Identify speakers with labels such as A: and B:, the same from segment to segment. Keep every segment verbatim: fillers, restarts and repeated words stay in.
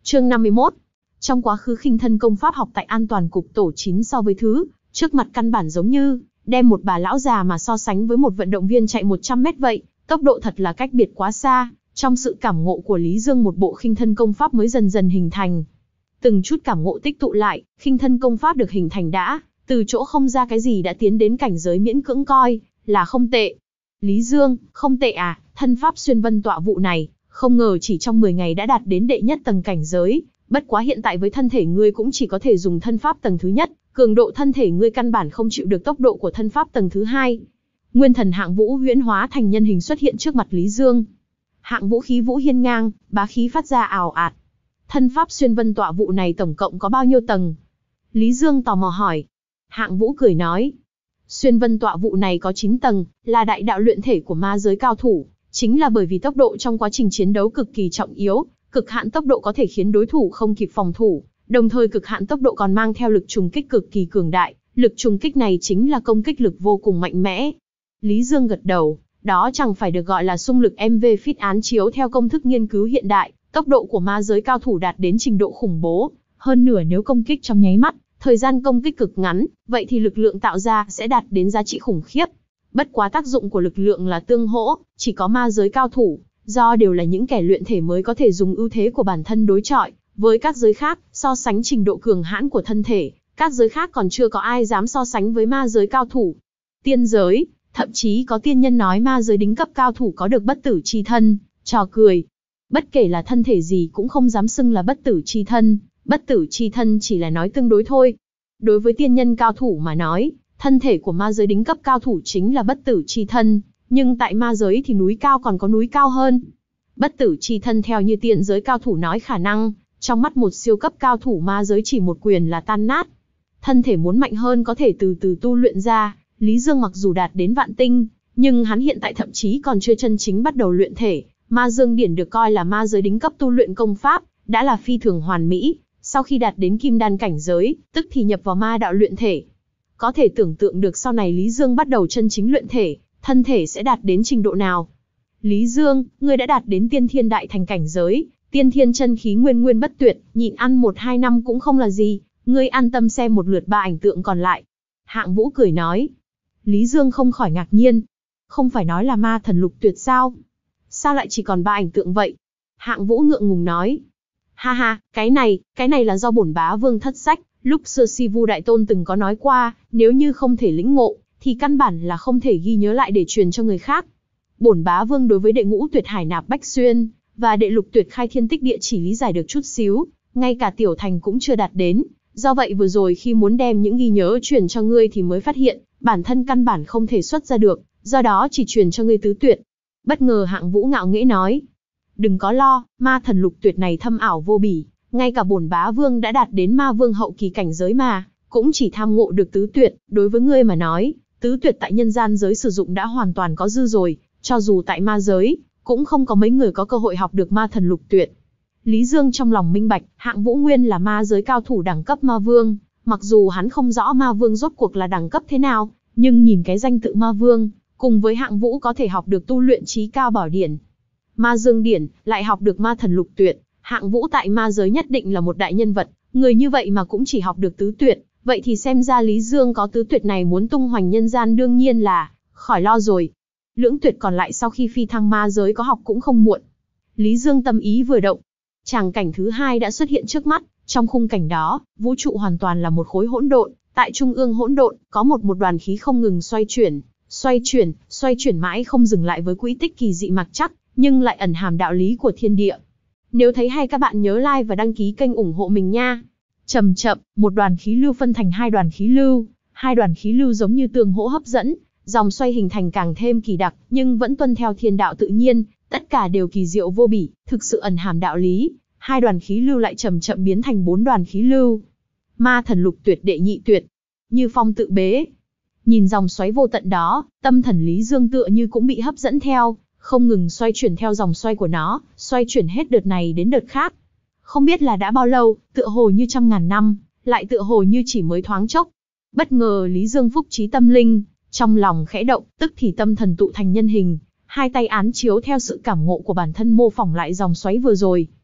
A: Chương năm mươi mốt. Trong quá khứ khinh thân công pháp học tại An Toàn cục tổ chín so với thứ, trước mặt căn bản giống như đem một bà lão già mà so sánh với một vận động viên chạy một trăm mét vậy, tốc độ thật là cách biệt quá xa. Trong sự cảm ngộ của Lý Dương, một bộ khinh thân công pháp mới dần dần hình thành. Từng chút cảm ngộ tích tụ lại, khinh thân công pháp được hình thành đã, từ chỗ không ra cái gì đã tiến đến cảnh giới miễn cưỡng coi là không tệ. Lý Dương, không tệ à, thân pháp xuyên vân tọa vụ này, không ngờ chỉ trong mười ngày đã đạt đến đệ nhất tầng cảnh giới, bất quá hiện tại với thân thể ngươi cũng chỉ có thể dùng thân pháp tầng thứ nhất, cường độ thân thể ngươi căn bản không chịu được tốc độ của thân pháp tầng thứ hai. Nguyên thần Hạng Vũ huyễn hóa thành nhân hình xuất hiện trước mặt Lý Dương. Hạng Vũ khí vũ hiên ngang, bá khí phát ra ào ạt. Thân pháp xuyên vân tọa vụ này tổng cộng có bao nhiêu tầng? Lý Dương tò mò hỏi. Hạng Vũ cười nói. Xuyên vân tọa vụ này có chín tầng, là đại đạo luyện thể của ma giới cao thủ. Chính là bởi vì tốc độ trong quá trình chiến đấu cực kỳ trọng yếu, cực hạn tốc độ có thể khiến đối thủ không kịp phòng thủ, đồng thời cực hạn tốc độ còn mang theo lực trùng kích cực kỳ cường đại, lực trùng kích này chính là công kích lực vô cùng mạnh mẽ. Lý Dương gật đầu, đó chẳng phải được gọi là xung lực em vê Fit án chiếu theo công thức nghiên cứu hiện đại, tốc độ của ma giới cao thủ đạt đến trình độ khủng bố, hơn nửa nếu công kích trong nháy mắt, thời gian công kích cực ngắn, vậy thì lực lượng tạo ra sẽ đạt đến giá trị khủng khiếp. Bất quá tác dụng của lực lượng là tương hỗ, chỉ có ma giới cao thủ, do đều là những kẻ luyện thể mới có thể dùng ưu thế của bản thân đối chọi với các giới khác, so sánh trình độ cường hãn của thân thể, các giới khác còn chưa có ai dám so sánh với ma giới cao thủ. Tiên giới, thậm chí có tiên nhân nói ma giới đính cấp cao thủ có được bất tử chi thân, trò cười. Bất kể là thân thể gì cũng không dám xưng là bất tử chi thân, bất tử chi thân chỉ là nói tương đối thôi. Đối với tiên nhân cao thủ mà nói, thân thể của ma giới đính cấp cao thủ chính là bất tử chi thân, nhưng tại ma giới thì núi cao còn có núi cao hơn. Bất tử chi thân theo như tiên giới cao thủ nói khả năng, trong mắt một siêu cấp cao thủ ma giới chỉ một quyền là tan nát. Thân thể muốn mạnh hơn có thể từ từ tu luyện ra, Lý Dương mặc dù đạt đến vạn tinh, nhưng hắn hiện tại thậm chí còn chưa chân chính bắt đầu luyện thể. Ma Dương Điển được coi là ma giới đính cấp tu luyện công pháp, đã là phi thường hoàn mỹ, sau khi đạt đến kim đan cảnh giới, tức thì nhập vào ma đạo luyện thể. Có thể tưởng tượng được sau này Lý Dương bắt đầu chân chính luyện thể, thân thể sẽ đạt đến trình độ nào. Lý Dương, ngươi đã đạt đến tiên thiên đại thành cảnh giới, tiên thiên chân khí nguyên nguyên bất tuyệt, nhịn ăn một hai năm cũng không là gì, ngươi an tâm xem một lượt ba ảnh tượng còn lại. Hạng Vũ cười nói. Lý Dương không khỏi ngạc nhiên. Không phải nói là ma thần lục tuyệt sao? Sao lại chỉ còn ba ảnh tượng vậy? Hạng Vũ ngượng ngùng nói. Ha ha, cái này, cái này là do bổn bá vương thất sách, lúc xưa Si Vu Đại Tôn từng có nói qua, nếu như không thể lĩnh ngộ, thì căn bản là không thể ghi nhớ lại để truyền cho người khác. Bổn bá vương đối với đệ ngũ tuyệt hải nạp bách xuyên, và đệ lục tuyệt khai thiên tích địa chỉ lý giải được chút xíu, ngay cả tiểu thành cũng chưa đạt đến. Do vậy vừa rồi khi muốn đem những ghi nhớ truyền cho ngươi thì mới phát hiện, bản thân căn bản không thể xuất ra được, do đó chỉ truyền cho ngươi tứ tuyệt. Bất ngờ Hạng Vũ ngạo nghễ nói. Đừng có lo, ma thần lục tuyệt này thâm ảo vô bỉ, ngay cả bổn bá vương đã đạt đến ma vương hậu kỳ cảnh giới mà, cũng chỉ tham ngộ được tứ tuyệt, đối với ngươi mà nói, tứ tuyệt tại nhân gian giới sử dụng đã hoàn toàn có dư rồi, cho dù tại ma giới, cũng không có mấy người có cơ hội học được ma thần lục tuyệt. Lý Dương trong lòng minh bạch, Hạng Vũ nguyên là ma giới cao thủ đẳng cấp ma vương, mặc dù hắn không rõ ma vương rốt cuộc là đẳng cấp thế nào, nhưng nhìn cái danh tự ma vương, cùng với Hạng Vũ có thể học được tu luyện trí cao bảo điển. Ma Dương Điển, lại học được ma thần lục tuyệt, Hạng Vũ tại ma giới nhất định là một đại nhân vật, người như vậy mà cũng chỉ học được tứ tuyệt, vậy thì xem ra Lý Dương có tứ tuyệt này muốn tung hoành nhân gian đương nhiên là khỏi lo rồi. Lưỡng tuyệt còn lại sau khi phi thăng ma giới có học cũng không muộn. Lý Dương tâm ý vừa động, tràng cảnh thứ hai đã xuất hiện trước mắt, trong khung cảnh đó, vũ trụ hoàn toàn là một khối hỗn độn, tại trung ương hỗn độn, có một một đoàn khí không ngừng xoay chuyển, xoay chuyển, xoay chuyển mãi không dừng lại với quỹ tích kỳ dị mặc chắc, nhưng lại ẩn hàm đạo lý của thiên địa. Nếu thấy hay các bạn nhớ like và đăng ký kênh ủng hộ mình nha. Chậm chậm, một đoàn khí lưu phân thành hai đoàn khí lưu, hai đoàn khí lưu giống như tường hỗ hấp dẫn, dòng xoay hình thành càng thêm kỳ đặc, nhưng vẫn tuân theo thiên đạo tự nhiên, tất cả đều kỳ diệu vô bỉ, thực sự ẩn hàm đạo lý. Hai đoàn khí lưu lại chậm chậm biến thành bốn đoàn khí lưu. Ma thần lục tuyệt đệ nhị tuyệt, Như Phong tự bế. Nhìn dòng xoáy vô tận đó, tâm thần Lý Dương tựa như cũng bị hấp dẫn theo, không ngừng xoay chuyển theo dòng xoay của nó, xoay chuyển hết đợt này đến đợt khác. Không biết là đã bao lâu, tựa hồ như trăm ngàn năm, lại tựa hồ như chỉ mới thoáng chốc. Bất ngờ Lý Dương phúc trí tâm linh, trong lòng khẽ động, tức thì tâm thần tụ thành nhân hình, hai tay án chiếu theo sự cảm ngộ của bản thân mô phỏng lại dòng xoáy vừa rồi.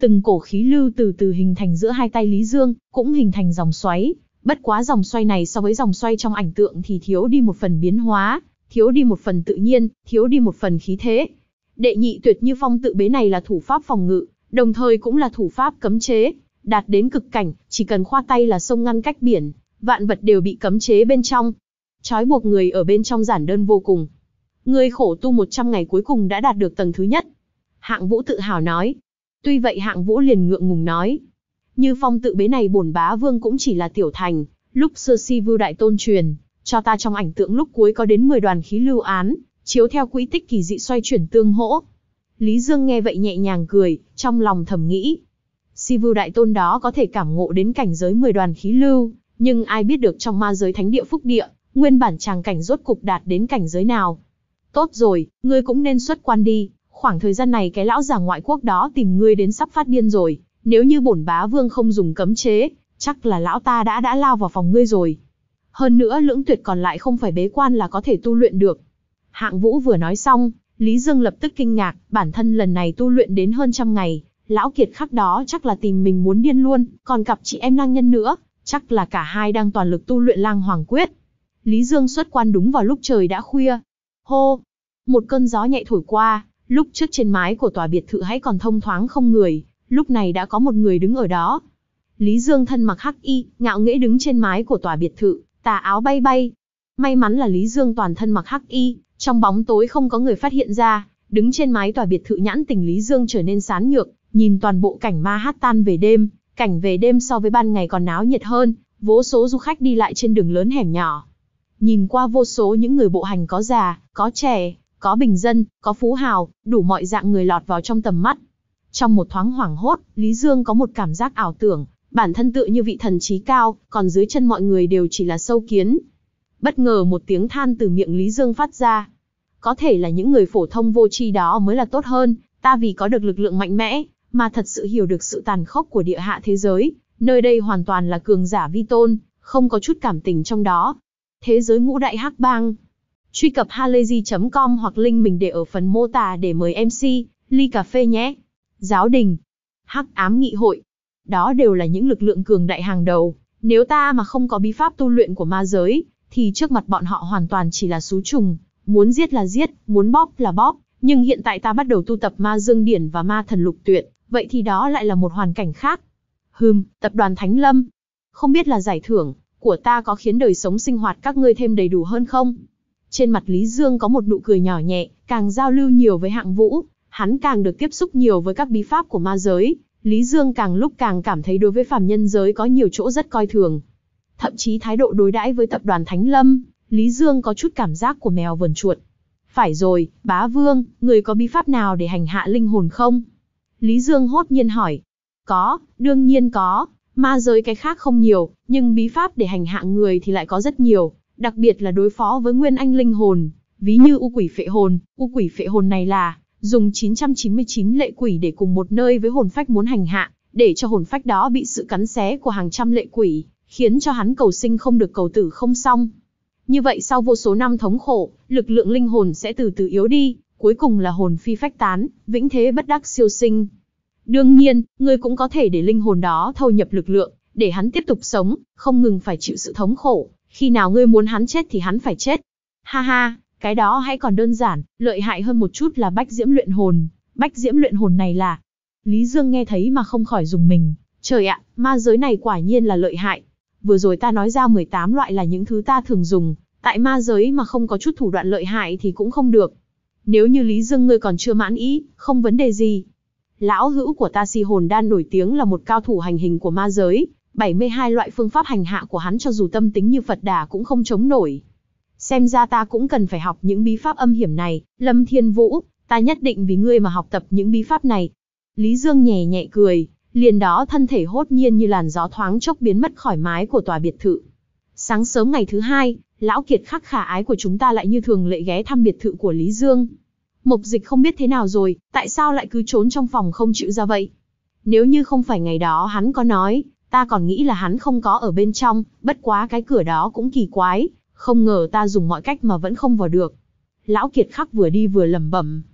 A: Từng cổ khí lưu từ từ hình thành giữa hai tay Lý Dương, cũng hình thành dòng xoáy. Bất quá dòng xoay này so với dòng xoay trong ảnh tượng thì thiếu đi một phần biến hóa, thiếu đi một phần tự nhiên, thiếu đi một phần khí thế. Đệ nhị tuyệt như phong tự bế này là thủ pháp phòng ngự, đồng thời cũng là thủ pháp cấm chế, đạt đến cực cảnh, chỉ cần khoa tay là sông ngăn cách biển, vạn vật đều bị cấm chế bên trong. Trói buộc người ở bên trong giản đơn vô cùng. Người khổ tu một trăm ngày cuối cùng đã đạt được tầng thứ nhất. Hạng Vũ tự hào nói. Tuy vậy Hạng Vũ liền ngượng ngùng nói. Như phong tự bế này bổn bá vương cũng chỉ là tiểu thành, lúc xưa Si Vưu Đại Tôn truyền, cho ta trong ảnh tượng lúc cuối có đến mười đoàn khí lưu án, chiếu theo quỹ tích kỳ dị xoay chuyển tương hỗ. Lý Dương nghe vậy nhẹ nhàng cười, trong lòng thầm nghĩ. Si Vưu Đại Tôn đó có thể cảm ngộ đến cảnh giới mười đoàn khí lưu, nhưng ai biết được trong ma giới thánh địa phúc địa, nguyên bản tràng cảnh rốt cục đạt đến cảnh giới nào. Tốt rồi, ngươi cũng nên xuất quan đi, khoảng thời gian này cái lão già ngoại quốc đó tìm ngươi đến sắp phát điên rồi, nếu như bổn bá vương không dùng cấm chế, chắc là lão ta đã đã lao vào phòng ngươi rồi. Hơn nữa lưỡng tuyệt còn lại không phải bế quan là có thể tu luyện được. Hạng Vũ vừa nói xong, Lý Dương lập tức kinh ngạc, bản thân lần này tu luyện đến hơn trăm ngày, lão kiệt khắc đó chắc là tìm mình muốn điên luôn, còn cặp chị em lang nhân nữa, chắc là cả hai đang toàn lực tu luyện lang hoàng quyết. Lý Dương xuất quan đúng vào lúc trời đã khuya. Hô! Một cơn gió nhẹ thổi qua, lúc trước trên mái của tòa biệt thự hãy còn thông thoáng không người, lúc này đã có một người đứng ở đó. Lý Dương thân mặc hắc y, ngạo nghễ đứng trên mái của tòa biệt thự, tà áo bay bay. May mắn là Lý Dương toàn thân mặc hắc y, trong bóng tối không có người phát hiện ra, đứng trên mái tòa biệt thự nhãn tình Lý Dương trở nên sán nhược, nhìn toàn bộ cảnh ma hát tan về đêm, cảnh về đêm so với ban ngày còn náo nhiệt hơn, vô số du khách đi lại trên đường lớn hẻm nhỏ. Nhìn qua vô số những người bộ hành có già, có trẻ, có bình dân, có phú hào, đủ mọi dạng người lọt vào trong tầm mắt. Trong một thoáng hoảng hốt, Lý Dương có một cảm giác ảo tưởng, bản thân tựa như vị thần trí cao, còn dưới chân mọi người đều chỉ là sâu kiến. Bất ngờ một tiếng than từ miệng Lý Dương phát ra. Có thể là những người phổ thông vô tri đó mới là tốt hơn, ta vì có được lực lượng mạnh mẽ, mà thật sự hiểu được sự tàn khốc của địa hạ thế giới, nơi đây hoàn toàn là cường giả vi tôn, không có chút cảm tình trong đó. Thế giới ngũ đại hắc bang. Truy cập halayzi chấm com hoặc link mình để ở phần mô tả để mời em xê, ly cà phê nhé. Giáo đình, hắc ám nghị hội, đó đều là những lực lượng cường đại hàng đầu. Nếu ta mà không có bí pháp tu luyện của ma giới, thì trước mặt bọn họ hoàn toàn chỉ là xú trùng, muốn giết là giết, muốn bóp là bóp. Nhưng hiện tại ta bắt đầu tu tập ma dương điển và ma thần lục tuyệt, vậy thì đó lại là một hoàn cảnh khác. Hừm, tập đoàn Thánh Lâm, không biết là giải thưởng của ta có khiến đời sống sinh hoạt các ngươi thêm đầy đủ hơn không? Trên mặt Lý Dương có một nụ cười nhỏ nhẹ, càng giao lưu nhiều với Hạng Vũ, hắn càng được tiếp xúc nhiều với các bí pháp của ma giới, Lý Dương càng lúc càng cảm thấy đối với phàm nhân giới có nhiều chỗ rất coi thường. Thậm chí thái độ đối đãi với tập đoàn Thánh Lâm, Lý Dương có chút cảm giác của mèo vờn chuột. Phải rồi, bá vương, người có bí pháp nào để hành hạ linh hồn không? Lý Dương hốt nhiên hỏi. Có, đương nhiên có, ma giới cái khác không nhiều, nhưng bí pháp để hành hạ người thì lại có rất nhiều, đặc biệt là đối phó với nguyên anh linh hồn, ví như u quỷ phệ hồn. U quỷ phệ hồn này là dùng chín trăm chín mươi chín lệ quỷ để cùng một nơi với hồn phách muốn hành hạ, để cho hồn phách đó bị sự cắn xé của hàng trăm lệ quỷ, khiến cho hắn cầu sinh không được cầu tử không xong. Như vậy sau vô số năm thống khổ, lực lượng linh hồn sẽ từ từ yếu đi, cuối cùng là hồn phi phách tán, vĩnh thế bất đắc siêu sinh. Đương nhiên, ngươi cũng có thể để linh hồn đó thâu nhập lực lượng, để hắn tiếp tục sống, không ngừng phải chịu sự thống khổ, khi nào ngươi muốn hắn chết thì hắn phải chết. Ha ha, cái đó hãy còn đơn giản, lợi hại hơn một chút là bách diễm luyện hồn. Bách diễm luyện hồn này là... Lý Dương nghe thấy mà không khỏi rùng mình. Trời ạ, ma giới này quả nhiên là lợi hại. Vừa rồi ta nói ra mười tám loại là những thứ ta thường dùng, tại ma giới mà không có chút thủ đoạn lợi hại thì cũng không được. Nếu như Lý Dương ngươi còn chưa mãn ý, không vấn đề gì. Lão hữu của ta Si Hồn Đan nổi tiếng là một cao thủ hành hình của ma giới, bảy mươi hai loại phương pháp hành hạ của hắn cho dù tâm tính như Phật Đà cũng không chống nổi. Xem ra ta cũng cần phải học những bí pháp âm hiểm này, Lâm Thiên Vũ, ta nhất định vì ngươi mà học tập những bí pháp này. Lý Dương nhẹ nhẹ cười, liền đó thân thể hốt nhiên như làn gió thoáng chốc biến mất khỏi mái của tòa biệt thự. Sáng sớm ngày thứ hai, lão kiệt khắc khả ái của chúng ta lại như thường lệ ghé thăm biệt thự của Lý Dương. Mộc Dịch không biết thế nào rồi, tại sao lại cứ trốn trong phòng không chịu ra vậy? Nếu như không phải ngày đó hắn có nói, ta còn nghĩ là hắn không có ở bên trong, bất quá cái cửa đó cũng kỳ quái, không ngờ ta dùng mọi cách mà vẫn không vào được. Lão kiệt khắc vừa đi vừa lẩm bẩm.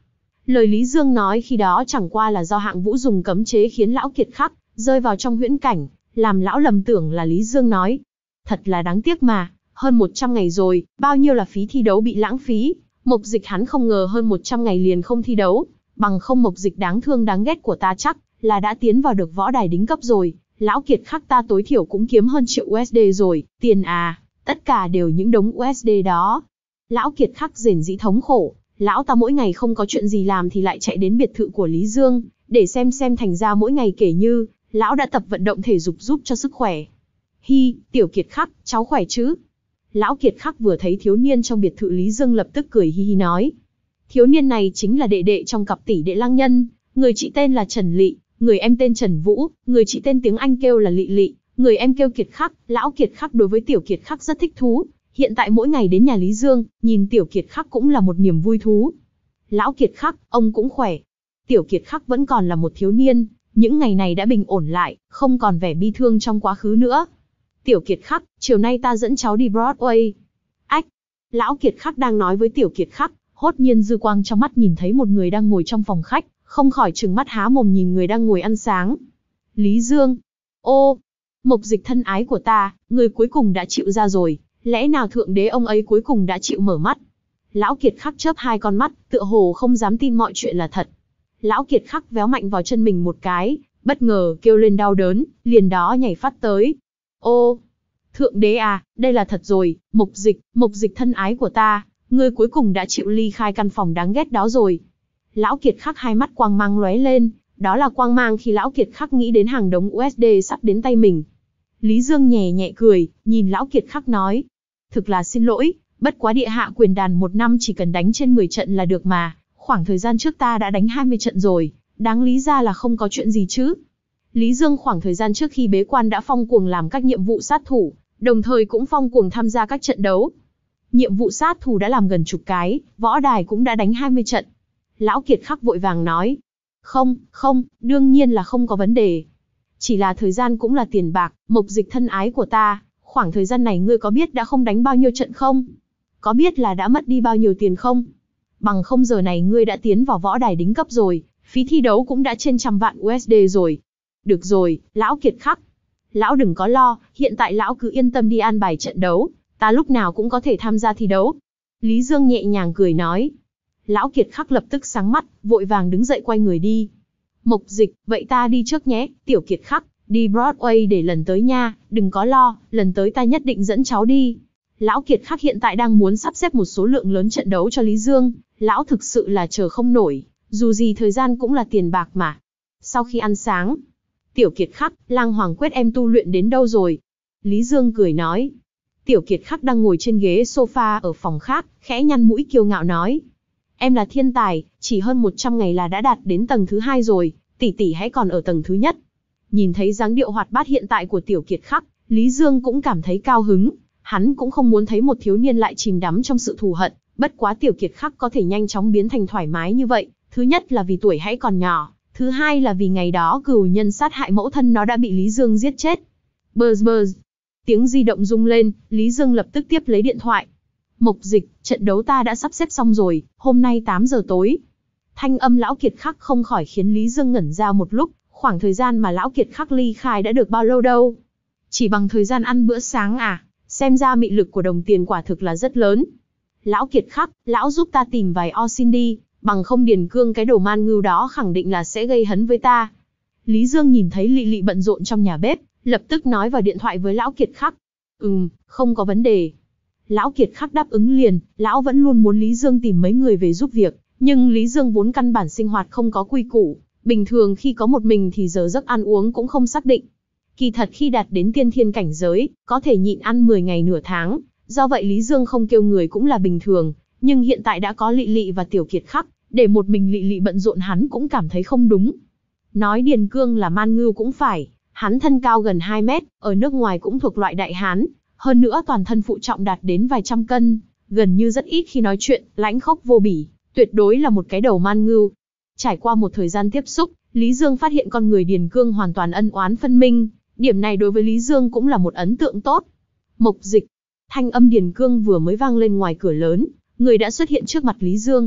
A: Lời Lý Dương nói khi đó chẳng qua là do Hạng Vũ dùng cấm chế khiến lão kiệt khắc rơi vào trong huyễn cảnh, làm lão lầm tưởng là Lý Dương nói. Thật là đáng tiếc mà, hơn một trăm ngày rồi, bao nhiêu là phí thi đấu bị lãng phí. Mộc Dịch hắn không ngờ hơn một trăm ngày liền không thi đấu, bằng không Mộc Dịch đáng thương đáng ghét của ta chắc là đã tiến vào được võ đài đính cấp rồi. Lão kiệt khắc ta tối thiểu cũng kiếm hơn triệu u ét đê rồi, tiền à, tất cả đều những đống u ét đê đó. Lão kiệt khắc rền rĩ thống khổ, lão ta mỗi ngày không có chuyện gì làm thì lại chạy đến biệt thự của Lý Dương, để xem xem thành ra mỗi ngày kể như, lão đã tập vận động thể dục giúp cho sức khỏe. Hi, tiểu kiệt khắc, cháu khỏe chứ? Lão kiệt khắc vừa thấy thiếu niên trong biệt thự Lý Dương lập tức cười hi hi nói. Thiếu niên này chính là đệ đệ trong cặp tỷ đệ Lăng Nhân, người chị tên là Trần Lị, người em tên Trần Vũ, người chị tên tiếng Anh kêu là Lị Lị, người em kêu Kiệt Khắc. Lão Kiệt Khắc đối với tiểu Kiệt Khắc rất thích thú, hiện tại mỗi ngày đến nhà Lý Dương, nhìn tiểu Kiệt Khắc cũng là một niềm vui thú. Lão Kiệt Khắc, ông cũng khỏe. Tiểu Kiệt Khắc vẫn còn là một thiếu niên, những ngày này đã bình ổn lại, không còn vẻ bi thương trong quá khứ nữa. Tiểu Kiệt Khắc, chiều nay ta dẫn cháu đi Broadway. Ách! Lão Kiệt Khắc đang nói với tiểu Kiệt Khắc, hốt nhiên dư quang trong mắt nhìn thấy một người đang ngồi trong phòng khách, không khỏi trừng mắt há mồm nhìn người đang ngồi ăn sáng. Lý Dương! Ô! Mộc Dịch thân ái của ta, người cuối cùng đã chịu ra rồi, lẽ nào thượng đế ông ấy cuối cùng đã chịu mở mắt? Lão Kiệt Khắc chớp hai con mắt, tựa hồ không dám tin mọi chuyện là thật. Lão Kiệt Khắc véo mạnh vào chân mình một cái, bất ngờ kêu lên đau đớn, liền đó nhảy phát tới. Ô! Thượng đế à, đây là thật rồi, Mộc Dịch, Mộc Dịch thân ái của ta, ngươi cuối cùng đã chịu ly khai căn phòng đáng ghét đó rồi. Lão Kiệt Khắc hai mắt quang mang lóe lên, đó là quang mang khi Lão Kiệt Khắc nghĩ đến hàng đống u ét đê sắp đến tay mình. Lý Dương nhẹ nhẹ cười, nhìn Lão Kiệt Khắc nói. Thực là xin lỗi, bất quá địa hạ quyền đàn một năm chỉ cần đánh trên mười trận là được mà, khoảng thời gian trước ta đã đánh hai mươi trận rồi, đáng lý ra là không có chuyện gì chứ. Lý Dương khoảng thời gian trước khi bế quan đã phong cuồng làm các nhiệm vụ sát thủ, đồng thời cũng phong cuồng tham gia các trận đấu. Nhiệm vụ sát thủ đã làm gần chục cái, võ đài cũng đã đánh hai mươi trận. Lão Kiệt Khắc vội vàng nói. Không, không, đương nhiên là không có vấn đề. Chỉ là thời gian cũng là tiền bạc, Mộc Dịch thân ái của ta, khoảng thời gian này ngươi có biết đã không đánh bao nhiêu trận không? Có biết là đã mất đi bao nhiêu tiền không? Bằng không giờ này ngươi đã tiến vào võ đài đính cấp rồi, phí thi đấu cũng đã trên trăm vạn u ét đê rồi. Được rồi, Lão Kiệt Khắc. Lão đừng có lo, hiện tại lão cứ yên tâm đi an bài trận đấu, ta lúc nào cũng có thể tham gia thi đấu. Lý Dương nhẹ nhàng cười nói. Lão Kiệt Khắc lập tức sáng mắt, vội vàng đứng dậy quay người đi. Mộc Dịch, vậy ta đi trước nhé, tiểu Kiệt Khắc, đi Broadway để lần tới nha, đừng có lo, lần tới ta nhất định dẫn cháu đi. Lão Kiệt Khắc hiện tại đang muốn sắp xếp một số lượng lớn trận đấu cho Lý Dương, lão thực sự là chờ không nổi, dù gì thời gian cũng là tiền bạc mà. Sau khi ăn sáng, tiểu Kiệt Khắc, Lang Hoàng Quyết em tu luyện đến đâu rồi? Lý Dương cười nói. Tiểu Kiệt Khắc đang ngồi trên ghế sofa ở phòng khác, khẽ nhăn mũi kiêu ngạo nói. Em là thiên tài, chỉ hơn một trăm ngày là đã đạt đến tầng thứ hai rồi, tỷ tỷ hãy còn ở tầng thứ nhất. Nhìn thấy dáng điệu hoạt bát hiện tại của tiểu Kiệt Khắc, Lý Dương cũng cảm thấy cao hứng, hắn cũng không muốn thấy một thiếu niên lại chìm đắm trong sự thù hận, bất quá tiểu Kiệt Khắc có thể nhanh chóng biến thành thoải mái như vậy, thứ nhất là vì tuổi hãy còn nhỏ, thứ hai là vì ngày đó cừu nhân sát hại mẫu thân nó đã bị Lý Dương giết chết. Buzz buzz. Tiếng di động rung lên, Lý Dương lập tức tiếp lấy điện thoại. Mộc Dịch, trận đấu ta đã sắp xếp xong rồi, hôm nay tám giờ tối. Thanh âm Lão Kiệt Khắc không khỏi khiến Lý Dương ngẩn ra một lúc, khoảng thời gian mà Lão Kiệt Khắc ly khai đã được bao lâu đâu. Chỉ bằng thời gian ăn bữa sáng à, xem ra mị lực của đồng tiền quả thực là rất lớn. Lão Kiệt Khắc, lão giúp ta tìm vài o xin đi, bằng không Điền Cương cái đồ man ngưu đó khẳng định là sẽ gây hấn với ta. Lý Dương nhìn thấy Lị Lị bận rộn trong nhà bếp, lập tức nói vào điện thoại với Lão Kiệt Khắc. Ừm, không có vấn đề. Lão Kiệt Khắc đáp ứng liền, lão vẫn luôn muốn Lý Dương tìm mấy người về giúp việc, nhưng Lý Dương vốn căn bản sinh hoạt không có quy củ, bình thường khi có một mình thì giờ giấc ăn uống cũng không xác định. Kỳ thật khi đạt đến tiên thiên cảnh giới, có thể nhịn ăn mười ngày nửa tháng, do vậy Lý Dương không kêu người cũng là bình thường, nhưng hiện tại đã có Lị Lị và tiểu Kiệt Khắc, để một mình Lị Lị bận rộn hắn cũng cảm thấy không đúng. Nói Điền Cương là man ngưu cũng phải, hắn thân cao gần hai mét, ở nước ngoài cũng thuộc loại đại hán, hơn nữa toàn thân phụ trọng đạt đến vài trăm cân, gần như rất ít khi nói chuyện, lãnh khốc vô bỉ, tuyệt đối là một cái đầu man ngưu. Trải qua một thời gian tiếp xúc, Lý Dương phát hiện con người Điền Cương hoàn toàn ân oán phân minh, điểm này đối với Lý Dương cũng là một ấn tượng tốt. Mộc Dịch, thanh âm Điền Cương vừa mới vang lên ngoài cửa lớn, người đã xuất hiện trước mặt Lý Dương.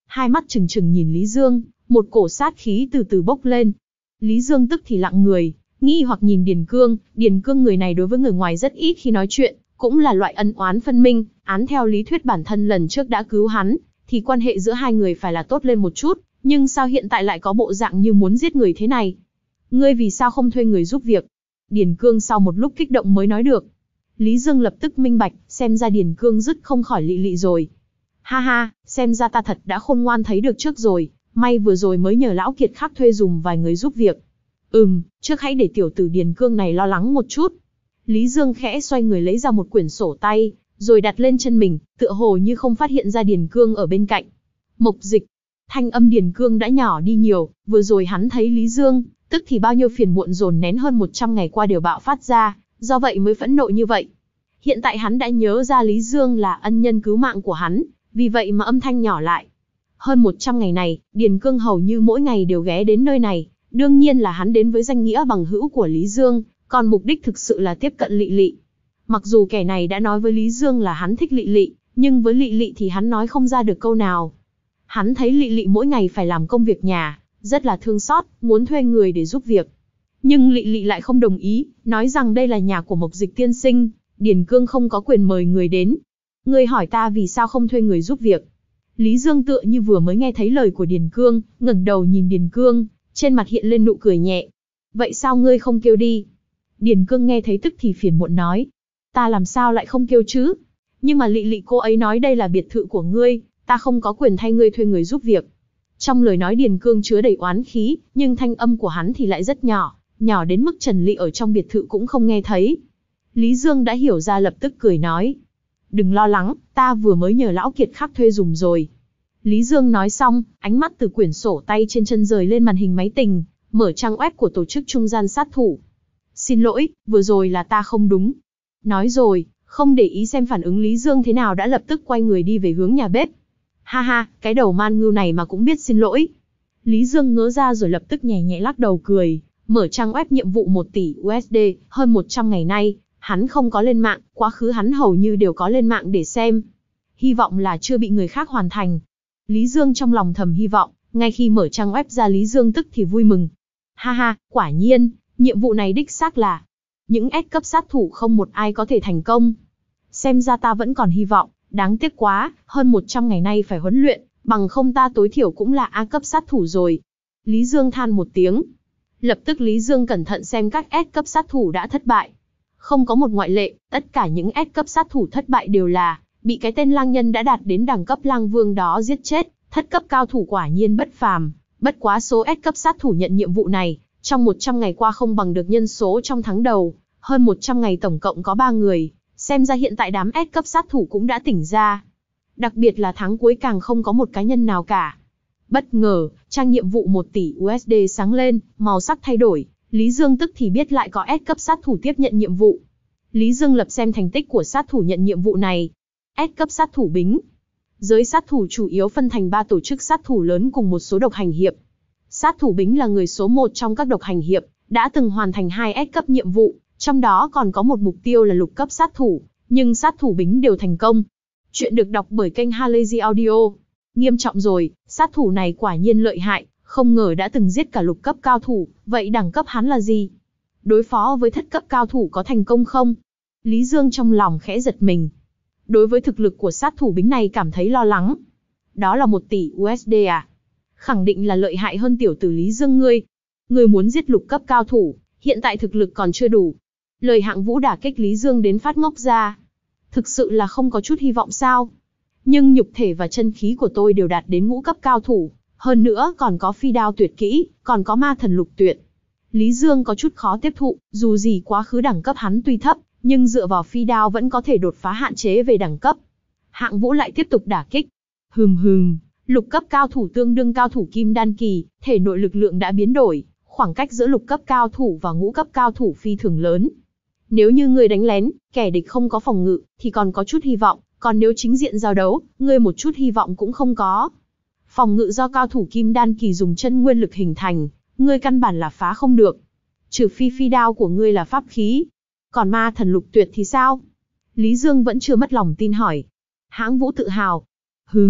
A: hai mắt trừng trừng nhìn Lý Dương, một cổ sát khí từ từ bốc lên. Lý Dương tức thì lặng người, nghi hoặc nhìn Điền Cương, Điền Cương người này đối với người ngoài rất ít khi nói chuyện, cũng là loại ân oán phân minh, án theo lý thuyết bản thân lần trước đã cứu hắn, thì quan hệ giữa hai người phải là tốt lên một chút, nhưng sao hiện tại lại có bộ dạng như muốn giết người thế này? Ngươi vì sao không thuê người giúp việc? Điền Cương sau một lúc kích động mới nói được. Lý Dương lập tức minh bạch, xem ra Điền Cương dứt không khỏi lị lị rồi. Ha ha, xem ra ta thật đã khôn ngoan thấy được trước rồi, may vừa rồi mới nhờ lão kiệt khắc thuê dùm vài người giúp việc. Ừm, trước hãy để tiểu tử Điền Cương này lo lắng một chút. Lý Dương khẽ xoay người lấy ra một quyển sổ tay, rồi đặt lên chân mình, tựa hồ như không phát hiện ra Điền Cương ở bên cạnh. Mộc Dịch. Thanh âm Điền Cương đã nhỏ đi nhiều, vừa rồi hắn thấy Lý Dương, tức thì bao nhiêu phiền muộn dồn nén hơn một trăm ngày qua đều bạo phát ra, do vậy mới phẫn nộ như vậy. Hiện tại hắn đã nhớ ra Lý Dương là ân nhân cứu mạng của hắn, vì vậy mà âm thanh nhỏ lại. Hơn một trăm ngày này, Điền Cương hầu như mỗi ngày đều ghé đến nơi này, đương nhiên là hắn đến với danh nghĩa bằng hữu của Lý Dương, còn mục đích thực sự là tiếp cận Lị Lị. Mặc dù kẻ này đã nói với Lý Dương là hắn thích Lị Lị, nhưng với Lị Lị thì hắn nói không ra được câu nào. Hắn thấy Lị Lị mỗi ngày phải làm công việc nhà, rất là thương xót, muốn thuê người để giúp việc. Nhưng Lị Lị lại không đồng ý, nói rằng đây là nhà của Mộc Dịch tiên sinh, Điền Cương không có quyền mời người đến. Ngươi hỏi ta vì sao không thuê người giúp việc? Lý Dương tựa như vừa mới nghe thấy lời của Điền Cương, ngẩng đầu nhìn Điền Cương, trên mặt hiện lên nụ cười nhẹ. Vậy sao ngươi không kêu đi? Điền Cương nghe thấy tức thì phiền muộn nói. Ta làm sao lại không kêu chứ? Nhưng mà Lị Lị cô ấy nói đây là biệt thự của ngươi, ta không có quyền thay ngươi thuê người giúp việc. Trong lời nói Điền Cương chứa đầy oán khí, nhưng thanh âm của hắn thì lại rất nhỏ, nhỏ đến mức Trần Lị ở trong biệt thự cũng không nghe thấy. Lý Dương đã hiểu ra lập tức cười nói. Đừng lo lắng, ta vừa mới nhờ lão kiệt khắc thuê dùm rồi. Lý Dương nói xong, ánh mắt từ quyển sổ tay trên chân rời lên màn hình máy tính, mở trang web của tổ chức trung gian sát thủ. Xin lỗi, vừa rồi là ta không đúng. Nói rồi, không để ý xem phản ứng Lý Dương thế nào đã lập tức quay người đi về hướng nhà bếp. Ha ha, cái đầu man ngưu này mà cũng biết xin lỗi. Lý Dương ngớ ra rồi lập tức nhẹ nhẹ lắc đầu cười, mở trang web nhiệm vụ một tỷ u ét đê, hơn một trăm ngày nay, hắn không có lên mạng, quá khứ hắn hầu như đều có lên mạng để xem. Hy vọng là chưa bị người khác hoàn thành. Lý Dương trong lòng thầm hy vọng, ngay khi mở trang web ra Lý Dương tức thì vui mừng. Ha ha, quả nhiên, nhiệm vụ này đích xác là những S cấp sát thủ không một ai có thể thành công. Xem ra ta vẫn còn hy vọng, đáng tiếc quá, hơn một trăm ngày nay phải huấn luyện, bằng không ta tối thiểu cũng là A cấp sát thủ rồi. Lý Dương than một tiếng. Lập tức Lý Dương cẩn thận xem các S cấp sát thủ đã thất bại. Không có một ngoại lệ, tất cả những S cấp sát thủ thất bại đều là bị cái tên lang nhân đã đạt đến đẳng cấp lang vương đó giết chết. Thất cấp cao thủ quả nhiên bất phàm, bất quá số S cấp sát thủ nhận nhiệm vụ này, trong một trăm ngày qua không bằng được nhân số trong tháng đầu, hơn một trăm ngày tổng cộng có ba người, xem ra hiện tại đám S cấp sát thủ cũng đã tỉnh ra. Đặc biệt là tháng cuối càng không có một cá nhân nào cả. Bất ngờ, trang nhiệm vụ một tỷ u ét đê sáng lên, màu sắc thay đổi, Lý Dương tức thì biết lại có S cấp sát thủ tiếp nhận nhiệm vụ. Lý Dương lập xem thành tích của sát thủ nhận nhiệm vụ này. S cấp sát thủ Bính. Giới sát thủ chủ yếu phân thành ba tổ chức sát thủ lớn cùng một số độc hành hiệp. Sát thủ Bính là người số một trong các độc hành hiệp, đã từng hoàn thành hai S cấp nhiệm vụ, trong đó còn có một mục tiêu là lục cấp sát thủ, nhưng sát thủ Bính đều thành công. Chuyện được đọc bởi kênh Halazy Audio. Nghiêm trọng rồi, sát thủ này quả nhiên lợi hại, không ngờ đã từng giết cả lục cấp cao thủ, vậy đẳng cấp hắn là gì? Đối phó với thất cấp cao thủ có thành công không? Lý Dương trong lòng khẽ giật mình. Đối với thực lực của sát thủ Bính này cảm thấy lo lắng. Đó là một tỷ u ét đê à? Khẳng định là lợi hại hơn tiểu tử Lý Dương ngươi. Ngươi muốn giết lục cấp cao thủ, hiện tại thực lực còn chưa đủ. Lời Hạng Vũ đả kích Lý Dương đến phát ngốc ra. Thực sự là không có chút hy vọng sao? Nhưng nhục thể và chân khí của tôi đều đạt đến ngũ cấp cao thủ, hơn nữa còn có phi đao tuyệt kỹ, còn có ma thần lục tuyệt. Lý Dương có chút khó tiếp thụ, dù gì quá khứ đẳng cấp hắn tuy thấp, nhưng dựa vào phi đao vẫn có thể đột phá hạn chế về đẳng cấp. Hạng Vũ lại tiếp tục đả kích. Hừm hừm, lục cấp cao thủ tương đương cao thủ kim đan kỳ, thể nội lực lượng đã biến đổi, khoảng cách giữa lục cấp cao thủ và ngũ cấp cao thủ phi thường lớn. Nếu như ngươi đánh lén, kẻ địch không có phòng ngự, thì còn có chút hy vọng, còn nếu chính diện giao đấu, ngươi một chút hy vọng cũng không có. Phòng ngự do cao thủ kim đan kỳ dùng chân nguyên lực hình thành, ngươi căn bản là phá không được. Trừ phi phi đao của ngươi là pháp khí. Còn ma thần lục tuyệt thì sao? Lý Dương vẫn chưa mất lòng tin hỏi. Hạng Vũ tự hào. Hừm,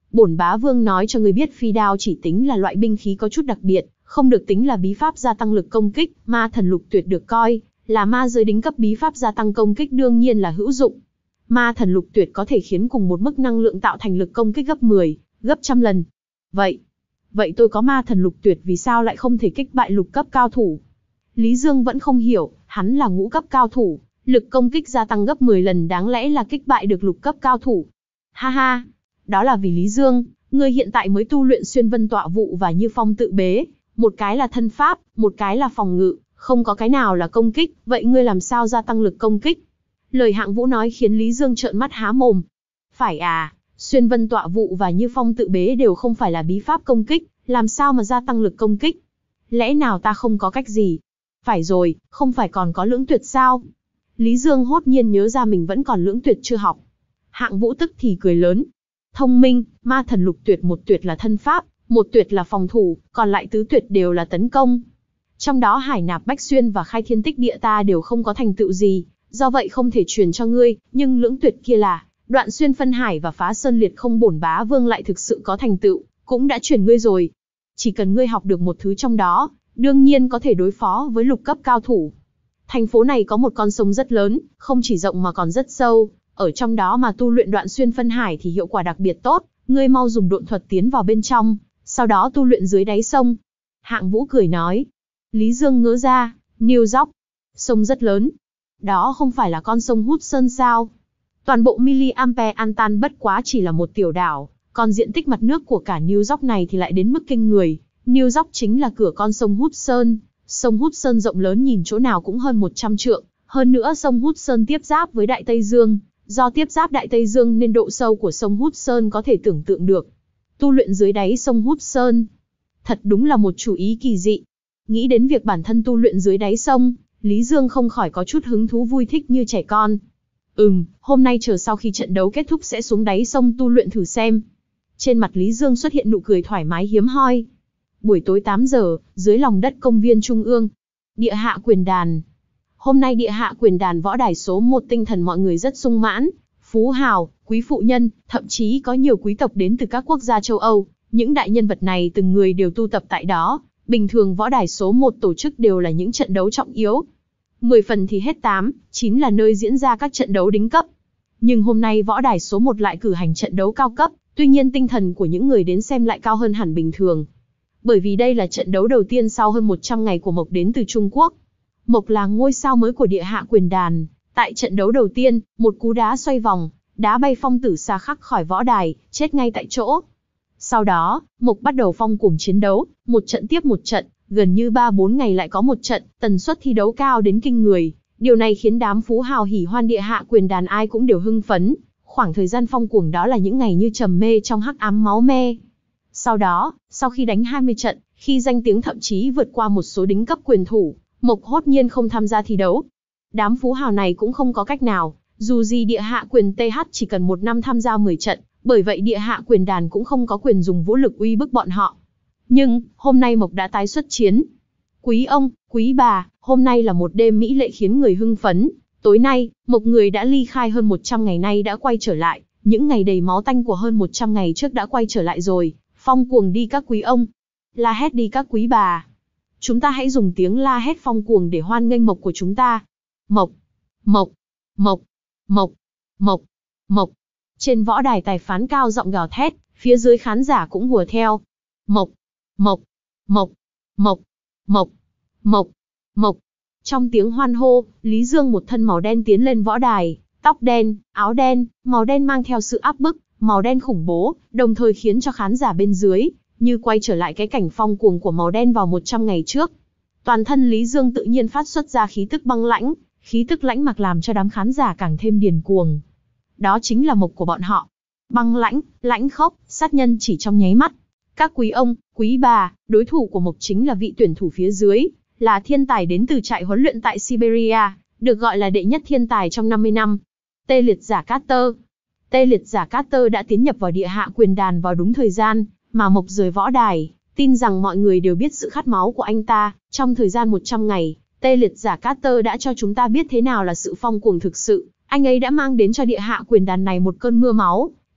A: Bổn bá vương nói cho ngươi biết phi đao chỉ tính là loại binh khí có chút đặc biệt, không được tính là bí pháp gia tăng lực công kích, ma thần lục tuyệt được coi là ma giới đỉnh cấp bí pháp gia tăng công kích đương nhiên là hữu dụng. Ma thần lục tuyệt có thể khiến cùng một mức năng lượng tạo thành lực công kích gấp mười, gấp trăm lần. Vậy, vậy tôi có ma thần lục tuyệt vì sao lại không thể kích bại lục cấp cao thủ? Lý Dương vẫn không hiểu, hắn là ngũ cấp cao thủ, lực công kích gia tăng gấp mười lần đáng lẽ là kích bại được lục cấp cao thủ. Ha ha, đó là vì Lý Dương, ngươi hiện tại mới tu luyện xuyên vân tọa vụ và như phong tự bế, một cái là thân pháp, một cái là phòng ngự, không có cái nào là công kích, vậy ngươi làm sao gia tăng lực công kích? Lời Hạng Vũ nói khiến Lý Dương trợn mắt há mồm. Phải à, xuyên vân tọa vụ và như phong tự bế đều không phải là bí pháp công kích, làm sao mà gia tăng lực công kích? Lẽ nào ta không có cách gì? Phải rồi, không phải còn có lưỡng tuyệt sao? Lý Dương hốt nhiên nhớ ra mình vẫn còn lưỡng tuyệt chưa học. Hạng Vũ tức thì cười lớn. Thông minh, ma thần lục tuyệt một tuyệt là thân pháp, một tuyệt là phòng thủ, còn lại tứ tuyệt đều là tấn công. Trong đó Hải Nạp Bách Xuyên và Khai Thiên Tích Địa ta đều không có thành tựu gì, do vậy không thể truyền cho ngươi, nhưng lưỡng tuyệt kia là Đoạn Xuyên Phân Hải và Phá Sơn Liệt Không bổn bá vương lại thực sự có thành tựu, cũng đã truyền ngươi rồi. Chỉ cần ngươi học được một thứ trong đó, đương nhiên có thể đối phó với lục cấp cao thủ. Thành phố này có một con sông rất lớn, không chỉ rộng mà còn rất sâu, ở trong đó mà tu luyện Đoạn Xuyên Phân Hải thì hiệu quả đặc biệt tốt, ngươi mau dùng độn thuật tiến vào bên trong, sau đó tu luyện dưới đáy sông. Hạng Vũ cười nói. Lý Dương ngỡ ra, New York, sông rất lớn. Đó không phải là con sông Hudson sao? Toàn bộ Milliampe Antan bất quá chỉ là một tiểu đảo, còn diện tích mặt nước của cả New York này thì lại đến mức kinh người. New York chính là cửa con sông Hudson, sông Hudson rộng lớn nhìn chỗ nào cũng hơn một trăm trượng, hơn nữa sông Hudson tiếp giáp với Đại Tây Dương, do tiếp giáp Đại Tây Dương nên độ sâu của sông Hudson có thể tưởng tượng được. Tu luyện dưới đáy sông Hudson, thật đúng là một chủ ý kỳ dị. Nghĩ đến việc bản thân tu luyện dưới đáy sông, Lý Dương không khỏi có chút hứng thú vui thích như trẻ con. Ừm, hôm nay chờ sau khi trận đấu kết thúc sẽ xuống đáy sông tu luyện thử xem. Trên mặt Lý Dương xuất hiện nụ cười thoải mái hiếm hoi. Buổi tối tám giờ, dưới lòng đất công viên Trung ương. Địa hạ quyền đàn. Hôm nay địa hạ quyền đàn võ đài số một tinh thần mọi người rất sung mãn. Phú hào, quý phụ nhân, thậm chí có nhiều quý tộc đến từ các quốc gia châu Âu. Những đại nhân vật này từng người đều tu tập tại đó. Bình thường võ đài số một tổ chức đều là những trận đấu trọng yếu. mười phần thì hết tám, chín là nơi diễn ra các trận đấu đỉnh cấp. Nhưng hôm nay võ đài số một lại cử hành trận đấu cao cấp, tuy nhiên tinh thần của những người đến xem lại cao hơn hẳn bình thường. Bởi vì đây là trận đấu đầu tiên sau hơn một trăm ngày của Mộc đến từ Trung Quốc. Mộc là ngôi sao mới của địa hạ quyền đàn. Tại trận đấu đầu tiên, một cú đá xoay vòng, đá bay Phong Tử Sa Khắc khỏi võ đài, chết ngay tại chỗ. Sau đó, Mộc bắt đầu phong cuồng chiến đấu, một trận tiếp một trận, gần như ba bốn ngày lại có một trận, tần suất thi đấu cao đến kinh người. Điều này khiến đám phú hào hỉ hoan địa hạ quyền đàn ai cũng đều hưng phấn. Khoảng thời gian phong cuồng đó là những ngày như trầm mê trong hắc ám máu me. Sau đó, sau khi đánh hai mươi trận, khi danh tiếng thậm chí vượt qua một số đỉnh cấp quyền thủ, Mộc hốt nhiên không tham gia thi đấu. Đám phú hào này cũng không có cách nào, dù gì địa hạ quyền tê hát chỉ cần một năm tham gia mười trận, bởi vậy địa hạ quyền đàn cũng không có quyền dùng vũ lực uy bức bọn họ. Nhưng, hôm nay Mộc đã tái xuất chiến. Quý ông, quý bà, hôm nay là một đêm mỹ lệ khiến người hưng phấn. Tối nay, Mộc người đã ly khai hơn một trăm ngày nay đã quay trở lại. Những ngày đầy máu tanh của hơn một trăm ngày trước đã quay trở lại rồi. Phong cuồng đi các quý ông. La hét đi các quý bà. Chúng ta hãy dùng tiếng la hét phong cuồng để hoan nghênh Mộc của chúng ta. Mộc, Mộc, Mộc, Mộc, Mộc, Mộc. Trên võ đài tài phán cao giọng gào thét, phía dưới khán giả cũng hùa theo. Mộc, Mộc, Mộc, Mộc, Mộc, Mộc, Mộc. Trong tiếng hoan hô, Lý Dương một thân màu đen tiến lên võ đài, tóc đen, áo đen, màu đen mang theo sự áp bức, màu đen khủng bố, đồng thời khiến cho khán giả bên dưới như quay trở lại cái cảnh phong cuồng của màu đen vào một trăm ngày trước. Toàn thân Lý Dương tự nhiên phát xuất ra khí tức băng lãnh, khí tức lãnh mặc làm cho đám khán giả càng thêm điên cuồng. Đó chính là Mộc của bọn họ. Băng lãnh, lãnh khốc, sát nhân chỉ trong nháy mắt. Các quý ông, quý bà, đối thủ của Mộc chính là vị tuyển thủ phía dưới, là thiên tài đến từ trại huấn luyện tại Siberia, được gọi là đệ nhất thiên tài trong năm mươi năm. Tê liệt giả Carter. Tê liệt giả Carter đã tiến nhập vào địa hạ quyền đàn vào đúng thời gian mà Mộc rời võ đài, tin rằng mọi người đều biết sự khát máu của anh ta. Trong thời gian một trăm ngày, Tê liệt giả Carter đã cho chúng ta biết thế nào là sự phong cuồng thực sự. Anh ấy đã mang đến cho địa hạ quyền đàn này một cơn mưa máu,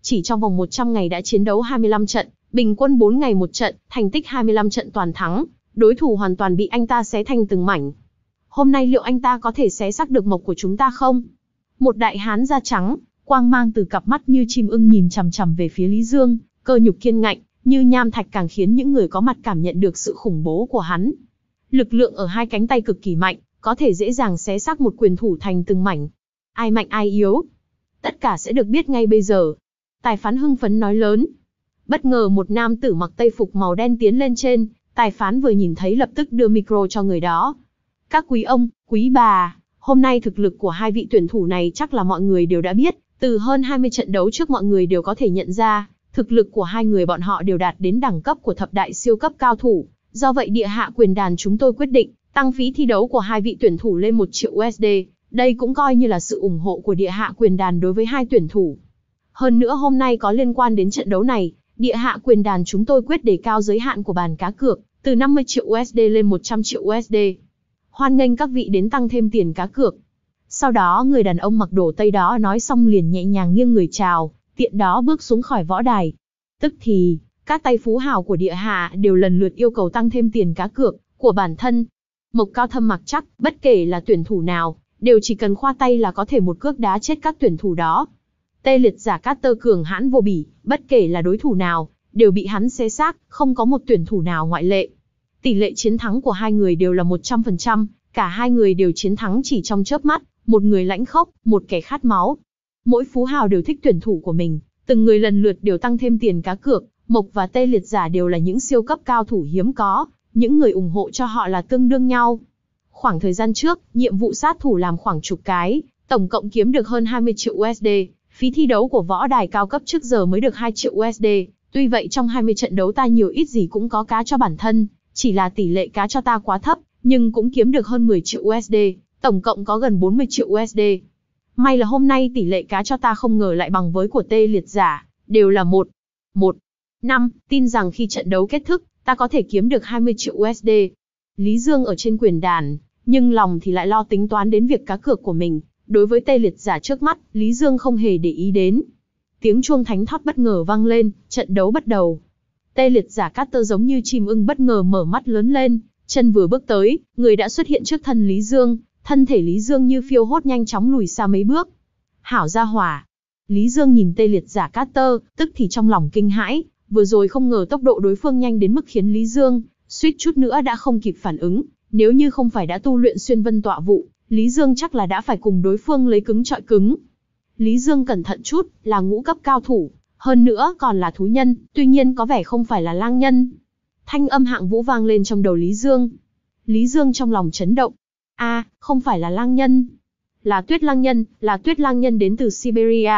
A: Chỉ trong vòng một trăm ngày đã chiến đấu hai mươi lăm trận, bình quân bốn ngày một trận, thành tích hai mươi lăm trận toàn thắng, đối thủ hoàn toàn bị anh ta xé thành từng mảnh. Hôm nay liệu anh ta có thể xé xác được mộc của chúng ta không? Một đại hán da trắng, quang mang từ cặp mắt như chim ưng nhìn chằm chằm về phía Lý Dương, cơ nhục kiên ngạnh, như nham thạch càng khiến những người có mặt cảm nhận được sự khủng bố của hắn. Lực lượng ở hai cánh tay cực kỳ mạnh, có thể dễ dàng xé xác một quyền thủ thành từng mảnh. Ai mạnh ai yếu, tất cả sẽ được biết ngay bây giờ. Tài phán hưng phấn nói lớn. Bất ngờ một nam tử mặc tây phục màu đen tiến lên trên, tài phán vừa nhìn thấy lập tức đưa micro cho người đó. Các quý ông, quý bà, hôm nay thực lực của hai vị tuyển thủ này chắc là mọi người đều đã biết, từ hơn hai mươi trận đấu trước mọi người đều có thể nhận ra, thực lực của hai người bọn họ đều đạt đến đẳng cấp của thập đại siêu cấp cao thủ. Do vậy địa hạ quyền đàn chúng tôi quyết định tăng phí thi đấu của hai vị tuyển thủ lên một triệu u ét đê, đây cũng coi như là sự ủng hộ của địa hạ quyền đàn đối với hai tuyển thủ. Hơn nữa hôm nay có liên quan đến trận đấu này, địa hạ quyền đàn chúng tôi quyết đề cao giới hạn của bàn cá cược, từ năm mươi triệu u ét đê lên một trăm triệu u ét đê. Hoan nghênh các vị đến tăng thêm tiền cá cược. Sau đó người đàn ông mặc đồ tây đó nói xong liền nhẹ nhàng nghiêng người chào, tiện đó bước xuống khỏi võ đài. Tức thì, các tay phú hào của địa hạ đều lần lượt yêu cầu tăng thêm tiền cá cược của bản thân. Mộc cao thâm mặc chắc, bất kể là tuyển thủ nào, đều chỉ cần khoa tay là có thể một cước đá chết các tuyển thủ đó. Tê liệt giả Carter cường hãn vô bỉ, bất kể là đối thủ nào, đều bị hắn xé xác, không có một tuyển thủ nào ngoại lệ. Tỷ lệ chiến thắng của hai người đều là một trăm phần trăm, cả hai người đều chiến thắng chỉ trong chớp mắt, một người lãnh khốc, một kẻ khát máu. Mỗi phú hào đều thích tuyển thủ của mình, từng người lần lượt đều tăng thêm tiền cá cược, Mộc và Tê liệt giả đều là những siêu cấp cao thủ hiếm có, những người ủng hộ cho họ là tương đương nhau. Khoảng thời gian trước, nhiệm vụ sát thủ làm khoảng chục cái, tổng cộng kiếm được hơn hai mươi triệu u ét đê, phí thi đấu của võ đài cao cấp trước giờ mới được hai triệu u ét đê, tuy vậy trong hai mươi trận đấu ta nhiều ít gì cũng có cá cho bản thân, chỉ là tỷ lệ cá cho ta quá thấp, nhưng cũng kiếm được hơn mười triệu u ét đê, tổng cộng có gần bốn mươi triệu u ét đê. May là hôm nay tỷ lệ cá cho ta không ngờ lại bằng với của Tê liệt giả, đều là một, một, năm, tin rằng khi trận đấu kết thúc, ta có thể kiếm được hai mươi triệu u ét đê. Lý Dương ở trên quyền đàn, nhưng lòng thì lại lo tính toán đến việc cá cược của mình. Đối với Tê liệt giả trước mắt, Lý Dương không hề để ý đến. Tiếng chuông thánh thót bất ngờ vang lên, trận đấu bắt đầu. Tê liệt giả Carter giống như chim ưng bất ngờ mở mắt lớn lên, chân vừa bước tới, người đã xuất hiện trước thân Lý Dương, thân thể Lý Dương như phiêu hốt nhanh chóng lùi xa mấy bước. Hảo gia hỏa. Lý Dương nhìn Tê liệt giả Carter, tức thì trong lòng kinh hãi, vừa rồi không ngờ tốc độ đối phương nhanh đến mức khiến Lý Dương suýt chút nữa đã không kịp phản ứng, nếu như không phải đã tu luyện xuyên vân tọa vụ, Lý Dương chắc là đã phải cùng đối phương lấy cứng trọi cứng. Lý Dương cẩn thận chút, là ngũ cấp cao thủ, hơn nữa còn là thú nhân, tuy nhiên có vẻ không phải là lang nhân. Thanh âm hạng vũ vang lên trong đầu Lý Dương. Lý Dương trong lòng chấn động. A, à, không phải là lang nhân. Là tuyết lang nhân, là tuyết lang nhân đến từ Siberia.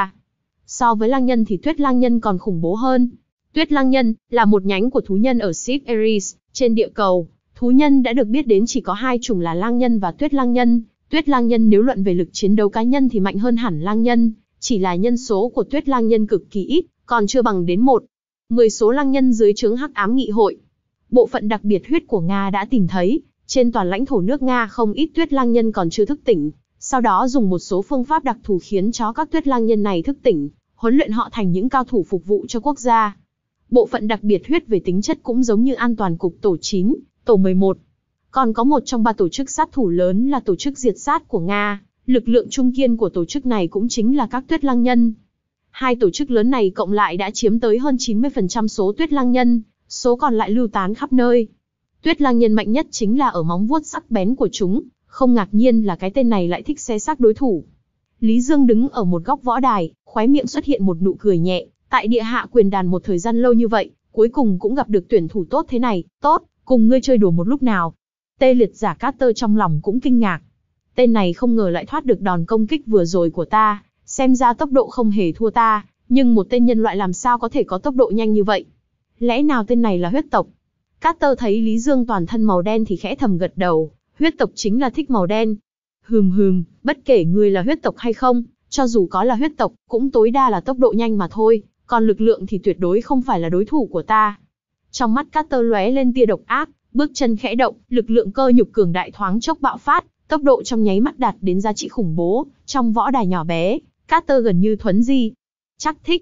A: So với lang nhân thì tuyết lang nhân còn khủng bố hơn. Tuyết lang nhân là một nhánh của thú nhân ở Siberia, trên địa cầu. Thú nhân đã được biết đến chỉ có hai chủng là lang nhân và tuyết lang nhân. Tuyết lang nhân nếu luận về lực chiến đấu cá nhân thì mạnh hơn hẳn lang nhân, chỉ là nhân số của tuyết lang nhân cực kỳ ít, còn chưa bằng đến một mười số lang nhân dưới trướng Hắc Ám Nghị hội. Bộ phận đặc biệt huyết của Nga đã tìm thấy, trên toàn lãnh thổ nước Nga không ít tuyết lang nhân còn chưa thức tỉnh, sau đó dùng một số phương pháp đặc thù khiến cho các tuyết lang nhân này thức tỉnh, huấn luyện họ thành những cao thủ phục vụ cho quốc gia. Bộ phận đặc biệt huyết về tính chất cũng giống như an toàn cục tổ chín, tổ mười một. Còn có một trong ba tổ chức sát thủ lớn là tổ chức diệt sát của Nga, lực lượng trung kiên của tổ chức này cũng chính là các tuyết lang nhân. Hai tổ chức lớn này cộng lại đã chiếm tới hơn chín mươi phần trăm số tuyết lang nhân, số còn lại lưu tán khắp nơi. Tuyết lang nhân mạnh nhất chính là ở móng vuốt sắc bén của chúng, không ngạc nhiên là cái tên này lại thích xé xác đối thủ. Lý Dương đứng ở một góc võ đài, khóe miệng xuất hiện một nụ cười nhẹ, tại địa hạ quyền đàn một thời gian lâu như vậy, cuối cùng cũng gặp được tuyển thủ tốt thế này, tốt, cùng ngươi chơi đùa một lúc nào. Tê liệt giả Carter trong lòng cũng kinh ngạc. Tên này không ngờ lại thoát được đòn công kích vừa rồi của ta, xem ra tốc độ không hề thua ta, nhưng một tên nhân loại làm sao có thể có tốc độ nhanh như vậy? Lẽ nào tên này là huyết tộc? Carter thấy Lý Dương toàn thân màu đen thì khẽ thầm gật đầu, huyết tộc chính là thích màu đen. Hừm hừm, bất kể ngươi là huyết tộc hay không, cho dù có là huyết tộc, cũng tối đa là tốc độ nhanh mà thôi, còn lực lượng thì tuyệt đối không phải là đối thủ của ta. Trong mắt Carter lóe lên tia độc ác, bước chân khẽ động, lực lượng cơ nhục cường đại thoáng chốc bạo phát, tốc độ trong nháy mắt đạt đến giá trị khủng bố, trong võ đài nhỏ bé, Carter gần như thuấn di. Chắc thích.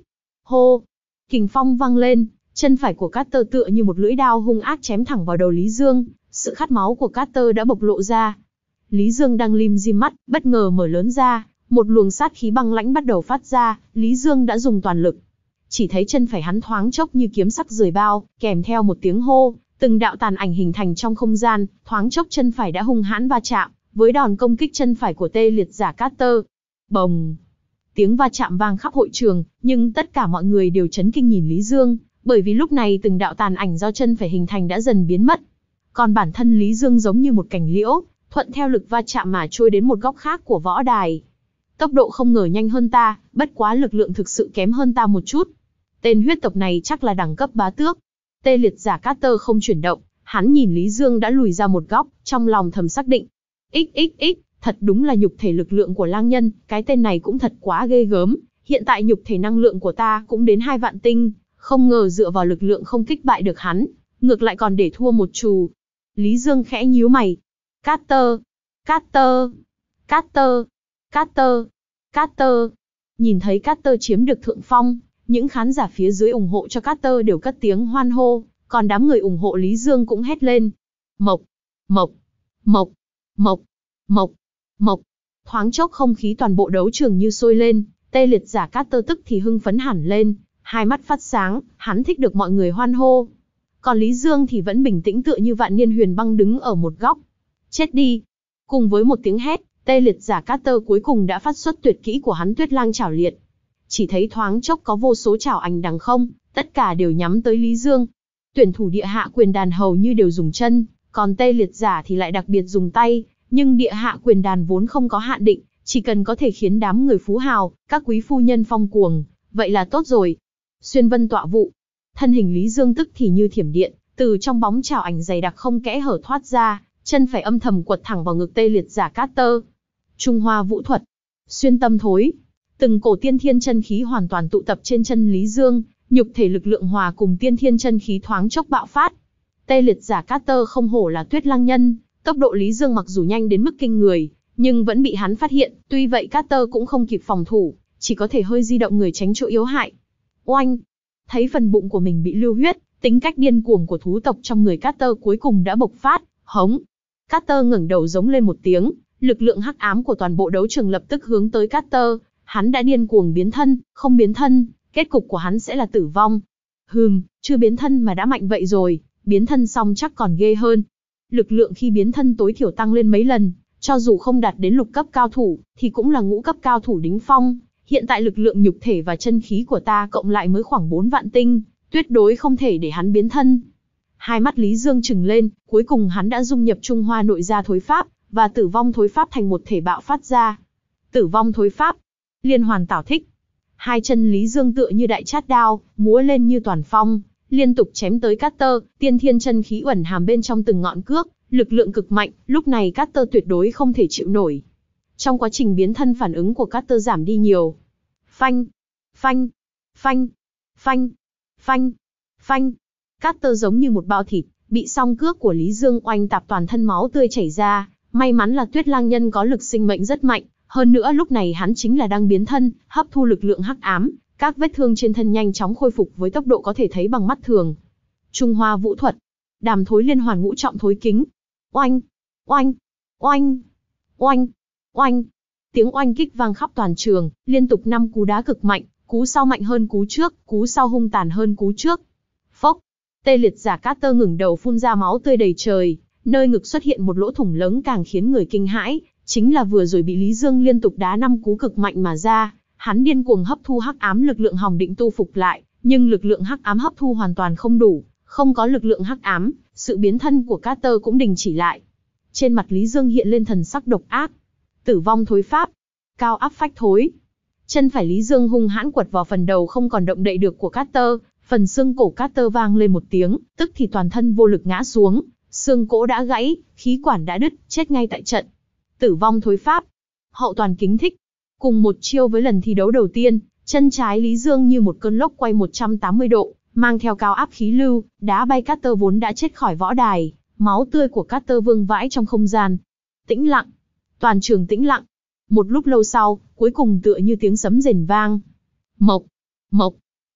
A: Hô! Kình phong vang lên, chân phải của Carter tựa như một lưỡi đao hung ác chém thẳng vào đầu Lý Dương, sự khát máu của Carter đã bộc lộ ra. Lý Dương đang lim dim mắt, bất ngờ mở lớn ra, một luồng sát khí băng lãnh bắt đầu phát ra, Lý Dương đã dùng toàn lực. Chỉ thấy chân phải hắn thoáng chốc như kiếm sắc rời bao, kèm theo một tiếng hô, từng đạo tàn ảnh hình thành trong không gian, thoáng chốc chân phải đã hung hãn va chạm với đòn công kích chân phải của tê liệt giả Carter. Bồng! Tiếng va chạm vang khắp hội trường, nhưng tất cả mọi người đều chấn kinh nhìn Lý Dương, bởi vì lúc này từng đạo tàn ảnh do chân phải hình thành đã dần biến mất. Còn bản thân Lý Dương giống như một cành liễu, thuận theo lực va chạm mà trôi đến một góc khác của võ đài. Tốc độ không ngờ nhanh hơn ta, bất quá lực lượng thực sự kém hơn ta một chút. Tên huyết tộc này chắc là đẳng cấp bá tước. Tê liệt giả Carter không chuyển động, hắn nhìn Lý Dương đã lùi ra một góc, trong lòng thầm xác định. xxx, thật đúng là nhục thể lực lượng của lang nhân, cái tên này cũng thật quá ghê gớm. Hiện tại nhục thể năng lượng của ta cũng đến hai vạn tinh, không ngờ dựa vào lực lượng không kích bại được hắn, ngược lại còn để thua một trù. Lý Dương khẽ nhíu mày. Carter, Carter, Carter, Carter, Carter. Nhìn thấy Carter chiếm được thượng phong, những khán giả phía dưới ủng hộ cho Carter đều cất tiếng hoan hô, còn đám người ủng hộ Lý Dương cũng hét lên. Mộc, mộc, mộc, mộc, mộc, mộc. Thoáng chốc không khí toàn bộ đấu trường như sôi lên, tê liệt giả Carter tức thì hưng phấn hẳn lên, hai mắt phát sáng, hắn thích được mọi người hoan hô. Còn Lý Dương thì vẫn bình tĩnh tựa như vạn niên huyền băng đứng ở một góc. Chết đi! Cùng với một tiếng hét, tê liệt giả Carter cuối cùng đã phát xuất tuyệt kỹ của hắn Tuyết Lang Chảo Liệt. Chỉ thấy thoáng chốc có vô số chảo ảnh đằng không, tất cả đều nhắm tới Lý Dương. Tuyển thủ địa hạ quyền đàn hầu như đều dùng chân, còn tê liệt giả thì lại đặc biệt dùng tay, nhưng địa hạ quyền đàn vốn không có hạn định, chỉ cần có thể khiến đám người phú hào, các quý phu nhân phong cuồng, vậy là tốt rồi. Xuyên vân tọa vụ, thân hình Lý Dương tức thì như thiểm điện, từ trong bóng chảo ảnh dày đặc không kẽ hở thoát ra, chân phải âm thầm quật thẳng vào ngực tê liệt giả Carter. Trung Hoa vũ thuật, xuyên tâm thối. Từng cổ tiên thiên chân khí hoàn toàn tụ tập trên chân Lý Dương, nhục thể lực lượng hòa cùng tiên thiên chân khí thoáng chốc bạo phát. Tê liệt giả Carter không hổ là Tuyết Lang nhân, tốc độ Lý Dương mặc dù nhanh đến mức kinh người, nhưng vẫn bị hắn phát hiện, tuy vậy Carter cũng không kịp phòng thủ, chỉ có thể hơi di động người tránh chỗ yếu hại. Oanh! Thấy phần bụng của mình bị lưu huyết, tính cách điên cuồng của thú tộc trong người Carter cuối cùng đã bộc phát, hống. Carter ngẩng đầu giống lên một tiếng, lực lượng hắc ám của toàn bộ đấu trường lập tức hướng tới Carter, hắn đã điên cuồng biến thân, không biến thân, kết cục của hắn sẽ là tử vong. Hừm, chưa biến thân mà đã mạnh vậy rồi, biến thân xong chắc còn ghê hơn. Lực lượng khi biến thân tối thiểu tăng lên mấy lần, cho dù không đạt đến lục cấp cao thủ, thì cũng là ngũ cấp cao thủ đỉnh phong. Hiện tại lực lượng nhục thể và chân khí của ta cộng lại mới khoảng bốn vạn tinh, tuyệt đối không thể để hắn biến thân. Hai mắt Lý Dương trừng lên, cuối cùng hắn đã dung nhập Trung Hoa nội gia thối pháp, và tử vong thối pháp thành một thể bạo phát ra. Tử vong thối pháp, liên hoàn tảo thích. Hai chân Lý Dương tựa như đại chát đao, múa lên như toàn phong, liên tục chém tới Carter, tiên thiên chân khí ẩn hàm bên trong từng ngọn cước, lực lượng cực mạnh, lúc này Carter tuyệt đối không thể chịu nổi. Trong quá trình biến thân phản ứng của Carter giảm đi nhiều. Phanh, phanh, phanh, phanh, phanh, phanh. Carter giống như một bao thịt, bị song cước của Lý Dương oanh tạp toàn thân máu tươi chảy ra. May mắn là Tuyết Lang nhân có lực sinh mệnh rất mạnh, hơn nữa lúc này hắn chính là đang biến thân, hấp thu lực lượng hắc ám, các vết thương trên thân nhanh chóng khôi phục với tốc độ có thể thấy bằng mắt thường. Trung Hoa vũ thuật, đàm thối liên hoàn ngũ trọng thối kính. Oanh, oanh, oanh, oanh, oanh. Tiếng oanh kích vang khắp toàn trường, liên tục năm cú đá cực mạnh, cú sau mạnh hơn cú trước, cú sau hung tàn hơn cú trước. Phốc, tê liệt giả Carter ngẩng đầu phun ra máu tươi đầy trời, nơi ngực xuất hiện một lỗ thủng lớn càng khiến người kinh hãi, chính là vừa rồi bị Lý Dương liên tục đá năm cú cực mạnh mà ra, hắn điên cuồng hấp thu hắc ám lực lượng hòng định tu phục lại, nhưng lực lượng hắc ám hấp thu hoàn toàn không đủ, không có lực lượng hắc ám, sự biến thân của Carter cũng đình chỉ lại. Trên mặt Lý Dương hiện lên thần sắc độc ác. Tử vong thối pháp, cao áp phách thối. Chân phải Lý Dương hung hãn quật vào phần đầu không còn động đậy được của Carter, phần xương cổ Carter vang lên một tiếng, tức thì toàn thân vô lực ngã xuống, xương cổ đã gãy, khí quản đã đứt, chết ngay tại trận. Tử vong thối pháp, hậu toàn kính thích. Cùng một chiêu với lần thi đấu đầu tiên, chân trái Lý Dương như một cơn lốc quay một trăm tám mươi độ, mang theo cao áp khí lưu, đá bay Carter vốn đã chết khỏi võ đài, máu tươi của Carter vương vãi trong không gian. Tĩnh lặng, toàn trường tĩnh lặng. Một lúc lâu sau, cuối cùng tựa như tiếng sấm rền vang. Mộc, mộc,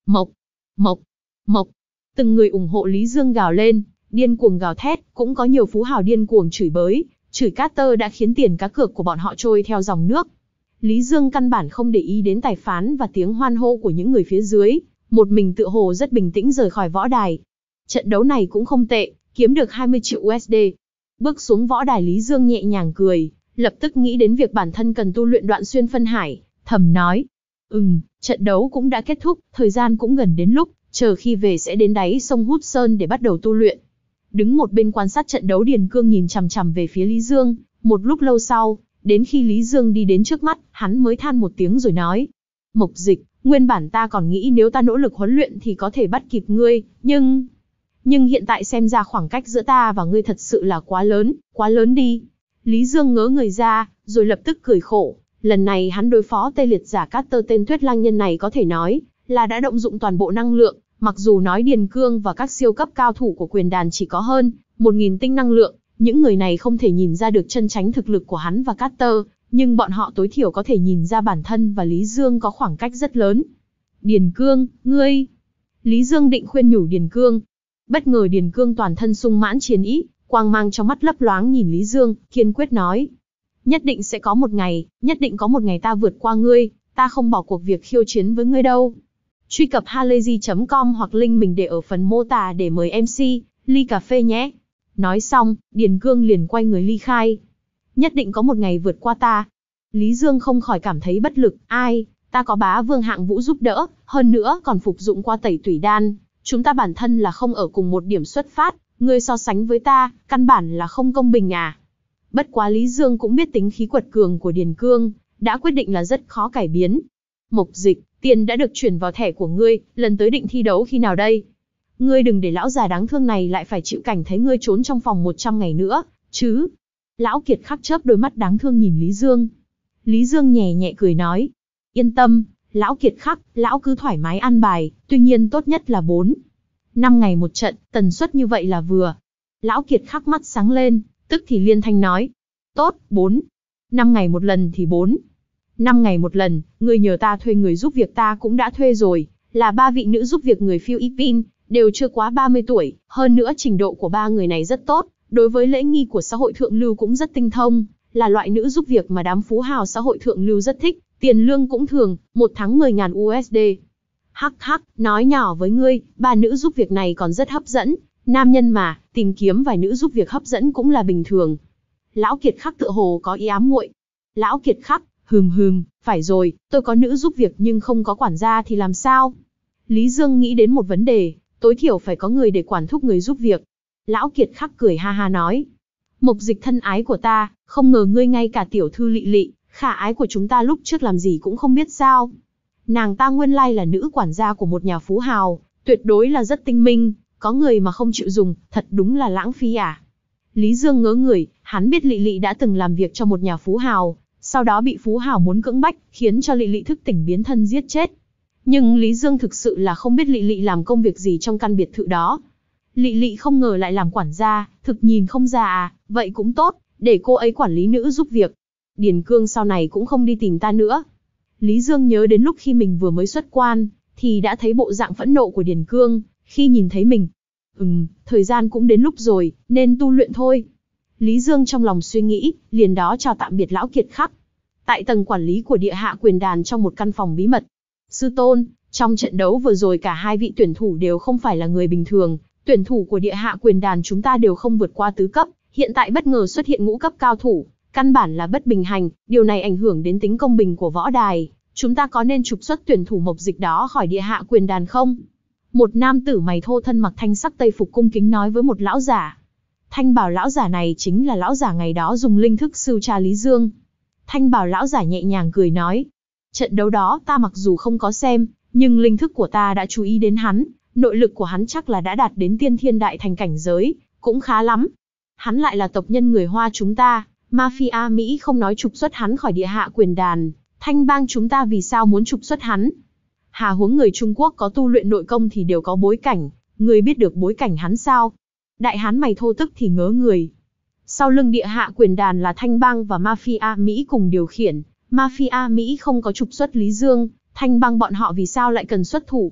A: Mộc, Mộc, Mộc. Từng người ủng hộ Lý Dương gào lên, điên cuồng gào thét, cũng có nhiều phú hào điên cuồng chửi bới, chửi Carter đã khiến tiền cá cược của bọn họ trôi theo dòng nước. Lý Dương căn bản không để ý đến tài phán và tiếng hoan hô của những người phía dưới, một mình tựa hồ rất bình tĩnh rời khỏi võ đài. Trận đấu này cũng không tệ, kiếm được hai mươi triệu u ét đê. Bước xuống võ đài Lý Dương nhẹ nhàng cười, lập tức nghĩ đến việc bản thân cần tu luyện đoạn xuyên phân hải, thầm nói. Ừm, trận đấu cũng đã kết thúc, thời gian cũng gần đến lúc, chờ khi về sẽ đến đáy sông Hút Sơn để bắt đầu tu luyện. Đứng một bên quan sát trận đấu Điền Cương nhìn chằm chằm về phía Lý Dương, một lúc lâu sau, đến khi Lý Dương đi đến trước mắt, hắn mới than một tiếng rồi nói. Mộc Dịch, nguyên bản ta còn nghĩ nếu ta nỗ lực huấn luyện thì có thể bắt kịp ngươi, nhưng... Nhưng hiện tại xem ra khoảng cách giữa ta và ngươi thật sự là quá lớn, quá lớn đi. Lý Dương ngớ người ra, rồi lập tức cười khổ. Lần này hắn đối phó tê liệt giả Carter tên Tuyết Lang Nhân này có thể nói là đã động dụng toàn bộ năng lượng, mặc dù nói Điền Cương và các siêu cấp cao thủ của quyền đàn chỉ có hơn một nghìn tinh năng lượng, những người này không thể nhìn ra được chân chánh thực lực của hắn và Carter, nhưng bọn họ tối thiểu có thể nhìn ra bản thân và Lý Dương có khoảng cách rất lớn. Điền Cương, ngươi... Lý Dương định khuyên nhủ Điền Cương. Bất ngờ Điền Cương toàn thân sung mãn chiến ý, quang mang trong mắt lấp loáng nhìn Lý Dương, kiên quyết nói. Nhất định sẽ có một ngày, nhất định có một ngày ta vượt qua ngươi, ta không bỏ cuộc việc khiêu chiến với ngươi đâu. Truy cập halayzi chấm com hoặc link mình để ở phần mô tả để mời em xê, ly cà phê nhé. Nói xong, Điền Cương liền quay người ly khai. Nhất định có một ngày vượt qua ta. Lý Dương không khỏi cảm thấy bất lực, ai, ta có bá vương hạng vũ giúp đỡ, hơn nữa còn phục dụng qua tẩy tủy đan. Chúng ta bản thân là không ở cùng một điểm xuất phát, ngươi so sánh với ta, căn bản là không công bình à. Bất quá Lý Dương cũng biết tính khí quật cường của Điền Cương, đã quyết định là rất khó cải biến. Mộc Dịch, tiền đã được chuyển vào thẻ của ngươi, lần tới định thi đấu khi nào đây? Ngươi đừng để lão già đáng thương này lại phải chịu cảnh thấy ngươi trốn trong phòng một trăm ngày nữa, chứ. Lão Kiệt Khắc chớp đôi mắt đáng thương nhìn Lý Dương. Lý Dương nhẹ nhẹ cười nói. Yên tâm, Lão Kiệt Khắc, lão cứ thoải mái ăn bài, tuy nhiên tốt nhất là bốn năm ngày một trận, tần suất như vậy là vừa. Lão Kiệt Khắc mắt sáng lên, tức thì liên thanh nói. Tốt, bốn năm ngày một lần thì bốn năm ngày một lần, người nhờ ta thuê người giúp việc ta cũng đã thuê rồi, là ba vị nữ giúp việc người Philippines, đều chưa quá ba mươi tuổi, hơn nữa trình độ của ba người này rất tốt, đối với lễ nghi của xã hội thượng lưu cũng rất tinh thông, là loại nữ giúp việc mà đám phú hào xã hội thượng lưu rất thích, tiền lương cũng thường, một tháng mười nghìn u ét đê. Hắc hắc, nói nhỏ với ngươi, ba nữ giúp việc này còn rất hấp dẫn, nam nhân mà, tìm kiếm vài nữ giúp việc hấp dẫn cũng là bình thường. Lão Kiệt Khắc tựa hồ có ý ám muội. Lão Kiệt Khắc, hừm hừm, phải rồi, tôi có nữ giúp việc nhưng không có quản gia thì làm sao? Lý Dương nghĩ đến một vấn đề, tối thiểu phải có người để quản thúc người giúp việc. Lão Kiệt Khắc cười ha ha nói. Mộc Dịch thân ái của ta, không ngờ ngươi ngay cả tiểu thư Lị Lị, khả ái của chúng ta lúc trước làm gì cũng không biết sao. Nàng ta nguyên lai là nữ quản gia của một nhà phú hào, tuyệt đối là rất tinh minh, có người mà không chịu dùng, thật đúng là lãng phí à. Lý Dương ngớ người, hắn biết Lị Lị đã từng làm việc cho một nhà phú hào, sau đó bị phú hào muốn cưỡng bách, khiến cho Lị Lị thức tỉnh biến thân giết chết. Nhưng Lý Dương thực sự là không biết Lị Lị làm công việc gì trong căn biệt thự đó. Lị Lị không ngờ lại làm quản gia, thực nhìn không ra à, vậy cũng tốt, để cô ấy quản lý nữ giúp việc. Điền Cương sau này cũng không đi tìm ta nữa. Lý Dương nhớ đến lúc khi mình vừa mới xuất quan, thì đã thấy bộ dạng phẫn nộ của Điền Cương, khi nhìn thấy mình. Ừm, thời gian cũng đến lúc rồi, nên tu luyện thôi. Lý Dương trong lòng suy nghĩ, liền đó chào tạm biệt Lão Kiệt Khắc. Tại tầng quản lý của địa hạ quyền đàn trong một căn phòng bí mật. Sư tôn, trong trận đấu vừa rồi cả hai vị tuyển thủ đều không phải là người bình thường, tuyển thủ của địa hạ quyền đàn chúng ta đều không vượt qua tứ cấp, hiện tại bất ngờ xuất hiện ngũ cấp cao thủ, căn bản là bất bình hành, điều này ảnh hưởng đến tính công bình của võ đài, chúng ta có nên trục xuất tuyển thủ Mộc Dịch đó khỏi địa hạ quyền đàn không? Một nam tử mày thô thân mặc thanh sắc tây phục cung kính nói với một lão giả. Thanh bảo lão giả này chính là lão giả ngày đó dùng linh thức sưu tra Lý Dương. Thanh bảo lão giả nhẹ nhàng cười nói. Trận đấu đó ta mặc dù không có xem, nhưng linh thức của ta đã chú ý đến hắn, nội lực của hắn chắc là đã đạt đến tiên thiên đại thành cảnh giới, cũng khá lắm. Hắn lại là tộc nhân người Hoa chúng ta, Mafia Mỹ không nói trục xuất hắn khỏi địa hạ quyền đàn, Thanh bang chúng ta vì sao muốn trục xuất hắn? Hà huống người Trung Quốc có tu luyện nội công thì đều có bối cảnh, người biết được bối cảnh hắn sao? Đại hán mày thô tức thì ngớ người. Sau lưng địa hạ quyền đàn là Thanh bang và Mafia Mỹ cùng điều khiển, Mafia Mỹ không có trục xuất Lý Dương, Thanh bang bọn họ vì sao lại cần xuất thủ?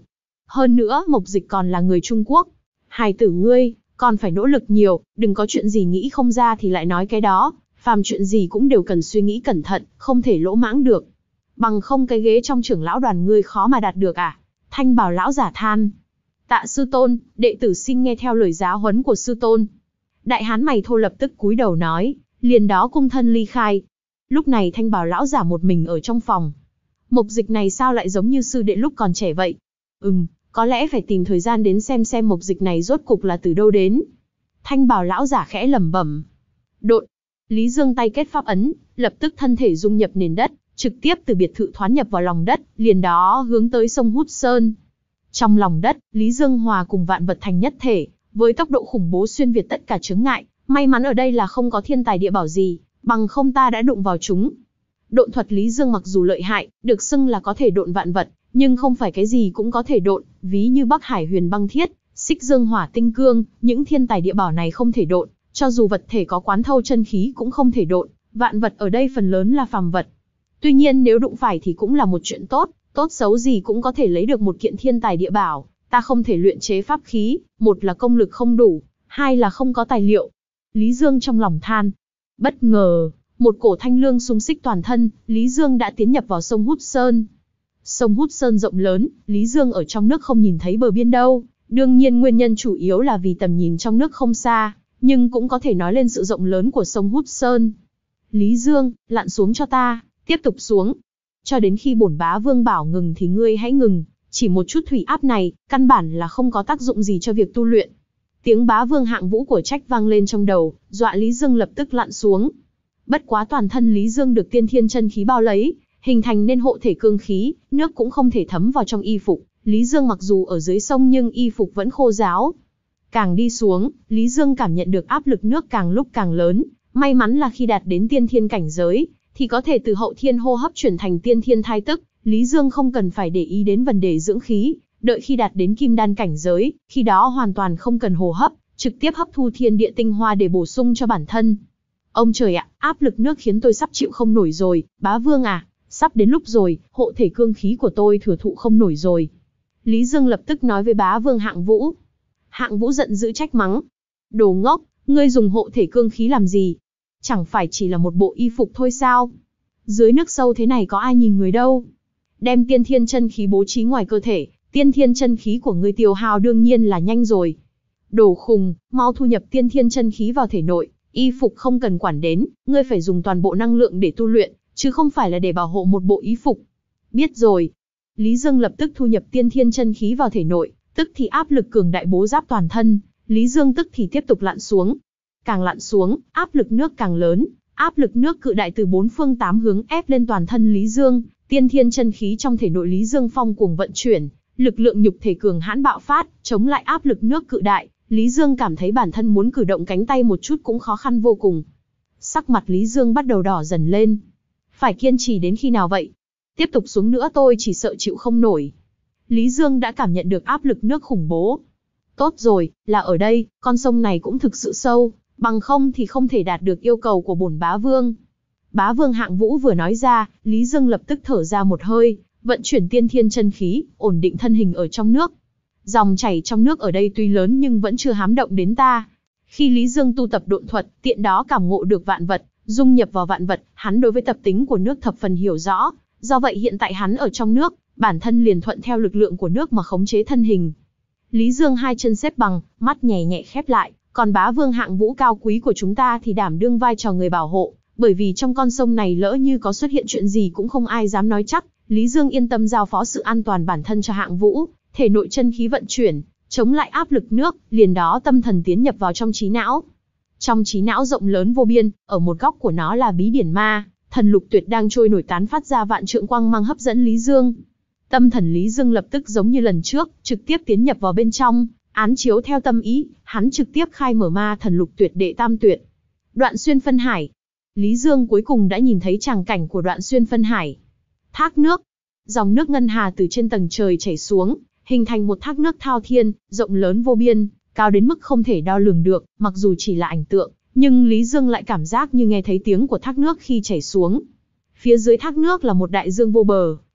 A: Hơn nữa Mộc Dịch còn là người Trung Quốc. Hài tử ngươi, còn phải nỗ lực nhiều, đừng có chuyện gì nghĩ không ra thì lại nói cái đó, phàm chuyện gì cũng đều cần suy nghĩ cẩn thận, không thể lỗ mãng được. Bằng không cái ghế trong trưởng lão đoàn ngươi khó mà đạt được à? Thanh bào lão giả than. Tạ sư tôn, đệ tử xin nghe theo lời giáo huấn của sư tôn. Đại hán mày thô lập tức cúi đầu nói, liền đó cung thân ly khai. Lúc này thanh bào lão giả một mình ở trong phòng. Mộc Dịch này sao lại giống như sư đệ lúc còn trẻ vậy? Ừm, có lẽ phải tìm thời gian đến xem xem Mộc Dịch này rốt cục là từ đâu đến. Thanh bào lão giả khẽ lẩm bẩm. Độn. Lý Dương tay kết pháp ấn, lập tức thân thể dung nhập nền đất, trực tiếp từ biệt thự thoán nhập vào lòng đất, liền đó hướng tới sông Hút Sơn. Trong lòng đất, Lý Dương hòa cùng vạn vật thành nhất thể, với tốc độ khủng bố xuyên việt tất cả chướng ngại, may mắn ở đây là không có thiên tài địa bảo gì, bằng không ta đã đụng vào chúng. Độn thuật Lý Dương mặc dù lợi hại, được xưng là có thể độn vạn vật, nhưng không phải cái gì cũng có thể độn, ví như Bắc Hải Huyền Băng Thiết, Xích Dương Hỏa Tinh Cương, những thiên tài địa bảo này không thể độn, cho dù vật thể có quán thâu chân khí cũng không thể độn, vạn vật ở đây phần lớn là phàm vật. Tuy nhiên nếu đụng phải thì cũng là một chuyện tốt, tốt xấu gì cũng có thể lấy được một kiện thiên tài địa bảo, ta không thể luyện chế pháp khí, một là công lực không đủ, hai là không có tài liệu. Lý Dương trong lòng than. Bất ngờ, một cổ thanh lương xung xích toàn thân, Lý Dương đã tiến nhập vào sông Hút Sơn. Sông Hút Sơn rộng lớn, Lý Dương ở trong nước không nhìn thấy bờ biên đâu, đương nhiên nguyên nhân chủ yếu là vì tầm nhìn trong nước không xa, nhưng cũng có thể nói lên sự rộng lớn của sông Hút Sơn. Lý Dương, lặn xuống cho ta, tiếp tục xuống. Cho đến khi bổn bá vương bảo ngừng thì ngươi hãy ngừng, chỉ một chút thủy áp này, căn bản là không có tác dụng gì cho việc tu luyện. Tiếng bá vương hạng vũ của trách vang lên trong đầu, dọa Lý Dương lập tức lặn xuống. Bất quá toàn thân Lý Dương được tiên thiên chân khí bao lấy, hình thành nên hộ thể cương khí, nước cũng không thể thấm vào trong y phục. Lý Dương mặc dù ở dưới sông nhưng y phục vẫn khô ráo. Càng đi xuống, Lý Dương cảm nhận được áp lực nước càng lúc càng lớn. May mắn là khi đạt đến tiên thiên cảnh giới, thì có thể từ hậu thiên hô hấp chuyển thành tiên thiên thai tức. Lý Dương không cần phải để ý đến vấn đề dưỡng khí, đợi khi đạt đến kim đan cảnh giới, khi đó hoàn toàn không cần hô hấp, trực tiếp hấp thu thiên địa tinh hoa để bổ sung cho bản thân. Ông trời ạ, áp lực nước khiến tôi sắp chịu không nổi rồi, bá vương à, sắp đến lúc rồi, hộ thể cương khí của tôi thừa thụ không nổi rồi. Lý Dương lập tức nói với bá vương Hạng Vũ. Hạng Vũ giận dữ trách mắng. Đồ ngốc, ngươi dùng hộ thể cương khí làm gì? Chẳng phải chỉ là một bộ y phục thôi sao? Dưới nước sâu thế này có ai nhìn người đâu? Đem tiên thiên chân khí bố trí ngoài cơ thể, tiên thiên chân khí của ngươi tiêu hao đương nhiên là nhanh rồi. Đồ khùng, mau thu nhập tiên thiên chân khí vào thể nội, y phục không cần quản đến, ngươi phải dùng toàn bộ năng lượng để tu luyện, chứ không phải là để bảo hộ một bộ y phục. Biết rồi. Lý Dương lập tức thu nhập tiên thiên chân khí vào thể nội, tức thì áp lực cường đại bố giáp toàn thân, Lý Dương tức thì tiếp tục lặn xuống. Càng lặn xuống, áp lực nước càng lớn, áp lực nước cự đại từ bốn phương tám hướng ép lên toàn thân Lý Dương, tiên thiên chân khí trong thể nội Lý Dương phong cuồng vận chuyển, lực lượng nhục thể cường hãn bạo phát, chống lại áp lực nước cự đại, Lý Dương cảm thấy bản thân muốn cử động cánh tay một chút cũng khó khăn vô cùng. Sắc mặt Lý Dương bắt đầu đỏ dần lên. Phải kiên trì đến khi nào vậy? Tiếp tục xuống nữa tôi chỉ sợ chịu không nổi. Lý Dương đã cảm nhận được áp lực nước khủng bố. Tốt rồi, là ở đây, con sông này cũng thực sự sâu, bằng không thì không thể đạt được yêu cầu của bổn bá vương. Bá vương Hạng Vũ vừa nói ra, Lý Dương lập tức thở ra một hơi, vận chuyển tiên thiên chân khí, ổn định thân hình ở trong nước. Dòng chảy trong nước ở đây tuy lớn nhưng vẫn chưa hám động đến ta. Khi Lý Dương tu tập độn thuật, tiện đó cảm ngộ được vạn vật, dung nhập vào vạn vật, hắn đối với tập tính của nước thập phần hiểu rõ, do vậy hiện tại hắn ở trong nước, bản thân liền thuận theo lực lượng của nước mà khống chế thân hình. Lý Dương hai chân xếp bằng, mắt nhẹ nhẹ khép lại, còn bá vương Hạng Vũ cao quý của chúng ta thì đảm đương vai trò người bảo hộ, bởi vì trong con sông này lỡ như có xuất hiện chuyện gì cũng không ai dám nói chắc. Lý Dương yên tâm giao phó sự an toàn bản thân cho Hạng Vũ, thể nội chân khí vận chuyển, chống lại áp lực nước, liền đó tâm thần tiến nhập vào trong trí não. Trong trí não rộng lớn vô biên, ở một góc của nó là bí điển ma, thần lục tuyệt đang trôi nổi tán phát ra vạn trượng quang mang hấp dẫn Lý Dương. Tâm thần Lý Dương lập tức giống như lần trước, trực tiếp tiến nhập vào bên trong, án chiếu theo tâm ý, hắn trực tiếp khai mở ma thần lục tuyệt đệ tam tuyệt. Đoạn xuyên phân hải. Lý Dương cuối cùng đã nhìn thấy tràng cảnh của đoạn xuyên phân hải. Thác nước. Dòng nước ngân hà từ trên tầng trời chảy xuống, hình thành một thác nước thao thiên, rộng lớn vô biên, cao đến mức không thể đo lường được, mặc dù chỉ là ảnh tượng, nhưng Lý Dương lại cảm giác như nghe thấy tiếng của thác nước khi chảy xuống. Phía dưới thác nước là một đại dương vô bờ,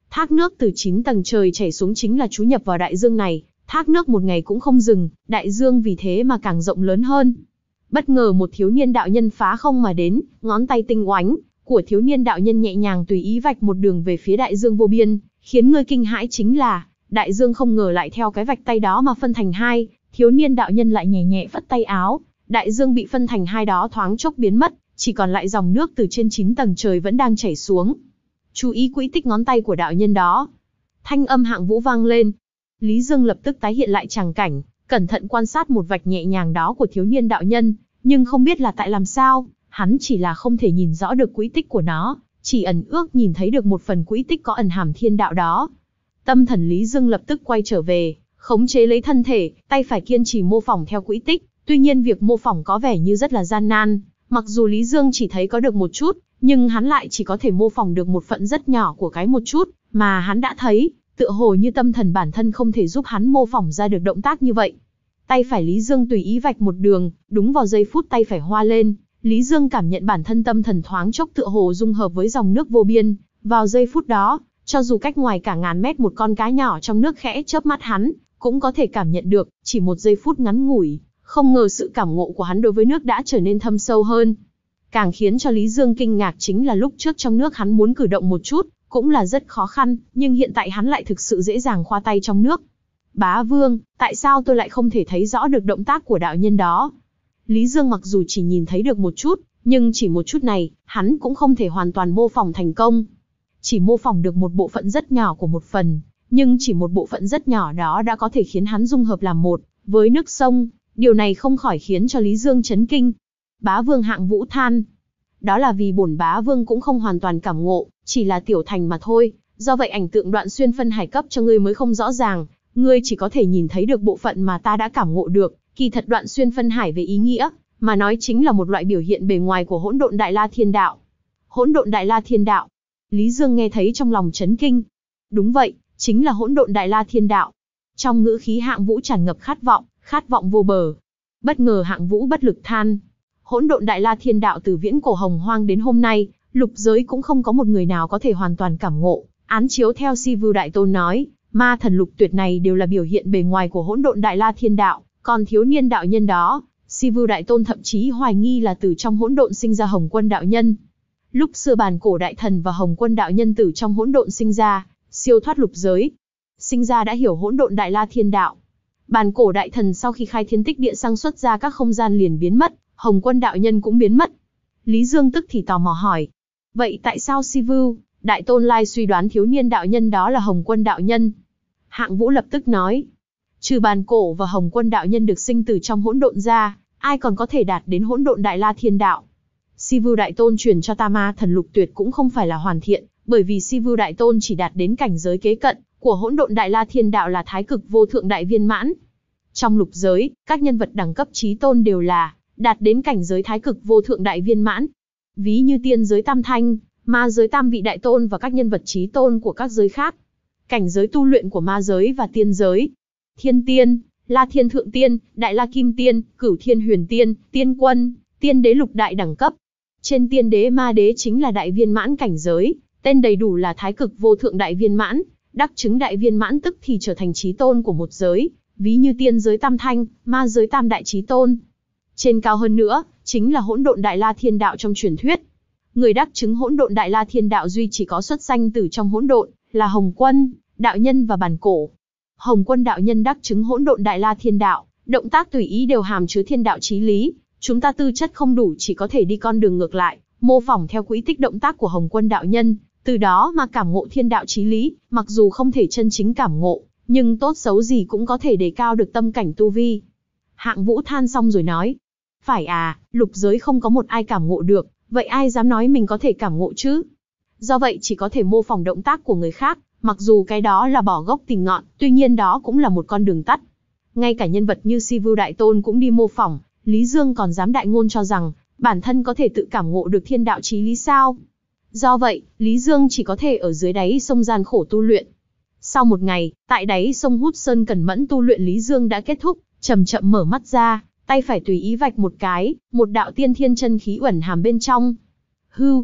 A: Thác nước từ chín tầng trời chảy xuống chính là chú nhập vào đại dương này, thác nước một ngày cũng không dừng, đại dương vì thế mà càng rộng lớn hơn. Bất ngờ một thiếu niên đạo nhân phá không mà đến, ngón tay tinh oánh của thiếu niên đạo nhân nhẹ nhàng tùy ý vạch một đường về phía đại dương vô biên, khiến người kinh hãi chính là, đại dương không ngờ lại theo cái vạch tay đó mà phân thành hai, thiếu niên đạo nhân lại nhẹ nhẹ phất tay áo, đại dương bị phân thành hai đó thoáng chốc biến mất, chỉ còn lại dòng nước từ trên chín tầng trời vẫn đang chảy xuống. Chú ý quỹ tích ngón tay của đạo nhân đó. Thanh âm Hạng Vũ vang lên. Lý Dương lập tức tái hiện lại tràng cảnh, cẩn thận quan sát một vạch nhẹ nhàng đó của thiếu niên đạo nhân, nhưng không biết là tại làm sao, hắn chỉ là không thể nhìn rõ được quỹ tích của nó, chỉ ẩn ước nhìn thấy được một phần quỹ tích có ẩn hàm thiên đạo đó. Tâm thần Lý Dương lập tức quay trở về, khống chế lấy thân thể, tay phải kiên trì mô phỏng theo quỹ tích, tuy nhiên việc mô phỏng có vẻ như rất là gian nan, mặc dù Lý Dương chỉ thấy có được một chút, nhưng hắn lại chỉ có thể mô phỏng được một phần rất nhỏ của cái một chút mà hắn đã thấy, tựa hồ như tâm thần bản thân không thể giúp hắn mô phỏng ra được động tác như vậy. Tay phải Lý Dương tùy ý vạch một đường, đúng vào giây phút tay phải hoa lên, Lý Dương cảm nhận bản thân tâm thần thoáng chốc tựa hồ dung hợp với dòng nước vô biên, vào giây phút đó, cho dù cách ngoài cả ngàn mét một con cá nhỏ trong nước khẽ chớp mắt hắn, cũng có thể cảm nhận được, chỉ một giây phút ngắn ngủi, không ngờ sự cảm ngộ của hắn đối với nước đã trở nên thâm sâu hơn. Càng khiến cho Lý Dương kinh ngạc chính là lúc trước trong nước hắn muốn cử động một chút, cũng là rất khó khăn, nhưng hiện tại hắn lại thực sự dễ dàng khoa tay trong nước. Bá Vương, tại sao tôi lại không thể thấy rõ được động tác của đạo nhân đó? Lý Dương mặc dù chỉ nhìn thấy được một chút, nhưng chỉ một chút này, hắn cũng không thể hoàn toàn mô phỏng thành công. Chỉ mô phỏng được một bộ phận rất nhỏ của một phần, nhưng chỉ một bộ phận rất nhỏ đó đã có thể khiến hắn dung hợp làm một với nước sông, điều này không khỏi khiến cho Lý Dương chấn kinh. Bá Vương Hạng Vũ than, đó là vì bổn Bá Vương cũng không hoàn toàn cảm ngộ, chỉ là tiểu thành mà thôi, do vậy ảnh tượng đoạn xuyên phân hải cấp cho ngươi mới không rõ ràng, ngươi chỉ có thể nhìn thấy được bộ phận mà ta đã cảm ngộ được, kỳ thật đoạn xuyên phân hải về ý nghĩa, mà nói chính là một loại biểu hiện bề ngoài của hỗn độn đại la thiên đạo. Hỗn độn đại la thiên đạo. Lý Dương nghe thấy trong lòng chấn kinh. Đúng vậy, chính là hỗn độn đại la thiên đạo. Trong ngữ khí Hạng Vũ tràn ngập khát vọng, khát vọng vô bờ. Bất ngờ Hạng Vũ bất lực than, hỗn độn đại la thiên đạo từ viễn cổ hồng hoang đến hôm nay, lục giới cũng không có một người nào có thể hoàn toàn cảm ngộ. Án chiếu theo Si Vưu Đại Tôn nói, ma thần lục tuyệt này đều là biểu hiện bề ngoài của hỗn độn đại la thiên đạo, còn thiếu niên đạo nhân đó, Si Vưu Đại Tôn thậm chí hoài nghi là từ trong hỗn độn sinh ra Hồng Quân đạo nhân. Lúc xưa Bàn Cổ đại thần và Hồng Quân đạo nhân từ trong hỗn độn sinh ra, siêu thoát lục giới, sinh ra đã hiểu hỗn độn đại la thiên đạo. Bàn Cổ đại thần sau khi khai thiên tích địa sang xuất ra các không gian liền biến mất, Hồng Quân đạo nhân cũng biến mất. Lý Dương tức thì tò mò hỏi, vậy tại sao Si Vưu Đại Tôn lai suy đoán thiếu niên đạo nhân đó là Hồng Quân đạo nhân? Hạng Vũ lập tức nói, trừ Bàn Cổ và Hồng Quân đạo nhân được sinh từ trong hỗn độn ra, ai còn có thể đạt đến hỗn độn đại la thiên đạo? Si Vưu Đại Tôn truyền cho ta ma thần lục tuyệt cũng không phải là hoàn thiện, bởi vì Si Vưu Đại Tôn chỉ đạt đến cảnh giới kế cận của hỗn độn đại la thiên đạo là thái cực vô thượng đại viên mãn. Trong lục giới, các nhân vật đẳng cấp chí tôn đều là đạt đến cảnh giới thái cực vô thượng đại viên mãn. Ví như tiên giới tam thanh, ma giới tam vị đại tôn và các nhân vật chí tôn của các giới khác. Cảnh giới tu luyện của ma giới và tiên giới: Thiên Tiên, La Thiên Thượng Tiên, Đại La Kim Tiên, Cửu Thiên Huyền Tiên, Tiên Quân, Tiên Đế lục đại đẳng cấp. Trên Tiên Đế Ma Đế chính là đại viên mãn cảnh giới, tên đầy đủ là thái cực vô thượng đại viên mãn, đắc chứng đại viên mãn tức thì trở thành chí tôn của một giới, ví như tiên giới tam thanh, ma giới tam đại chí tôn. Trên cao hơn nữa, chính là hỗn độn đại la thiên đạo trong truyền thuyết. Người đắc chứng hỗn độn đại la thiên đạo duy chỉ có xuất sanh từ trong hỗn độn, là Hồng Quân đạo nhân và Bàn Cổ. Hồng Quân đạo nhân đắc chứng hỗn độn đại la thiên đạo, động tác tùy ý đều hàm chứa thiên đạo chí lý. Chúng ta tư chất không đủ, chỉ có thể đi con đường ngược lại, mô phỏng theo quỹ tích động tác của Hồng Quân đạo nhân, từ đó mà cảm ngộ thiên đạo chí lý. Mặc dù không thể chân chính cảm ngộ, nhưng tốt xấu gì cũng có thể đề cao được tâm cảnh tu vi. Hạng Vũ than xong rồi nói, phải à, lục giới không có một ai cảm ngộ được, vậy ai dám nói mình có thể cảm ngộ chứ? Do vậy chỉ có thể mô phỏng động tác của người khác, mặc dù cái đó là bỏ gốc tìm ngọn, tuy nhiên đó cũng là một con đường tắt. Ngay cả nhân vật như Si Vưu Đại Tôn cũng đi mô phỏng, Lý Dương còn dám đại ngôn cho rằng bản thân có thể tự cảm ngộ được thiên đạo chí lý sao? Do vậy, Lý Dương chỉ có thể ở dưới đáy sông gian khổ tu luyện. Sau một ngày, tại đáy sông Hút Sơn cẩn mẫn tu luyện, Lý Dương đã kết thúc, chậm chậm mở mắt ra, tay phải tùy ý vạch một cái, một đạo tiên thiên chân khí uẩn hàm bên trong. Hưu,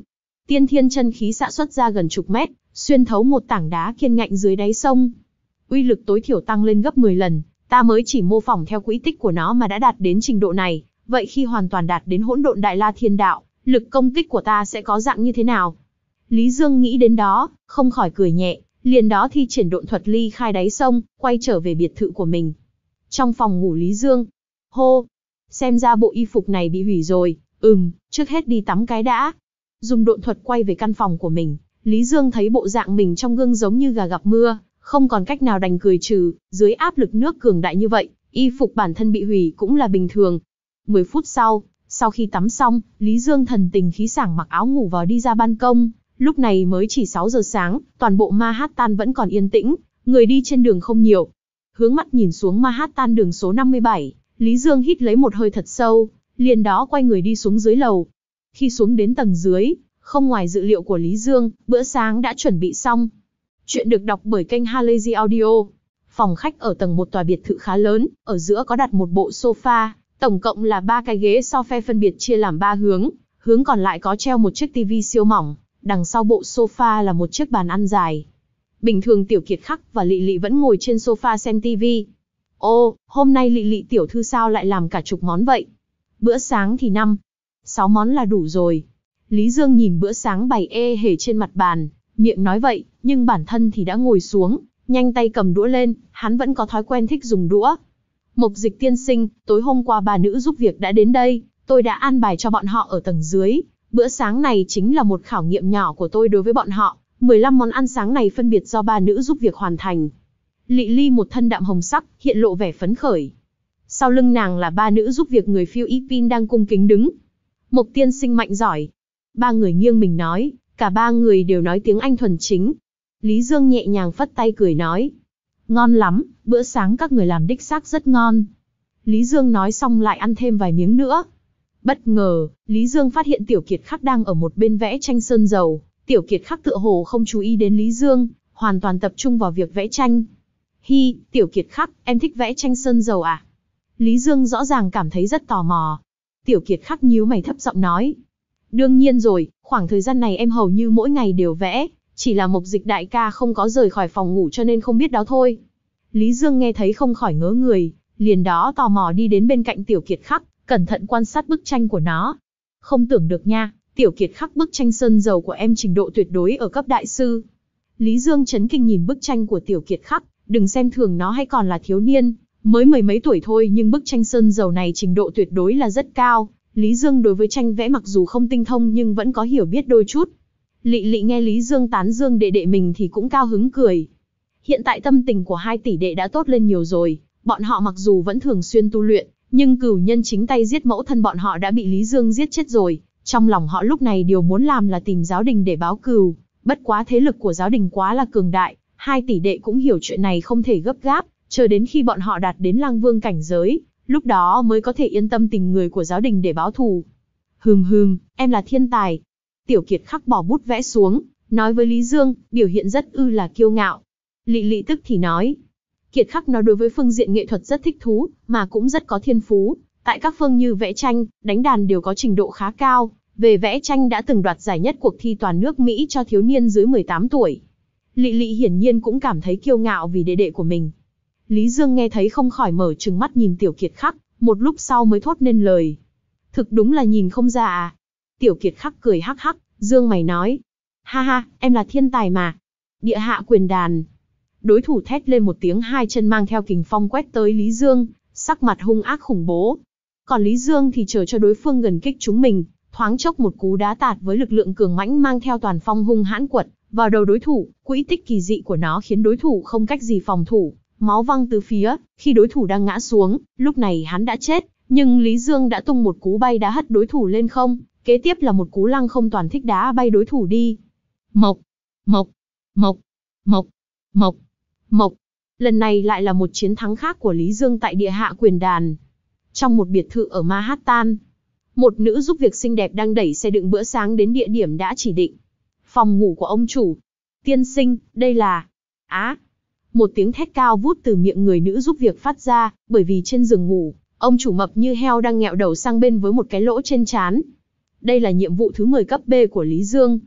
A: Tiên thiên chân khí xạ xuất ra gần chục mét, xuyên thấu một tảng đá kiên ngạnh dưới đáy sông. Uy lực tối thiểu tăng lên gấp mười lần, ta mới chỉ mô phỏng theo quỹ tích của nó mà đã đạt đến trình độ này, vậy khi hoàn toàn đạt đến hỗn độn đại la thiên đạo, lực công kích của ta sẽ có dạng như thế nào? Lý Dương nghĩ đến đó, không khỏi cười nhẹ, liền đó thi triển độn thuật ly khai đáy sông, quay trở về biệt thự của mình. Trong phòng ngủ Lý Dương, hô, xem ra bộ y phục này bị hủy rồi, ừm, trước hết đi tắm cái đã. Dùng độn thuật quay về căn phòng của mình, Lý Dương thấy bộ dạng mình trong gương giống như gà gặp mưa, không còn cách nào đành cười trừ, dưới áp lực nước cường đại như vậy, y phục bản thân bị hủy cũng là bình thường. mười phút sau, sau khi tắm xong, Lý Dương thần tình khí sảng mặc áo ngủ vào đi ra ban công, lúc này mới chỉ sáu giờ sáng, toàn bộ Manhattan vẫn còn yên tĩnh, người đi trên đường không nhiều. Hướng mắt nhìn xuống Manhattan đường số năm mươi bảy, Lý Dương hít lấy một hơi thật sâu, liền đó quay người đi xuống dưới lầu. Khi xuống đến tầng dưới, không ngoài dự liệu của Lý Dương, bữa sáng đã chuẩn bị xong. Chuyện được đọc bởi kênh Halazy Audio. Phòng khách ở tầng một tòa biệt thự khá lớn, ở giữa có đặt một bộ sofa, tổng cộng là ba cái ghế sofa phân biệt chia làm ba hướng, hướng còn lại có treo một chiếc tivi siêu mỏng, đằng sau bộ sofa là một chiếc bàn ăn dài. Bình thường Tiểu Kiệt Khắc và Lị Lị vẫn ngồi trên sofa xem tivi. Ô, hôm nay Lị Lị tiểu thư sao lại làm cả chục món vậy? Bữa sáng thì năm, sáu món là đủ rồi. Lý Dương nhìn bữa sáng bày ê hề trên mặt bàn, miệng nói vậy, nhưng bản thân thì đã ngồi xuống, nhanh tay cầm đũa lên, hắn vẫn có thói quen thích dùng đũa. Mộc Dịch tiên sinh, tối hôm qua bà nữ giúp việc đã đến đây, tôi đã an bài cho bọn họ ở tầng dưới. Bữa sáng này chính là một khảo nghiệm nhỏ của tôi đối với bọn họ, mười lăm món ăn sáng này phân biệt do bà nữ giúp việc hoàn thành. Lị Ly một thân đạm hồng sắc, hiện lộ vẻ phấn khởi. Sau lưng nàng là ba nữ giúp việc người Philippines đang cung kính đứng. Mộc tiên sinh mạnh giỏi. Ba người nghiêng mình nói, cả ba người đều nói tiếng Anh thuần chính. Lý Dương nhẹ nhàng phất tay cười nói. Ngon lắm, bữa sáng các người làm đích xác rất ngon. Lý Dương nói xong lại ăn thêm vài miếng nữa. Bất ngờ, Lý Dương phát hiện Tiểu Kiệt Khắc đang ở một bên vẽ tranh sơn dầu. Tiểu Kiệt Khắc tựa hồ không chú ý đến Lý Dương, hoàn toàn tập trung vào việc vẽ tranh. Hi, Tiểu Kiệt Khắc, em thích vẽ tranh sơn dầu à? Lý Dương rõ ràng cảm thấy rất tò mò. Tiểu Kiệt Khắc nhíu mày thấp giọng nói. Đương nhiên rồi, khoảng thời gian này em hầu như mỗi ngày đều vẽ, chỉ là Mộc Dịch đại ca không có rời khỏi phòng ngủ cho nên không biết đó thôi. Lý Dương nghe thấy không khỏi ngớ người, liền đó tò mò đi đến bên cạnh Tiểu Kiệt Khắc, cẩn thận quan sát bức tranh của nó. Không tưởng được nha, Tiểu Kiệt Khắc bức tranh sơn dầu của em trình độ tuyệt đối ở cấp đại sư. Lý Dương chấn kinh nhìn bức tranh của Tiểu Kiệt Khắc, đừng xem thường nó hay còn là thiếu niên, mới mười mấy tuổi thôi nhưng bức tranh sơn dầu này trình độ tuyệt đối là rất cao. Lý Dương đối với tranh vẽ mặc dù không tinh thông nhưng vẫn có hiểu biết đôi chút. Lị Lị nghe Lý Dương tán dương đệ đệ mình thì cũng cao hứng cười. Hiện tại tâm tình của hai tỷ đệ đã tốt lên nhiều rồi, bọn họ mặc dù vẫn thường xuyên tu luyện, nhưng cửu nhân chính tay giết mẫu thân bọn họ đã bị Lý Dương giết chết rồi. Trong lòng họ lúc này điều muốn làm là tìm giáo đình để báo cừu, bất quá thế lực của giáo đình quá là cường đại, hai tỷ đệ cũng hiểu chuyện này không thể gấp gáp, chờ đến khi bọn họ đạt đến lang vương cảnh giới, lúc đó mới có thể yên tâm tìm người của giáo đình để báo thù. Hừm hừm, em là thiên tài. Tiểu Kiệt Khắc bỏ bút vẽ xuống, nói với Lý Dương, biểu hiện rất ư là kiêu ngạo. Lị Lị tức thì nói, Kiệt Khắc nó đối với phương diện nghệ thuật rất thích thú, mà cũng rất có thiên phú, tại các phương như vẽ tranh, đánh đàn đều có trình độ khá cao, về vẽ tranh đã từng đoạt giải nhất cuộc thi toàn nước Mỹ cho thiếu niên dưới mười tám tuổi. Lị Lị hiển nhiên cũng cảm thấy kiêu ngạo vì đệ đệ của mình. Lý Dương nghe thấy không khỏi mở trừng mắt nhìn Tiểu Kiệt Khắc, một lúc sau mới thốt nên lời. Thực đúng là nhìn không ra à. Tiểu Kiệt Khắc cười hắc hắc, Dương mày nói. Ha ha, em là thiên tài mà. Địa hạ quyền đàn. Đối thủ thét lên một tiếng, hai chân mang theo kình phong quét tới Lý Dương, sắc mặt hung ác khủng bố. Còn Lý Dương thì chờ cho đối phương gần kích chúng mình, thoáng chốc một cú đá tạt với lực lượng cường mãnh mang theo toàn phong hung hãn quật vào đầu đối thủ, quỹ tích kỳ dị của nó khiến đối thủ không cách gì phòng thủ, máu văng tứ phía. Khi đối thủ đang ngã xuống, lúc này hắn đã chết, nhưng Lý Dương đã tung một cú bay đá hất đối thủ lên không, kế tiếp là một cú lăng không toàn thích đá bay đối thủ đi. Mộc, mộc, mộc, mộc, mộc, mộc. Lần này lại là một chiến thắng khác của Lý Dương tại địa hạ quyền đàn. Trong một biệt thự ở Manhattan, một nữ giúp việc xinh đẹp đang đẩy xe đựng bữa sáng đến địa điểm đã chỉ định. Phòng ngủ của ông chủ. Tiên sinh, đây là... Á! Một tiếng thét cao vút từ miệng người nữ giúp việc phát ra, bởi vì trên giường ngủ, ông chủ mập như heo đang nghẹo đầu sang bên với một cái lỗ trên trán. Đây là nhiệm vụ thứ mười cấp B của Lý Dương.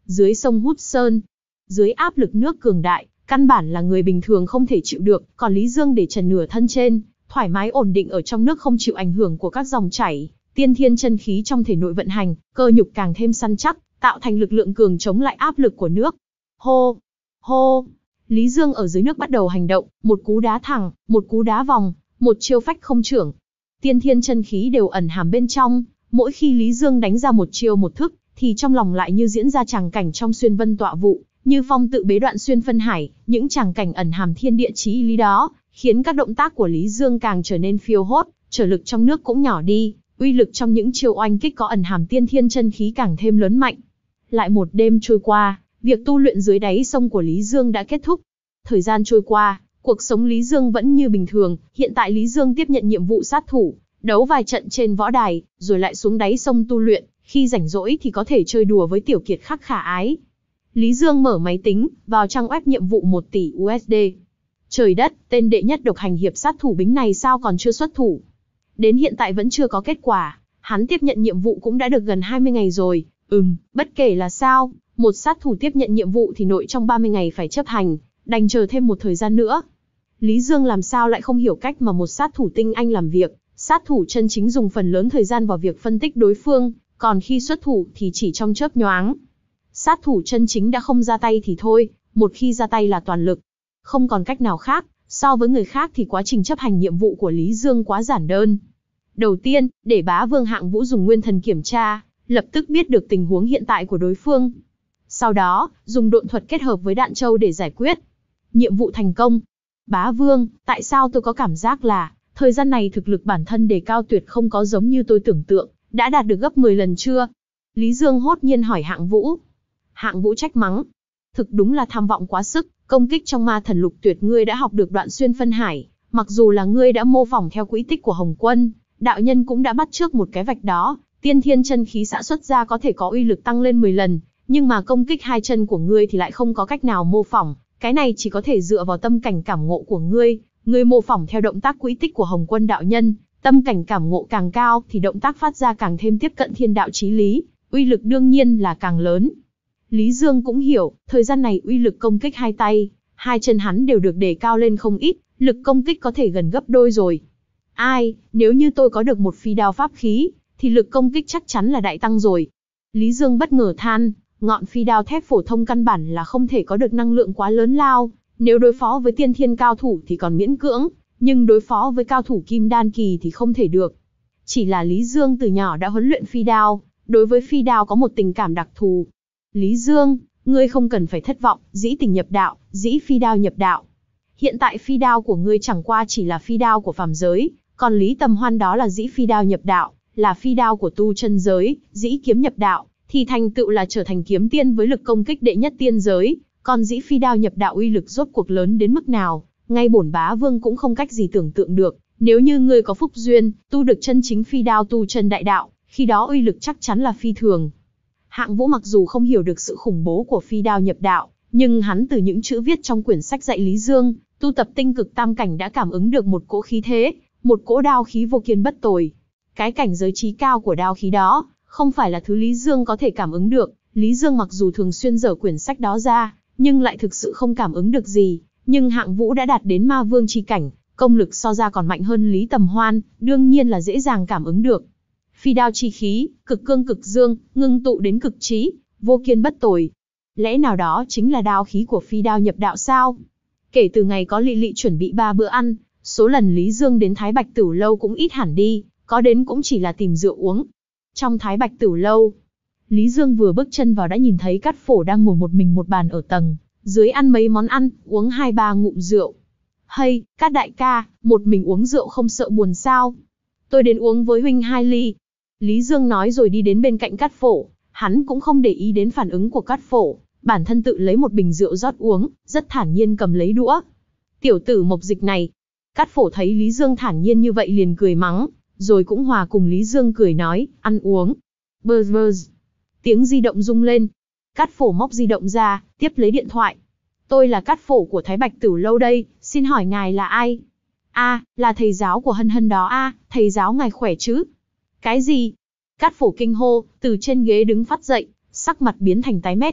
A: dưới sông Hút Sơn. Dưới áp lực nước cường đại, căn bản là người bình thường không thể chịu được, còn Lý Dương để trần nửa thân trên, thoải mái ổn định ở trong nước không chịu ảnh hưởng của các dòng chảy, tiên thiên chân khí trong thể nội vận hành, cơ nhục càng thêm săn chắc, tạo thành lực lượng cường chống lại áp lực của nước. Hô! Hô! Lý Dương ở dưới nước bắt đầu hành động, một cú đá thẳng, một cú đá vòng, một chiêu phách không chưởng. Tiên thiên chân khí đều ẩn hàm bên trong, mỗi khi Lý Dương đánh ra một chiêu một thức, thì trong lòng lại như diễn ra tràng cảnh trong xuyên vân tọa vụ, như phong tự bế đoạn xuyên phân hải, những tràng cảnh ẩn hàm thiên địa chí lý đó, khiến các động tác của Lý Dương càng trở nên phiêu hốt, trở lực trong nước cũng nhỏ đi, uy lực trong những chiêu oanh kích có ẩn hàm tiên thiên chân khí càng thêm lớn mạnh. Lại một đêm trôi qua, việc tu luyện dưới đáy sông của Lý Dương đã kết thúc. Thời gian trôi qua, cuộc sống Lý Dương vẫn như bình thường, hiện tại Lý Dương tiếp nhận nhiệm vụ sát thủ, đấu vài trận trên võ đài, rồi lại xuống đáy sông tu luyện, khi rảnh rỗi thì có thể chơi đùa với tiểu kiệt khắc khả ái. Lý Dương mở máy tính, vào trang web nhiệm vụ một tỷ u ét đê. Trời đất, tên đệ nhất độc hành hiệp sát thủ Bính này sao còn chưa xuất thủ? Đến hiện tại vẫn chưa có kết quả, hắn tiếp nhận nhiệm vụ cũng đã được gần hai mươi ngày rồi. Ừm, bất kể là sao, một sát thủ tiếp nhận nhiệm vụ thì nội trong ba mươi ngày phải chấp hành, đành chờ thêm một thời gian nữa. Lý Dương làm sao lại không hiểu cách mà một sát thủ tinh anh làm việc, sát thủ chân chính dùng phần lớn thời gian vào việc phân tích đối phương, còn khi xuất thủ thì chỉ trong chớp nhoáng. Sát thủ chân chính đã không ra tay thì thôi, một khi ra tay là toàn lực. Không còn cách nào khác, so với người khác thì quá trình chấp hành nhiệm vụ của Lý Dương quá giản đơn. Đầu tiên, để bá vương Hạng Vũ dùng nguyên thần kiểm tra, lập tức biết được tình huống hiện tại của đối phương. Sau đó, dùng độn thuật kết hợp với đạn châu để giải quyết. Nhiệm vụ thành công. Bá vương, tại sao tôi có cảm giác là, thời gian này thực lực bản thân đề cao tuyệt không có giống như tôi tưởng tượng, đã đạt được gấp mười lần chưa? Lý Dương hốt nhiên hỏi Hạng Vũ. Hạng Vũ trách mắng. Thực đúng là tham vọng quá sức, công kích trong ma thần lục tuyệt ngươi đã học được đoạn xuyên phân hải, mặc dù là ngươi đã mô phỏng theo quỹ tích của Hồng Quân, đạo nhân cũng đã bắt chước một cái vạch đó, tiên thiên chân khí xạ xuất ra có thể có uy lực tăng lên mười lần, nhưng mà công kích hai chân của ngươi thì lại không có cách nào mô phỏng, cái này chỉ có thể dựa vào tâm cảnh cảm ngộ của ngươi, ngươi mô phỏng theo động tác quỹ tích của Hồng Quân đạo nhân, tâm cảnh cảm ngộ càng cao thì động tác phát ra càng thêm tiếp cận thiên đạo chí lý, uy lực đương nhiên là càng lớn. Lý Dương cũng hiểu, thời gian này uy lực công kích hai tay, hai chân hắn đều được đề cao lên không ít, lực công kích có thể gần gấp đôi rồi. Ai, nếu như tôi có được một phi đao pháp khí, thì lực công kích chắc chắn là đại tăng rồi. Lý Dương bất ngờ than, ngọn phi đao thép phổ thông căn bản là không thể có được năng lượng quá lớn lao, nếu đối phó với tiên thiên cao thủ thì còn miễn cưỡng, nhưng đối phó với cao thủ kim đan kỳ thì không thể được. Chỉ là Lý Dương từ nhỏ đã huấn luyện phi đao, đối với phi đao có một tình cảm đặc thù. Lý Dương, ngươi không cần phải thất vọng, dĩ tình nhập đạo, dĩ phi đao nhập đạo. Hiện tại phi đao của ngươi chẳng qua chỉ là phi đao của phàm giới, còn Lý Tầm Hoan đó là dĩ phi đao nhập đạo, là phi đao của tu chân giới, dĩ kiếm nhập đạo, thì thành tựu là trở thành kiếm tiên với lực công kích đệ nhất tiên giới, còn dĩ phi đao nhập đạo uy lực rốt cuộc lớn đến mức nào, ngay bổn bá vương cũng không cách gì tưởng tượng được, nếu như ngươi có phúc duyên, tu được chân chính phi đao tu chân đại đạo, khi đó uy lực chắc chắn là phi thường. Hạng Vũ mặc dù không hiểu được sự khủng bố của phi đao nhập đạo, nhưng hắn từ những chữ viết trong quyển sách dạy Lý Dương, tu tập tinh cực tam cảnh đã cảm ứng được một cỗ khí thế, một cỗ đao khí vô kiên bất tồi. Cái cảnh giới trí cao của đao khí đó, không phải là thứ Lý Dương có thể cảm ứng được. Lý Dương mặc dù thường xuyên dở quyển sách đó ra, nhưng lại thực sự không cảm ứng được gì. Nhưng Hạng Vũ đã đạt đến ma vương chi cảnh, công lực so ra còn mạnh hơn Lý Tầm Hoan, đương nhiên là dễ dàng cảm ứng được. Phi đao chi khí, cực cương cực dương, ngưng tụ đến cực trí, vô kiên bất tồi. Lẽ nào đó chính là đao khí của phi đao nhập đạo sao? Kể từ ngày có Lị Lị chuẩn bị ba bữa ăn, số lần Lý Dương đến Thái Bạch Tửu Lâu cũng ít hẳn đi, có đến cũng chỉ là tìm rượu uống. Trong Thái Bạch Tửu Lâu, Lý Dương vừa bước chân vào đã nhìn thấy Cát Phổ đang ngồi một mình một bàn ở tầng dưới ăn mấy món ăn, uống hai ba ngụm rượu. Hay, Cát đại ca, một mình uống rượu không sợ buồn sao? Tôi đến uống với huynh hai ly. Lý Dương nói rồi đi đến bên cạnh Cát Phổ, hắn cũng không để ý đến phản ứng của Cát Phổ, bản thân tự lấy một bình rượu rót uống, rất thản nhiên cầm lấy đũa. Tiểu tử mộc dịch này. Cát Phổ thấy Lý Dương thản nhiên như vậy liền cười mắng, rồi cũng hòa cùng Lý Dương cười nói, ăn uống. Buzz buzz. Tiếng di động rung lên. Cát Phổ móc di động ra, tiếp lấy điện thoại. Tôi là Cát Phổ của Thái Bạch Tửu Lâu đây, xin hỏi ngài là ai? A, à, là thầy giáo của Hân Hân đó a, à, thầy giáo ngài khỏe chứ? Cái gì? Cát Phổ kinh hô, từ trên ghế đứng phát dậy, sắc mặt biến thành tái mét.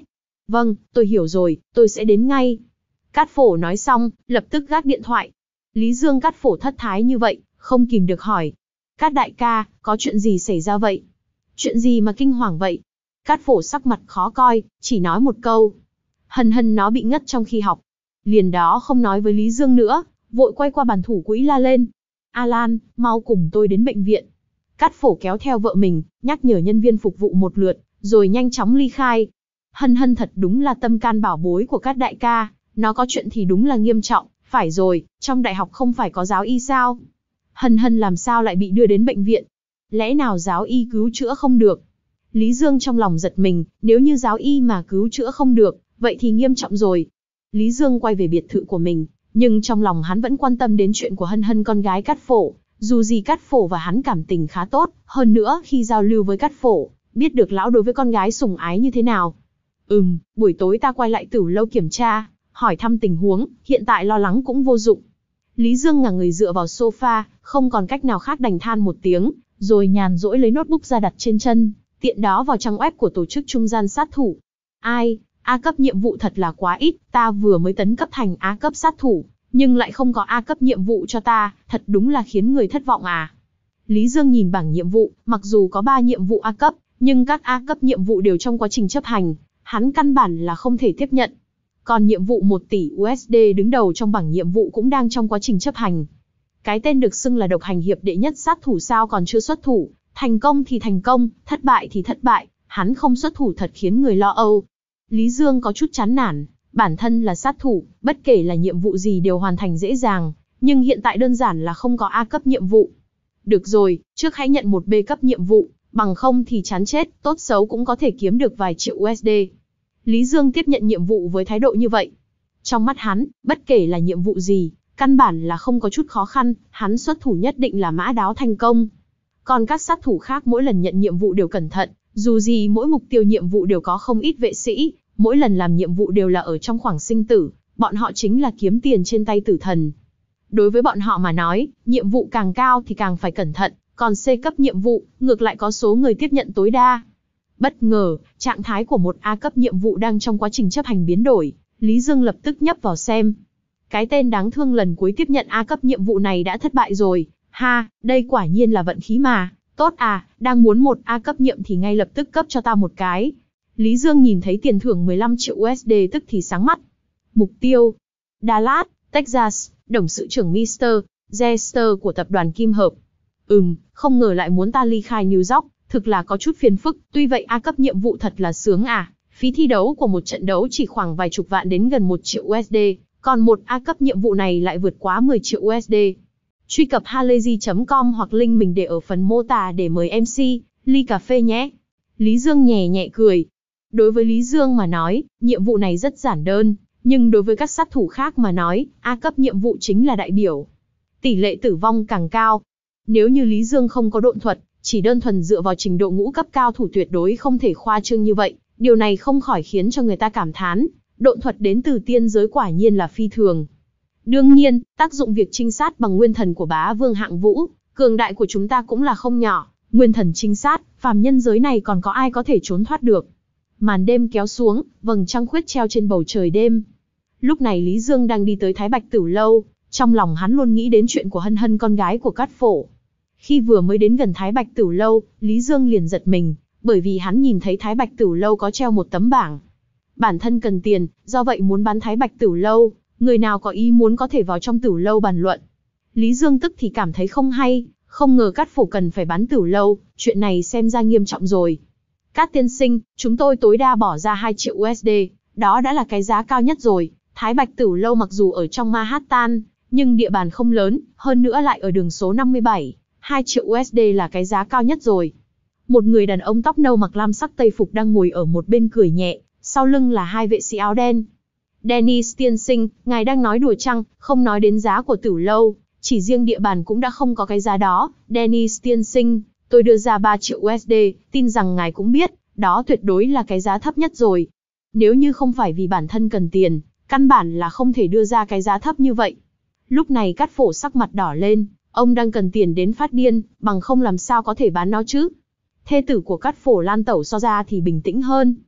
A: Vâng, tôi hiểu rồi, tôi sẽ đến ngay. Cát Phổ nói xong, lập tức gác điện thoại. Lý Dương Cát Phổ thất thái như vậy, không kìm được hỏi. Cát đại ca, có chuyện gì xảy ra vậy? Chuyện gì mà kinh hoàng vậy? Cát Phổ sắc mặt khó coi, chỉ nói một câu. Hân Hân nó bị ngất trong khi học. Liền đó không nói với Lý Dương nữa, vội quay qua bàn thủ quỹ la lên. Alan, mau cùng tôi đến bệnh viện. Cát Phổ kéo theo vợ mình, nhắc nhở nhân viên phục vụ một lượt, rồi nhanh chóng ly khai. Hân Hân thật đúng là tâm can bảo bối của Cát đại ca, nó có chuyện thì đúng là nghiêm trọng. Phải rồi, trong đại học không phải có giáo y sao? Hân Hân làm sao lại bị đưa đến bệnh viện? Lẽ nào giáo y cứu chữa không được? Lý Dương trong lòng giật mình, nếu như giáo y mà cứu chữa không được, vậy thì nghiêm trọng rồi. Lý Dương quay về biệt thự của mình, nhưng trong lòng hắn vẫn quan tâm đến chuyện của Hân Hân con gái Cát Phổ. Dù gì Cát Phổ và hắn cảm tình khá tốt, hơn nữa khi giao lưu với Cát Phổ, biết được lão đối với con gái sủng ái như thế nào. Ừm, buổi tối ta quay lại Tửu lâu kiểm tra, hỏi thăm tình huống, hiện tại lo lắng cũng vô dụng. Lý Dương ngả người dựa vào sofa, không còn cách nào khác đành than một tiếng, rồi nhàn rỗi lấy notebook ra đặt trên chân, tiện đó vào trang web của tổ chức trung gian sát thủ. Ai, A cấp nhiệm vụ thật là quá ít, ta vừa mới tấn cấp thành A cấp sát thủ, nhưng lại không có A cấp nhiệm vụ cho ta, thật đúng là khiến người thất vọng à. Lý Dương nhìn bảng nhiệm vụ, mặc dù có ba nhiệm vụ A cấp, nhưng các A cấp nhiệm vụ đều trong quá trình chấp hành, hắn căn bản là không thể tiếp nhận. Còn nhiệm vụ một tỷ u ét đê đứng đầu trong bảng nhiệm vụ cũng đang trong quá trình chấp hành. Cái tên được xưng là độc hành hiệp đệ nhất sát thủ sao còn chưa xuất thủ, thành công thì thành công, thất bại thì thất bại, hắn không xuất thủ thật khiến người lo âu. Lý Dương có chút chán nản, bản thân là sát thủ, bất kể là nhiệm vụ gì đều hoàn thành dễ dàng, nhưng hiện tại đơn giản là không có A cấp nhiệm vụ. Được rồi, trước hãy nhận một B cấp nhiệm vụ, bằng không thì chán chết, tốt xấu cũng có thể kiếm được vài triệu u ét đê. Lý Dương tiếp nhận nhiệm vụ với thái độ như vậy. Trong mắt hắn, bất kể là nhiệm vụ gì, căn bản là không có chút khó khăn, hắn xuất thủ nhất định là mã đáo thành công. Còn các sát thủ khác mỗi lần nhận nhiệm vụ đều cẩn thận, dù gì mỗi mục tiêu nhiệm vụ đều có không ít vệ sĩ, mỗi lần làm nhiệm vụ đều là ở trong khoảng sinh tử, bọn họ chính là kiếm tiền trên tay tử thần. Đối với bọn họ mà nói, nhiệm vụ càng cao thì càng phải cẩn thận, còn C cấp nhiệm vụ, ngược lại có số người tiếp nhận tối đa. Bất ngờ, trạng thái của một A cấp nhiệm vụ đang trong quá trình chấp hành biến đổi, Lý Dương lập tức nhấp vào xem. Cái tên đáng thương lần cuối tiếp nhận A cấp nhiệm vụ này đã thất bại rồi, ha, đây quả nhiên là vận khí mà, tốt à, đang muốn một A cấp nhiệm thì ngay lập tức cấp cho ta một cái. Lý Dương nhìn thấy tiền thưởng mười lăm triệu u ét đê tức thì sáng mắt. Mục tiêu: Dallas, Texas, Đồng sự trưởng mít tơ Jester của tập đoàn Kim Hợp. Ừm, không ngờ lại muốn ta ly khai New York, thực là có chút phiền phức, tuy vậy A cấp nhiệm vụ thật là sướng à, phí thi đấu của một trận đấu chỉ khoảng vài chục vạn đến gần một triệu u ét đê, còn một A cấp nhiệm vụ này lại vượt quá mười triệu u ét đê. Truy cập halayzi chấm com hoặc link mình để ở phần mô tả để mời em xê, ly cà phê nhé. Lý Dương nhẹ nhẹ cười. Đối với Lý Dương mà nói, nhiệm vụ này rất giản đơn, nhưng đối với các sát thủ khác mà nói, A cấp nhiệm vụ chính là đại biểu. Tỷ lệ tử vong càng cao. Nếu như Lý Dương không có độn thuật, chỉ đơn thuần dựa vào trình độ ngũ cấp cao thủ tuyệt đối không thể khoa trương như vậy, điều này không khỏi khiến cho người ta cảm thán, độn thuật đến từ tiên giới quả nhiên là phi thường. Đương nhiên, tác dụng việc trinh sát bằng nguyên thần của bá vương hạng vũ, cường đại của chúng ta cũng là không nhỏ, nguyên thần trinh sát, phàm nhân giới này còn có ai có thể trốn thoát được. Màn đêm kéo xuống, vầng trăng khuyết treo trên bầu trời đêm. Lúc này Lý Dương đang đi tới Thái Bạch Tửu lâu, trong lòng hắn luôn nghĩ đến chuyện của Hân Hân con gái của Cát Phổ. Khi vừa mới đến gần Thái Bạch Tửu lâu, Lý Dương liền giật mình, bởi vì hắn nhìn thấy Thái Bạch Tửu lâu có treo một tấm bảng. Bản thân cần tiền, do vậy muốn bán Thái Bạch Tửu lâu, người nào có ý muốn có thể vào trong Tửu lâu bàn luận. Lý Dương tức thì cảm thấy không hay, không ngờ Cát Phổ cần phải bán Tửu lâu, chuyện này xem ra nghiêm trọng rồi. Cát tiên sinh, chúng tôi tối đa bỏ ra hai triệu u ét đê, đó đã là cái giá cao nhất rồi. Thái Bạch Tửu lâu mặc dù ở trong Manhattan, nhưng địa bàn không lớn, hơn nữa lại ở đường số năm mươi bảy, hai triệu u ét đê là cái giá cao nhất rồi. Một người đàn ông tóc nâu mặc lam sắc tây phục đang ngồi ở một bên cười nhẹ, sau lưng là hai vệ sĩ áo đen. Dennis tiên sinh, ngài đang nói đùa chăng, không nói đến giá của Tửu lâu, chỉ riêng địa bàn cũng đã không có cái giá đó. Dennis tiên sinh, tôi đưa ra ba triệu u ét đê, tin rằng ngài cũng biết, đó tuyệt đối là cái giá thấp nhất rồi. Nếu như không phải vì bản thân cần tiền, căn bản là không thể đưa ra cái giá thấp như vậy. Lúc này Cát Phổ sắc mặt đỏ lên, ông đang cần tiền đến phát điên, bằng không làm sao có thể bán nó chứ. Thê tử của Cát Phổ Lan Tẩu so ra thì bình tĩnh hơn.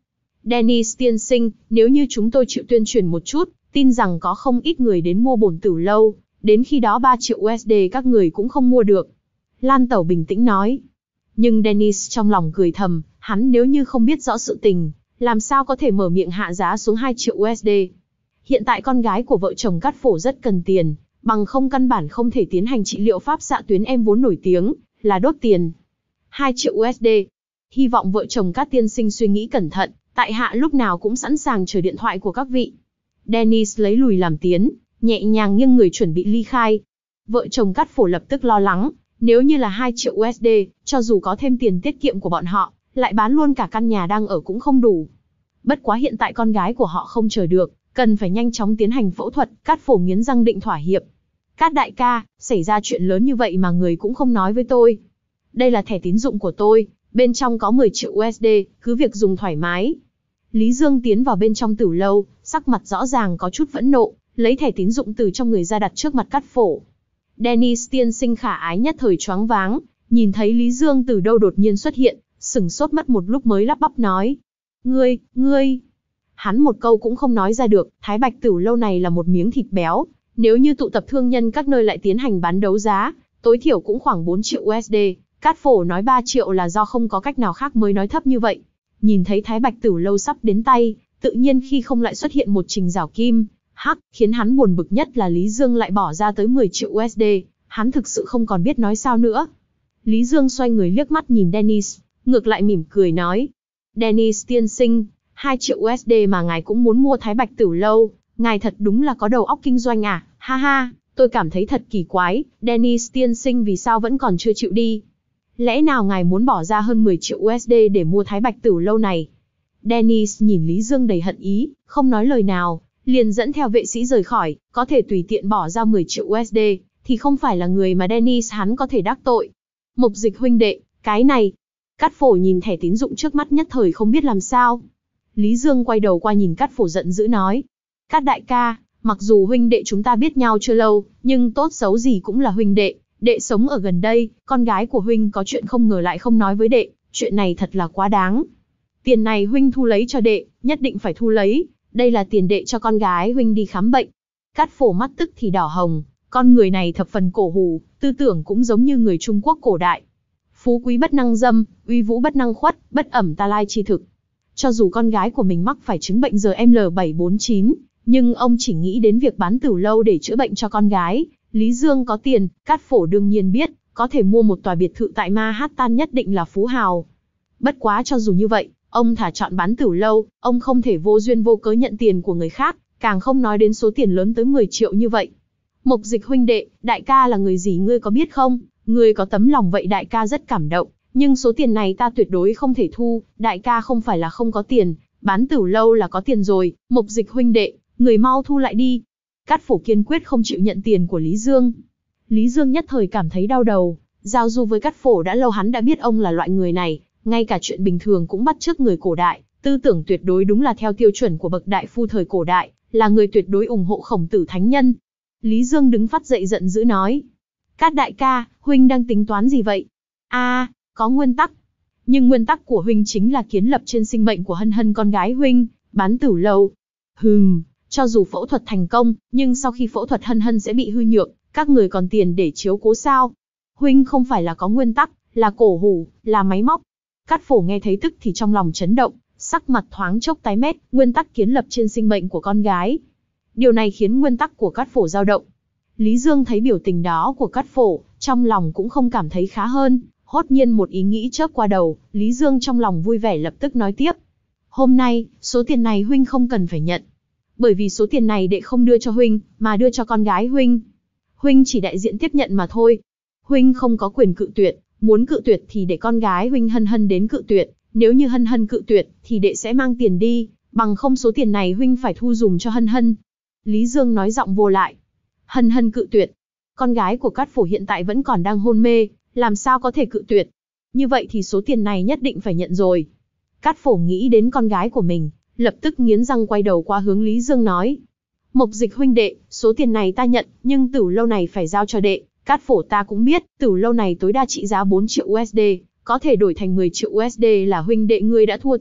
A: Dennis tiên sinh, nếu như chúng tôi chịu tuyên truyền một chút, tin rằng có không ít người đến mua bổn Tử Lâu, đến khi đó ba triệu u ét đê các người cũng không mua được. Lan Tẩu bình tĩnh nói. Nhưng Dennis trong lòng cười thầm, hắn nếu như không biết rõ sự tình, làm sao có thể mở miệng hạ giá xuống hai triệu u ét đê. Hiện tại con gái của vợ chồng Cát Phổ rất cần tiền, bằng không căn bản không thể tiến hành trị liệu pháp xạ tuyến em vốn nổi tiếng, là đốt tiền. hai triệu u ét đê. Hy vọng vợ chồng Cát tiên sinh suy nghĩ cẩn thận, tại hạ lúc nào cũng sẵn sàng chờ điện thoại của các vị. Dennis lấy lùi làm tiến, nhẹ nhàng nghiêng người chuẩn bị ly khai. Vợ chồng Cát Phổ lập tức lo lắng, nếu như là hai triệu u ét đê, cho dù có thêm tiền tiết kiệm của bọn họ, lại bán luôn cả căn nhà đang ở cũng không đủ. Bất quá hiện tại con gái của họ không chờ được, cần phải nhanh chóng tiến hành phẫu thuật. Cát Phổ nghiến răng định thỏa hiệp. Cát đại ca, xảy ra chuyện lớn như vậy mà người cũng không nói với tôi. Đây là thẻ tín dụng của tôi, bên trong có mười triệu u ét đê, cứ việc dùng thoải mái. Lý Dương tiến vào bên trong Tử Lâu, sắc mặt rõ ràng có chút phẫn nộ, lấy thẻ tín dụng từ trong người ra đặt trước mặt Cát Phổ. Dennis tiên sinh khả ái nhất thời choáng váng, nhìn thấy Lý Dương từ đâu đột nhiên xuất hiện, sửng sốt mất một lúc mới lắp bắp nói. Ngươi, ngươi... Hắn một câu cũng không nói ra được, Thái Bạch Tử Lâu này là một miếng thịt béo, nếu như tụ tập thương nhân các nơi lại tiến hành bán đấu giá, tối thiểu cũng khoảng bốn triệu u ét đê, Cát Phổ nói ba triệu là do không có cách nào khác mới nói thấp như vậy. Nhìn thấy Thái Bạch Tử Lâu sắp đến tay, tự nhiên khi không lại xuất hiện một Trình Giảo Kim, hắc, khiến hắn buồn bực nhất là Lý Dương lại bỏ ra tới mười triệu u ét đê, hắn thực sự không còn biết nói sao nữa. Lý Dương xoay người liếc mắt nhìn Dennis, ngược lại mỉm cười nói. Dennis tiên sinh, hai triệu u ét đê mà ngài cũng muốn mua Thái Bạch Tử Lâu, ngài thật đúng là có đầu óc kinh doanh à, ha ha, tôi cảm thấy thật kỳ quái, Dennis tiên sinh vì sao vẫn còn chưa chịu đi. Lẽ nào ngài muốn bỏ ra hơn mười triệu u ét đê để mua Thái Bạch Tử Lâu này? Dennis nhìn Lý Dương đầy hận ý, không nói lời nào, liền dẫn theo vệ sĩ rời khỏi, có thể tùy tiện bỏ ra mười triệu u ét đê, thì không phải là người mà Dennis hắn có thể đắc tội. Mục Dịch huynh đệ, cái này... Cát Phổ nhìn thẻ tín dụng trước mắt nhất thời không biết làm sao. Lý Dương quay đầu qua nhìn Cát Phổ giận dữ nói. Cát đại ca, mặc dù huynh đệ chúng ta biết nhau chưa lâu, nhưng tốt xấu gì cũng là huynh đệ, đệ sống ở gần đây, con gái của huynh có chuyện không ngờ lại không nói với đệ, chuyện này thật là quá đáng. Tiền này huynh thu lấy cho đệ, nhất định phải thu lấy, đây là tiền đệ cho con gái huynh đi khám bệnh. Cát Phổ mắt tức thì đỏ hồng, con người này thập phần cổ hủ, tư tưởng cũng giống như người Trung Quốc cổ đại. Phú quý bất năng dâm, uy vũ bất năng khuất, bất ẩm ta lai chi thực. Cho dù con gái của mình mắc phải chứng bệnh giê em lờ bảy bốn chín, nhưng ông chỉ nghĩ đến việc bán Tử Lâu để chữa bệnh cho con gái. Lý Dương có tiền, Cát Phổ đương nhiên biết, có thể mua một tòa biệt thự tại Manhattan nhất định là phú hào. Bất quá cho dù như vậy, ông thả chọn bán Tử Lâu, ông không thể vô duyên vô cớ nhận tiền của người khác, càng không nói đến số tiền lớn tới mười triệu như vậy. Mục Dịch huynh đệ, đại ca là người gì ngươi có biết không? Ngươi có tấm lòng vậy đại ca rất cảm động, nhưng số tiền này ta tuyệt đối không thể thu, đại ca không phải là không có tiền, bán Tử Lâu là có tiền rồi, Mục Dịch huynh đệ, người mau thu lại đi. Cát Phổ kiên quyết không chịu nhận tiền của Lý Dương. Lý Dương nhất thời cảm thấy đau đầu, giao du với Cát Phổ đã lâu hắn đã biết ông là loại người này, ngay cả chuyện bình thường cũng bắt chước người cổ đại, tư tưởng tuyệt đối đúng là theo tiêu chuẩn của bậc đại phu thời cổ đại, là người tuyệt đối ủng hộ Khổng Tử thánh nhân. Lý Dương đứng phát dậy giận dữ nói. Cát đại ca, huynh đang tính toán gì vậy? A, à, có nguyên tắc. Nhưng nguyên tắc của huynh chính là kiến lập trên sinh mệnh của Hân Hân con gái huynh, bán Tử Lâu. Hừm, cho dù phẫu thuật thành công, nhưng sau khi phẫu thuật Hân Hân sẽ bị hư nhược, các người còn tiền để chiếu cố sao? Huynh không phải là có nguyên tắc, là cổ hủ, là máy móc. Cát Phổ nghe thấy tức thì trong lòng chấn động, sắc mặt thoáng chốc tái mét, nguyên tắc kiến lập trên sinh mệnh của con gái. Điều này khiến nguyên tắc của Cát Phổ dao động. Lý Dương thấy biểu tình đó của Cát Phổ, trong lòng cũng không cảm thấy khá hơn, hốt nhiên một ý nghĩ chớp qua đầu, Lý Dương trong lòng vui vẻ lập tức nói tiếp. Hôm nay, số tiền này huynh không cần phải nhận. Bởi vì số tiền này đệ không đưa cho huynh, mà đưa cho con gái huynh. Huynh chỉ đại diện tiếp nhận mà thôi. Huynh không có quyền cự tuyệt, muốn cự tuyệt thì để con gái huynh Hân Hân đến cự tuyệt, nếu như Hân Hân cự tuyệt thì đệ sẽ mang tiền đi, bằng không số tiền này huynh phải thu dùm cho Hân Hân. Lý Dương nói giọng vô lại. Hân Hân cự tuyệt. Con gái của Cát Phổ hiện tại vẫn còn đang hôn mê, làm sao có thể cự tuyệt. Như vậy thì số tiền này nhất định phải nhận rồi. Cát Phổ nghĩ đến con gái của mình, lập tức nghiến răng quay đầu qua hướng Lý Dương nói. Mục Dịch huynh đệ, số tiền này ta nhận, nhưng Tử Lâu này phải giao cho đệ. Cát Phổ ta cũng biết, Tử Lâu này tối đa trị giá bốn triệu u ét đê, có thể đổi thành mười triệu u ét đê là huynh đệ ngươi đã thua thiệt,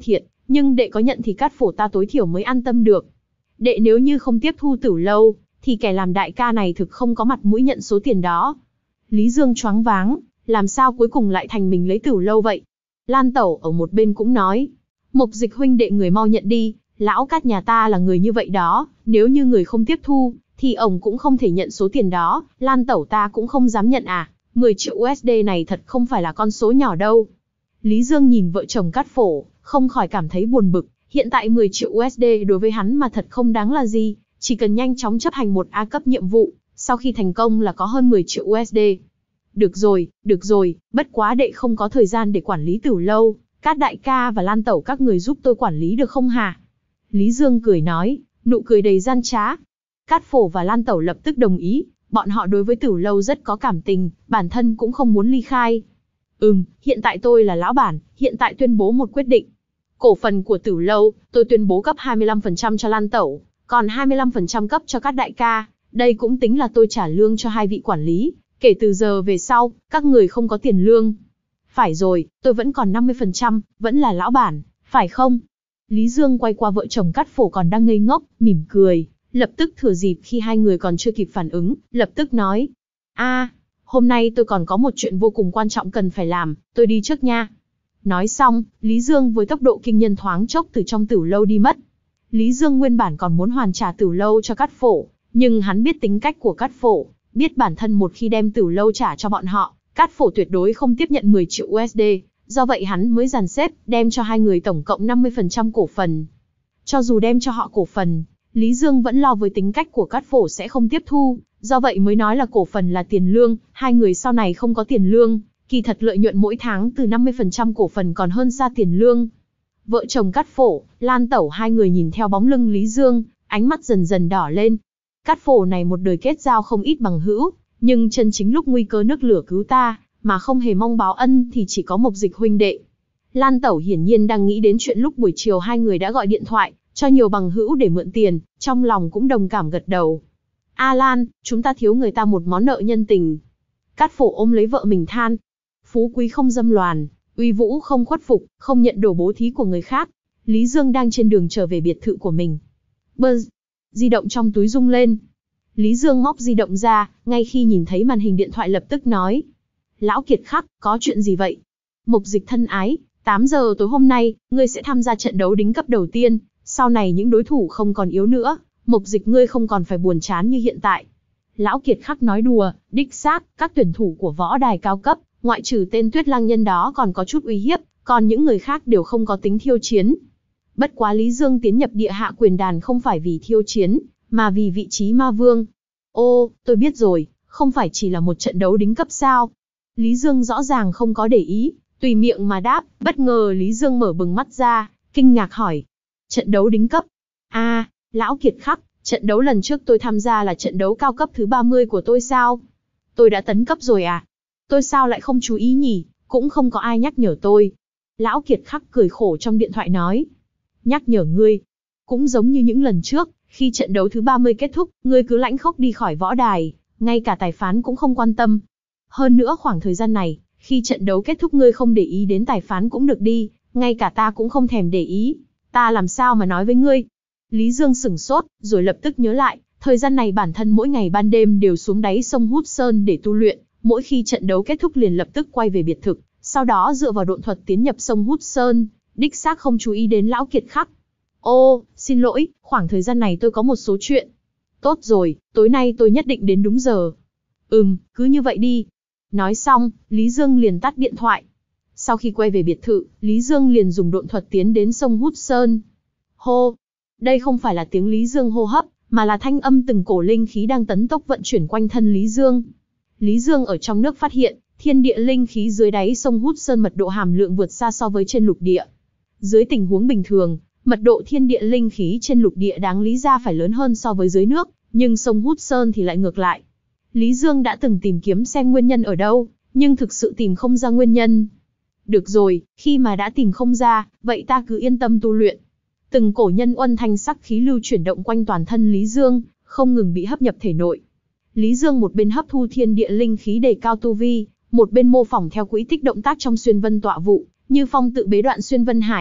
A: nhưng đệ có nhận thì Cát Phổ ta tối thiểu mới an tâm được. Đệ nếu như không tiếp thu Tử Lâu, thì kẻ làm đại ca này thực không có mặt mũi nhận số tiền đó. Lý Dương choáng váng, làm sao cuối cùng lại thành mình lấy Tử Lâu vậy? Lan Tẩu ở một bên cũng nói, Mộc Dịch huynh đệ người mau nhận đi, lão Cát nhà ta là người như vậy đó, nếu như người không tiếp thu, thì ổng cũng không thể nhận số tiền đó, Lan Tẩu ta cũng không dám nhận à, mười triệu u ét đê này thật không phải là con số nhỏ đâu. Lý Dương nhìn vợ chồng Cát Phổ, không khỏi cảm thấy buồn bực, hiện tại mười triệu u ét đê đối với hắn mà thật không đáng là gì, chỉ cần nhanh chóng chấp hành một A cấp nhiệm vụ, sau khi thành công là có hơn mười triệu u ét đê. Được rồi, được rồi, bất quá đệ không có thời gian để quản lý Tử Lâu, Cát đại ca và Lan Tẩu các người giúp tôi quản lý được không hả? Lý Dương cười nói, nụ cười đầy gian trá. Cát Phổ và Lan Tẩu lập tức đồng ý, bọn họ đối với Tử Lâu rất có cảm tình, bản thân cũng không muốn ly khai. Ừm, hiện tại tôi là lão bản, hiện tại tuyên bố một quyết định. Cổ phần của Tử Lâu, tôi tuyên bố cấp hai mươi lăm phần trăm cho Lan Tẩu, còn hai mươi lăm phần trăm cấp cho Cát đại ca, đây cũng tính là tôi trả lương cho hai vị quản lý, kể từ giờ về sau, các người không có tiền lương. Phải rồi, tôi vẫn còn năm mươi phần trăm, vẫn là lão bản, phải không? Lý Dương quay qua vợ chồng Cát Phổ còn đang ngây ngốc, mỉm cười, lập tức thừa dịp khi hai người còn chưa kịp phản ứng, lập tức nói, a, hôm nay tôi còn có một chuyện vô cùng quan trọng cần phải làm, tôi đi trước nha. Nói xong, Lý Dương với tốc độ kinh nhân thoáng chốc từ trong Tử Lâu đi mất. Lý Dương nguyên bản còn muốn hoàn trả Tử Lâu cho Cát Phổ, nhưng hắn biết tính cách của Cát Phổ, biết bản thân một khi đem Tử Lâu trả cho bọn họ, Cát Phổ tuyệt đối không tiếp nhận mười triệu u ét đê, do vậy hắn mới dàn xếp đem cho hai người tổng cộng năm mươi phần trăm cổ phần. Cho dù đem cho họ cổ phần, Lý Dương vẫn lo với tính cách của Cát Phổ sẽ không tiếp thu, do vậy mới nói là cổ phần là tiền lương, hai người sau này không có tiền lương, kỳ thật lợi nhuận mỗi tháng từ năm mươi phần trăm cổ phần còn hơn xa tiền lương. Vợ chồng Cát Phổ, Lan Tẩu hai người nhìn theo bóng lưng Lý Dương, ánh mắt dần dần đỏ lên. Cát Phổ này một đời kết giao không ít bằng hữu, nhưng chân chính lúc nguy cơ nước lửa cứu ta, mà không hề mong báo ân thì chỉ có Mộc Dịch huynh đệ. Lan Tẩu hiển nhiên đang nghĩ đến chuyện lúc buổi chiều hai người đã gọi điện thoại, cho nhiều bằng hữu để mượn tiền, trong lòng cũng đồng cảm gật đầu. A Lan, chúng ta thiếu người ta một món nợ nhân tình. Cát Phổ ôm lấy vợ mình than. Phú quý không dâm loàn, uy vũ không khuất phục, không nhận đồ bố thí của người khác. Lý Dương đang trên đường trở về biệt thự của mình. Buzz, di động trong túi rung lên. Lý Dương móc di động ra, ngay khi nhìn thấy màn hình điện thoại lập tức nói. Lão Kiệt Khắc, có chuyện gì vậy? Mộc Dịch thân ái, tám giờ tối hôm nay, ngươi sẽ tham gia trận đấu đính cấp đầu tiên, sau này những đối thủ không còn yếu nữa, Mộc Dịch ngươi không còn phải buồn chán như hiện tại. Lão Kiệt Khắc nói đùa, đích xác, các tuyển thủ của võ đài cao cấp, ngoại trừ tên Tuyết Lăng Nhân đó còn có chút uy hiếp, còn những người khác đều không có tính thiêu chiến. Bất quá Lý Dương tiến nhập địa hạ quyền đàn không phải vì thiêu chiến, mà vì vị trí ma vương. Ô, tôi biết rồi, không phải chỉ là một trận đấu đính cấp sao? Lý Dương rõ ràng không có để ý, tùy miệng mà đáp, bất ngờ Lý Dương mở bừng mắt ra, kinh ngạc hỏi. Trận đấu đính cấp? À, Lão Kiệt Khắc, trận đấu lần trước tôi tham gia là trận đấu cao cấp thứ ba mươi của tôi sao? Tôi đã tấn cấp rồi à? Tôi sao lại không chú ý nhỉ, cũng không có ai nhắc nhở tôi. Lão Kiệt Khắc cười khổ trong điện thoại nói. Nhắc nhở ngươi. Cũng giống như những lần trước, khi trận đấu thứ ba mươi kết thúc, ngươi cứ lãnh khốc đi khỏi võ đài, ngay cả tài phán cũng không quan tâm. Hơn nữa khoảng thời gian này, khi trận đấu kết thúc ngươi không để ý đến tài phán cũng được đi, ngay cả ta cũng không thèm để ý. Ta làm sao mà nói với ngươi? Lý Dương sửng sốt, rồi lập tức nhớ lại, thời gian này bản thân mỗi ngày ban đêm đều xuống đáy sông Hút Sơn để tu luyện, mỗi khi trận đấu kết thúc liền lập tức quay về biệt thự, sau đó dựa vào độn thuật tiến nhập sông Hút Sơn, đích xác không chú ý đến Lão Kiệt Khắc. Ô, xin lỗi, khoảng thời gian này tôi có một số chuyện. Tốt rồi, tối nay tôi nhất định đến đúng giờ. Ừm, cứ như vậy đi. Nói xong, Lý Dương liền tắt điện thoại. Sau khi quay về biệt thự, Lý Dương liền dùng độn thuật tiến đến sông Hút Sơn. Hô! Đây không phải là tiếng Lý Dương hô hấp, mà là thanh âm từng cổ linh khí đang tấn tốc vận chuyển quanh thân Lý Dương. Lý Dương ở trong nước phát hiện, thiên địa linh khí dưới đáy sông Hút Sơn mật độ hàm lượng vượt xa so với trên lục địa. Dưới tình huống bình thường, mật độ thiên địa linh khí trên lục địa đáng lý ra phải lớn hơn so với dưới nước, nhưng sông Hút Sơn thì lại ngược lại. Lý Dương đã từng tìm kiếm xem nguyên nhân ở đâu, nhưng thực sự tìm không ra nguyên nhân. Được rồi, khi mà đã tìm không ra, vậy ta cứ yên tâm tu luyện. Từng cổ nhân uân thanh sắc khí lưu chuyển động quanh toàn thân Lý Dương, không ngừng bị hấp nhập thể nội. Lý Dương một bên hấp thu thiên địa linh khí đề cao tu vi, một bên mô phỏng theo quỹ tích động tác trong xuyên vân tọa vụ, như phong tự bế đoạn xuyên vân hải,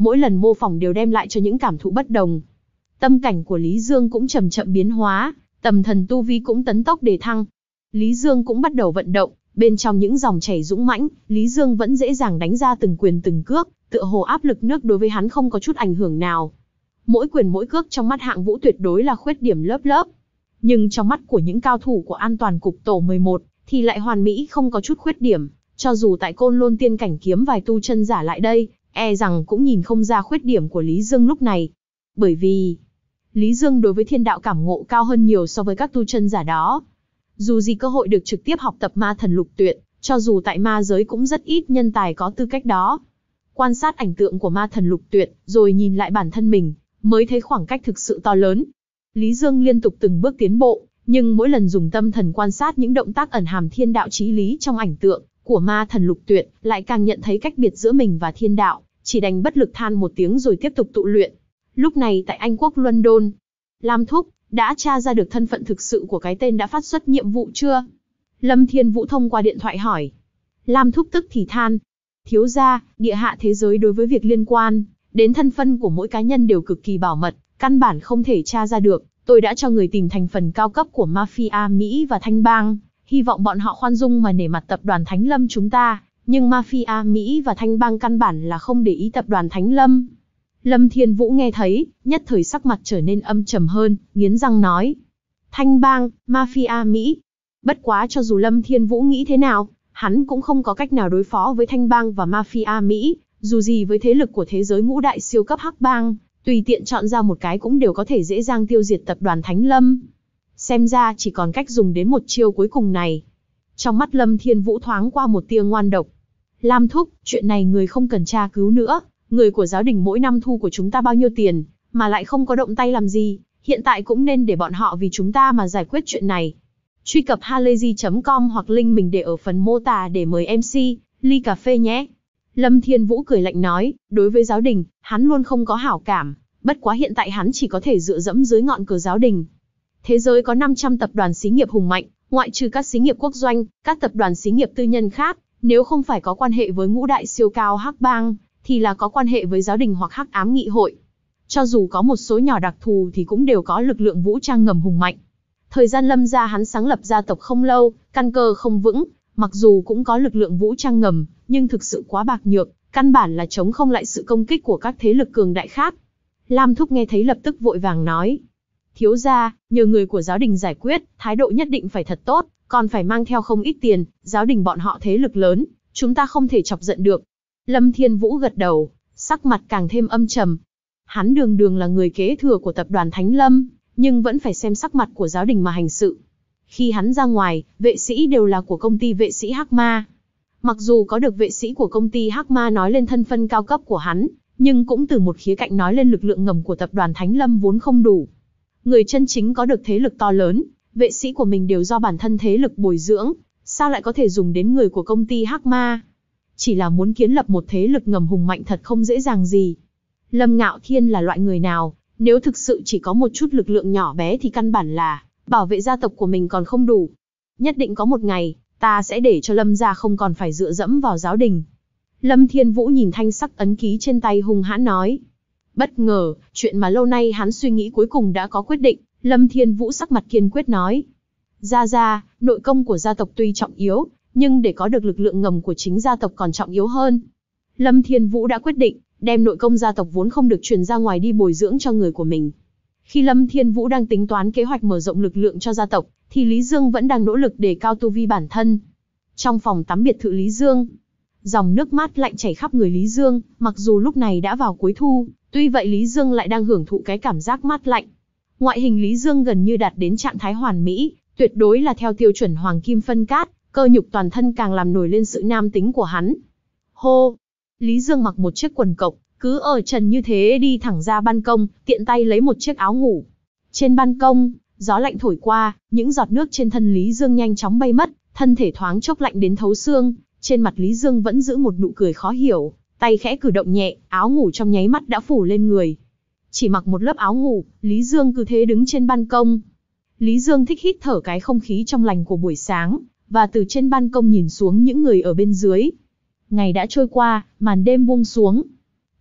A: mỗi lần mô phỏng đều đem lại cho những cảm thụ bất đồng. Tâm cảnh của Lý Dương cũng chậm chậm biến hóa, tầm thần tu vi cũng tấn tốc đề thăng. Lý Dương cũng bắt đầu vận động, bên trong những dòng chảy dũng mãnh, Lý Dương vẫn dễ dàng đánh ra từng quyền từng cước, tựa hồ áp lực nước đối với hắn không có chút ảnh hưởng nào. Mỗi quyền mỗi cước trong mắt Hạng Vũ tuyệt đối là khuyết điểm lớp lớp. Nhưng trong mắt của những cao thủ của An Toàn Cục Tổ mười một, thì lại hoàn mỹ không có chút khuyết điểm. Cho dù tại Côn Lôn Tiên Cảnh kiếm vài tu chân giả lại đây, e rằng cũng nhìn không ra khuyết điểm của Lý Dương lúc này. Bởi vì, Lý Dương đối với thiên đạo cảm ngộ cao hơn nhiều so với các tu chân giả đó. Dù gì cơ hội được trực tiếp học tập ma thần lục tuyệt, cho dù tại ma giới cũng rất ít nhân tài có tư cách đó. Quan sát ảnh tượng của ma thần lục tuyệt, rồi nhìn lại bản thân mình, mới thấy khoảng cách thực sự to lớn. Lý Dương liên tục từng bước tiến bộ, nhưng mỗi lần dùng tâm thần quan sát những động tác ẩn hàm thiên đạo chí lý trong ảnh tượng của ma thần lục tuyệt, lại càng nhận thấy cách biệt giữa mình và thiên đạo, chỉ đành bất lực than một tiếng rồi tiếp tục tụ luyện. Lúc này tại Anh quốc London, Lam Thúc đã tra ra được thân phận thực sự của cái tên đã phát xuất nhiệm vụ chưa? Lâm Thiên Vũ thông qua điện thoại hỏi. Lam Thúc tức thì than. Thiếu gia, địa hạ thế giới đối với việc liên quan đến thân phân của mỗi cá nhân đều cực kỳ bảo mật, căn bản không thể tra ra được. Tôi đã cho người tìm thành phần cao cấp của Mafia Mỹ và Thanh Bang, hy vọng bọn họ khoan dung mà nể mặt tập đoàn Thánh Lâm chúng ta, nhưng Mafia Mỹ và Thanh Bang căn bản là không để ý tập đoàn Thánh Lâm. Lâm Thiên Vũ nghe thấy, nhất thời sắc mặt trở nên âm trầm hơn, nghiến răng nói. Thanh Bang, Mafia Mỹ. Bất quá cho dù Lâm Thiên Vũ nghĩ thế nào, hắn cũng không có cách nào đối phó với Thanh Bang và Mafia Mỹ, dù gì với thế lực của thế giới ngũ đại siêu cấp hắc bang, tùy tiện chọn ra một cái cũng đều có thể dễ dàng tiêu diệt tập đoàn Thánh Lâm. Xem ra chỉ còn cách dùng đến một chiêu cuối cùng này. Trong mắt Lâm Thiên Vũ thoáng qua một tia ngoan độc. Lam Thúc, chuyện này người không cần tra cứu nữa, người của giáo đình mỗi năm thu của chúng ta bao nhiêu tiền, mà lại không có động tay làm gì, hiện tại cũng nên để bọn họ vì chúng ta mà giải quyết chuyện này. Truy cập halayzi chấm com hoặc link mình để ở phần mô tả để mời em xê, ly cà phê nhé. Lâm Thiên Vũ cười lạnh nói, đối với giáo đình, hắn luôn không có hảo cảm, bất quá hiện tại hắn chỉ có thể dựa dẫm dưới ngọn cờ giáo đình. Thế giới có năm trăm tập đoàn xí nghiệp hùng mạnh, ngoại trừ các xí nghiệp quốc doanh, các tập đoàn xí nghiệp tư nhân khác, nếu không phải có quan hệ với ngũ đại siêu cao hắc bang, thì là có quan hệ với giáo đình hoặc hắc ám nghị hội. Cho dù có một số nhỏ đặc thù thì cũng đều có lực lượng vũ trang ngầm hùng mạnh. Thời gian Lâm gia hắn sáng lập gia tộc không lâu, căn cơ không vững, mặc dù cũng có lực lượng vũ trang ngầm, nhưng thực sự quá bạc nhược, căn bản là chống không lại sự công kích của các thế lực cường đại khác. Lam Thúc nghe thấy lập tức vội vàng nói. Thiếu gia, nhờ người của giáo đình giải quyết, thái độ nhất định phải thật tốt, còn phải mang theo không ít tiền, giáo đình bọn họ thế lực lớn, chúng ta không thể chọc giận được. Lâm Thiên Vũ gật đầu, sắc mặt càng thêm âm trầm. Hắn đường đường là người kế thừa của tập đoàn Thánh Lâm, nhưng vẫn phải xem sắc mặt của giáo đình mà hành sự. Khi hắn ra ngoài, vệ sĩ đều là của công ty vệ sĩ Hắc Ma. Mặc dù có được vệ sĩ của công ty Hắc Ma nói lên thân phận cao cấp của hắn, nhưng cũng từ một khía cạnh nói lên lực lượng ngầm của tập đoàn Thánh Lâm vốn không đủ. Người chân chính có được thế lực to lớn, vệ sĩ của mình đều do bản thân thế lực bồi dưỡng, sao lại có thể dùng đến người của công ty Hắc Ma? Chỉ là muốn kiến lập một thế lực ngầm hùng mạnh thật không dễ dàng gì. Lâm Ngạo Thiên là loại người nào, nếu thực sự chỉ có một chút lực lượng nhỏ bé thì căn bản là bảo vệ gia tộc của mình còn không đủ. Nhất định có một ngày, ta sẽ để cho Lâm gia không còn phải dựa dẫm vào giáo đình. Lâm Thiên Vũ nhìn thanh sắc ấn ký trên tay hung hãn nói. Bất ngờ, chuyện mà lâu nay hắn suy nghĩ cuối cùng đã có quyết định, Lâm Thiên Vũ sắc mặt kiên quyết nói. Gia gia, nội công của gia tộc tuy trọng yếu, nhưng để có được lực lượng ngầm của chính gia tộc còn trọng yếu hơn. Lâm Thiên Vũ đã quyết định, đem nội công gia tộc vốn không được truyền ra ngoài đi bồi dưỡng cho người của mình. Khi Lâm Thiên Vũ đang tính toán kế hoạch mở rộng lực lượng cho gia tộc, thì Lý Dương vẫn đang nỗ lực đề cao tu vi bản thân. Trong phòng tắm biệt thự Lý Dương, dòng nước mát lạnh chảy khắp người Lý Dương, mặc dù lúc này đã vào cuối thu, tuy vậy Lý Dương lại đang hưởng thụ cái cảm giác mát lạnh. Ngoại hình Lý Dương gần như đạt đến trạng thái hoàn mỹ, tuyệt đối là theo tiêu chuẩn hoàng kim phân cát, cơ nhục toàn thân càng làm nổi lên sự nam tính của hắn. Hô! Lý Dương mặc một chiếc quần cộc, cứ ở trần như thế đi thẳng ra ban công, tiện tay lấy một chiếc áo ngủ. Trên ban công, gió lạnh thổi qua, những giọt nước trên thân Lý Dương nhanh chóng bay mất, thân thể thoáng chốc lạnh đến thấu xương, trên mặt Lý Dương vẫn giữ một nụ cười khó hiểu, tay khẽ cử động nhẹ, áo ngủ trong nháy mắt đã phủ lên người. Chỉ mặc một lớp áo ngủ, Lý Dương cứ thế đứng trên ban công. Lý Dương thích hít thở cái không khí trong lành của buổi sáng, và từ trên ban công nhìn xuống những người ở bên dưới. Ngày đã trôi qua, màn đêm buông xuống.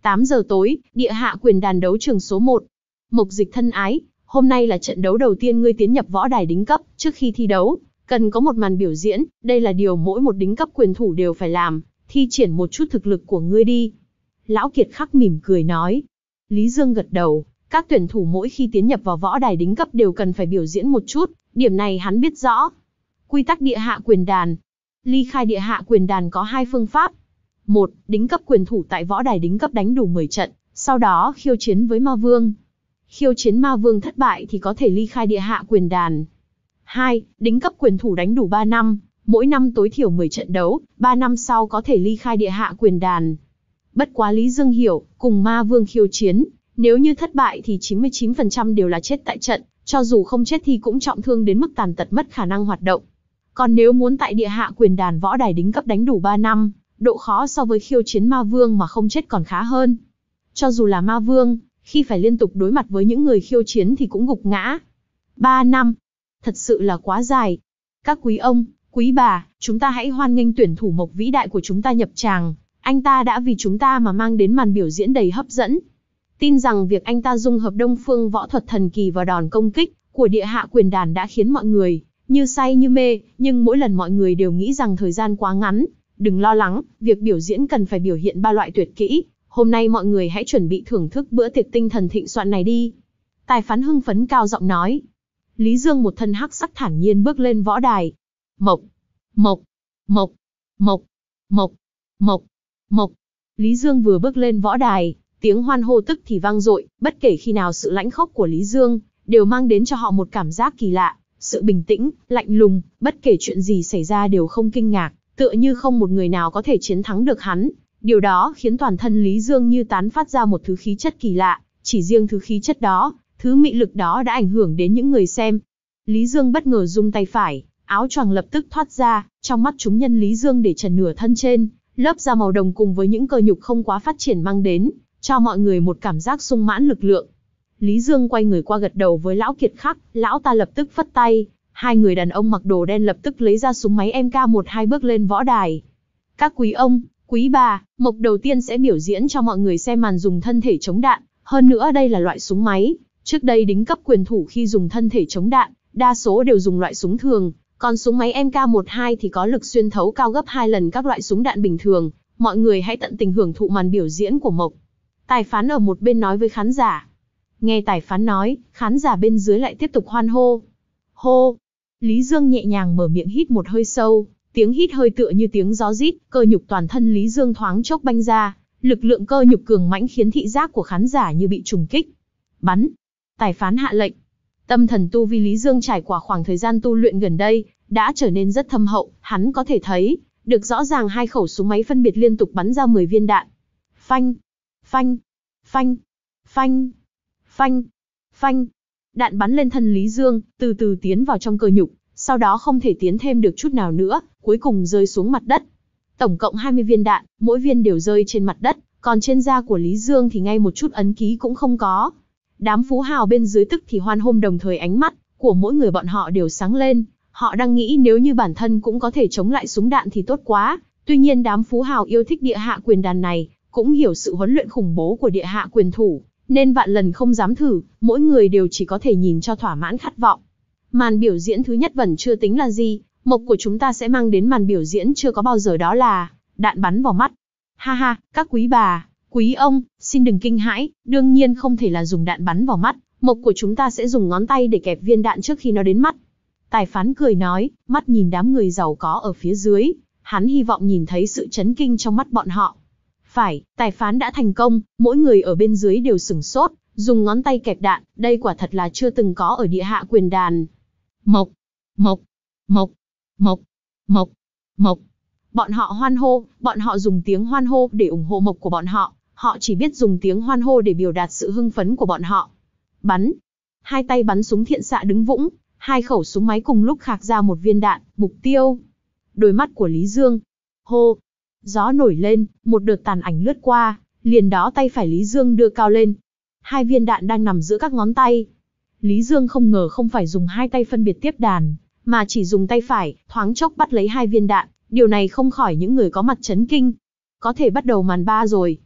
A: tám giờ tối, địa hạ quyền đàn đấu trường số một. Mộc Dịch thân ái, hôm nay là trận đấu đầu tiên ngươi tiến nhập võ đài đính cấp, trước khi thi đấu, cần có một màn biểu diễn, đây là điều mỗi một đính cấp quyền thủ đều phải làm, thi triển một chút thực lực của ngươi đi. Lão Kiệt Khắc mỉm cười nói. Lý Dương gật đầu, các tuyển thủ mỗi khi tiến nhập vào võ đài đính cấp đều cần phải biểu diễn một chút, điểm này hắn biết rõ. Quy tắc địa hạ quyền đàn. Ly khai địa hạ quyền đàn có hai phương pháp. Một, đính cấp quyền thủ tại võ đài đính cấp đánh đủ mười trận, sau đó khiêu chiến với ma vương. Khiêu chiến ma vương thất bại thì có thể ly khai địa hạ quyền đàn. Hai, đính cấp quyền thủ đánh đủ ba năm, mỗi năm tối thiểu mười trận đấu, ba năm sau có thể ly khai địa hạ quyền đàn. Bất quá Lý Dương hiểu, cùng ma vương khiêu chiến, nếu như thất bại thì chín mươi chín phần trăm đều là chết tại trận, cho dù không chết thì cũng trọng thương đến mức tàn tật mất khả năng hoạt động. Còn nếu muốn tại địa hạ quyền đàn võ đài đính cấp đánh đủ ba năm, độ khó so với khiêu chiến ma vương mà không chết còn khá hơn. Cho dù là ma vương, khi phải liên tục đối mặt với những người khiêu chiến thì cũng gục ngã. ba năm, thật sự là quá dài. Các quý ông, quý bà, chúng ta hãy hoan nghênh tuyển thủ Mộc vĩ đại của chúng ta nhập tràng. Anh ta đã vì chúng ta mà mang đến màn biểu diễn đầy hấp dẫn. Tin rằng việc anh ta dung hợp đông phương võ thuật thần kỳ vào đòn công kích của địa hạ quyền đàn đã khiến mọi người như say như mê, nhưng mỗi lần mọi người đều nghĩ rằng thời gian quá ngắn. Đừng lo lắng, việc biểu diễn cần phải biểu hiện ba loại tuyệt kỹ. Hôm nay mọi người hãy chuẩn bị thưởng thức bữa tiệc tinh thần thịnh soạn này đi. Tài phán hưng phấn cao giọng nói. Lý Dương một thân hắc sắc thản nhiên bước lên võ đài. Mộc, Mộc, Mộc, Mộc, Mộc, Mộc, Mộc. Lý Dương vừa bước lên võ đài, tiếng hoan hô tức thì vang dội, bất kể khi nào sự lãnh khốc của Lý Dương đều mang đến cho họ một cảm giác kỳ lạ, sự bình tĩnh, lạnh lùng, bất kể chuyện gì xảy ra đều không kinh ngạc, tựa như không một người nào có thể chiến thắng được hắn. Điều đó khiến toàn thân Lý Dương như tán phát ra một thứ khí chất kỳ lạ, chỉ riêng thứ khí chất đó, thứ mị lực đó đã ảnh hưởng đến những người xem. Lý Dương bất ngờ rung tay phải, áo choàng lập tức thoát ra, trong mắt chúng nhân Lý Dương để trần nửa thân trên, lớp da màu đồng cùng với những cơ nhục không quá phát triển mang đến cho mọi người một cảm giác sung mãn lực lượng. Lý Dương quay người qua gật đầu với Lão Kiệt Khắc, lão ta lập tức phất tay, hai người đàn ông mặc đồ đen lập tức lấy ra súng máy em ca mười hai bước lên võ đài. Các quý ông, quý bà, Mộc đầu tiên sẽ biểu diễn cho mọi người xem màn dùng thân thể chống đạn, hơn nữa đây là loại súng máy. Trước đây đính cấp quyền thủ khi dùng thân thể chống đạn, đa số đều dùng loại súng thường, còn súng máy em ca mười hai thì có lực xuyên thấu cao gấp hai lần các loại súng đạn bình thường. Mọi người hãy tận tình hưởng thụ màn biểu diễn của Mộc. Tài phán ở một bên nói với khán giả. Nghe tài phán nói, khán giả bên dưới lại tiếp tục hoan hô. Hô! Lý Dương nhẹ nhàng mở miệng hít một hơi sâu, tiếng hít hơi tựa như tiếng gió rít, cơ nhục toàn thân Lý Dương thoáng chốc banh ra, lực lượng cơ nhục cường mãnh khiến thị giác của khán giả như bị trùng kích. Bắn! Tài phán hạ lệnh. Tâm thần tu vi Lý Dương trải qua khoảng thời gian tu luyện gần đây, đã trở nên rất thâm hậu, hắn có thể thấy được rõ ràng hai khẩu súng máy phân biệt liên tục bắn ra mười viên đạn. Phanh! Phanh! Phanh! Phanh! Phanh! Phanh! Đạn bắn lên thân Lý Dương, từ từ tiến vào trong cơ nhục, sau đó không thể tiến thêm được chút nào nữa, cuối cùng rơi xuống mặt đất. Tổng cộng hai mươi viên đạn, mỗi viên đều rơi trên mặt đất, còn trên da của Lý Dương thì ngay một chút ấn ký cũng không có. Đám phú hào bên dưới tức thì hoan hô, đồng thời ánh mắt của mỗi người bọn họ đều sáng lên. Họ đang nghĩ nếu như bản thân cũng có thể chống lại súng đạn thì tốt quá. Tuy nhiên đám phú hào yêu thích địa hạ quyền đàn này, cũng hiểu sự huấn luyện khủng bố của địa hạ quyền thủ, nên vạn lần không dám thử, mỗi người đều chỉ có thể nhìn cho thỏa mãn khát vọng. Màn biểu diễn thứ nhất vẫn chưa tính là gì, Mộc của chúng ta sẽ mang đến màn biểu diễn chưa có bao giờ, đó là đạn bắn vào mắt. Ha ha, các quý bà, quý ông, xin đừng kinh hãi, đương nhiên không thể là dùng đạn bắn vào mắt, Mộc của chúng ta sẽ dùng ngón tay để kẹp viên đạn trước khi nó đến mắt. Tài phán cười nói, mắt nhìn đám người giàu có ở phía dưới, hắn hy vọng nhìn thấy sự chấn kinh trong mắt bọn họ. Phải, tài phán đã thành công, mỗi người ở bên dưới đều sửng sốt, dùng ngón tay kẹp đạn, đây quả thật là chưa từng có ở địa hạ quyền đàn. Mộc, Mộc, Mộc, Mộc, Mộc, Mộc. Bọn họ hoan hô, bọn họ dùng tiếng hoan hô để ủng hộ Mộc của bọn họ, họ chỉ biết dùng tiếng hoan hô để biểu đạt sự hưng phấn của bọn họ. Bắn. Hai tay bắn súng thiện xạ đứng vững, hai khẩu súng máy cùng lúc khạc ra một viên đạn, mục tiêu. Đôi mắt của Lý Dương. Hô. Gió nổi lên, một đợt tàn ảnh lướt qua, liền đó tay phải Lý Dương đưa cao lên. Hai viên đạn đang nằm giữa các ngón tay. Lý Dương không ngờ không phải dùng hai tay phân biệt tiếp đàn, mà chỉ dùng tay phải, thoáng chốc bắt lấy hai viên đạn. Điều này không khỏi những người có mặt chấn kinh. Có thể bắt đầu màn ba rồi.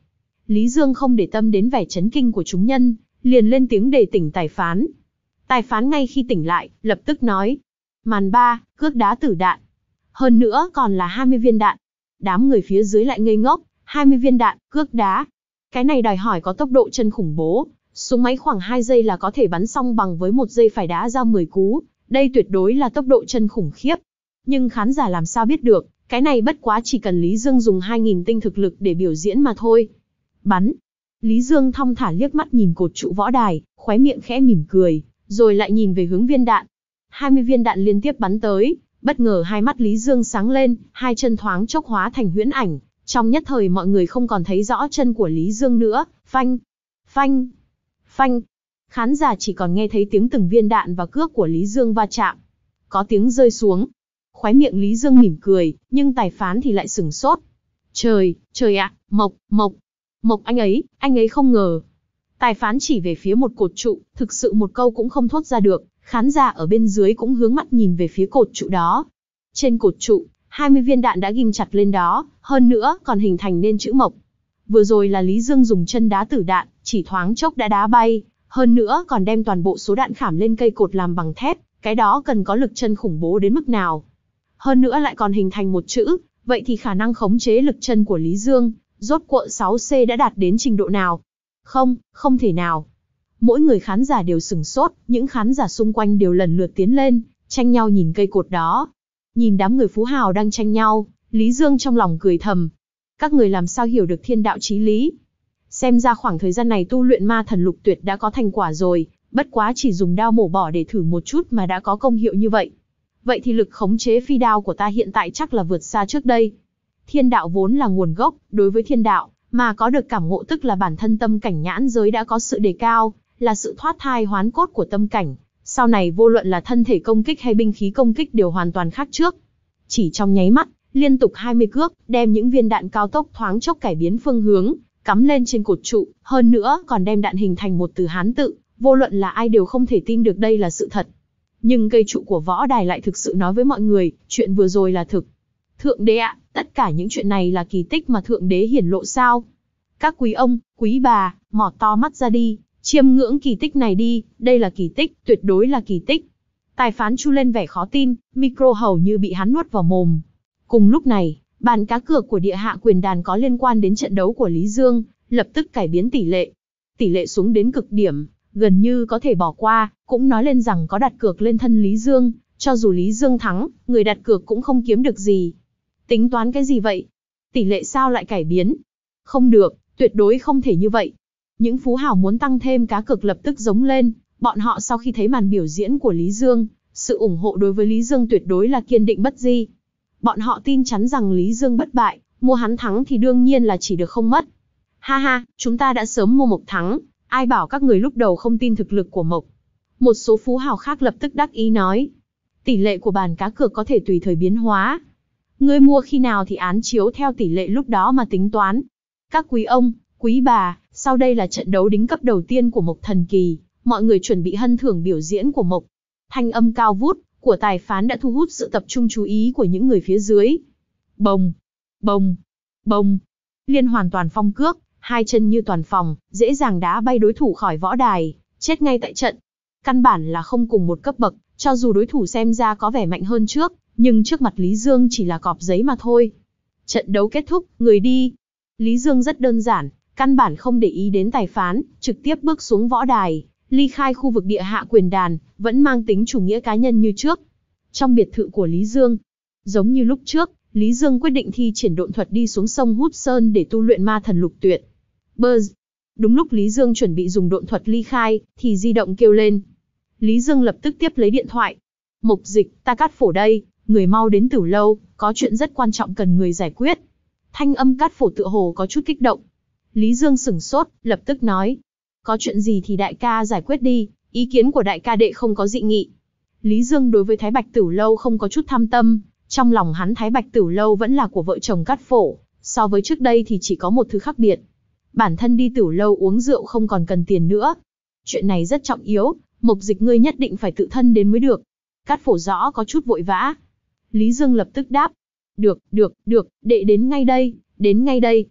A: Lý Dương không để tâm đến vẻ chấn kinh của chúng nhân, liền lên tiếng đề tỉnh Tài Phán. Tài Phán ngay khi tỉnh lại, lập tức nói. Màn ba, cước đá tử đạn. Hơn nữa còn là hai mươi viên đạn. Đám người phía dưới lại ngây ngốc, hai mươi viên đạn, cước đá. Cái này đòi hỏi có tốc độ chân khủng bố. Súng máy khoảng hai giây là có thể bắn xong bằng với một giây phải đá ra mười cú. Đây tuyệt đối là tốc độ chân khủng khiếp. Nhưng khán giả làm sao biết được, cái này bất quá chỉ cần Lý Dương dùng hai nghìn tinh thực lực để biểu diễn mà thôi. Bắn. Lý Dương thong thả liếc mắt nhìn cột trụ võ đài, khóe miệng khẽ mỉm cười, rồi lại nhìn về hướng viên đạn. hai mươi viên đạn liên tiếp bắn tới, bất ngờ hai mắt Lý Dương sáng lên, hai chân thoáng chốc hóa thành huyễn ảnh. Trong nhất thời mọi người không còn thấy rõ chân của Lý Dương nữa. Phanh, phanh, phanh. Khán giả chỉ còn nghe thấy tiếng từng viên đạn và cước của Lý Dương va chạm. Có tiếng rơi xuống. Khóe miệng Lý Dương mỉm cười, nhưng Tài Phán thì lại sửng sốt. Trời, trời ạ, Mộc, Mộc, Mộc anh ấy, anh ấy không ngờ. Tài Phán chỉ về phía một cột trụ, thực sự một câu cũng không thốt ra được. Khán giả ở bên dưới cũng hướng mắt nhìn về phía cột trụ đó. Trên cột trụ, hai mươi viên đạn đã ghim chặt lên đó, hơn nữa còn hình thành nên chữ Mộc. Vừa rồi là Lý Dương dùng chân đá tử đạn, chỉ thoáng chốc đã đá bay, hơn nữa còn đem toàn bộ số đạn khảm lên cây cột làm bằng thép, cái đó cần có lực chân khủng bố đến mức nào. Hơn nữa lại còn hình thành một chữ, vậy thì khả năng khống chế lực chân của Lý Dương, rốt cuộc sáu C đã đạt đến trình độ nào? Không, không thể nào. Mỗi người khán giả đều sửng sốt, những khán giả xung quanh đều lần lượt tiến lên, tranh nhau nhìn cây cột đó. Nhìn đám người phú hào đang tranh nhau, Lý Dương trong lòng cười thầm. Các người làm sao hiểu được thiên đạo chí lý? Xem ra khoảng thời gian này tu luyện ma thần lục tuyệt đã có thành quả rồi, bất quá chỉ dùng đao mổ bỏ để thử một chút mà đã có công hiệu như vậy. Vậy thì lực khống chế phi đao của ta hiện tại chắc là vượt xa trước đây. Thiên đạo vốn là nguồn gốc, đối với thiên đạo, mà có được cảm ngộ tức là bản thân tâm cảnh nhãn giới đã có sự đề cao, là sự thoát thai hoán cốt của tâm cảnh. Sau này vô luận là thân thể công kích hay binh khí công kích đều hoàn toàn khác trước. Chỉ trong nháy mắt, liên tục hai mươi cước, đem những viên đạn cao tốc thoáng chốc cải biến phương hướng, cắm lên trên cột trụ, hơn nữa còn đem đạn hình thành một từ Hán tự, vô luận là ai đều không thể tin được đây là sự thật. Nhưng cây trụ của võ đài lại thực sự nói với mọi người, chuyện vừa rồi là thực. Thượng đế ạ, tất cả những chuyện này là kỳ tích mà Thượng đế hiển lộ sao? Các quý ông, quý bà, mỏ to mắt ra đi, chiêm ngưỡng kỳ tích này đi, đây là kỳ tích, tuyệt đối là kỳ tích. Tài Phán chu lên vẻ khó tin, micro hầu như bị hắn nuốt vào mồm. Cùng lúc này, bàn cá cược của địa hạ quyền đàn có liên quan đến trận đấu của Lý Dương, lập tức cải biến tỷ lệ. Tỷ lệ xuống đến cực điểm, gần như có thể bỏ qua, cũng nói lên rằng có đặt cược lên thân Lý Dương, cho dù Lý Dương thắng, người đặt cược cũng không kiếm được gì. Tính toán cái gì vậy? Tỷ lệ sao lại cải biến? Không được, tuyệt đối không thể như vậy. Những phú hào muốn tăng thêm cá cược lập tức giống lên, bọn họ sau khi thấy màn biểu diễn của Lý Dương, sự ủng hộ đối với Lý Dương tuyệt đối là kiên định bất di. Bọn họ tin chắn rằng Lý Dương bất bại, mua hắn thắng thì đương nhiên là chỉ được không mất. Ha ha, chúng ta đã sớm mua Mộc thắng, ai bảo các người lúc đầu không tin thực lực của Mộc. Một số phú hào khác lập tức đắc ý nói. Tỷ lệ của bàn cá cược có thể tùy thời biến hóa. Ngươi mua khi nào thì án chiếu theo tỷ lệ lúc đó mà tính toán. Các quý ông, quý bà, sau đây là trận đấu đính cấp đầu tiên của Mộc Thần Kỳ, mọi người chuẩn bị hân thưởng biểu diễn của Mộc. Thanh âm cao vút của Tài Phán đã thu hút sự tập trung chú ý của những người phía dưới. Bồng, bồng, bồng. Liên hoàn toàn phong cước, hai chân như toàn phòng, dễ dàng đá bay đối thủ khỏi võ đài, chết ngay tại trận. Căn bản là không cùng một cấp bậc, cho dù đối thủ xem ra có vẻ mạnh hơn trước, nhưng trước mặt Lý Dương chỉ là cọp giấy mà thôi. Trận đấu kết thúc, người đi. Lý Dương rất đơn giản, căn bản không để ý đến Tài Phán, trực tiếp bước xuống võ đài, ly khai khu vực địa hạ quyền đàn, vẫn mang tính chủ nghĩa cá nhân như trước. Trong biệt thự của Lý Dương, giống như lúc trước, Lý Dương quyết định thi triển độn thuật đi xuống sông Hút Sơn để tu luyện ma thần lục tuyệt. Buzz. Đúng lúc Lý Dương chuẩn bị dùng độn thuật ly khai, thì di động kêu lên. Lý Dương lập tức tiếp lấy điện thoại. Mộc Dịch, ta Cát Phổ đây, người mau đến Tử Lâu, có chuyện rất quan trọng cần người giải quyết. Thanh âm Cát Phổ tựa hồ có chút kích động. Lý Dương sửng sốt, lập tức nói. Có chuyện gì thì đại ca giải quyết đi, ý kiến của đại ca đệ không có dị nghị. Lý Dương đối với Thái Bạch Tử Lâu không có chút tham tâm, trong lòng hắn Thái Bạch Tử Lâu vẫn là của vợ chồng Cát Phổ, so với trước đây thì chỉ có một thứ khác biệt. Bản thân đi Tử Lâu uống rượu không còn cần tiền nữa. Chuyện này rất trọng yếu, Mộc Dịch ngươi nhất định phải tự thân đến mới được. Cát Phổ rõ có chút vội vã. Lý Dương lập tức đáp. Được, được, được, đệ đến ngay đây, đến ngay đây.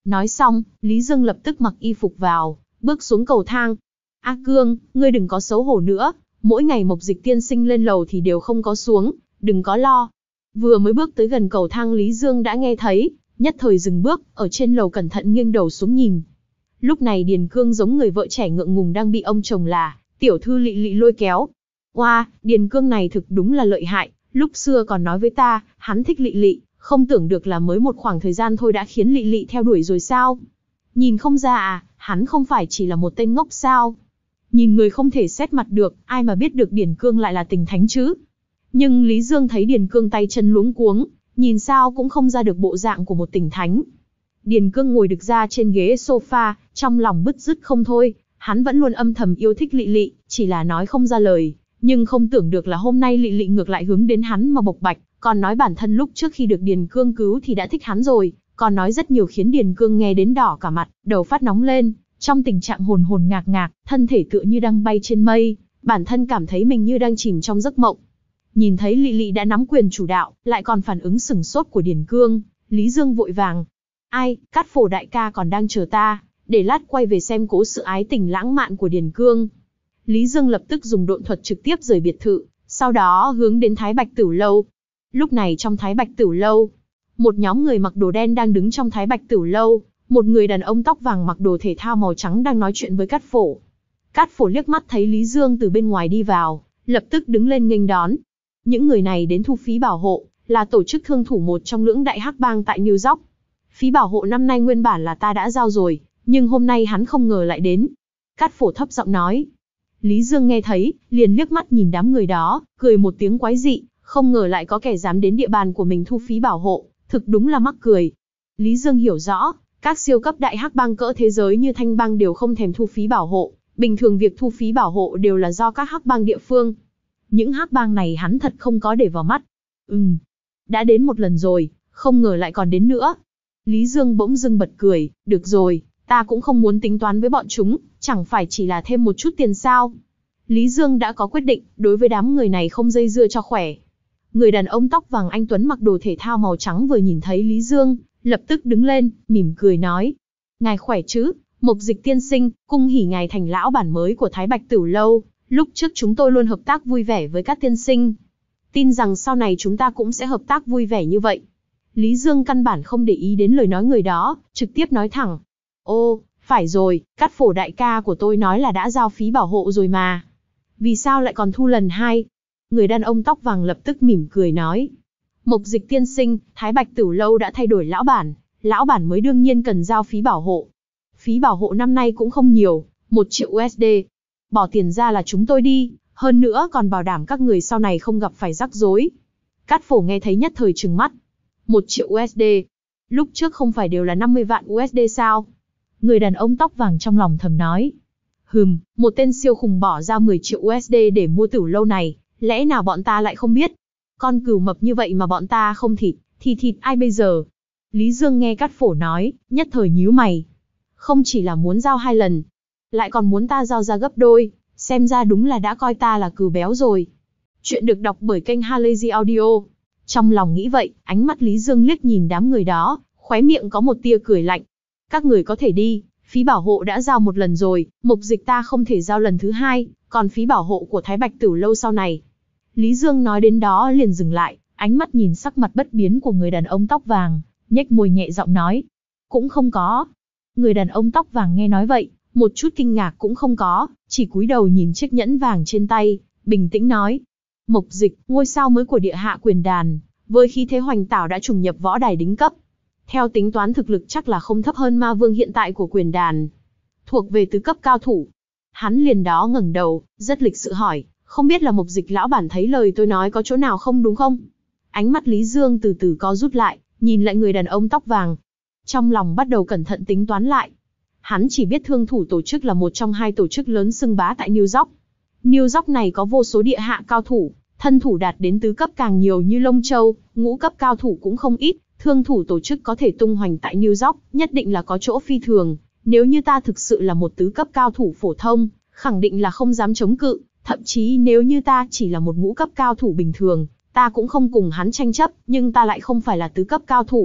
A: Nói xong, Lý Dương lập tức mặc y phục vào, bước xuống cầu thang. A Cương, ngươi đừng có xấu hổ nữa, mỗi ngày Mộc Dịch tiên sinh lên lầu thì đều không có xuống, đừng có lo. Vừa mới bước tới gần cầu thang Lý Dương đã nghe thấy, nhất thời dừng bước, ở trên lầu cẩn thận nghiêng đầu xuống nhìn. Lúc này Điền Cương giống người vợ trẻ ngượng ngùng đang bị ông chồng là tiểu thư Lị Lị lôi kéo. Oa, wow, Điền Cương này thực đúng là lợi hại, lúc xưa còn nói với ta, hắn thích Lị Lị, không tưởng được là mới một khoảng thời gian thôi đã khiến Lị Lị theo đuổi rồi sao? Nhìn không ra à, hắn không phải chỉ là một tên ngốc sao? Nhìn người không thể xét mặt được, ai mà biết được Điền Cương lại là tình thánh chứ? Nhưng Lý Dương thấy Điền Cương tay chân luống cuống, nhìn sao cũng không ra được bộ dạng của một tình thánh. Điền Cương ngồi được ra trên ghế sofa, trong lòng bứt rứt không thôi, hắn vẫn luôn âm thầm yêu thích Lị Lị, chỉ là nói không ra lời, nhưng không tưởng được là hôm nay Lị Lị ngược lại hướng đến hắn mà bộc bạch, còn nói bản thân lúc trước khi được Điền Cương cứu thì đã thích hắn rồi, còn nói rất nhiều khiến Điền Cương nghe đến đỏ cả mặt, đầu phát nóng lên, trong tình trạng hồn hồn ngạc ngạc, thân thể tựa như đang bay trên mây, bản thân cảm thấy mình như đang chìm trong giấc mộng. Nhìn thấy Lị Lị đã nắm quyền chủ đạo, lại còn phản ứng sửng sốt của Điền Cương, Lý Dương vội vàng. Ai, Cát Phổ đại ca còn đang chờ ta, để lát quay về xem cố sự ái tình lãng mạn của Điền Cương. Lý Dương lập tức dùng độn thuật trực tiếp rời biệt thự, sau đó hướng đến Thái Bạch Tửu Lâu. Lúc này trong Thái Bạch Tửu Lâu, một nhóm người mặc đồ đen đang đứng trong Thái Bạch Tửu Lâu, một người đàn ông tóc vàng mặc đồ thể thao màu trắng đang nói chuyện với Cát Phổ. Cát Phổ liếc mắt thấy Lý Dương từ bên ngoài đi vào, lập tức đứng lên nghênh đón. Những người này đến thu phí bảo hộ, là tổ chức thương thủ một trong lưỡng đại hắc bang tại New York. Phí bảo hộ năm nay nguyên bản là ta đã giao rồi, nhưng hôm nay hắn không ngờ lại đến. Cát Phổ thấp giọng nói. Lý Dương nghe thấy, liền liếc mắt nhìn đám người đó, cười một tiếng quái dị, không ngờ lại có kẻ dám đến địa bàn của mình thu phí bảo hộ, thực đúng là mắc cười. Lý Dương hiểu rõ, các siêu cấp đại hắc bang cỡ thế giới như Thanh bang đều không thèm thu phí bảo hộ, bình thường việc thu phí bảo hộ đều là do các hắc bang địa phương. Những hắc bang này hắn thật không có để vào mắt. Ừm, đã đến một lần rồi, không ngờ lại còn đến nữa. Lý Dương bỗng dưng bật cười, được rồi, ta cũng không muốn tính toán với bọn chúng, chẳng phải chỉ là thêm một chút tiền sao. Lý Dương đã có quyết định, đối với đám người này không dây dưa cho khỏe. Người đàn ông tóc vàng anh tuấn mặc đồ thể thao màu trắng vừa nhìn thấy Lý Dương, lập tức đứng lên, mỉm cười nói. Ngài khỏe chứ, Mộc Dịch tiên sinh, cung hỉ ngài thành lão bản mới của Thái Bạch Tửu Lâu, lúc trước chúng tôi luôn hợp tác vui vẻ với các tiên sinh. Tin rằng sau này chúng ta cũng sẽ hợp tác vui vẻ như vậy. Lý Dương căn bản không để ý đến lời nói người đó, trực tiếp nói thẳng. Ô, phải rồi, Cát Phổ đại ca của tôi nói là đã giao phí bảo hộ rồi mà. Vì sao lại còn thu lần hai? Người đàn ông tóc vàng lập tức mỉm cười nói. Mộc Dịch tiên sinh, Thái Bạch Tửu Lâu đã thay đổi lão bản, lão bản mới đương nhiên cần giao phí bảo hộ. Phí bảo hộ năm nay cũng không nhiều, một triệu u ét đê. Bỏ tiền ra là chúng tôi đi, hơn nữa còn bảo đảm các người sau này không gặp phải rắc rối. Cát Phổ nghe thấy nhất thời trừng mắt. một triệu u ét đê. Lúc trước không phải đều là năm mươi vạn u ét đê sao? Người đàn ông tóc vàng trong lòng thầm nói. Hừm, một tên siêu khủng bỏ ra mười triệu u ét đê để mua Tửu Lâu này, lẽ nào bọn ta lại không biết? Con cừu mập như vậy mà bọn ta không thịt, thì thịt ai bây giờ? Lý Dương nghe Cát Phổ nói, nhất thời nhíu mày. Không chỉ là muốn giao hai lần, lại còn muốn ta giao ra gấp đôi, xem ra đúng là đã coi ta là cừu béo rồi. Chuyện được đọc bởi kênh Halazy Audio. Trong lòng nghĩ vậy, ánh mắt Lý Dương liếc nhìn đám người đó, khóe miệng có một tia cười lạnh. Các người có thể đi, phí bảo hộ đã giao một lần rồi, Mộc Dịch ta không thể giao lần thứ hai, còn phí bảo hộ của Thái Bạch Tửu Lâu sau này. Lý Dương nói đến đó liền dừng lại, ánh mắt nhìn sắc mặt bất biến của người đàn ông tóc vàng, nhếch môi nhẹ giọng nói. Cũng không có. Người đàn ông tóc vàng nghe nói vậy, một chút kinh ngạc cũng không có, chỉ cúi đầu nhìn chiếc nhẫn vàng trên tay, bình tĩnh nói. Mộc Dịch, ngôi sao mới của địa hạ quyền đàn, với khí thế hoành tảo đã trùng nhập võ đài đỉnh cấp. Theo tính toán thực lực chắc là không thấp hơn ma vương hiện tại của quyền đàn. Thuộc về tứ cấp cao thủ. Hắn liền đó ngẩng đầu, rất lịch sự hỏi, không biết là Mộc Dịch lão bản thấy lời tôi nói có chỗ nào không đúng không? Ánh mắt Lý Dương từ từ co rút lại, nhìn lại người đàn ông tóc vàng. Trong lòng bắt đầu cẩn thận tính toán lại. Hắn chỉ biết thương thủ tổ chức là một trong hai tổ chức lớn xưng bá tại New York. New York này có vô số địa hạ cao thủ, thân thủ đạt đến tứ cấp càng nhiều như Lông Châu, ngũ cấp cao thủ cũng không ít. Thương thủ tổ chức có thể tung hoành tại New York, nhất định là có chỗ phi thường. Nếu như ta thực sự là một tứ cấp cao thủ phổ thông, khẳng định là không dám chống cự. Thậm chí nếu như ta chỉ là một ngũ cấp cao thủ bình thường, ta cũng không cùng hắn tranh chấp, nhưng ta lại không phải là tứ cấp cao thủ.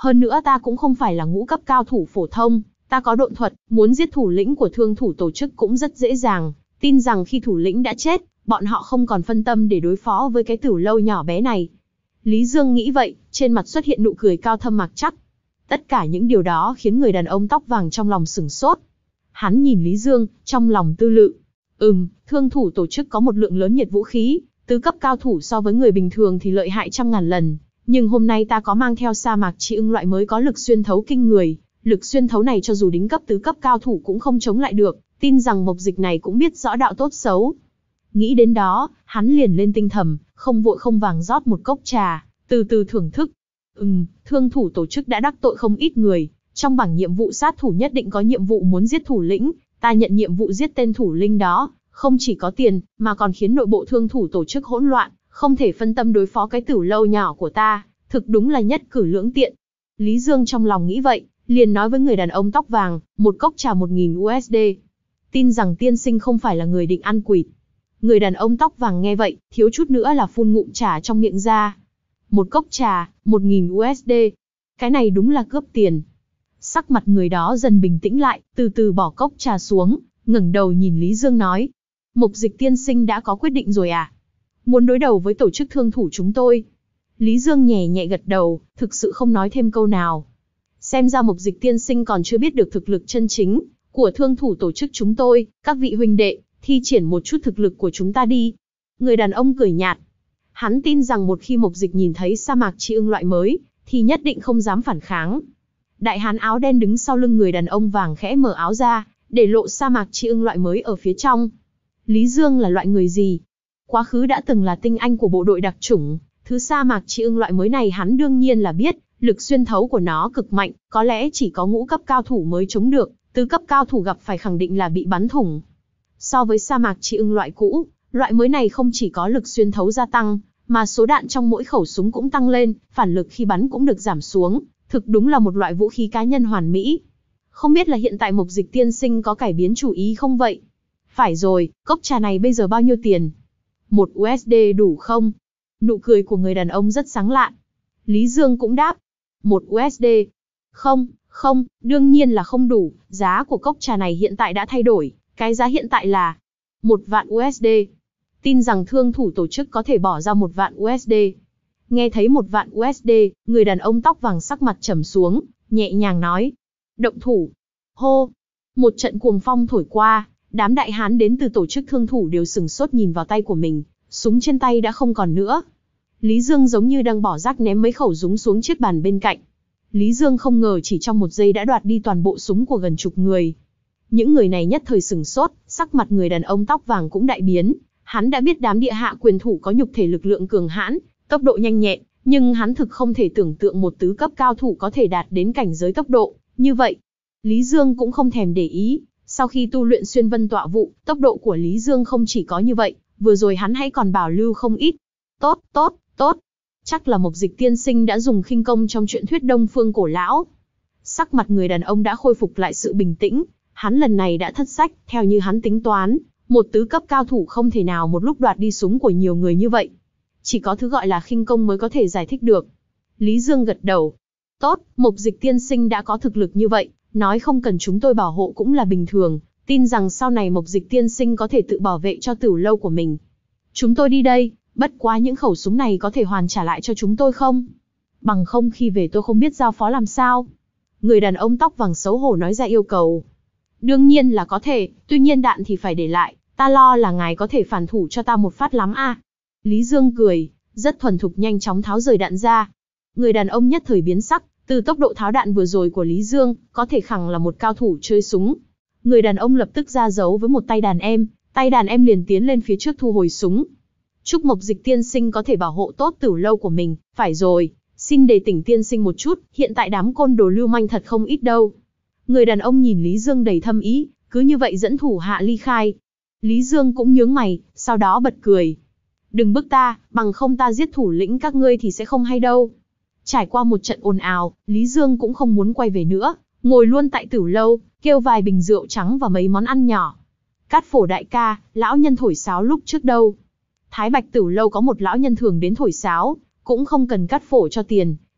A: Hơn nữa ta cũng không phải là ngũ cấp cao thủ phổ thông, ta có độn thuật, muốn giết thủ lĩnh của thương thủ tổ chức cũng rất dễ dàng, tin rằng khi thủ lĩnh đã chết, bọn họ không còn phân tâm để đối phó với cái Tử Lâu nhỏ bé này. Lý Dương nghĩ vậy, trên mặt xuất hiện nụ cười cao thâm mặc chắc. Tất cả những điều đó khiến người đàn ông tóc vàng trong lòng sửng sốt. Hắn nhìn Lý Dương, trong lòng tư lự. Ừm, thương thủ tổ chức có một lượng lớn nhiệt vũ khí, tứ cấp cao thủ so với người bình thường thì lợi hại trăm ngàn lần. Nhưng hôm nay ta có mang theo sa mạc chi ưng loại mới có lực xuyên thấu kinh người. Lực xuyên thấu này cho dù đính cấp tứ cấp cao thủ cũng không chống lại được, tin rằng mộc dịch này cũng biết rõ đạo tốt xấu. Nghĩ đến đó, hắn liền lên tinh thầm, không vội không vàng rót một cốc trà, từ từ thưởng thức. Ừm, thương thủ tổ chức đã đắc tội không ít người, trong bảng nhiệm vụ sát thủ nhất định có nhiệm vụ muốn giết thủ lĩnh, ta nhận nhiệm vụ giết tên thủ lĩnh đó, không chỉ có tiền, mà còn khiến nội bộ thương thủ tổ chức hỗn loạn, không thể phân tâm đối phó cái Tử Lâu nhỏ của ta, thực đúng là nhất cử lưỡng tiện. Lý Dương trong lòng nghĩ vậy, liền nói với người đàn ông tóc vàng, một cốc trà một nghìn u ét đê. Tin rằng tiên sinh không phải là người định ăn quỵt. Người đàn ông tóc vàng nghe vậy, thiếu chút nữa là phun ngụm trà trong miệng ra. Một cốc trà, một nghìn u ét đê. Cái này đúng là cướp tiền. Sắc mặt người đó dần bình tĩnh lại, từ từ bỏ cốc trà xuống, ngẩng đầu nhìn Lý Dương nói. Mục dịch tiên sinh đã có quyết định rồi à? Muốn đối đầu với tổ chức thương thủ chúng tôi. Lý Dương nhẹ nhẹ gật đầu, thực sự không nói thêm câu nào. Xem ra mục dịch tiên sinh còn chưa biết được thực lực chân chính của thương thủ tổ chức chúng tôi, các vị huynh đệ, thi triển một chút thực lực của chúng ta đi. Người đàn ông cười nhạt. Hắn tin rằng một khi mục dịch nhìn thấy sa mạc chi ưng loại mới, thì nhất định không dám phản kháng. Đại hán áo đen đứng sau lưng người đàn ông vàng khẽ mở áo ra, để lộ sa mạc chi ưng loại mới ở phía trong. Lý Dương là loại người gì? Quá khứ đã từng là tinh anh của bộ đội đặc chủng, thứ sa mạc chi ưng loại mới này hắn đương nhiên là biết, lực xuyên thấu của nó cực mạnh, có lẽ chỉ có ngũ cấp cao thủ mới chống được, tứ cấp cao thủ gặp phải khẳng định là bị bắn thủng. So với sa mạc chi ưng loại cũ, loại mới này không chỉ có lực xuyên thấu gia tăng, mà số đạn trong mỗi khẩu súng cũng tăng lên, phản lực khi bắn cũng được giảm xuống, thực đúng là một loại vũ khí cá nhân hoàn mỹ. Không biết là hiện tại mục dịch tiên sinh có cải biến chủ ý không vậy? Phải rồi, cốc trà này bây giờ bao nhiêu tiền? Một u ét đê đủ không? Nụ cười của người đàn ông rất sáng lạn. Lý Dương cũng đáp. Một u ét đê. Không, không, đương nhiên là không đủ, giá của cốc trà này hiện tại đã thay đổi, cái giá hiện tại là một vạn u ét đê. Tin rằng thương thủ tổ chức có thể bỏ ra một vạn u ét đê. Nghe thấy một vạn u ét đê, người đàn ông tóc vàng sắc mặt trầm xuống, nhẹ nhàng nói. Động thủ. Hô. Một trận cuồng phong thổi qua, đám đại hán đến từ tổ chức thương thủ đều sửng sốt nhìn vào tay của mình, súng trên tay đã không còn nữa. Lý Dương giống như đang bỏ rác ném mấy khẩu súng xuống chiếc bàn bên cạnh. Lý Dương không ngờ chỉ trong một giây đã đoạt đi toàn bộ súng của gần chục người. Những người này nhất thời sửng sốt, sắc mặt người đàn ông tóc vàng cũng đại biến. Hắn đã biết đám địa hạ quyền thủ có nhục thể lực lượng cường hãn, tốc độ nhanh nhẹn, nhưng hắn thực không thể tưởng tượng một tứ cấp cao thủ có thể đạt đến cảnh giới tốc độ như vậy. Lý Dương cũng không thèm để ý, sau khi tu luyện xuyên vân tọa vụ, tốc độ của Lý Dương không chỉ có như vậy, vừa rồi hắn hãy còn bảo lưu không ít. Tốt, tốt, tốt. Chắc là mục dịch tiên sinh đã dùng khinh công trong truyện thuyết Đông Phương cổ lão. Sắc mặt người đàn ông đã khôi phục lại sự bình tĩnh, hắn lần này đã thất sách, theo như hắn tính toán, một tứ cấp cao thủ không thể nào một lúc đoạt đi súng của nhiều người như vậy. Chỉ có thứ gọi là khinh công mới có thể giải thích được. Lý Dương gật đầu. Tốt, mục dịch tiên sinh đã có thực lực như vậy, nói không cần chúng tôi bảo hộ cũng là bình thường, tin rằng sau này mục dịch tiên sinh có thể tự bảo vệ cho Tử Lâu của mình. Chúng tôi đi đây, bất quá những khẩu súng này có thể hoàn trả lại cho chúng tôi không? Bằng không khi về tôi không biết giao phó làm sao. Người đàn ông tóc vàng xấu hổ nói ra yêu cầu. Đương nhiên là có thể, tuy nhiên đạn thì phải để lại, ta lo là ngài có thể phản thủ cho ta một phát lắm à. Lý Dương cười, rất thuần thục nhanh chóng tháo rời đạn ra. Người đàn ông nhất thời biến sắc, từ tốc độ tháo đạn vừa rồi của Lý Dương, có thể khẳng là một cao thủ chơi súng. Người đàn ông lập tức ra dấu với một tay đàn em, tay đàn em liền tiến lên phía trước thu hồi súng. Chúc mục dịch tiên sinh có thể bảo hộ tốt Tử Lâu của mình, phải rồi, xin đề tỉnh tiên sinh một chút, hiện tại đám côn đồ lưu manh thật không ít đâu. Người đàn ông nhìn Lý Dương đầy thâm ý, cứ như vậy dẫn thủ hạ ly khai. Lý Dương cũng nhướng mày, sau đó bật cười. Đừng bức ta, bằng không ta giết thủ lĩnh các ngươi thì sẽ không hay đâu. Trải qua một trận ồn ào, Lý Dương cũng không muốn quay về nữa, ngồi luôn tại Tử Lâu, kêu vài bình rượu trắng và mấy món ăn nhỏ. Cát Phổ đại ca, lão nhân thổi sáo lúc trước đâu? Thái Bạch Tử Lâu có một lão nhân thường đến thổi sáo, cũng không cần Cát Phổ cho tiền,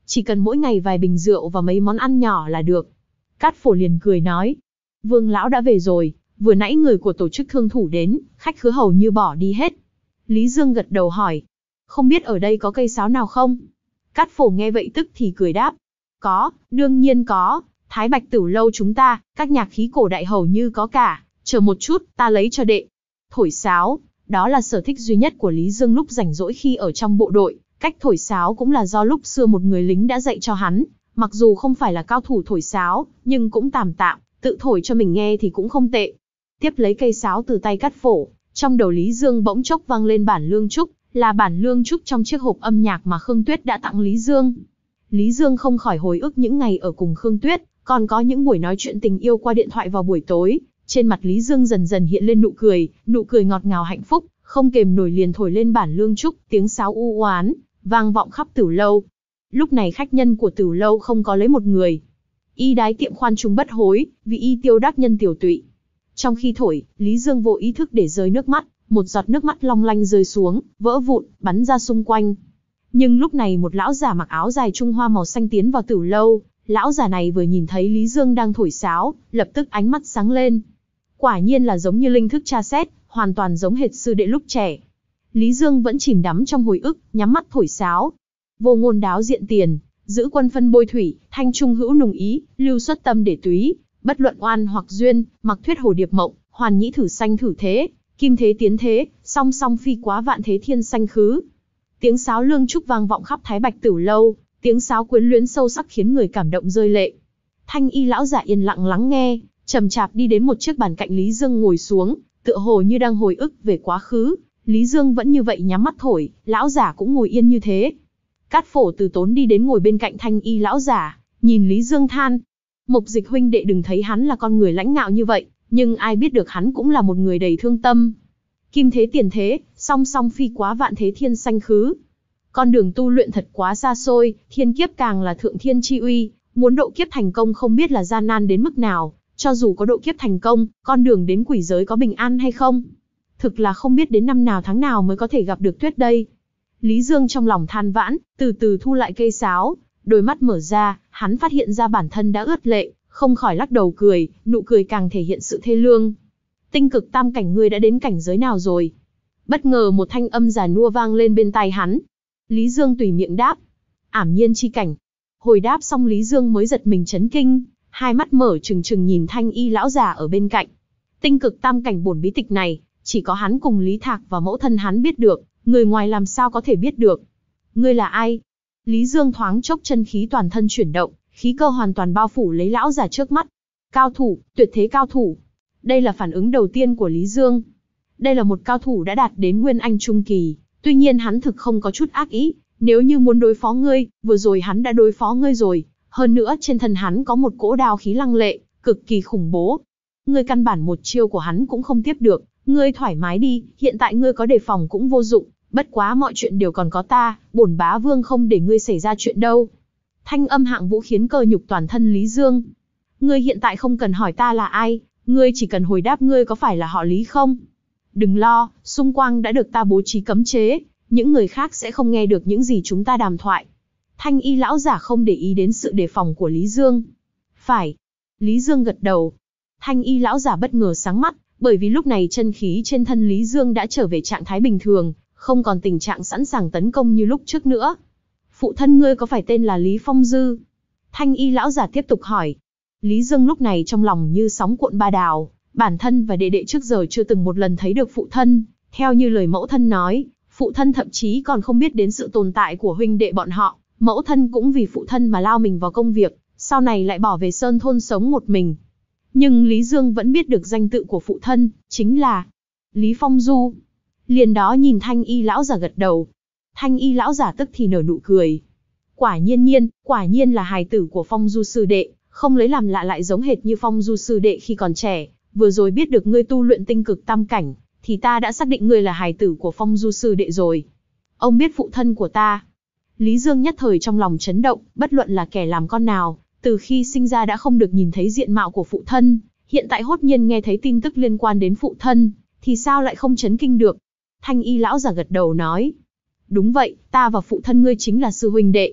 A: chỉ cần mỗi ngày vài bình rượu và mấy món ăn nhỏ là được. Cát Phổ liền cười nói, Vương lão đã về rồi, vừa nãy người của tổ chức thương thủ đến, khách khứa hầu như bỏ đi hết. Lý Dương gật đầu hỏi, không biết ở đây có cây sáo nào không? Cát Phổ nghe vậy tức thì cười đáp, có, đương nhiên có, Thái Bạch Tửu lâu chúng ta, các nhạc khí cổ đại hầu như có cả, chờ một chút, ta lấy cho đệ. Thổi sáo, đó là sở thích duy nhất của Lý Dương lúc rảnh rỗi khi ở trong bộ đội, cách thổi sáo cũng là do lúc xưa một người lính đã dạy cho hắn, mặc dù không phải là cao thủ thổi sáo, nhưng cũng tạm tạm, tự thổi cho mình nghe thì cũng không tệ. Tiếp lấy cây sáo từ tay Cát Phổ, trong đầu Lý Dương bỗng chốc vang lên bản lương trúc, là bản lương trúc trong chiếc hộp âm nhạc mà Khương Tuyết đã tặng Lý Dương. Lý Dương không khỏi hồi ức những ngày ở cùng Khương Tuyết, còn có những buổi nói chuyện tình yêu qua điện thoại vào buổi tối, trên mặt Lý Dương dần dần hiện lên nụ cười, nụ cười ngọt ngào hạnh phúc, không kềm nổi liền thổi lên bản lương trúc, tiếng sáo u oán vang vọng khắp Tửu lâu. Lúc này khách nhân của Tửu lâu không có lấy một người. Y đái tiệm khoan trung bất hối, vì y tiêu đắc nhân tiểu tụy. Trong khi thổi, Lý Dương vô ý thức để rơi nước mắt, một giọt nước mắt long lanh rơi xuống, vỡ vụn, bắn ra xung quanh. Nhưng lúc này một lão già mặc áo dài Trung Hoa màu xanh tiến vào Tửu lâu, lão già này vừa nhìn thấy Lý Dương đang thổi sáo, lập tức ánh mắt sáng lên. Quả nhiên là giống như linh thức tra xét, hoàn toàn giống hệt sư đệ lúc trẻ. Lý Dương vẫn chìm đắm trong hồi ức, nhắm mắt thổi sáo. Vô ngôn đáo diện tiền, giữ quân phân bôi thủy, thanh trung hữu nùng ý, lưu xuất tâm để túy, bất luận oan hoặc duyên, mặc thuyết hồ điệp mộng, hoàn nhĩ thử sanh thử thế, kim thế tiến thế, song song phi quá vạn thế thiên sanh khứ. Tiếng sáo lương trúc vang vọng khắp Thái Bạch Tửu lâu, tiếng sáo quyến luyến sâu sắc khiến người cảm động rơi lệ. Thanh y lão giả yên lặng lắng nghe, chậm chạp đi đến một chiếc bàn cạnh Lý Dương ngồi xuống, tựa hồ như đang hồi ức về quá khứ. Lý Dương vẫn như vậy nhắm mắt thổi, lão giả cũng ngồi yên như thế. Cát Phổ từ tốn đi đến ngồi bên cạnh thanh y lão giả, nhìn Lý Dương than, Mục Dịch huynh đệ đừng thấy hắn là con người lãnh ngạo như vậy, nhưng ai biết được hắn cũng là một người đầy thương tâm. Kim thế tiền thế, song song phi quá vạn thế thiên sanh khứ. Con đường tu luyện thật quá xa xôi, thiên kiếp càng là thượng thiên chi uy, muốn độ kiếp thành công không biết là gian nan đến mức nào, cho dù có độ kiếp thành công, con đường đến quỷ giới có bình an hay không? Thực là không biết đến năm nào tháng nào mới có thể gặp được Tuyết đây. Lý Dương trong lòng than vãn, từ từ thu lại cây sáo, đôi mắt mở ra, hắn phát hiện ra bản thân đã ướt lệ, không khỏi lắc đầu cười, nụ cười càng thể hiện sự thê lương. Tinh cực tam cảnh ngươi đã đến cảnh giới nào rồi? Bất ngờ một thanh âm già nua vang lên bên tai hắn. Lý Dương tùy miệng đáp, ảm nhiên chi cảnh. Hồi đáp xong Lý Dương mới giật mình chấn kinh, hai mắt mở trừng trừng nhìn thanh y lão già ở bên cạnh. Tinh cực tam cảnh bổn bí tịch này, chỉ có hắn cùng Lý Thạc và mẫu thân hắn biết được, người ngoài làm sao có thể biết được. Ngươi là ai? Lý Dương thoáng chốc chân khí toàn thân chuyển động, khí cơ hoàn toàn bao phủ lấy lão già trước mắt. Cao thủ, tuyệt thế cao thủ. Đây là phản ứng đầu tiên của Lý Dương. Đây là một cao thủ đã đạt đến Nguyên Anh Trung Kỳ, tuy nhiên hắn thực không có chút ác ý. Nếu như muốn đối phó ngươi, vừa rồi hắn đã đối phó ngươi rồi. Hơn nữa trên thân hắn có một cỗ đao khí lăng lệ, cực kỳ khủng bố. Ngươi căn bản một chiêu của hắn cũng không tiếp được. Ngươi thoải mái đi, hiện tại ngươi có đề phòng cũng vô dụng. Bất quá mọi chuyện đều còn có ta, bổn bá vương không để ngươi xảy ra chuyện đâu. Thanh âm Hạng Vũ khiến cơ nhục toàn thân Lý Dương. Ngươi hiện tại không cần hỏi ta là ai, ngươi chỉ cần hồi đáp ngươi có phải là họ Lý không. Đừng lo, xung quanh đã được ta bố trí cấm chế, những người khác sẽ không nghe được những gì chúng ta đàm thoại. Thanh y lão giả không để ý đến sự đề phòng của Lý Dương. Phải. Lý Dương gật đầu. Thanh y lão giả bất ngờ sáng mắt, bởi vì lúc này chân khí trên thân Lý Dương đã trở về trạng thái bình thường, không còn tình trạng sẵn sàng tấn công như lúc trước nữa. Phụ thân ngươi có phải tên là Lý Phong Dư? Thanh y lão giả tiếp tục hỏi. Lý Dương lúc này trong lòng như sóng cuộn ba đào, bản thân và đệ đệ trước giờ chưa từng một lần thấy được phụ thân, theo như lời mẫu thân nói, phụ thân thậm chí còn không biết đến sự tồn tại của huynh đệ bọn họ, mẫu thân cũng vì phụ thân mà lao mình vào công việc, sau này lại bỏ về sơn thôn sống một mình. Nhưng Lý Dương vẫn biết được danh tự của phụ thân, chính là Lý Phong Du. Liền đó nhìn thanh y lão giả gật đầu. Thanh y lão giả tức thì nở nụ cười. Quả nhiên nhiên, quả nhiên là hài tử của Phong Du sư đệ, không lấy làm lạ lại giống hệt như Phong Du sư đệ khi còn trẻ, vừa rồi biết được ngươi tu luyện tinh cực tam cảnh, thì ta đã xác định ngươi là hài tử của Phong Du sư đệ rồi. Ông biết phụ thân của ta. Lý Dương nhất thời trong lòng chấn động, bất luận là kẻ làm con nào, từ khi sinh ra đã không được nhìn thấy diện mạo của phụ thân, hiện tại hốt nhiên nghe thấy tin tức liên quan đến phụ thân, thì sao lại không chấn kinh được. Thanh y lão giả gật đầu nói. Đúng vậy, ta và phụ thân ngươi chính là sư huynh đệ.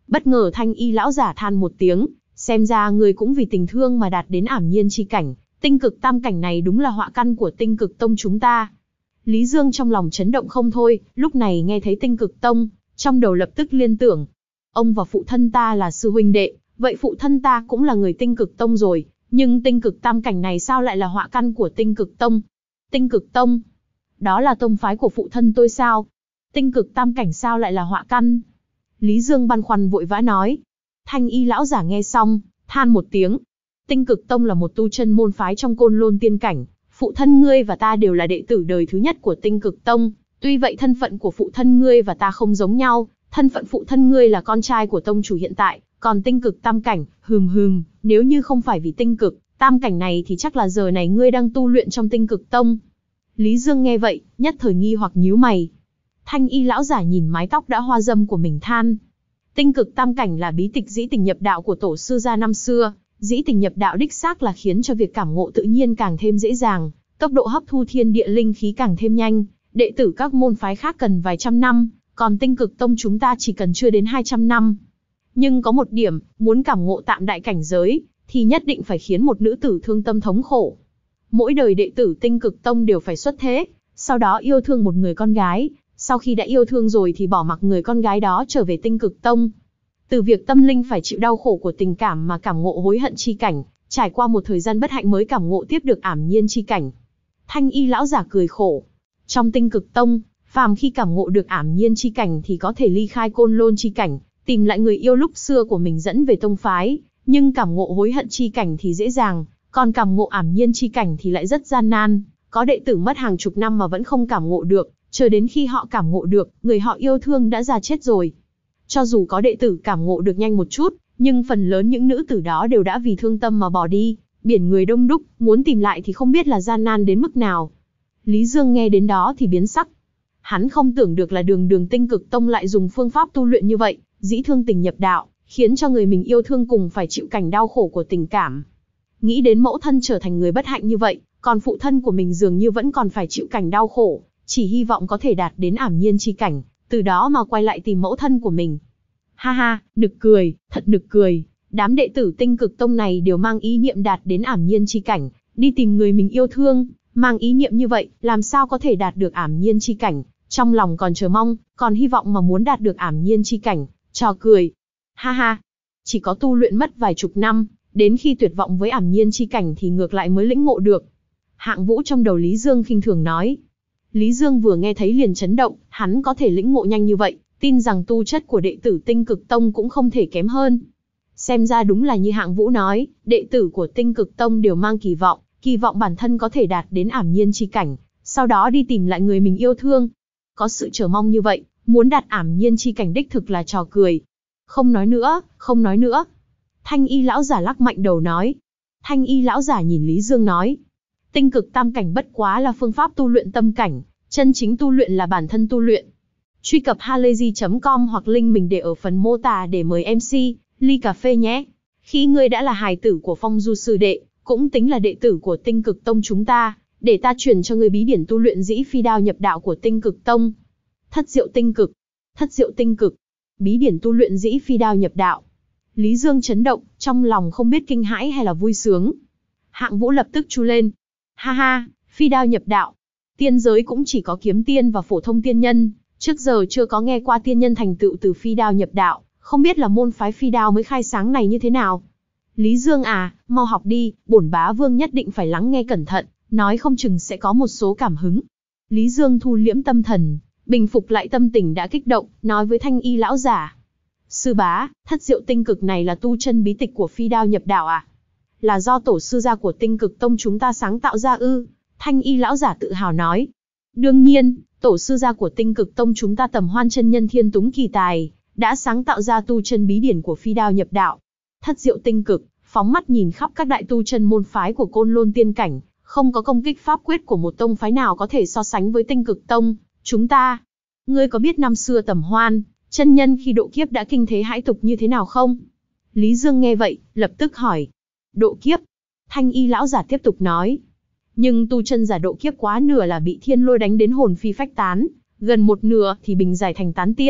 A: Bất ngờ Thanh Y lão giả than một tiếng, xem ra người cũng vì tình thương mà đạt đến ảm nhiên chi cảnh, tinh cực tam cảnh này đúng là họa căn của tinh cực tông chúng ta. Lý Dương trong lòng chấn động không thôi, lúc này nghe thấy tinh cực tông, trong đầu lập tức liên tưởng. Ông và phụ thân ta là sư huynh đệ, vậy phụ thân ta cũng là người tinh cực tông rồi, nhưng tinh cực tam cảnh này sao lại là họa căn của tinh cực tông? Tinh cực tông? Đó là tông phái của phụ thân tôi sao? Tinh cực tam cảnh sao lại là họa căn? Lý Dương băn khoăn vội vã nói. Thanh Y lão giả nghe xong, than một tiếng. Tinh cực tông là một tu chân môn phái trong Côn Lôn tiên cảnh, phụ thân ngươi và ta đều là đệ tử đời thứ nhất của tinh cực tông, tuy vậy thân phận của phụ thân ngươi và ta không giống nhau, thân phận phụ thân ngươi là con trai của tông chủ hiện tại, còn tinh cực tam cảnh, hừm hừm, nếu như không phải vì tinh cực tam cảnh này thì chắc là giờ này ngươi đang tu luyện trong tinh cực tông. Lý Dương nghe vậy, nhất thời nghi hoặc nhíu mày. Thanh Y lão giả nhìn mái tóc đã hoa râm của mình than. Tinh cực tam cảnh là bí tịch dĩ tình nhập đạo của tổ sư gia năm xưa, dĩ tình nhập đạo đích xác là khiến cho việc cảm ngộ tự nhiên càng thêm dễ dàng, tốc độ hấp thu thiên địa linh khí càng thêm nhanh, đệ tử các môn phái khác cần vài trăm năm, còn tinh cực tông chúng ta chỉ cần chưa đến hai trăm năm. Nhưng có một điểm, muốn cảm ngộ tạm đại cảnh giới, thì nhất định phải khiến một nữ tử thương tâm thống khổ. Mỗi đời đệ tử tinh cực tông đều phải xuất thế, sau đó yêu thương một người con gái, sau khi đã yêu thương rồi thì bỏ mặc người con gái đó trở về tinh cực tông. Từ việc tâm linh phải chịu đau khổ của tình cảm mà cảm ngộ hối hận chi cảnh, trải qua một thời gian bất hạnh mới cảm ngộ tiếp được ảm nhiên chi cảnh. Thanh Y lão giả cười khổ. Trong tinh cực tông, phàm khi cảm ngộ được ảm nhiên chi cảnh thì có thể ly khai Côn Lôn chi cảnh, tìm lại người yêu lúc xưa của mình dẫn về tông phái, nhưng cảm ngộ hối hận chi cảnh thì dễ dàng, còn cảm ngộ ảm nhiên chi cảnh thì lại rất gian nan, có đệ tử mất hàng chục năm mà vẫn không cảm ngộ được, chờ đến khi họ cảm ngộ được, người họ yêu thương đã già chết rồi. Cho dù có đệ tử cảm ngộ được nhanh một chút, nhưng phần lớn những nữ tử đó đều đã vì thương tâm mà bỏ đi, biển người đông đúc, muốn tìm lại thì không biết là gian nan đến mức nào. Lý Dương nghe đến đó thì biến sắc. Hắn không tưởng được là đường đường tinh cực tông lại dùng phương pháp tu luyện như vậy, dĩ thương tình nhập đạo, khiến cho người mình yêu thương cùng phải chịu cảnh đau khổ của tình cảm. Nghĩ đến mẫu thân trở thành người bất hạnh như vậy, còn phụ thân của mình dường như vẫn còn phải chịu cảnh đau khổ, chỉ hy vọng có thể đạt đến ảm nhiên chi cảnh, từ đó mà quay lại tìm mẫu thân của mình. Ha ha, nực cười, thật nực cười, đám đệ tử tinh cực tông này đều mang ý niệm đạt đến ảm nhiên chi cảnh, đi tìm người mình yêu thương, mang ý niệm như vậy, làm sao có thể đạt được ảm nhiên chi cảnh, trong lòng còn chờ mong, còn hy vọng mà muốn đạt được ảm nhiên chi cảnh, trò cười. Ha ha, chỉ có tu luyện mất vài chục năm, đến khi tuyệt vọng với ảm nhiên chi cảnh thì ngược lại mới lĩnh ngộ được. Hạng Vũ trong đầu Lý Dương khinh thường nói. Lý Dương vừa nghe thấy liền chấn động, hắn có thể lĩnh ngộ nhanh như vậy, tin rằng tu chất của đệ tử tinh cực tông cũng không thể kém hơn. Xem ra đúng là như Hạng Vũ nói, đệ tử của tinh cực tông đều mang kỳ vọng, kỳ vọng bản thân có thể đạt đến ảm nhiên chi cảnh, sau đó đi tìm lại người mình yêu thương. Có sự chờ mong như vậy, muốn đạt ảm nhiên chi cảnh đích thực là trò cười. Không nói nữa, không nói nữa. Thanh Y lão giả lắc mạnh đầu nói. Thanh Y lão giả nhìn Lý Dương nói. Tinh cực tam cảnh bất quá là phương pháp tu luyện tâm cảnh, chân chính tu luyện là bản thân tu luyện. Truy cập halayzi chấm com hoặc link mình để ở phần mô tả để mời em xê, ly cà phê nhé. Khi ngươi đã là hài tử của Phong Du sư đệ, cũng tính là đệ tử của tinh cực tông chúng ta, để ta truyền cho ngươi bí điển tu luyện dĩ phi đao nhập đạo của tinh cực tông. Thất diệu tinh cực, thất diệu tinh cực, bí điển tu luyện dĩ phi đao nhập đạo. Lý Dương chấn động, trong lòng không biết kinh hãi hay là vui sướng. Hạng Vũ lập tức chu lên. Ha ha, phi đao nhập đạo. Tiên giới cũng chỉ có kiếm tiên và phổ thông tiên nhân, trước giờ chưa có nghe qua tiên nhân thành tựu từ phi đao nhập đạo, không biết là môn phái phi đao mới khai sáng này như thế nào. Lý Dương à, mau học đi, bổn bá vương nhất định phải lắng nghe cẩn thận, nói không chừng sẽ có một số cảm hứng. Lý Dương thu liễm tâm thần, bình phục lại tâm tình đã kích động, nói với Thanh Y lão giả. Sư bá, thất diệu tinh cực này là tu chân bí tịch của phi đao nhập đạo à? Là do tổ sư gia của tinh cực tông chúng ta sáng tạo ra ư? Thanh Y lão giả tự hào nói. Đương nhiên, tổ sư gia của tinh cực tông chúng ta Tầm Hoan chân nhân thiên túng kỳ tài, đã sáng tạo ra tu chân bí điển của phi đao nhập đạo. Thất diệu tinh cực, phóng mắt nhìn khắp các đại tu chân môn phái của Côn Lôn tiên cảnh, không có công kích pháp quyết của một tông phái nào có thể so sánh với tinh cực tông chúng ta. Ngươi có biết năm xưa Tầm Hoan chân nhân khi độ kiếp đã kinh thế hãi tục như thế nào không? Lý Dương nghe vậy, lập tức hỏi. Độ kiếp? Thanh Y lão giả tiếp tục nói. Nhưng tu chân giả độ kiếp quá nửa là bị thiên lôi đánh đến hồn phi phách tán, gần một nửa thì bình giải thành tán tiên,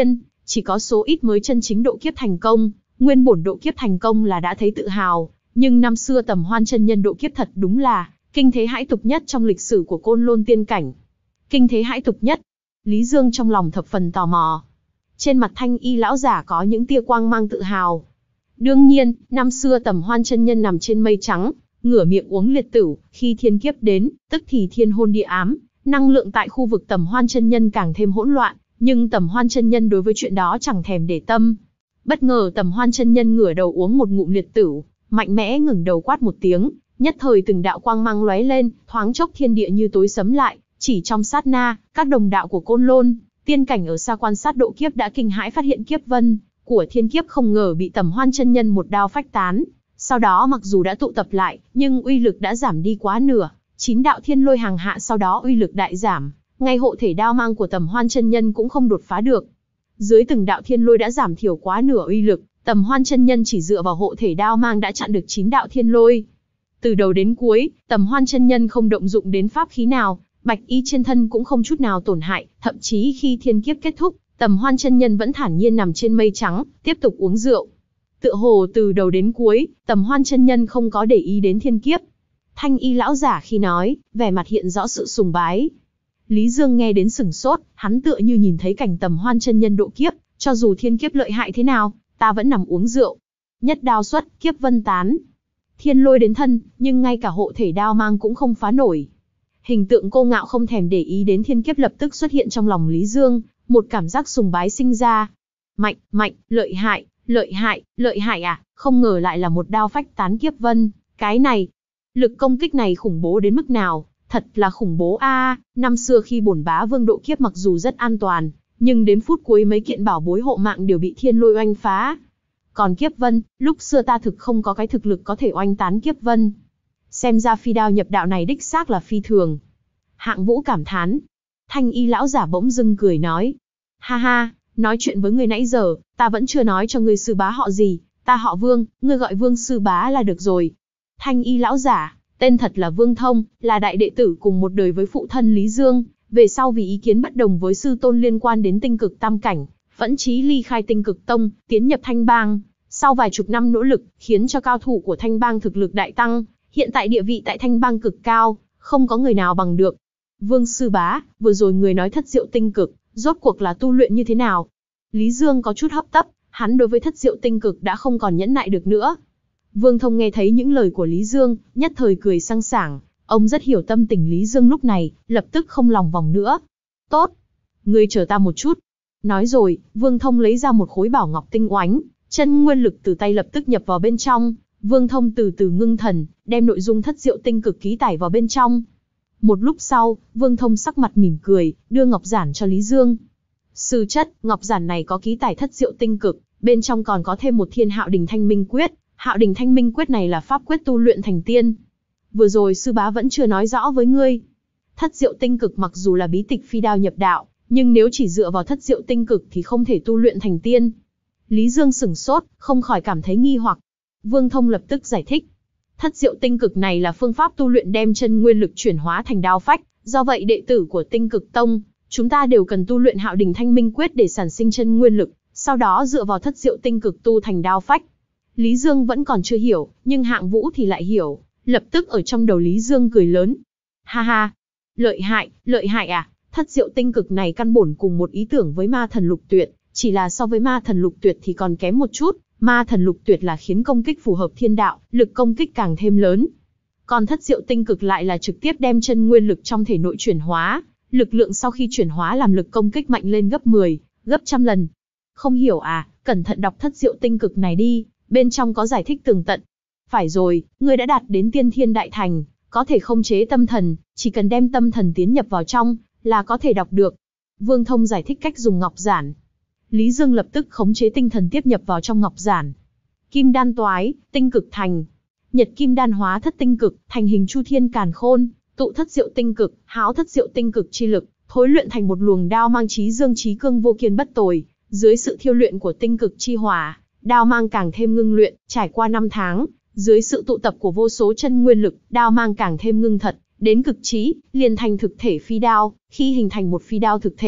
A: Chỉ có số ít mới chân chính độ kiếp thành công, nguyên bổn độ kiếp thành công là đã thấy tự hào, nhưng năm xưa Tầm Hoan chân nhân độ kiếp thật đúng là kinh thế hãi tục nhất trong lịch sử của Côn Lôn tiên cảnh. Kinh thế hãi tục nhất. Lý Dương trong lòng thập phần tò mò. Trên mặt thanh y lão giả có những tia quang mang tự hào. Đương nhiên, năm xưa Tầm Hoan chân nhân nằm trên mây trắng, ngửa miệng uống liệt tửu, khi thiên kiếp đến, tức thì thiên hôn địa ám, năng lượng tại khu vực Tầm Hoan chân nhân càng thêm hỗn loạn, nhưng Tầm Hoan chân nhân đối với chuyện đó chẳng thèm để tâm. Bất ngờ Tầm Hoan chân nhân ngửa đầu uống một ngụm liệt tửu, mạnh mẽ ngẩng đầu quát một tiếng, nhất thời từng đạo quang mang lóe lên, thoáng chốc thiên địa như tối sấm lại, chỉ trong sát na, các đồng đạo của Côn Lôn tiên cảnh ở xa quan sát độ kiếp đã kinh hãi phát hiện kiếp vân của thiên kiếp không ngờ bị Tầm Hoan chân nhân một đao phách tán. Sau đó mặc dù đã tụ tập lại, nhưng uy lực đã giảm đi quá nửa, chín đạo thiên lôi hàng hạ sau đó uy lực đại giảm, ngay hộ thể đao mang của Tầm Hoan chân nhân cũng không đột phá được. Dưới từng đạo thiên lôi đã giảm thiểu quá nửa uy lực, Tầm Hoan chân nhân chỉ dựa vào hộ thể đao mang đã chặn được chín đạo thiên lôi. Từ đầu đến cuối, Tầm Hoan chân nhân không động dụng đến pháp khí nào, bạch y trên thân cũng không chút nào tổn hại, thậm chí khi thiên kiếp kết thúc, Tầm Hoan chân nhân vẫn thản nhiên nằm trên mây trắng, tiếp tục uống rượu. Tựa hồ từ đầu đến cuối, Tầm Hoan chân nhân không có để ý đến thiên kiếp. Thanh y lão giả khi nói, vẻ mặt hiện rõ sự sùng bái. Lý Dương nghe đến sửng sốt, hắn tựa như nhìn thấy cảnh Tầm Hoan chân nhân độ kiếp, cho dù thiên kiếp lợi hại thế nào, ta vẫn nằm uống rượu. Nhất đao xuất, kiếp vân tán. Thiên lôi đến thân, nhưng ngay cả hộ thể đao mang cũng không phá nổi. Hình tượng cô ngạo không thèm để ý đến thiên kiếp lập tức xuất hiện trong lòng Lý Dương, một cảm giác sùng bái sinh ra. Mạnh, mạnh, lợi hại, lợi hại, lợi hại à, không ngờ lại là một đao phách tán kiếp vân, cái này, lực công kích này khủng bố đến mức nào, thật là khủng bố a. À, năm xưa khi bổn bá vương độ kiếp mặc dù rất an toàn, nhưng đến phút cuối mấy kiện bảo bối hộ mạng đều bị thiên lôi oanh phá. Còn kiếp vân, lúc xưa ta thực không có cái thực lực có thể oanh tán kiếp vân. Xem ra phi đao nhập đạo này đích xác là phi thường. Hạng Vũ cảm thán. Thanh y lão giả bỗng dưng cười nói. Ha ha, nói chuyện với người nãy giờ, ta vẫn chưa nói cho ngươi sư bá họ gì, ta họ Vương, ngươi gọi Vương sư bá là được rồi. Thanh y lão giả, tên thật là Vương Thông, là đại đệ tử cùng một đời với phụ thân Lý Dương, về sau vì ý kiến bất đồng với sư tôn liên quan đến tinh cực tam cảnh, phẫn chí ly khai tinh cực tông, tiến nhập Thanh Bang. Sau vài chục năm nỗ lực, khiến cho cao thủ của Thanh Bang thực lực đại tăng, hiện tại địa vị tại Thanh Bang cực cao, không có người nào bằng được. Vương sư bá, vừa rồi người nói thất diệu tinh cực, rốt cuộc là tu luyện như thế nào? Lý Dương có chút hấp tấp, hắn đối với thất diệu tinh cực đã không còn nhẫn nại được nữa. Vương Thông nghe thấy những lời của Lý Dương, nhất thời cười sang sảng, ông rất hiểu tâm tình Lý Dương lúc này, lập tức không lòng vòng nữa. Tốt, ngươi chờ ta một chút. Nói rồi, Vương Thông lấy ra một khối bảo ngọc tinh oánh, chân nguyên lực từ tay lập tức nhập vào bên trong. Vương Thông từ từ ngưng thần, đem nội dung thất diệu tinh cực ký tải vào bên trong. Một lúc sau, Vương Thông sắc mặt mỉm cười, đưa ngọc giản cho Lý Dương. Sư chất, ngọc giản này có ký tải thất diệu tinh cực, bên trong còn có thêm một thiên hạo đình thanh minh quyết. Hạo đình thanh minh quyết này là pháp quyết tu luyện thành tiên. Vừa rồi sư bá vẫn chưa nói rõ với ngươi. Thất diệu tinh cực mặc dù là bí tịch phi đao nhập đạo, nhưng nếu chỉ dựa vào thất diệu tinh cực thì không thể tu luyện thành tiên. Lý Dương sửng sốt, không khỏi cảm thấy nghi hoặc. Vương Thông lập tức giải thích. Thất diệu tinh cực này là phương pháp tu luyện đem chân nguyên lực chuyển hóa thành đao phách, do vậy đệ tử của Tinh Cực Tông, chúng ta đều cần tu luyện Hạo Đình Thanh Minh Quyết để sản sinh chân nguyên lực, sau đó dựa vào thất diệu tinh cực tu thành đao phách. Lý Dương vẫn còn chưa hiểu, nhưng Hạng Vũ thì lại hiểu, lập tức ở trong đầu Lý Dương cười lớn. Ha ha, lợi hại, lợi hại à, thất diệu tinh cực này căn bổn cùng một ý tưởng với Ma Thần Lục Tuyệt, chỉ là so với Ma Thần Lục Tuyệt thì còn kém một chút. Ma Thần Lục Tuyệt là khiến công kích phù hợp thiên đạo, lực công kích càng thêm lớn. Còn thất diệu tinh cực lại là trực tiếp đem chân nguyên lực trong thể nội chuyển hóa, lực lượng sau khi chuyển hóa làm lực công kích mạnh lên gấp mười, gấp trăm lần. Không hiểu à, cẩn thận đọc thất diệu tinh cực này đi, bên trong có giải thích tường tận. Phải rồi, ngươi đã đạt đến tiên thiên đại thành, có thể khống chế tâm thần, chỉ cần đem tâm thần tiến nhập vào trong, là có thể đọc được. Vương Thông giải thích cách dùng ngọc giản. Lý Dương lập tức khống chế tinh thần tiếp nhập vào trong ngọc giản. Kim đan toái, tinh cực thành. Nhật kim đan hóa thất tinh cực, thành hình chu thiên càn khôn, tụ thất diệu tinh cực, háo thất diệu tinh cực chi lực, thối luyện thành một luồng đao mang chí dương chí cương vô kiên bất tồi. Dưới sự thiêu luyện của tinh cực chi hỏa, đao mang càng thêm ngưng luyện, trải qua năm tháng, dưới sự tụ tập của vô số chân nguyên lực, đao mang càng thêm ngưng thật, đến cực trí, liền thành thực thể phi đao. Khi hình thành một phi đao thực thể,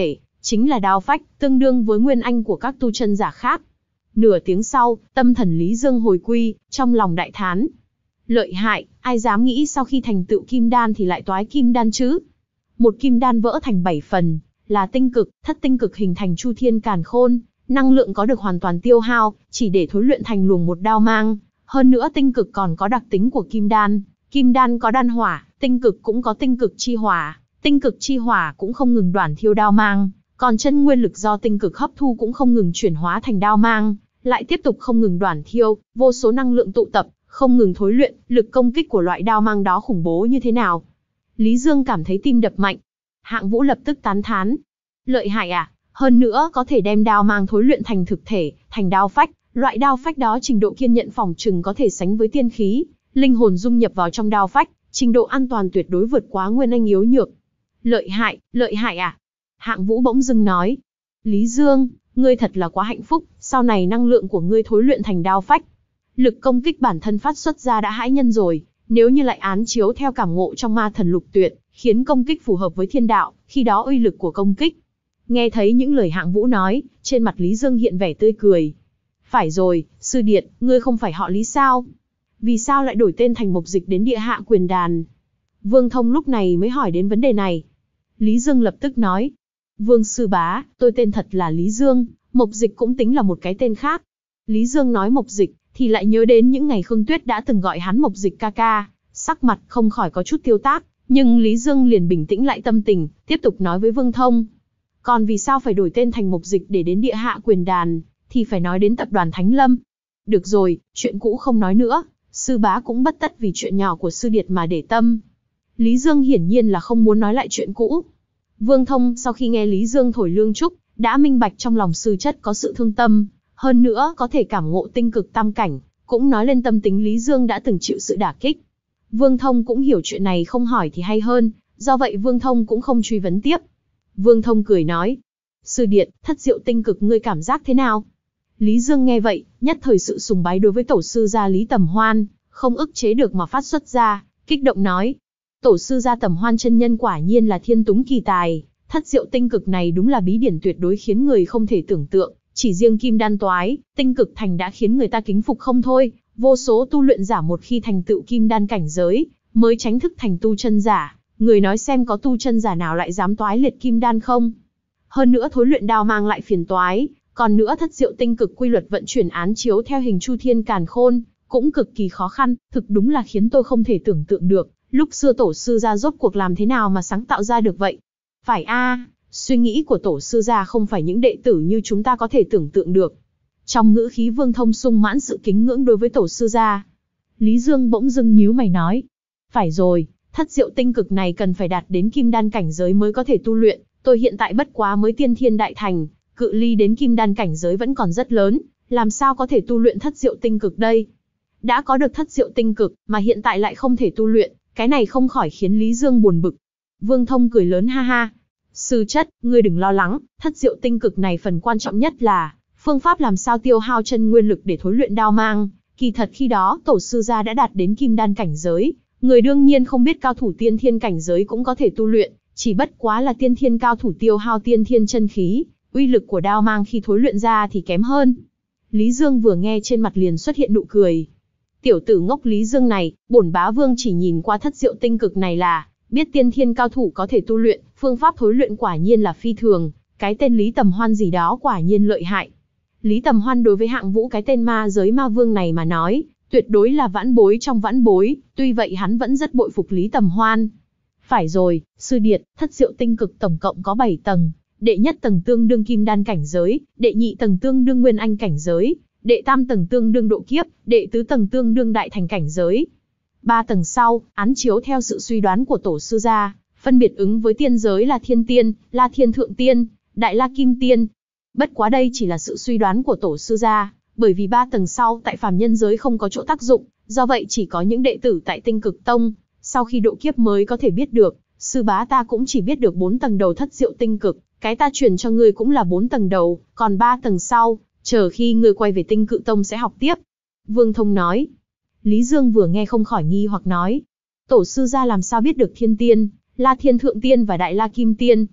A: chính là đao phách, tương đương với nguyên anh của các tu chân giả khác. Nửa tiếng sau, tâm thần Lý Dương hồi quy, trong lòng đại thán. Lợi hại, ai dám nghĩ sau khi thành tựu kim đan thì lại toái kim đan chứ? Một kim đan vỡ thành bảy phần, là tinh cực, thất tinh cực hình thành chu thiên càn khôn, năng lượng có được hoàn toàn tiêu hao, chỉ để thối luyện thành luồng một đao mang. Hơn nữa tinh cực còn có đặc tính của kim đan, kim đan có đan hỏa, tinh cực cũng có tinh cực chi hỏa, tinh cực chi hỏa cũng không ngừng đoản thiêu đao mang, còn chân nguyên lực do tinh cực hấp thu cũng không ngừng chuyển hóa thành đao mang, lại tiếp tục không ngừng đoản thiêu, vô số năng lượng tụ tập, không ngừng thối luyện, lực công kích của loại đao mang đó khủng bố như thế nào. Lý Dương cảm thấy tim đập mạnh. Hạng Vũ lập tức tán thán. Lợi hại à, hơn nữa có thể đem đao mang thối luyện thành thực thể, thành đao phách, loại đao phách đó trình độ kiên nhẫn phòng trừng có thể sánh với tiên khí, linh hồn dung nhập vào trong đao phách, trình độ an toàn tuyệt đối vượt quá nguyên anh yếu nhược. Lợi hại, lợi hại à? Hạng Vũ bỗng dưng nói. Lý Dương, ngươi thật là quá hạnh phúc, sau này năng lượng của ngươi thối luyện thành đao phách. Lực công kích bản thân phát xuất ra đã hãi nhân rồi, nếu như lại án chiếu theo cảm ngộ trong ma thần lục tuyệt, khiến công kích phù hợp với thiên đạo, khi đó uy lực của công kích. Nghe thấy những lời Hạng Vũ nói, trên mặt Lý Dương hiện vẻ tươi cười. Phải rồi, sư điện, ngươi không phải họ Lý sao? Vì sao lại đổi tên thành Mộc Dịch đến Địa Hạ Quyền Đàn? Vương Thông lúc này mới hỏi đến vấn đề này. Lý Dương lập tức nói. Vương sư bá, tôi tên thật là Lý Dương, Mộc Dịch cũng tính là một cái tên khác. Lý Dương nói Mộc Dịch, thì lại nhớ đến những ngày Khương Tuyết đã từng gọi hắn Mộc Dịch ca ca, sắc mặt không khỏi có chút tiêu tác, nhưng Lý Dương liền bình tĩnh lại tâm tình, tiếp tục nói với Vương Thông. Còn vì sao phải đổi tên thành Mộc Dịch để đến Địa Hạ Quyền Đàn, thì phải nói đến tập đoàn Thánh Lâm. Được rồi, chuyện cũ không nói nữa, sư bá cũng bất tất vì chuyện nhỏ của sư điệt mà để tâm. Lý Dương hiển nhiên là không muốn nói lại chuyện cũ. Vương Thông sau khi nghe Lý Dương thổi lương trúc, đã minh bạch trong lòng sư chất có sự thương tâm, hơn nữa có thể cảm ngộ tinh cực tam cảnh, cũng nói lên tâm tính Lý Dương đã từng chịu sự đả kích. Vương Thông cũng hiểu chuyện này không hỏi thì hay hơn, do vậy Vương Thông cũng không truy vấn tiếp. Vương Thông cười nói, sư điện, thất diệu tinh cực ngươi cảm giác thế nào? Lý Dương nghe vậy, nhất thời sự sùng bái đối với tổ sư gia Lý Tầm Hoan, không ức chế được mà phát xuất ra, kích động nói. Tổ sư gia Tầm Hoan chân nhân quả nhiên là thiên túng kỳ tài, thất diệu tinh cực này đúng là bí điển tuyệt đối khiến người không thể tưởng tượng, chỉ riêng kim đan toái, tinh cực thành đã khiến người ta kính phục không thôi, vô số tu luyện giả một khi thành tựu kim đan cảnh giới, mới tránh thức thành tu chân giả, người nói xem có tu chân giả nào lại dám toái liệt kim đan không? Hơn nữa thối luyện đao mang lại phiền toái, còn nữa thất diệu tinh cực quy luật vận chuyển án chiếu theo hình chu thiên càn khôn, cũng cực kỳ khó khăn, thực đúng là khiến tôi không thể tưởng tượng được, lúc xưa tổ sư gia rốt cuộc làm thế nào mà sáng tạo ra được vậy? Phải a, suy nghĩ của tổ sư gia không phải những đệ tử như chúng ta có thể tưởng tượng được. Trong ngữ khí Vương Thông sung mãn sự kính ngưỡng đối với tổ sư gia. Lý Dương bỗng dưng nhíu mày nói, phải rồi, thất diệu tinh cực này cần phải đạt đến kim đan cảnh giới mới có thể tu luyện, tôi hiện tại bất quá mới tiên thiên đại thành, cự ly đến kim đan cảnh giới vẫn còn rất lớn, làm sao có thể tu luyện thất diệu tinh cực đây? Đã có được thất diệu tinh cực, mà hiện tại lại không thể tu luyện, cái này không khỏi khiến Lý Dương buồn bực. Vương Thông cười lớn ha ha. Sư chất, ngươi đừng lo lắng, thất diệu tinh cực này phần quan trọng nhất là phương pháp làm sao tiêu hao chân nguyên lực để thối luyện đao mang. Kỳ thật khi đó tổ sư gia đã đạt đến kim đan cảnh giới, người đương nhiên không biết cao thủ tiên thiên cảnh giới cũng có thể tu luyện, chỉ bất quá là tiên thiên cao thủ tiêu hao tiên thiên chân khí, uy lực của đao mang khi thối luyện ra thì kém hơn. Lý Dương vừa nghe trên mặt liền xuất hiện nụ cười. Tiểu tử ngốc Lý Dương này, bổn bá vương chỉ nhìn qua thất diệu tinh cực này là biết tiên thiên cao thủ có thể tu luyện, phương pháp thối luyện quả nhiên là phi thường, cái tên Lý Tầm Hoan gì đó quả nhiên lợi hại. Lý Tầm Hoan đối với Hạng Vũ cái tên ma giới ma vương này mà nói, tuyệt đối là vãn bối trong vãn bối, tuy vậy hắn vẫn rất bội phục Lý Tầm Hoan. Phải rồi, sư điệt, thất diệu tinh cực tổng cộng có bảy tầng, đệ nhất tầng tương đương kim đan cảnh giới, đệ nhị tầng tương đương nguyên anh cảnh giới, đệ tam tầng tương đương độ kiếp, đệ tứ tầng tương đương đại thành cảnh giới. Ba tầng sau, án chiếu theo sự suy đoán của tổ sư gia, phân biệt ứng với tiên giới là thiên tiên, la thiên thượng tiên, đại la kim tiên. Bất quá đây chỉ là sự suy đoán của tổ sư gia, bởi vì ba tầng sau tại phàm nhân giới không có chỗ tác dụng, do vậy chỉ có những đệ tử tại tinh cực tông, sau khi độ kiếp mới có thể biết được. Sư bá ta cũng chỉ biết được bốn tầng đầu thất diệu tinh cực, cái ta truyền cho ngươi cũng là bốn tầng đầu, còn ba tầng sau, chờ khi ngươi quay về tinh cự tông sẽ học tiếp. Vương Thông nói. Lý Dương vừa nghe không khỏi nghi hoặc nói. Tổ sư gia làm sao biết được thiên tiên, la thiên thượng tiên và đại la kim tiên?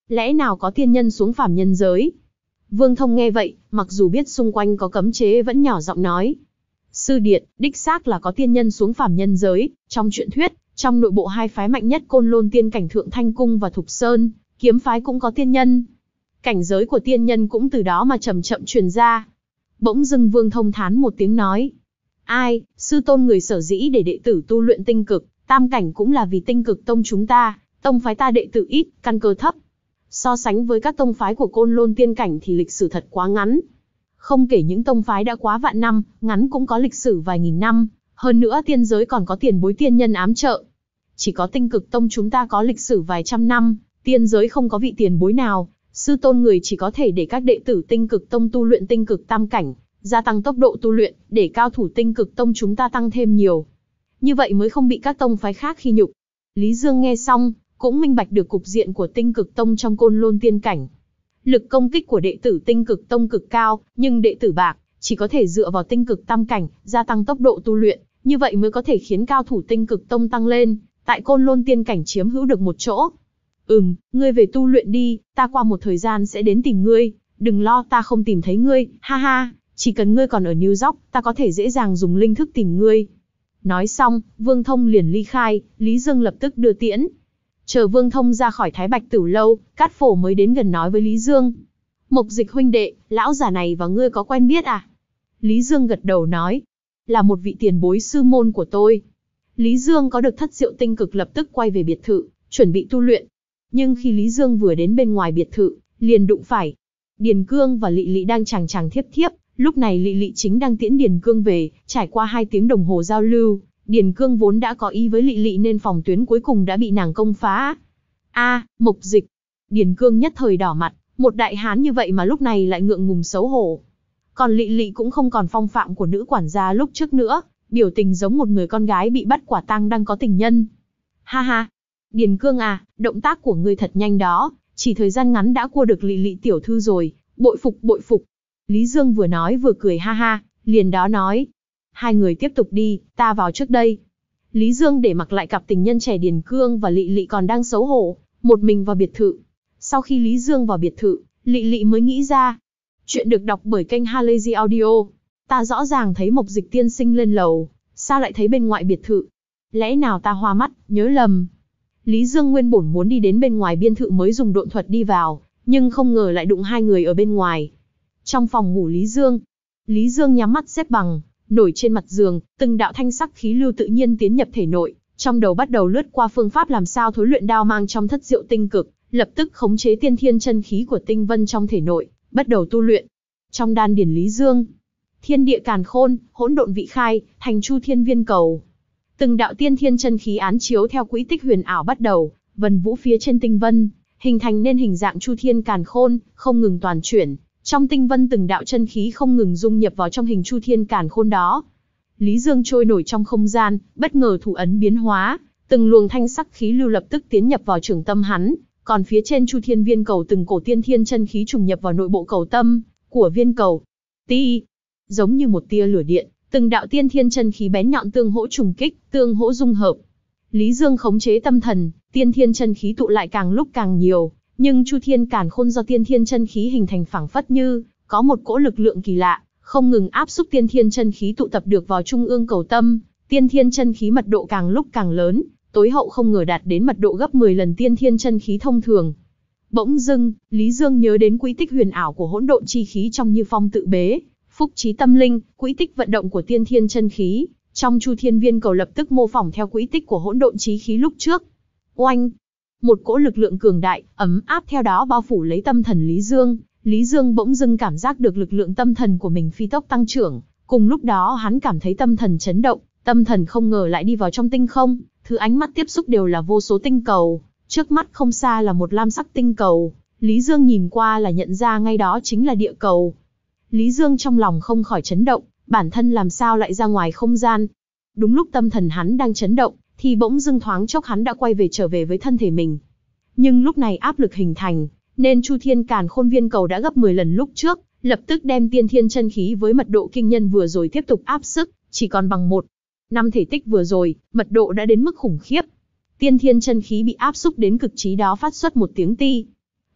A: lẽ nào có tiên nhân xuống phàm nhân giới? Vương Thông nghe vậy, mặc dù biết xung quanh có cấm chế vẫn nhỏ giọng nói. Sư điệt, đích xác là có tiên nhân xuống phàm nhân giới, trong truyện thuyết, trong nội bộ hai phái mạnh nhất Côn Lôn Tiên Cảnh Thượng Thanh Cung và Thục Sơn, Kiếm phái cũng có tiên nhân. Cảnh giới của tiên nhân cũng từ đó mà chậm chậm truyền ra. Bỗng dưng Vương Thông thán một tiếng nói. Ai, sư tôn người sở dĩ để đệ tử tu luyện tinh cực, tam cảnh cũng là vì tinh cực tông chúng ta, tông phái ta đệ tử ít, căn cơ thấp. So sánh với các tông phái của Côn Lôn Tiên Cảnh thì lịch sử thật quá ngắn. Không kể những tông phái đã quá vạn năm, ngắn cũng có lịch sử vài nghìn năm, hơn nữa tiên giới còn có tiền bối tiên nhân ám trợ. Chỉ có tinh cực tông chúng ta có lịch sử vài trăm năm, tiên giới không có vị tiền bối nào, sư tôn người chỉ có thể để các đệ tử tinh cực tông tu luyện tinh cực tam cảnh, gia tăng tốc độ tu luyện, để cao thủ tinh cực tông chúng ta tăng thêm nhiều. Như vậy mới không bị các tông phái khác khi nhục. Lý Dương nghe xong, cũng minh bạch được cục diện của tinh cực tông trong Côn Lôn Tiên Cảnh. Lực công kích của đệ tử tinh cực tông cực cao, nhưng đệ tử bạc, chỉ có thể dựa vào tinh cực tam cảnh, gia tăng tốc độ tu luyện, như vậy mới có thể khiến cao thủ tinh cực tông tăng lên, tại Côn Lôn Tiên Cảnh chiếm hữu được một chỗ. Ừm, ngươi về tu luyện đi, ta qua một thời gian sẽ đến tìm ngươi, đừng lo ta không tìm thấy ngươi, ha ha, chỉ cần ngươi còn ở New York, ta có thể dễ dàng dùng linh thức tìm ngươi. Nói xong, Vương Thông liền ly khai, Lý Dương lập tức đưa tiễn. Chờ Vương Thông ra khỏi Thái Bạch Tử Lâu, Cát Phổ mới đến gần nói với Lý Dương. Mộc Dịch huynh đệ, lão già này và ngươi có quen biết à? Lý Dương gật đầu nói. Là một vị tiền bối sư môn của tôi. Lý Dương có được thất diệu tinh cực lập tức quay về biệt thự, chuẩn bị tu luyện. Nhưng khi Lý Dương vừa đến bên ngoài biệt thự, liền đụng phải. Điền Cương và Lị Lị đang chàng chàng thiếp thiếp, lúc này Lị Lị chính đang tiễn Điền Cương về, trải qua hai tiếng đồng hồ giao lưu. Điền Cương vốn đã có ý với Lị Lị nên phòng tuyến cuối cùng đã bị nàng công phá. A, Mộc Dịch. Điền Cương nhất thời đỏ mặt, một đại hán như vậy mà lúc này lại ngượng ngùng xấu hổ. Còn Lị Lị cũng không còn phong phạm của nữ quản gia lúc trước nữa, biểu tình giống một người con gái bị bắt quả tang đang có tình nhân. Ha ha, Điền Cương à, động tác của ngươi thật nhanh đó, chỉ thời gian ngắn đã cua được Lị Lị tiểu thư rồi, bội phục bội phục. Lý Dương vừa nói vừa cười ha ha, liền đó nói. Hai người tiếp tục đi, ta vào trước đây. Lý Dương để mặc lại cặp tình nhân trẻ Điền Cương và Lị Lị còn đang xấu hổ, một mình vào biệt thự. Sau khi Lý Dương vào biệt thự, Lị Lị mới nghĩ ra. Chuyện được đọc bởi kênh Halazy Audio. Ta rõ ràng thấy Mộc Dịch tiên sinh lên lầu, sao lại thấy bên ngoại biệt thự? Lẽ nào ta hoa mắt, nhớ lầm? Lý Dương nguyên bổn muốn đi đến bên ngoài biên thự mới dùng độn thuật đi vào, nhưng không ngờ lại đụng hai người ở bên ngoài. Trong phòng ngủ Lý Dương, Lý Dương nhắm mắt xếp bằng, nổi trên mặt giường, từng đạo thanh sắc khí lưu tự nhiên tiến nhập thể nội, trong đầu bắt đầu lướt qua phương pháp làm sao thối luyện đao mang trong thất diệu tinh cực, lập tức khống chế tiên thiên chân khí của tinh vân trong thể nội, bắt đầu tu luyện. Trong đan điển Lý Dương, thiên địa càn khôn, hỗn độn vị khai, thành chu thiên viên cầu. Từng đạo tiên thiên chân khí án chiếu theo quỹ tích huyền ảo bắt đầu, vần vũ phía trên tinh vân, hình thành nên hình dạng chu thiên càn khôn, không ngừng toàn chuyển. Trong tinh vân từng đạo chân khí không ngừng dung nhập vào trong hình chu thiên càn khôn đó. Lý Dương trôi nổi trong không gian, bất ngờ thủ ấn biến hóa, từng luồng thanh sắc khí lưu lập tức tiến nhập vào trường tâm hắn, còn phía trên chu thiên viên cầu từng cổ tiên thiên chân khí trùng nhập vào nội bộ cầu tâm của viên cầu. Ti, giống như một tia lửa điện, từng đạo tiên thiên chân khí bén nhọn tương hỗ trùng kích, tương hỗ dung hợp. Lý Dương khống chế tâm thần, tiên thiên chân khí tụ lại càng lúc càng nhiều. Nhưng chu thiên càn khôn do tiên thiên chân khí hình thành phảng phất như có một cỗ lực lượng kỳ lạ, không ngừng áp xúc tiên thiên chân khí tụ tập được vào trung ương cầu tâm, tiên thiên chân khí mật độ càng lúc càng lớn, tối hậu không ngờ đạt đến mật độ gấp mười lần tiên thiên chân khí thông thường. Bỗng dưng, Lý Dương nhớ đến quỹ tích huyền ảo của hỗn độn chi khí trong Như Phong tự bế, phúc trí tâm linh, quỹ tích vận động của tiên thiên chân khí, trong chu thiên viên cầu lập tức mô phỏng theo quỹ tích của hỗn độn chí khí lúc trước. Oanh! Một cỗ lực lượng cường đại, ấm áp theo đó bao phủ lấy tâm thần Lý Dương. Lý Dương bỗng dưng cảm giác được lực lượng tâm thần của mình phi tốc tăng trưởng. Cùng lúc đó hắn cảm thấy tâm thần chấn động, tâm thần không ngờ lại đi vào trong tinh không. Thứ ánh mắt tiếp xúc đều là vô số tinh cầu. Trước mắt không xa là một lam sắc tinh cầu. Lý Dương nhìn qua là nhận ra ngay đó chính là địa cầu. Lý Dương trong lòng không khỏi chấn động, bản thân làm sao lại ra ngoài không gian. Đúng lúc tâm thần hắn đang chấn động, thì bỗng dưng thoáng chốc hắn đã quay về trở về với thân thể mình. Nhưng lúc này áp lực hình thành, nên chu thiên càn khôn viên cầu đã gấp mười lần lúc trước, lập tức đem tiên thiên chân khí với mật độ kinh nhân vừa rồi tiếp tục áp sức, chỉ còn bằng một năm thể tích vừa rồi, mật độ đã đến mức khủng khiếp. Tiên thiên chân khí bị áp xúc đến cực trí đó phát xuất một tiếng ti.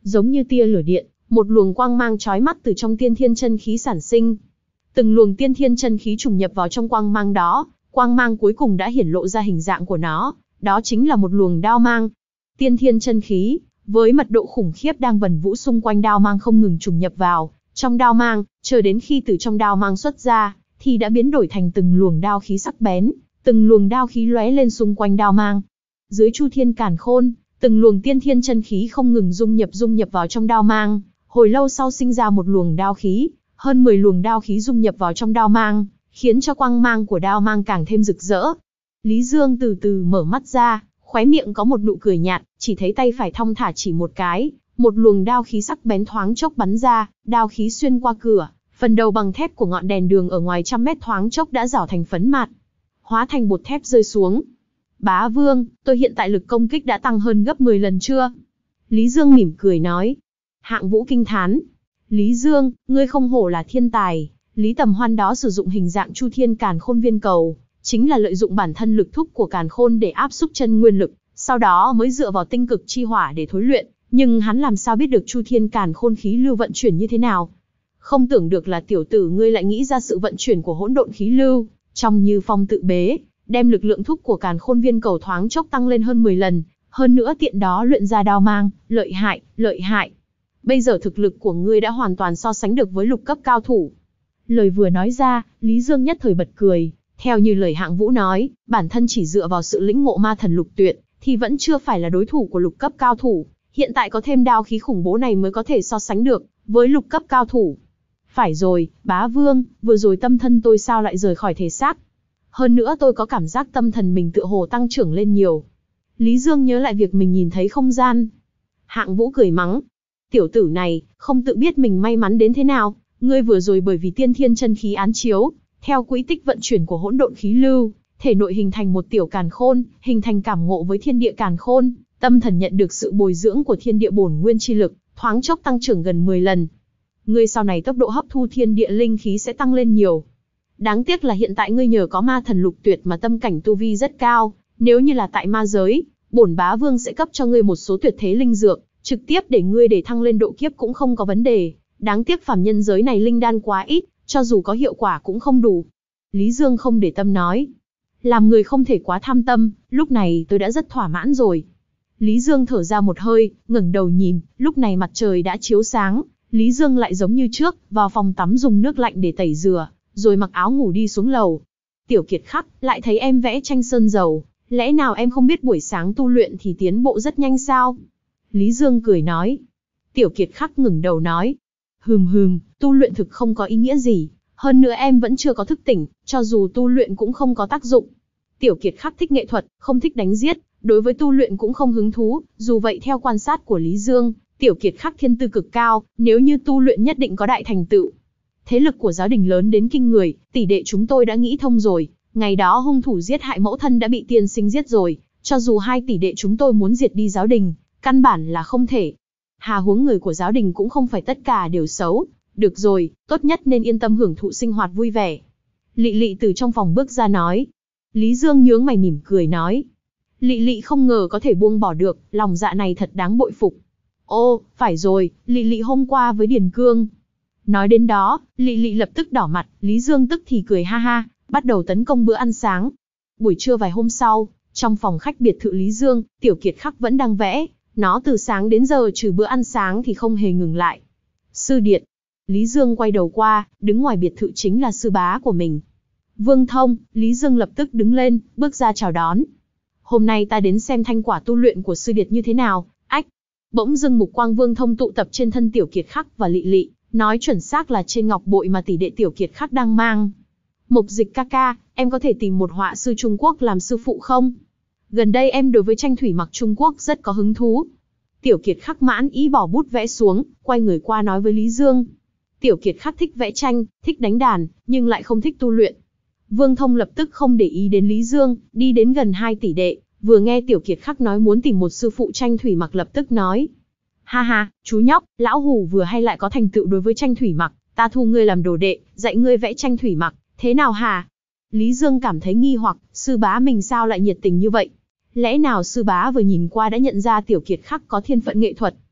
A: Giống như tia lửa điện, một luồng quang mang chói mắt từ trong tiên thiên chân khí sản sinh. Từng luồng tiên thiên chân khí trùng nhập vào trong quang mang đó, quang mang cuối cùng đã hiển lộ ra hình dạng của nó, đó chính là một luồng đao mang. Tiên thiên chân khí, với mật độ khủng khiếp đang vần vũ xung quanh đao mang không ngừng trùng nhập vào trong đao mang, chờ đến khi từ trong đao mang xuất ra, thì đã biến đổi thành từng luồng đao khí sắc bén, từng luồng đao khí lóe lên xung quanh đao mang. Dưới Chu Thiên Càn Khôn, từng luồng tiên thiên chân khí không ngừng dung nhập dung nhập vào trong đao mang, hồi lâu sau sinh ra một luồng đao khí, hơn mười luồng đao khí dung nhập vào trong đao mang, khiến cho quang mang của đao mang càng thêm rực rỡ. Lý Dương từ từ mở mắt ra, khóe miệng có một nụ cười nhạt, chỉ thấy tay phải thong thả chỉ một cái, một luồng đao khí sắc bén thoáng chốc bắn ra, đao khí xuyên qua cửa, phần đầu bằng thép của ngọn đèn đường ở ngoài trăm mét thoáng chốc đã rảo thành phấn mạt, hóa thành bột thép rơi xuống. Bá Vương, tôi hiện tại lực công kích đã tăng hơn gấp mười lần chưa? Lý Dương mỉm cười nói. Hạng Vũ kinh thán. Lý Dương, ngươi không hổ là thiên tài. Lý Tầm Hoan đó sử dụng hình dạng Chu Thiên Càn Khôn viên cầu, chính là lợi dụng bản thân lực thúc của Càn Khôn để áp xúc chân nguyên lực, sau đó mới dựa vào tinh cực chi hỏa để thối luyện, nhưng hắn làm sao biết được Chu Thiên Càn Khôn khí lưu vận chuyển như thế nào? Không tưởng được là tiểu tử ngươi lại nghĩ ra sự vận chuyển của hỗn độn khí lưu, trong Như Phong tự bế, đem lực lượng thúc của Càn Khôn viên cầu thoáng chốc tăng lên hơn mười lần, hơn nữa tiện đó luyện ra đao mang, lợi hại, lợi hại. Bây giờ thực lực của ngươi đã hoàn toàn so sánh được với lục cấp cao thủ. Lời vừa nói ra, Lý Dương nhất thời bật cười, theo như lời Hạng Vũ nói, bản thân chỉ dựa vào sự lĩnh ngộ ma thần lục tuyệt, thì vẫn chưa phải là đối thủ của lục cấp cao thủ, hiện tại có thêm đao khí khủng bố này mới có thể so sánh được với lục cấp cao thủ. Phải rồi, Bá Vương, vừa rồi tâm thân tôi sao lại rời khỏi thể xác? Hơn nữa tôi có cảm giác tâm thần mình tựa hồ tăng trưởng lên nhiều. Lý Dương nhớ lại việc mình nhìn thấy không gian. Hạng Vũ cười mắng. Tiểu tử này, không tự biết mình may mắn đến thế nào, ngươi vừa rồi bởi vì tiên thiên chân khí án chiếu, theo quỹ tích vận chuyển của hỗn độn khí lưu, thể nội hình thành một tiểu càn khôn, hình thành cảm ngộ với thiên địa càn khôn, tâm thần nhận được sự bồi dưỡng của thiên địa bổn nguyên chi lực, thoáng chốc tăng trưởng gần mười lần. Ngươi sau này tốc độ hấp thu thiên địa linh khí sẽ tăng lên nhiều. Đáng tiếc là hiện tại ngươi nhờ có ma thần lục tuyệt mà tâm cảnh tu vi rất cao, nếu như là tại ma giới, bổn Bá Vương sẽ cấp cho ngươi một số tuyệt thế linh dược, trực tiếp để ngươi để thăng lên độ kiếp cũng không có vấn đề. Đáng tiếc phàm nhân giới này linh đan quá ít, cho dù có hiệu quả cũng không đủ. Lý Dương không để tâm nói. Làm người không thể quá tham tâm, lúc này tôi đã rất thỏa mãn rồi. Lý Dương thở ra một hơi, ngẩng đầu nhìn, lúc này mặt trời đã chiếu sáng, Lý Dương lại giống như trước, vào phòng tắm dùng nước lạnh để tẩy rửa, rồi mặc áo ngủ đi xuống lầu. Tiểu Kiệt Khắc, lại thấy em vẽ tranh sơn dầu, lẽ nào em không biết buổi sáng tu luyện thì tiến bộ rất nhanh sao? Lý Dương cười nói. Tiểu Kiệt Khắc ngẩng đầu nói. Hừm hừm, tu luyện thực không có ý nghĩa gì, hơn nữa em vẫn chưa có thức tỉnh, cho dù tu luyện cũng không có tác dụng. Tiểu Kiệt Khắc thích nghệ thuật, không thích đánh giết, đối với tu luyện cũng không hứng thú, dù vậy theo quan sát của Lý Dương, Tiểu Kiệt Khắc thiên tư cực cao, nếu như tu luyện nhất định có đại thành tựu. Thế lực của giáo đình lớn đến kinh người, tỷ đệ chúng tôi đã nghĩ thông rồi, ngày đó hung thủ giết hại mẫu thân đã bị tiên sinh giết rồi, cho dù hai tỷ đệ chúng tôi muốn diệt đi giáo đình, căn bản là không thể. Hà huống người của giáo đình cũng không phải tất cả đều xấu, được rồi, tốt nhất nên yên tâm hưởng thụ sinh hoạt vui vẻ. Lị Lị từ trong phòng bước ra nói. Lý Dương nhướng mày mỉm cười nói. Lị Lị không ngờ có thể buông bỏ được, lòng dạ này thật đáng bội phục. Ô, phải rồi, Lị Lị hôm qua với Điền Cương. Nói đến đó, Lị Lị lập tức đỏ mặt, Lý Dương tức thì cười ha ha, bắt đầu tấn công bữa ăn sáng. Buổi trưa vài hôm sau, trong phòng khách biệt thự Lý Dương, Tiểu Kiệt Khắc vẫn đang vẽ, nó từ sáng đến giờ trừ bữa ăn sáng thì không hề ngừng lại. Sư Điệt. Lý Dương quay đầu qua, đứng ngoài biệt thự chính là sư bá của mình. Vương Thông, Lý Dương lập tức đứng lên, bước ra chào đón. Hôm nay ta đến xem thành quả tu luyện của sư Điệt như thế nào, ách. Bỗng dưng mục quang Vương Thông tụ tập trên thân Tiểu Kiệt Khắc và Lị Lị, nói chuẩn xác là trên ngọc bội mà tỷ đệ Tiểu Kiệt Khắc đang mang. Mục Dịch ca ca, em có thể tìm một họa sư Trung Quốc làm sư phụ không? Gần đây em đối với tranh thủy mặc Trung Quốc rất có hứng thú. Tiểu Kiệt Khắc mãn ý bỏ bút vẽ xuống, quay người qua nói với Lý Dương. Tiểu Kiệt Khắc thích vẽ tranh, thích đánh đàn, nhưng lại không thích tu luyện. Vương Thông lập tức không để ý đến Lý Dương, đi đến gần hai tỷ đệ, vừa nghe Tiểu Kiệt Khắc nói muốn tìm một sư phụ tranh thủy mặc lập tức nói. Ha ha, chú nhóc, lão hủ vừa hay lại có thành tựu đối với tranh thủy mặc, ta thu ngươi làm đồ đệ, dạy ngươi vẽ tranh thủy mặc, thế nào hả? Lý Dương cảm thấy nghi hoặc, sư bá mình sao lại nhiệt tình như vậy? Lẽ nào sư bá vừa nhìn qua đã nhận ra Tiểu Kiệt Khắc có thiên phận nghệ thuật?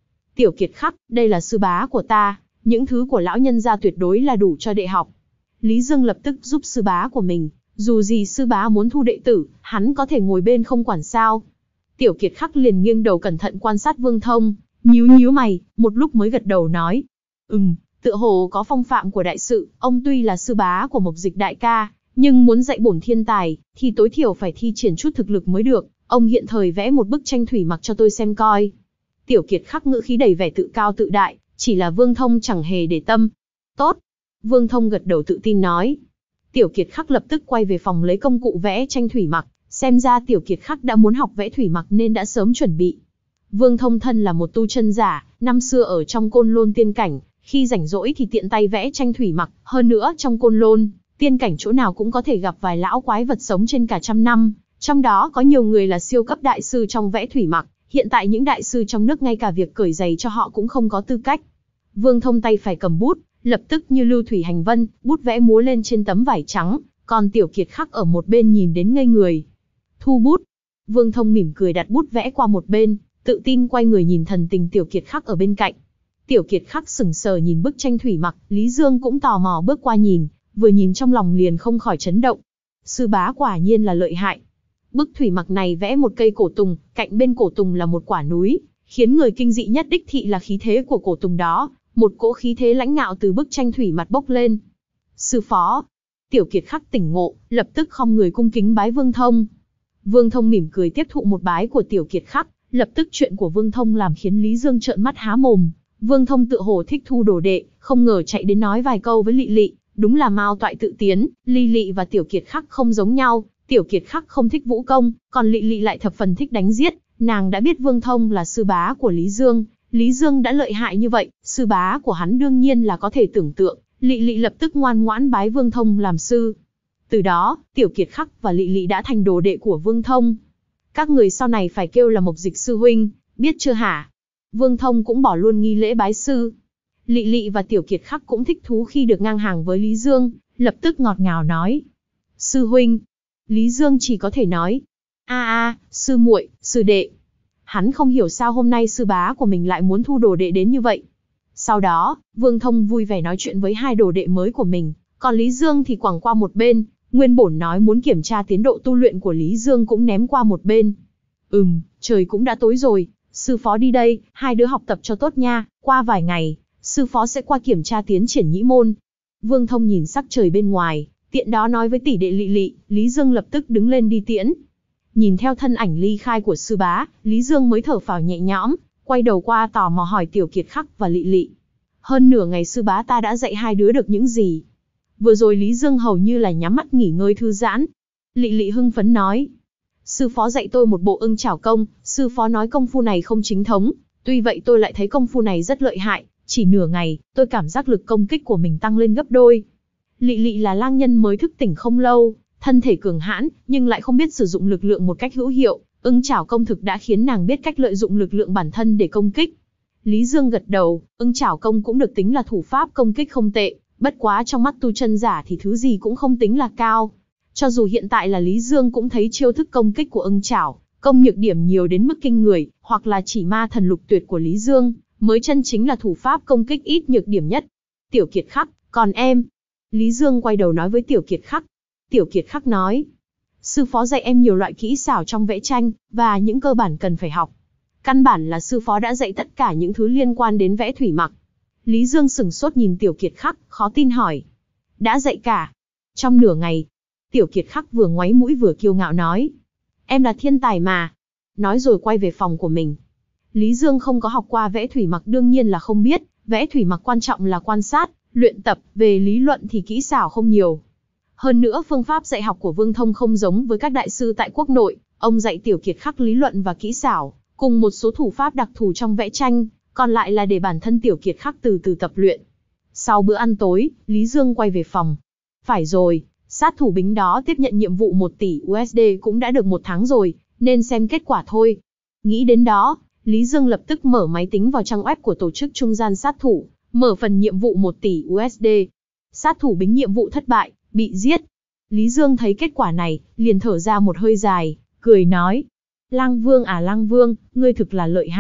A: Tiểu Kiệt Khắc, đây là sư bá của ta, những thứ của lão nhân gia tuyệt đối là đủ cho đệ học. Lý Dương lập tức giúp sư bá của mình, dù gì sư bá muốn thu đệ tử, hắn có thể ngồi bên không quản sao. Tiểu Kiệt Khắc liền nghiêng đầu cẩn thận quan sát Vương Thông, nhíu nhíu mày, một lúc mới gật đầu nói. Ừm, tựa hồ có phong phạm của đại sự, ông tuy là sư bá của Mộc Dịch đại ca, nhưng muốn dạy bổn thiên tài, thì tối thiểu phải thi triển chút thực lực mới được. Ông hiện thời vẽ một bức tranh thủy mặc cho tôi xem coi. Tiểu Kiệt Khắc ngữ khí đầy vẻ tự cao tự đại, chỉ là Vương Thông chẳng hề để tâm. Tốt. Vương Thông gật đầu tự tin nói. Tiểu Kiệt Khắc lập tức quay về phòng lấy công cụ vẽ tranh thủy mặc, xem ra Tiểu Kiệt Khắc đã muốn học vẽ thủy mặc nên đã sớm chuẩn bị. Vương Thông thân là một tu chân giả, năm xưa ở trong Côn Lôn tiên cảnh, khi rảnh rỗi thì tiện tay vẽ tranh thủy mặc, hơn nữa trong Côn Lôn tiên cảnh chỗ nào cũng có thể gặp vài lão quái vật sống trên cả trăm năm, trong đó có nhiều người là siêu cấp đại sư trong vẽ thủy mặc, hiện tại những đại sư trong nước ngay cả việc cởi giày cho họ cũng không có tư cách. Vương Thông tay phải cầm bút, lập tức như lưu thủy hành vân, bút vẽ múa lên trên tấm vải trắng, còn Tiểu Kiệt Khắc ở một bên nhìn đến ngây người. Thu bút. Vương Thông mỉm cười đặt bút vẽ qua một bên, tự tin quay người nhìn thần tình Tiểu Kiệt Khắc ở bên cạnh. Tiểu Kiệt Khắc sững sờ nhìn bức tranh thủy mặc, Lý Dương cũng tò mò bước qua nhìn, vừa nhìn trong lòng liền không khỏi chấn động. Sư bá quả nhiên là lợi hại. Bức thủy mặc này vẽ một cây cổ tùng, cạnh bên cổ tùng là một quả núi, khiến người kinh dị nhất đích thị là khí thế của cổ tùng đó, một cỗ khí thế lãnh ngạo từ bức tranh thủy mặc bốc lên. Sư phó. Tiểu Kiệt Khắc tỉnh ngộ, lập tức khom người cung kính bái Vương Thông. Vương Thông mỉm cười tiếp thụ một bái của Tiểu Kiệt Khắc, lập tức chuyện của Vương Thông làm khiến Lý Dương trợn mắt há mồm. Vương Thông tựa hồ thích thu đồ đệ, không ngờ chạy đến nói vài câu với Lị Lị, đúng là mao toại tự tiến, Ly Lị và Tiểu Kiệt Khắc không giống nhau, Tiểu Kiệt Khắc không thích vũ công, còn Lị Lị lại thập phần thích đánh giết, nàng đã biết Vương Thông là sư bá của Lý Dương, Lý Dương đã lợi hại như vậy, sư bá của hắn đương nhiên là có thể tưởng tượng, Lị Lị lập tức ngoan ngoãn bái Vương Thông làm sư. Từ đó, Tiểu Kiệt Khắc và Lị Lị đã thành đồ đệ của Vương Thông. Các người sau này phải kêu là Mộc Dịch sư huynh, biết chưa hả? Vương Thông cũng bỏ luôn nghi lễ bái sư. Lị Lị và Tiểu Kiệt Khắc cũng thích thú khi được ngang hàng với Lý Dương, lập tức ngọt ngào nói. Sư huynh. Lý Dương chỉ có thể nói. A a, sư muội, sư đệ. Hắn không hiểu sao hôm nay sư bá của mình lại muốn thu đồ đệ đến như vậy. Sau đó, Vương Thông vui vẻ nói chuyện với hai đồ đệ mới của mình, còn Lý Dương thì quẳng qua một bên, nguyên bổn nói muốn kiểm tra tiến độ tu luyện của Lý Dương cũng ném qua một bên. Ừm, trời cũng đã tối rồi, sư phó đi đây, hai đứa học tập cho tốt nha, qua vài ngày, sư phó sẽ qua kiểm tra tiến triển nhĩ môn. Vương Thông nhìn sắc trời bên ngoài, tiện đó nói với tỷ đệ Lị Lị, Lý Dương lập tức đứng lên đi tiễn. Nhìn theo thân ảnh ly khai của sư bá, Lý Dương mới thở phào nhẹ nhõm, quay đầu qua tò mò hỏi Tiểu Kiệt Khắc và Lị Lị. Hơn nửa ngày sư bá ta đã dạy hai đứa được những gì? Vừa rồi Lý Dương hầu như là nhắm mắt nghỉ ngơi thư giãn. Lị Lị hưng phấn nói. Sư phó dạy tôi một bộ ưng chảo công, sư phó nói công phu này không chính thống, tuy vậy tôi lại thấy công phu này rất lợi hại, chỉ nửa ngày, tôi cảm giác lực công kích của mình tăng lên gấp đôi. Lị Lị là lang nhân mới thức tỉnh không lâu, thân thể cường hãn, nhưng lại không biết sử dụng lực lượng một cách hữu hiệu, ưng chảo công thực đã khiến nàng biết cách lợi dụng lực lượng bản thân để công kích. Lý Dương gật đầu, ưng chảo công cũng được tính là thủ pháp công kích không tệ, bất quá trong mắt tu chân giả thì thứ gì cũng không tính là cao. Cho dù hiện tại là Lý Dương cũng thấy chiêu thức công kích của ưng chảo, công nhược điểm nhiều đến mức kinh người, hoặc là chỉ ma thần lục tuyệt của Lý Dương, mới chân chính là thủ pháp công kích ít nhược điểm nhất. Tiểu Kiệt Khắc, còn em? Lý Dương quay đầu nói với Tiểu Kiệt Khắc. Tiểu Kiệt Khắc nói, sư phó dạy em nhiều loại kỹ xảo trong vẽ tranh, và những cơ bản cần phải học. Căn bản là sư phó đã dạy tất cả những thứ liên quan đến vẽ thủy mặc. Lý Dương sửng sốt nhìn Tiểu Kiệt Khắc, khó tin hỏi. Đã dạy cả? Trong nửa ngày. Tiểu Kiệt Khắc vừa ngoáy mũi vừa kiêu ngạo nói. Em là thiên tài mà. Nói rồi quay về phòng của mình. Lý Dương không có học qua vẽ thủy mặc đương nhiên là không biết, vẽ thủy mặc quan trọng là quan sát, luyện tập, về lý luận thì kỹ xảo không nhiều. Hơn nữa phương pháp dạy học của Vương Thông không giống với các đại sư tại quốc nội, ông dạy Tiểu Kiệt Khắc lý luận và kỹ xảo, cùng một số thủ pháp đặc thù trong vẽ tranh, còn lại là để bản thân Tiểu Kiệt Khắc từ từ tập luyện. Sau bữa ăn tối, Lý Dương quay về phòng. Phải rồi, sát thủ Bính đó tiếp nhận nhiệm vụ một tỷ u ét đê cũng đã được một tháng rồi, nên xem kết quả thôi. Nghĩ đến đó, Lý Dương lập tức mở máy tính vào trang web của tổ chức trung gian sát thủ, mở phần nhiệm vụ một tỷ u ét đê. Sát thủ Bính nhiệm vụ thất bại, bị giết. Lý Dương thấy kết quả này, liền thở ra một hơi dài, cười nói. Lang Vương à Lang Vương, ngươi thực là lợi hại,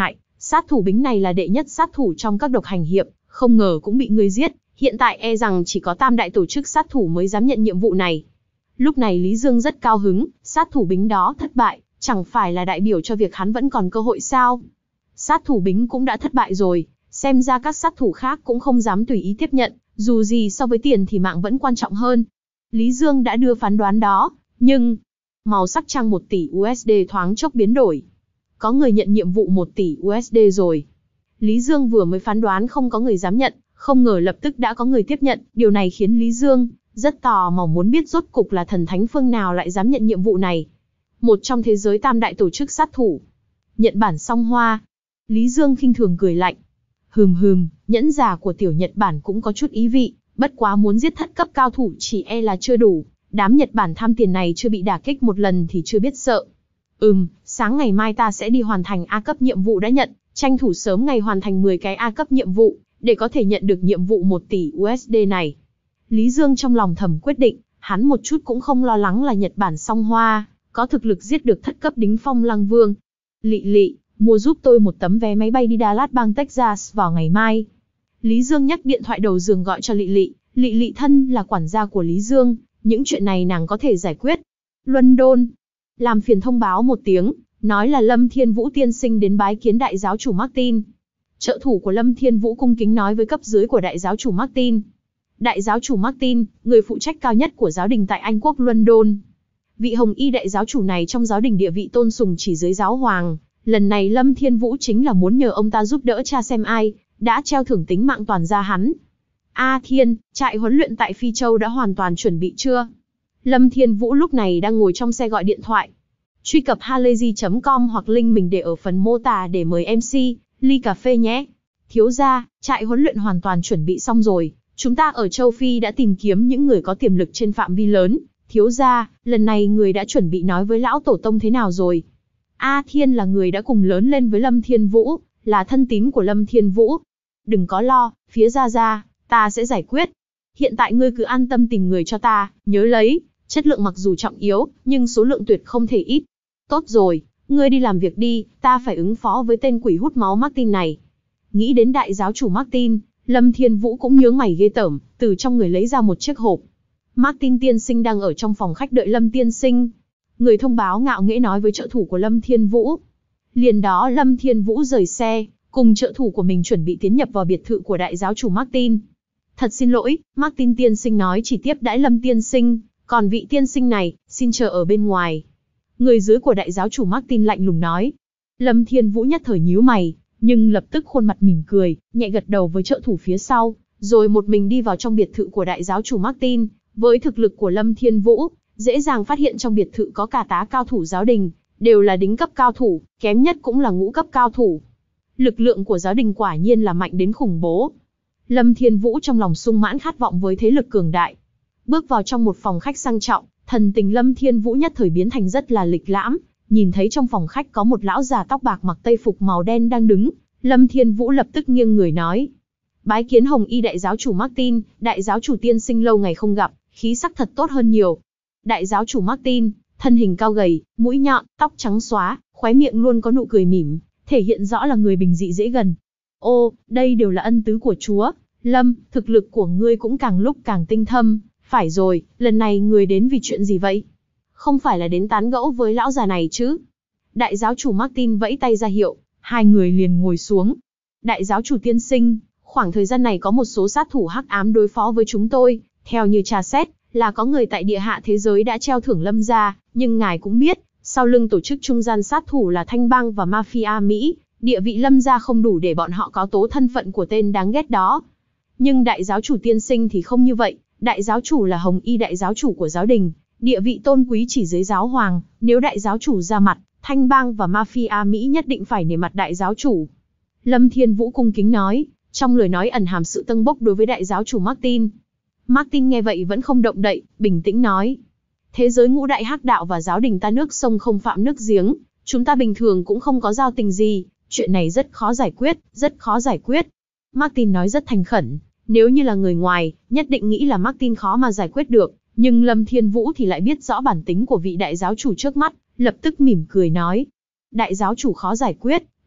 A: Sát thủ Bính này là đệ nhất sát thủ trong các độc hành hiệp, không ngờ cũng bị ngươi giết, hiện tại e rằng chỉ có tam đại tổ chức sát thủ mới dám nhận nhiệm vụ này. Lúc này Lý Dương rất cao hứng, sát thủ Bính đó thất bại, chẳng phải là đại biểu cho việc hắn vẫn còn cơ hội sao? Sát thủ Bính cũng đã thất bại rồi, xem ra các sát thủ khác cũng không dám tùy ý tiếp nhận, dù gì so với tiền thì mạng vẫn quan trọng hơn. Lý Dương đã đưa phán đoán đó, nhưng màu sắc trang một tỷ u ét đê thoáng chốc biến đổi. Có người nhận nhiệm vụ một tỷ u ét đê rồi. Lý Dương vừa mới phán đoán không có người dám nhận, không ngờ lập tức đã có người tiếp nhận, điều này khiến Lý Dương rất tò mò muốn biết rốt cục là thần thánh phương nào lại dám nhận nhiệm vụ này. Một trong thế giới tam đại tổ chức sát thủ. Nhận bản song hoa. Lý Dương khinh thường cười lạnh. Hừm hừm, nhẫn giả của tiểu Nhật Bản cũng có chút ý vị, bất quá muốn giết thất cấp cao thủ chỉ e là chưa đủ, đám Nhật Bản tham tiền này chưa bị đả kích một lần thì chưa biết sợ. Ừm, sáng ngày mai ta sẽ đi hoàn thành A cấp nhiệm vụ đã nhận, tranh thủ sớm ngày hoàn thành mười cái A cấp nhiệm vụ, để có thể nhận được nhiệm vụ một tỷ u ét đê này. Lý Dương trong lòng thầm quyết định, hắn một chút cũng không lo lắng là Nhật Bản song hoa, có thực lực giết được thất cấp đính phong Lăng Vương. Lị lị, mua giúp tôi một tấm vé máy bay đi Dallas bang Texas vào ngày mai. Lý Dương nhắc điện thoại đầu giường gọi cho Lị Lị, Lị Lị thân là quản gia của Lý Dương, những chuyện này nàng có thể giải quyết. London, làm phiền thông báo một tiếng, nói là Lâm Thiên Vũ tiên sinh đến bái kiến đại giáo chủ Martin. Trợ thủ của Lâm Thiên Vũ cung kính nói với cấp dưới của đại giáo chủ Martin. Đại giáo chủ Martin, người phụ trách cao nhất của giáo đình tại Anh quốc London. Vị hồng y đại giáo chủ này trong giáo đình địa vị tôn sùng chỉ dưới giáo hoàng. Lần này Lâm Thiên Vũ chính là muốn nhờ ông ta giúp đỡ cha xem ai đã treo thưởng tính mạng toàn gia hắn. A Thiên, trại huấn luyện tại Phi Châu đã hoàn toàn chuẩn bị chưa? Lâm Thiên Vũ lúc này đang ngồi trong xe gọi điện thoại. Truy cập halayzi chấm com hoặc link mình để ở phần mô tả để mời em xê, ly cà phê nhé. Thiếu gia, trại huấn luyện hoàn toàn chuẩn bị xong rồi. Chúng ta ở châu Phi đã tìm kiếm những người có tiềm lực trên phạm vi lớn. Thiếu gia, lần này người đã chuẩn bị nói với lão tổ tông thế nào rồi? A Thiên là người đã cùng lớn lên với Lâm Thiên Vũ, là thân tín của Lâm Thiên Vũ. Đừng có lo, phía gia gia, ta sẽ giải quyết. Hiện tại ngươi cứ an tâm tìm người cho ta, nhớ lấy, chất lượng mặc dù trọng yếu, nhưng số lượng tuyệt không thể ít. Tốt rồi, ngươi đi làm việc đi, ta phải ứng phó với tên quỷ hút máu Martin này. Nghĩ đến đại giáo chủ Martin, Lâm Thiên Vũ cũng nhướng mày ghê tởm, từ trong người lấy ra một chiếc hộp. Martin tiên sinh đang ở trong phòng khách đợi Lâm tiên sinh. Người thông báo ngạo nghễ nói với trợ thủ của Lâm Thiên Vũ. Liền đó Lâm Thiên Vũ rời xe, cùng trợ thủ của mình chuẩn bị tiến nhập vào biệt thự của đại giáo chủ Martin. Thật xin lỗi, Martin tiên sinh nói chỉ tiếp đãi Lâm tiên sinh, còn vị tiên sinh này, xin chờ ở bên ngoài. Người dưới của đại giáo chủ Martin lạnh lùng nói. Lâm Thiên Vũ nhất thời nhíu mày, nhưng lập tức khuôn mặt mỉm cười, nhẹ gật đầu với trợ thủ phía sau, rồi một mình đi vào trong biệt thự của đại giáo chủ Martin. Với thực lực của Lâm Thiên Vũ, dễ dàng phát hiện trong biệt thự có cả tá cao thủ giáo đình, đều là đính cấp cao thủ, kém nhất cũng là ngũ cấp cao thủ. Lực lượng của giáo đình quả nhiên là mạnh đến khủng bố. Lâm Thiên Vũ trong lòng sung mãn khát vọng với thế lực cường đại. Bước vào trong một phòng khách sang trọng, thần tình Lâm Thiên Vũ nhất thời biến thành rất là lịch lãm, nhìn thấy trong phòng khách có một lão già tóc bạc mặc tây phục màu đen đang đứng, Lâm Thiên Vũ lập tức nghiêng người nói. Bái kiến hồng y đại giáo chủ Martin, đại giáo chủ tiên sinh lâu ngày không gặp, khí sắc thật tốt hơn nhiều. Đại giáo chủ Martin, thân hình cao gầy, mũi nhọn, tóc trắng xóa, khóe miệng luôn có nụ cười mỉm, thể hiện rõ là người bình dị dễ gần. Ô, đây đều là ân tứ của Chúa. Lâm, thực lực của ngươi cũng càng lúc càng tinh thâm. Phải rồi, lần này ngươi đến vì chuyện gì vậy? Không phải là đến tán gẫu với lão già này chứ? Đại giáo chủ Martin vẫy tay ra hiệu, hai người liền ngồi xuống. Đại giáo chủ tiên sinh, khoảng thời gian này có một số sát thủ hắc ám đối phó với chúng tôi, theo như tra xét, là có người tại địa hạ thế giới đã treo thưởng Lâm gia, nhưng ngài cũng biết, sau lưng tổ chức trung gian sát thủ là Thanh bang và Mafia Mỹ, địa vị Lâm gia không đủ để bọn họ có tố thân phận của tên đáng ghét đó. Nhưng đại giáo chủ tiên sinh thì không như vậy, đại giáo chủ là hồng y đại giáo chủ của giáo đình, địa vị tôn quý chỉ dưới giáo hoàng, nếu đại giáo chủ ra mặt, Thanh bang và Mafia Mỹ nhất định phải nể mặt đại giáo chủ. Lâm Thiên Vũ cung kính nói, trong lời nói ẩn hàm sự tâng bốc đối với đại giáo chủ Martin. Martin nghe vậy vẫn không động đậy, bình tĩnh nói. Thế giới ngũ đại hắc đạo và giáo đình ta nước sông không phạm nước giếng, chúng ta bình thường cũng không có giao tình gì, chuyện này rất khó giải quyết, rất khó giải quyết. Martin nói rất thành khẩn, nếu như là người ngoài, nhất định nghĩ là Martin khó mà giải quyết được, nhưng Lâm Thiên Vũ thì lại biết rõ bản tính của vị đại giáo chủ trước mắt, lập tức mỉm cười nói. Đại giáo chủ khó giải quyết,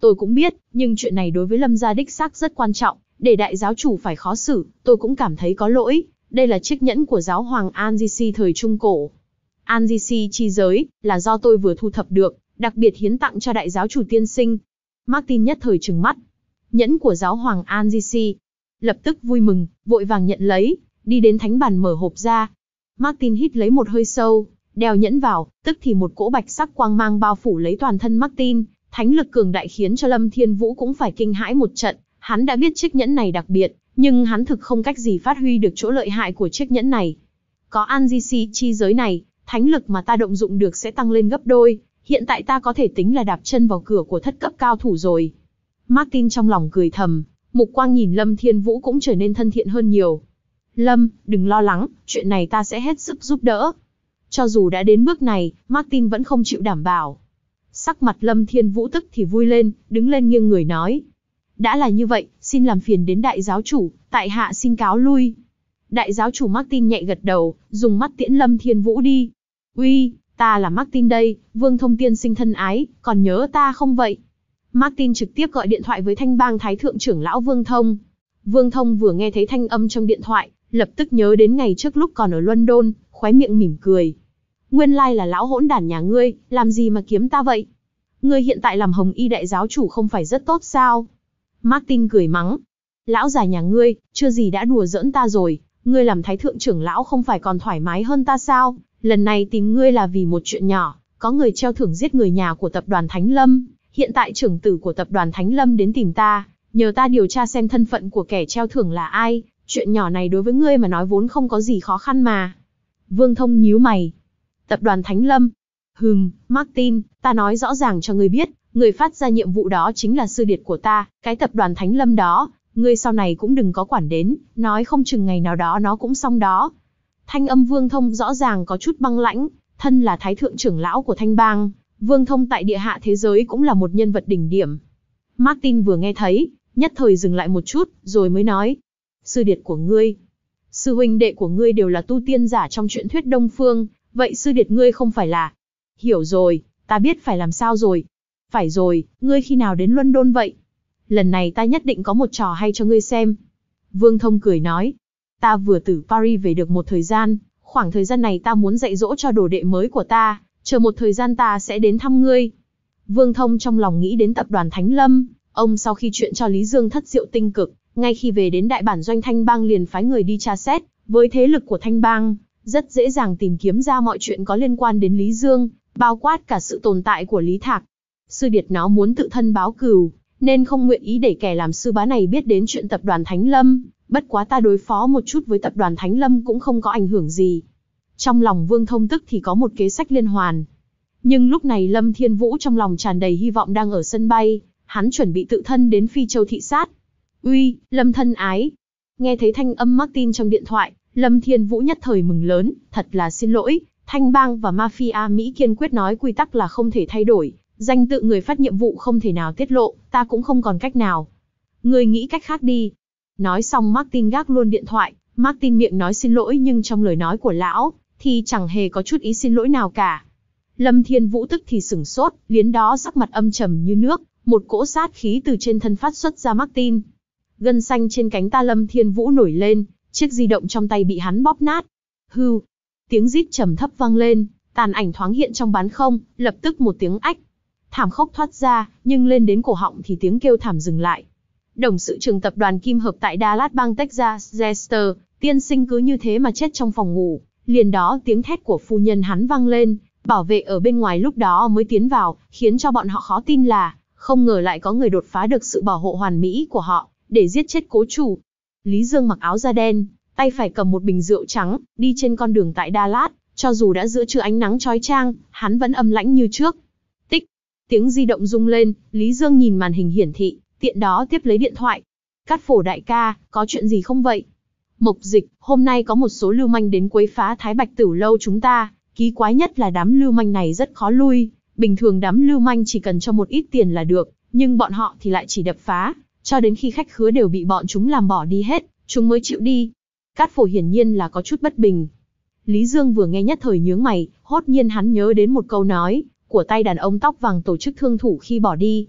A: Tôi cũng biết, nhưng chuyện này đối với Lâm gia đích xác rất quan trọng, để đại giáo chủ phải khó xử, tôi cũng cảm thấy có lỗi. Đây là chiếc nhẫn của giáo hoàng Anzici thời Trung Cổ. Anzici chi giới, là do tôi vừa thu thập được, đặc biệt hiến tặng cho đại giáo chủ tiên sinh. Martin nhất thời trừng mắt. Nhẫn của giáo hoàng Anzici. Lập tức vui mừng, vội vàng nhận lấy, đi đến thánh bàn mở hộp ra. Martin hít lấy một hơi sâu, đeo nhẫn vào, tức thì một cỗ bạch sắc quang mang bao phủ lấy toàn thân Martin, thánh lực cường đại khiến cho Lâm Thiên Vũ cũng phải kinh hãi một trận. Hắn đã biết chiếc nhẫn này đặc biệt, nhưng hắn thực không cách gì phát huy được chỗ lợi hại của chiếc nhẫn này. Có Anzici chi giới này, thánh lực mà ta động dụng được sẽ tăng lên gấp đôi, hiện tại ta có thể tính là đạp chân vào cửa của thất cấp cao thủ rồi. Martin trong lòng cười thầm, mục quang nhìn Lâm Thiên Vũ cũng trở nên thân thiện hơn nhiều. Lâm, đừng lo lắng, chuyện này ta sẽ hết sức giúp đỡ. Cho dù đã đến bước này, Martin vẫn không chịu đảm bảo. Sắc mặt Lâm Thiên Vũ tức thì vui lên, đứng lên nghiêng người nói. Đã là như vậy, xin làm phiền đến đại giáo chủ, tại hạ xin cáo lui. Đại giáo chủ Martin nhẹ gật đầu, dùng mắt tiễn Lâm Thiên Vũ đi. Uy, ta là Martin đây, Vương Thông tiên sinh thân ái, còn nhớ ta không vậy? Martin trực tiếp gọi điện thoại với Thanh Bang Thái Thượng trưởng lão Vương Thông. Vương Thông vừa nghe thấy thanh âm trong điện thoại, lập tức nhớ đến ngày trước lúc còn ở London, khóe miệng mỉm cười. Nguyên lai là lão hỗn đản nhà ngươi, làm gì mà kiếm ta vậy? Ngươi hiện tại làm Hồng Y đại giáo chủ không phải rất tốt sao? Martin cười mắng. Lão già nhà ngươi, chưa gì đã đùa giỡn ta rồi, ngươi làm Thái Thượng trưởng lão không phải còn thoải mái hơn ta sao? Lần này tìm ngươi là vì một chuyện nhỏ, có người treo thưởng giết người nhà của tập đoàn Thánh Lâm. Hiện tại trưởng tử của tập đoàn Thánh Lâm đến tìm ta, nhờ ta điều tra xem thân phận của kẻ treo thưởng là ai. Chuyện nhỏ này đối với ngươi mà nói vốn không có gì khó khăn mà. Vương Thông nhíu mày. Tập đoàn Thánh Lâm. Hừm, Martin, ta nói rõ ràng cho ngươi biết, người phát ra nhiệm vụ đó chính là sư điệt của ta, cái tập đoàn Thánh Lâm đó, ngươi sau này cũng đừng có quản đến, nói không chừng ngày nào đó nó cũng xong đó. Thanh âm Vương Thông rõ ràng có chút băng lãnh, thân là Thái Thượng trưởng lão của Thanh Bang, Vương Thông tại địa hạ thế giới cũng là một nhân vật đỉnh điểm. Martin vừa nghe thấy, nhất thời dừng lại một chút, rồi mới nói. Sư điệt của ngươi, sư huynh đệ của ngươi đều là tu tiên giả trong truyện thuyết Đông Phương, vậy sư điệt ngươi không phải là... Hiểu rồi, ta biết phải làm sao rồi. Phải rồi, ngươi khi nào đến London vậy? Lần này ta nhất định có một trò hay cho ngươi xem. Vương Thông cười nói. Ta vừa từ Paris về được một thời gian, khoảng thời gian này ta muốn dạy dỗ cho đồ đệ mới của ta, chờ một thời gian ta sẽ đến thăm ngươi. Vương Thông trong lòng nghĩ đến tập đoàn Thánh Lâm, ông sau khi chuyện cho Lý Dương thất diệu tinh cực, ngay khi về đến đại bản doanh Thanh Bang liền phái người đi tra xét, với thế lực của Thanh Bang, rất dễ dàng tìm kiếm ra mọi chuyện có liên quan đến Lý Dương, bao quát cả sự tồn tại của Lý Thạc. Sư điệt nó muốn tự thân báo cừu, nên không nguyện ý để kẻ làm sư bá này biết đến chuyện tập đoàn Thánh Lâm, bất quá ta đối phó một chút với tập đoàn Thánh Lâm cũng không có ảnh hưởng gì. Trong lòng Vương Thông tức thì có một kế sách liên hoàn. Nhưng lúc này Lâm Thiên Vũ trong lòng tràn đầy hy vọng đang ở sân bay, hắn chuẩn bị tự thân đến Phi Châu thị sát. Uy, Lâm thân ái. Nghe thấy thanh âm Martin trong điện thoại, Lâm Thiên Vũ nhất thời mừng lớn, thật là xin lỗi, Thanh Bang và Mafia Mỹ kiên quyết nói quy tắc là không thể thay đổi, danh tự người phát nhiệm vụ không thể nào tiết lộ, ta cũng không còn cách nào. Ngươi nghĩ cách khác đi. Nói xong Martin gác luôn điện thoại, Martin miệng nói xin lỗi nhưng trong lời nói của lão, thì chẳng hề có chút ý xin lỗi nào cả. Lâm Thiên Vũ tức thì sửng sốt, liến đó sắc mặt âm trầm như nước, một cỗ sát khí từ trên thân phát xuất ra Martin. Gân xanh trên cánh ta Lâm Thiên Vũ nổi lên, chiếc di động trong tay bị hắn bóp nát. Hưu, tiếng rít trầm thấp vang lên, tàn ảnh thoáng hiện trong bán không, lập tức một tiếng ách. Thảm khốc thoát ra, nhưng lên đến cổ họng thì tiếng kêu thảm dừng lại. Đồng sự trưởng tập đoàn Kim Hợp tại Dallas bang Texas, Jester, tiên sinh cứ như thế mà chết trong phòng ngủ. Liền đó tiếng thét của phu nhân hắn vang lên, bảo vệ ở bên ngoài lúc đó mới tiến vào, khiến cho bọn họ khó tin là, không ngờ lại có người đột phá được sự bảo hộ hoàn mỹ của họ, để giết chết cố chủ. Lý Dương mặc áo da đen, tay phải cầm một bình rượu trắng, đi trên con đường tại Dallas, cho dù đã giữa trưa ánh nắng chói chang, hắn vẫn âm lãnh như trước. Tích, tiếng di động rung lên, Lý Dương nhìn màn hình hiển thị, tiện đó tiếp lấy điện thoại. Cát Phổ đại ca, có chuyện gì không vậy? Mộc Dịch, hôm nay có một số lưu manh đến quấy phá Thái Bạch Tửu lâu chúng ta, kỳ quái nhất là đám lưu manh này rất khó lui, bình thường đám lưu manh chỉ cần cho một ít tiền là được, nhưng bọn họ thì lại chỉ đập phá, cho đến khi khách khứa đều bị bọn chúng làm bỏ đi hết, chúng mới chịu đi. Cát Phổ hiển nhiên là có chút bất bình. Lý Dương vừa nghe nhất thời nhướng mày, hốt nhiên hắn nhớ đến một câu nói của tay đàn ông tóc vàng tổ chức thương thủ khi bỏ đi.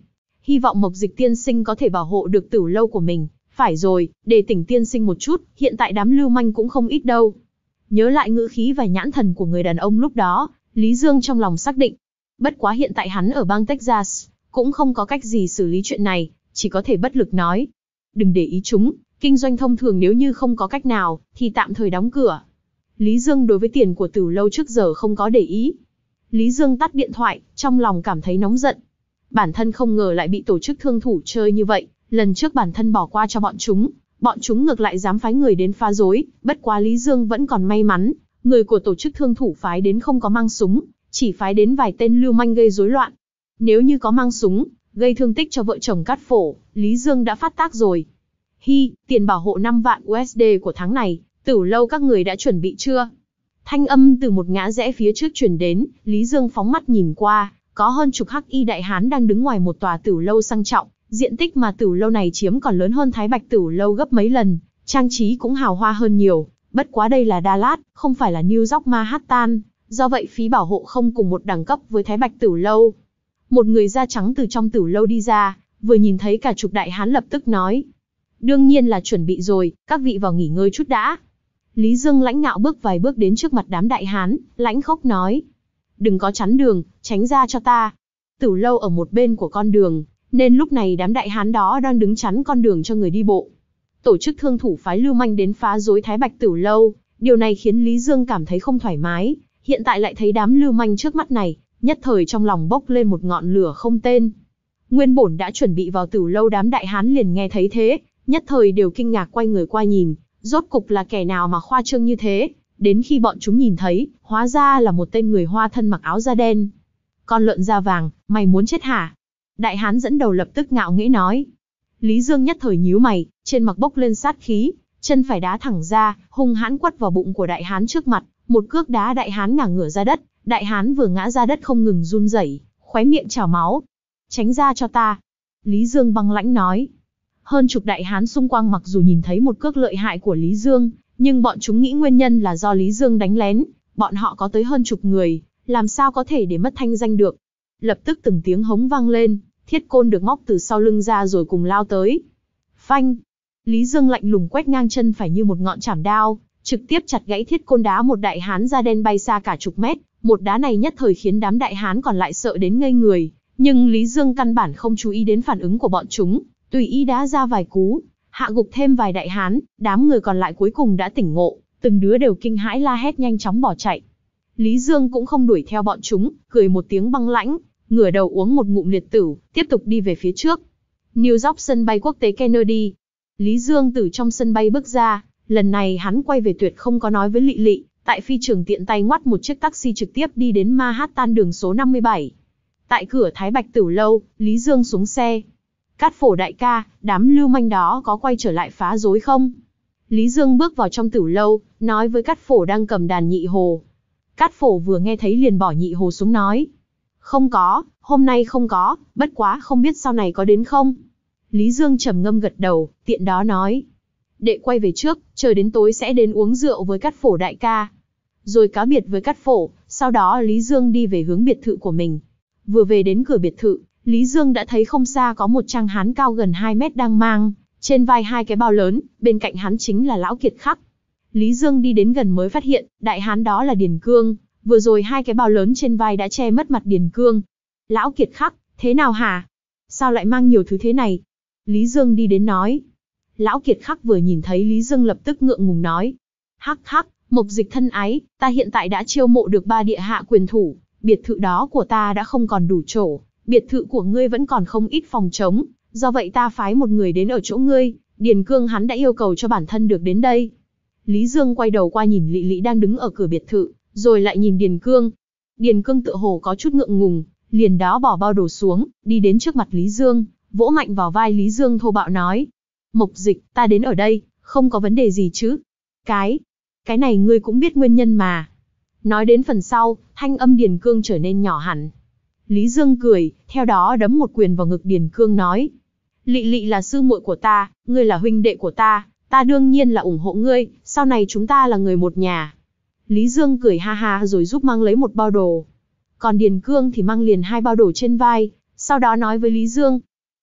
A: hy vọng Mộc Dịch tiên sinh có thể bảo hộ được Tử lâu của mình. Phải rồi, để tỉnh tiên sinh một chút, hiện tại đám lưu manh cũng không ít đâu. Nhớ lại ngữ khí và nhãn thần của người đàn ông lúc đó, Lý Dương trong lòng xác định. Bất quá hiện tại hắn ở bang Texas, cũng không có cách gì xử lý chuyện này, chỉ có thể bất lực nói. Đừng để ý chúng, kinh doanh thông thường nếu như không có cách nào, thì tạm thời đóng cửa. Lý Dương đối với tiền của Tử lâu trước giờ không có để ý. Lý Dương tắt điện thoại, trong lòng cảm thấy nóng giận. Bản thân không ngờ lại bị tổ chức thương thủ chơi như vậy, lần trước bản thân bỏ qua cho bọn chúng, bọn chúng ngược lại dám phái người đến phá rối, bất quá Lý Dương vẫn còn may mắn, người của tổ chức thương thủ phái đến không có mang súng, chỉ phái đến vài tên lưu manh gây rối loạn. Nếu như có mang súng, gây thương tích cho vợ chồng Cát Phổ, Lý Dương đã phát tác rồi. Hi, tiền bảo hộ năm vạn u ét đê của tháng này, Tử lâu các người đã chuẩn bị chưa? Thanh âm từ một ngã rẽ phía trước truyền đến, Lý Dương phóng mắt nhìn qua, có hơn chục hắc y đại hán đang đứng ngoài một tòa Tử lâu sang trọng, diện tích mà Tử lâu này chiếm còn lớn hơn Thái Bạch Tử lâu gấp mấy lần, trang trí cũng hào hoa hơn nhiều, bất quá đây là Dallas, không phải là New York Manhattan, do vậy phí bảo hộ không cùng một đẳng cấp với Thái Bạch Tử lâu. Một người da trắng từ trong Tử lâu đi ra, vừa nhìn thấy cả chục đại hán lập tức nói: đương nhiên là chuẩn bị rồi, các vị vào nghỉ ngơi chút đã. Lý Dương lãnh ngạo bước vài bước đến trước mặt đám đại hán, lãnh khốc nói: đừng có chắn đường, tránh ra cho ta. Tử lâu ở một bên của con đường, nên lúc này đám đại hán đó đang đứng chắn con đường cho người đi bộ. Tổ chức thương thủ phái lưu manh đến phá rối Thái Bạch Tử lâu, điều này khiến Lý Dương cảm thấy không thoải mái, hiện tại lại thấy đám lưu manh trước mắt này, nhất thời trong lòng bốc lên một ngọn lửa không tên. Nguyên bổn đã chuẩn bị vào Tử lâu đám đại hán liền nghe thấy thế, nhất thời đều kinh ngạc quay người qua nhìn, rốt cục là kẻ nào mà khoa trương như thế, đến khi bọn chúng nhìn thấy, hóa ra là một tên người Hoa thân mặc áo da đen. Con lợn da vàng, mày muốn chết hả? Đại hán dẫn đầu lập tức ngạo nghễ nói. Lý Dương nhất thời nhíu mày, trên mặt bốc lên sát khí, chân phải đá thẳng ra, hung hãn quất vào bụng của đại hán trước mặt, một cước đá đại hán ngả ngửa ra đất, đại hán vừa ngã ra đất không ngừng run rẩy, khóe miệng trào máu. Tránh ra cho ta. Lý Dương băng lãnh nói. Hơn chục đại hán xung quanh mặc dù nhìn thấy một cước lợi hại của Lý Dương, nhưng bọn chúng nghĩ nguyên nhân là do Lý Dương đánh lén, bọn họ có tới hơn chục người, làm sao có thể để mất thanh danh được. Lập tức từng tiếng hống vang lên, thiết côn được móc từ sau lưng ra rồi cùng lao tới. Phanh! Lý Dương lạnh lùng quét ngang chân phải như một ngọn chảm đao, trực tiếp chặt gãy thiết côn đá một đại hán da đen bay xa cả chục mét, một đá này nhất thời khiến đám đại hán còn lại sợ đến ngây người, nhưng Lý Dương căn bản không chú ý đến phản ứng của bọn chúng, tùy ý đá ra vài cú, hạ gục thêm vài đại hán, đám người còn lại cuối cùng đã tỉnh ngộ, từng đứa đều kinh hãi la hét nhanh chóng bỏ chạy. Lý Dương cũng không đuổi theo bọn chúng, cười một tiếng băng lãnh, ngửa đầu uống một ngụm liệt tử, tiếp tục đi về phía trước. New York sân bay quốc tế Kennedy. Lý Dương từ trong sân bay bước ra, lần này hắn quay về tuyệt không có nói với Lị Lị, tại phi trường tiện tay ngoắt một chiếc taxi trực tiếp đi đến Manhattan đường số năm mươi bảy. Tại cửa Thái Bạch Tử lâu, Lý Dương xuống xe. Cát Phổ đại ca, đám lưu manh đó có quay trở lại phá rối không? Lý Dương bước vào trong Tử lâu, nói với Cát Phổ đang cầm đàn nhị hồ. Cát Phổ vừa nghe thấy liền bỏ nhị hồ xuống nói. Không có, hôm nay không có, bất quá không biết sau này có đến không? Lý Dương trầm ngâm gật đầu, tiện đó nói. Đệ quay về trước, chờ đến tối sẽ đến uống rượu với Cát Phổ đại ca. Rồi cáo biệt với Cát Phổ, sau đó Lý Dương đi về hướng biệt thự của mình. Vừa về đến cửa biệt thự, Lý Dương đã thấy không xa có một trang hán cao gần hai mét đang mang trên vai hai cái bao lớn, bên cạnh hắn chính là Lão Kiệt Khắc. Lý Dương đi đến gần mới phát hiện, đại hán đó là Điền Cương, vừa rồi hai cái bao lớn trên vai đã che mất mặt Điền Cương. Lão Kiệt Khắc, thế nào hả? Sao lại mang nhiều thứ thế này? Lý Dương đi đến nói. Lão Kiệt Khắc vừa nhìn thấy Lý Dương lập tức ngượng ngùng nói. Hắc hắc, Mộc Dịch thân ái, ta hiện tại đã chiêu mộ được ba địa hạ quyền thủ, biệt thự đó của ta đã không còn đủ chỗ, biệt thự của ngươi vẫn còn không ít phòng trống, do vậy ta phái một người đến ở chỗ ngươi, Điền Cương hắn đã yêu cầu cho bản thân được đến đây. Lý Dương quay đầu qua nhìn Lị Lị đang đứng ở cửa biệt thự, rồi lại nhìn Điền Cương. Điền Cương tựa hồ có chút ngượng ngùng, liền đó bỏ bao đồ xuống, đi đến trước mặt Lý Dương, vỗ mạnh vào vai Lý Dương thô bạo nói. Mộc Dịch, ta đến ở đây, không có vấn đề gì chứ? Cái, cái này ngươi cũng biết nguyên nhân mà. Nói đến phần sau, thanh âm Điền Cương trở nên nhỏ hẳn. Lý Dương cười, theo đó đấm một quyền vào ngực Điền Cương nói. Lị Lị là sư muội của ta, ngươi là huynh đệ của ta, ta đương nhiên là ủng hộ ngươi, sau này chúng ta là người một nhà. Lý Dương cười ha ha rồi giúp mang lấy một bao đồ. Còn Điền Cương thì mang liền hai bao đồ trên vai, sau đó nói với Lý Dương.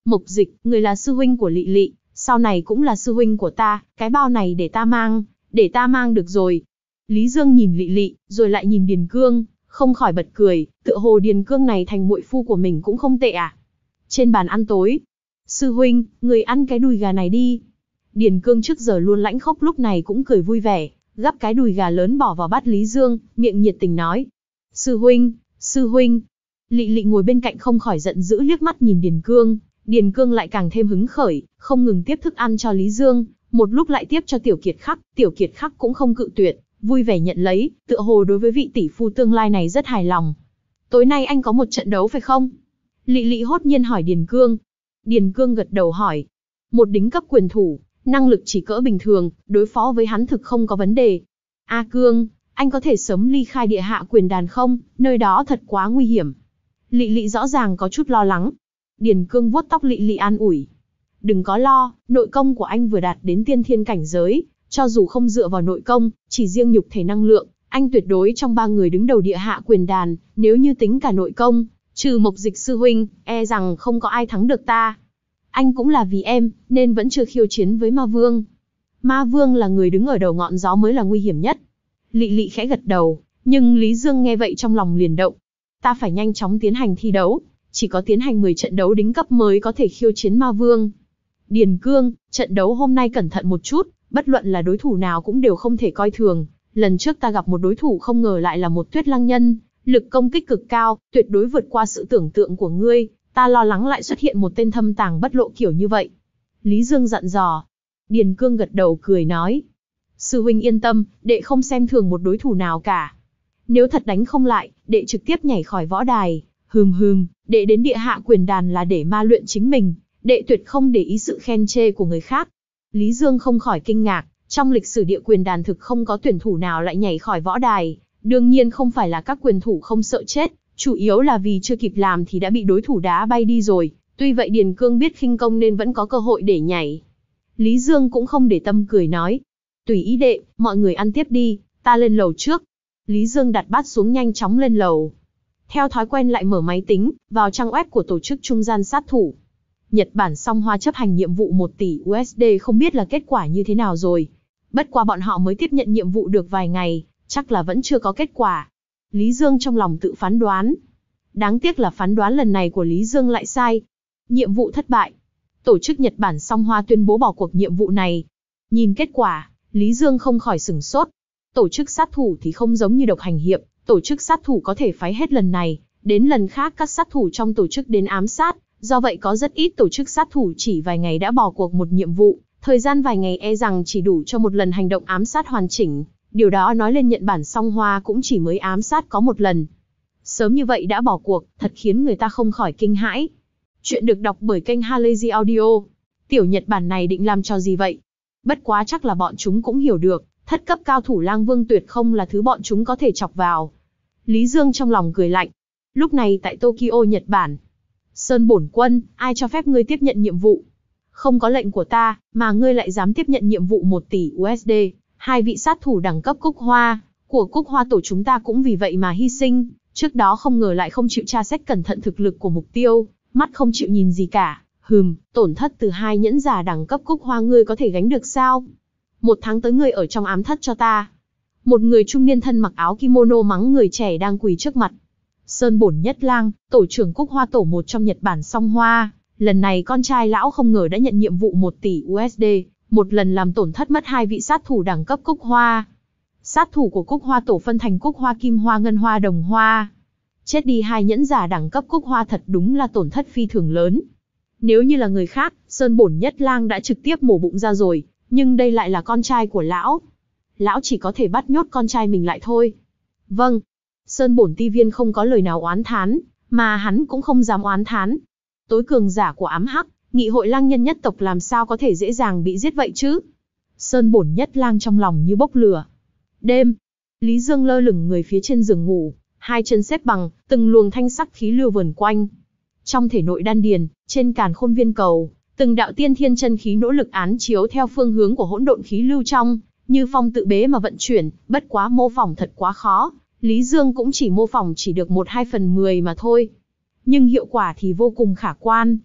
A: Mộc Dịch, người là sư huynh của Lị Lị, sau này cũng là sư huynh của ta, cái bao này để ta mang, để ta mang được rồi. Lý Dương nhìn Lị Lị, rồi lại nhìn Điền Cương, không khỏi bật cười, tựa hồ Điền Cương này thành muội phu của mình cũng không tệ à. Trên bàn ăn tối, sư huynh, người ăn cái đùi gà này đi. Điền Cương trước giờ luôn lãnh khốc lúc này cũng cười vui vẻ, gắp cái đùi gà lớn bỏ vào bát Lý Dương, miệng nhiệt tình nói. Sư huynh, sư huynh. Lị Lị ngồi bên cạnh không khỏi giận dữ liếc mắt nhìn Điền Cương, Điền Cương lại càng thêm hứng khởi, không ngừng tiếp thức ăn cho Lý Dương, một lúc lại tiếp cho Tiểu Kiệt Khắc, Tiểu Kiệt Khắc cũng không cự tuyệt, vui vẻ nhận lấy, tựa hồ đối với vị tỷ phu tương lai này rất hài lòng. Tối nay anh có một trận đấu phải không? Lị Lị hốt nhiên hỏi Điền Cương. Điền Cương gật đầu hỏi. Một đính cấp quyền thủ, năng lực chỉ cỡ bình thường, đối phó với hắn thực không có vấn đề. A Cương, anh có thể sớm ly khai địa hạ quyền đàn không? Nơi đó thật quá nguy hiểm. Lị Lị rõ ràng có chút lo lắng. Điền Cương vuốt tóc Lị Lị an ủi. Đừng có lo, nội công của anh vừa đạt đến tiên thiên cảnh giới, cho dù không dựa vào nội công, chỉ riêng nhục thể năng lượng, anh tuyệt đối trong ba người đứng đầu địa hạ quyền đàn, nếu như tính cả nội công, trừ Mộc Dịch sư huynh, e rằng không có ai thắng được ta. Anh cũng là vì em, nên vẫn chưa khiêu chiến với Ma Vương. Ma Vương là người đứng ở đầu ngọn gió mới là nguy hiểm nhất. Lị Lị khẽ gật đầu, nhưng Lý Dương nghe vậy trong lòng liền động. Ta phải nhanh chóng tiến hành thi đấu, chỉ có tiến hành mười trận đấu đính cấp mới có thể khiêu chiến Ma Vương. Điền Cương, trận đấu hôm nay cẩn thận một chút, bất luận là đối thủ nào cũng đều không thể coi thường. Lần trước ta gặp một đối thủ không ngờ lại là một Tuyết Lăng Nhân, lực công kích cực cao, tuyệt đối vượt qua sự tưởng tượng của ngươi, ta lo lắng lại xuất hiện một tên thâm tàng bất lộ kiểu như vậy. Lý Dương dặn dò. Điền Cương gật đầu cười nói. Sư huynh yên tâm, đệ không xem thường một đối thủ nào cả. Nếu thật đánh không lại, đệ trực tiếp nhảy khỏi võ đài. Hừm hừm, đệ đến địa hạ quyền đàn là để ma luyện chính mình, đệ tuyệt không để ý sự khen chê của người khác. Lý Dương không khỏi kinh ngạc, trong lịch sử địa quyền đàn thực không có tuyển thủ nào lại nhảy khỏi võ đài. Đương nhiên không phải là các quyền thủ không sợ chết, chủ yếu là vì chưa kịp làm thì đã bị đối thủ đá bay đi rồi. Tuy vậy Điền Cương biết khinh công nên vẫn có cơ hội để nhảy. Lý Dương cũng không để tâm cười nói. Tùy ý đệ, mọi người ăn tiếp đi, ta lên lầu trước. Lý Dương đặt bát xuống nhanh chóng lên lầu. Theo thói quen lại mở máy tính, vào trang web của tổ chức trung gian sát thủ. Nhật Bản Song Hoa chấp hành nhiệm vụ một tỷ u ét đê không biết là kết quả như thế nào rồi. Bất quá bọn họ mới tiếp nhận nhiệm vụ được vài ngày, chắc là vẫn chưa có kết quả. Lý Dương trong lòng tự phán đoán. Đáng tiếc là phán đoán lần này của Lý Dương lại sai. Nhiệm vụ thất bại. Tổ chức Nhật Bản Song Hoa tuyên bố bỏ cuộc nhiệm vụ này. Nhìn kết quả, Lý Dương không khỏi sửng sốt. Tổ chức sát thủ thì không giống như độc hành hiệp, tổ chức sát thủ có thể phái hết lần này, đến lần khác các sát thủ trong tổ chức đến ám sát, do vậy có rất ít tổ chức sát thủ chỉ vài ngày đã bỏ cuộc một nhiệm vụ, thời gian vài ngày e rằng chỉ đủ cho một lần hành động ám sát hoàn chỉnh, điều đó nói lên Nhật Bản Song Hoa cũng chỉ mới ám sát có một lần. Sớm như vậy đã bỏ cuộc, thật khiến người ta không khỏi kinh hãi. Chuyện được đọc bởi kênh Halazy Audio. Tiểu Nhật Bản này định làm trò gì vậy? Bất quá chắc là bọn chúng cũng hiểu được, thất cấp cao thủ Lang Vương tuyệt không là thứ bọn chúng có thể chọc vào. Lý Dương trong lòng cười lạnh. Lúc này tại Tokyo, Nhật Bản. Sơn bổn quân, ai cho phép ngươi tiếp nhận nhiệm vụ? Không có lệnh của ta, mà ngươi lại dám tiếp nhận nhiệm vụ một tỷ u ét đê. Hai vị sát thủ đẳng cấp Cúc Hoa, của Cúc Hoa tổ chúng ta cũng vì vậy mà hy sinh. Trước đó không ngờ lại không chịu tra xét cẩn thận thực lực của mục tiêu, mắt không chịu nhìn gì cả. Hừm, tổn thất từ hai nhẫn giả đẳng cấp Cúc Hoa ngươi có thể gánh được sao? Một tháng tới ngươi ở trong ám thất cho ta. Một người trung niên thân mặc áo kimono mắng người trẻ đang quỳ trước mặt. Sơn bổn nhất lang, tổ trưởng Cúc Hoa tổ một trong Nhật Bản Song Hoa. Lần này con trai lão không ngờ đã nhận nhiệm vụ một tỷ u ét đê, một lần làm tổn thất mất hai vị sát thủ đẳng cấp Cúc Hoa. Sát thủ của Cúc Hoa tổ phân thành Cúc Hoa, Kim Hoa, Ngân Hoa, Đồng Hoa. Chết đi hai nhẫn giả đẳng cấp Cúc Hoa thật đúng là tổn thất phi thường lớn. Nếu như là người khác, Sơn bổn nhất lang đã trực tiếp mổ bụng ra rồi, nhưng đây lại là con trai của lão. Lão chỉ có thể bắt nhốt con trai mình lại thôi. Vâng. Sơn bổn ti viên không có lời nào oán thán, mà hắn cũng không dám oán thán. Tối cường giả của ám hắc, nghị hội lang nhân nhất tộc làm sao có thể dễ dàng bị giết vậy chứ? Sơn bổn nhất lang trong lòng như bốc lửa. Đêm, Lý Dương lơ lửng người phía trên giường ngủ, hai chân xếp bằng, từng luồng thanh sắc khí lưu vờn quanh. Trong thể nội đan điền, trên càn khôn viên cầu, từng đạo tiên thiên chân khí nỗ lực án chiếu theo phương hướng của hỗn độn khí lưu trong, như phong tự bế mà vận chuyển, bất quá mô phỏng thật quá khó, Lý Dương cũng chỉ mô phỏng chỉ được một hai phần mười mà thôi. Nhưng hiệu quả thì vô cùng khả quan.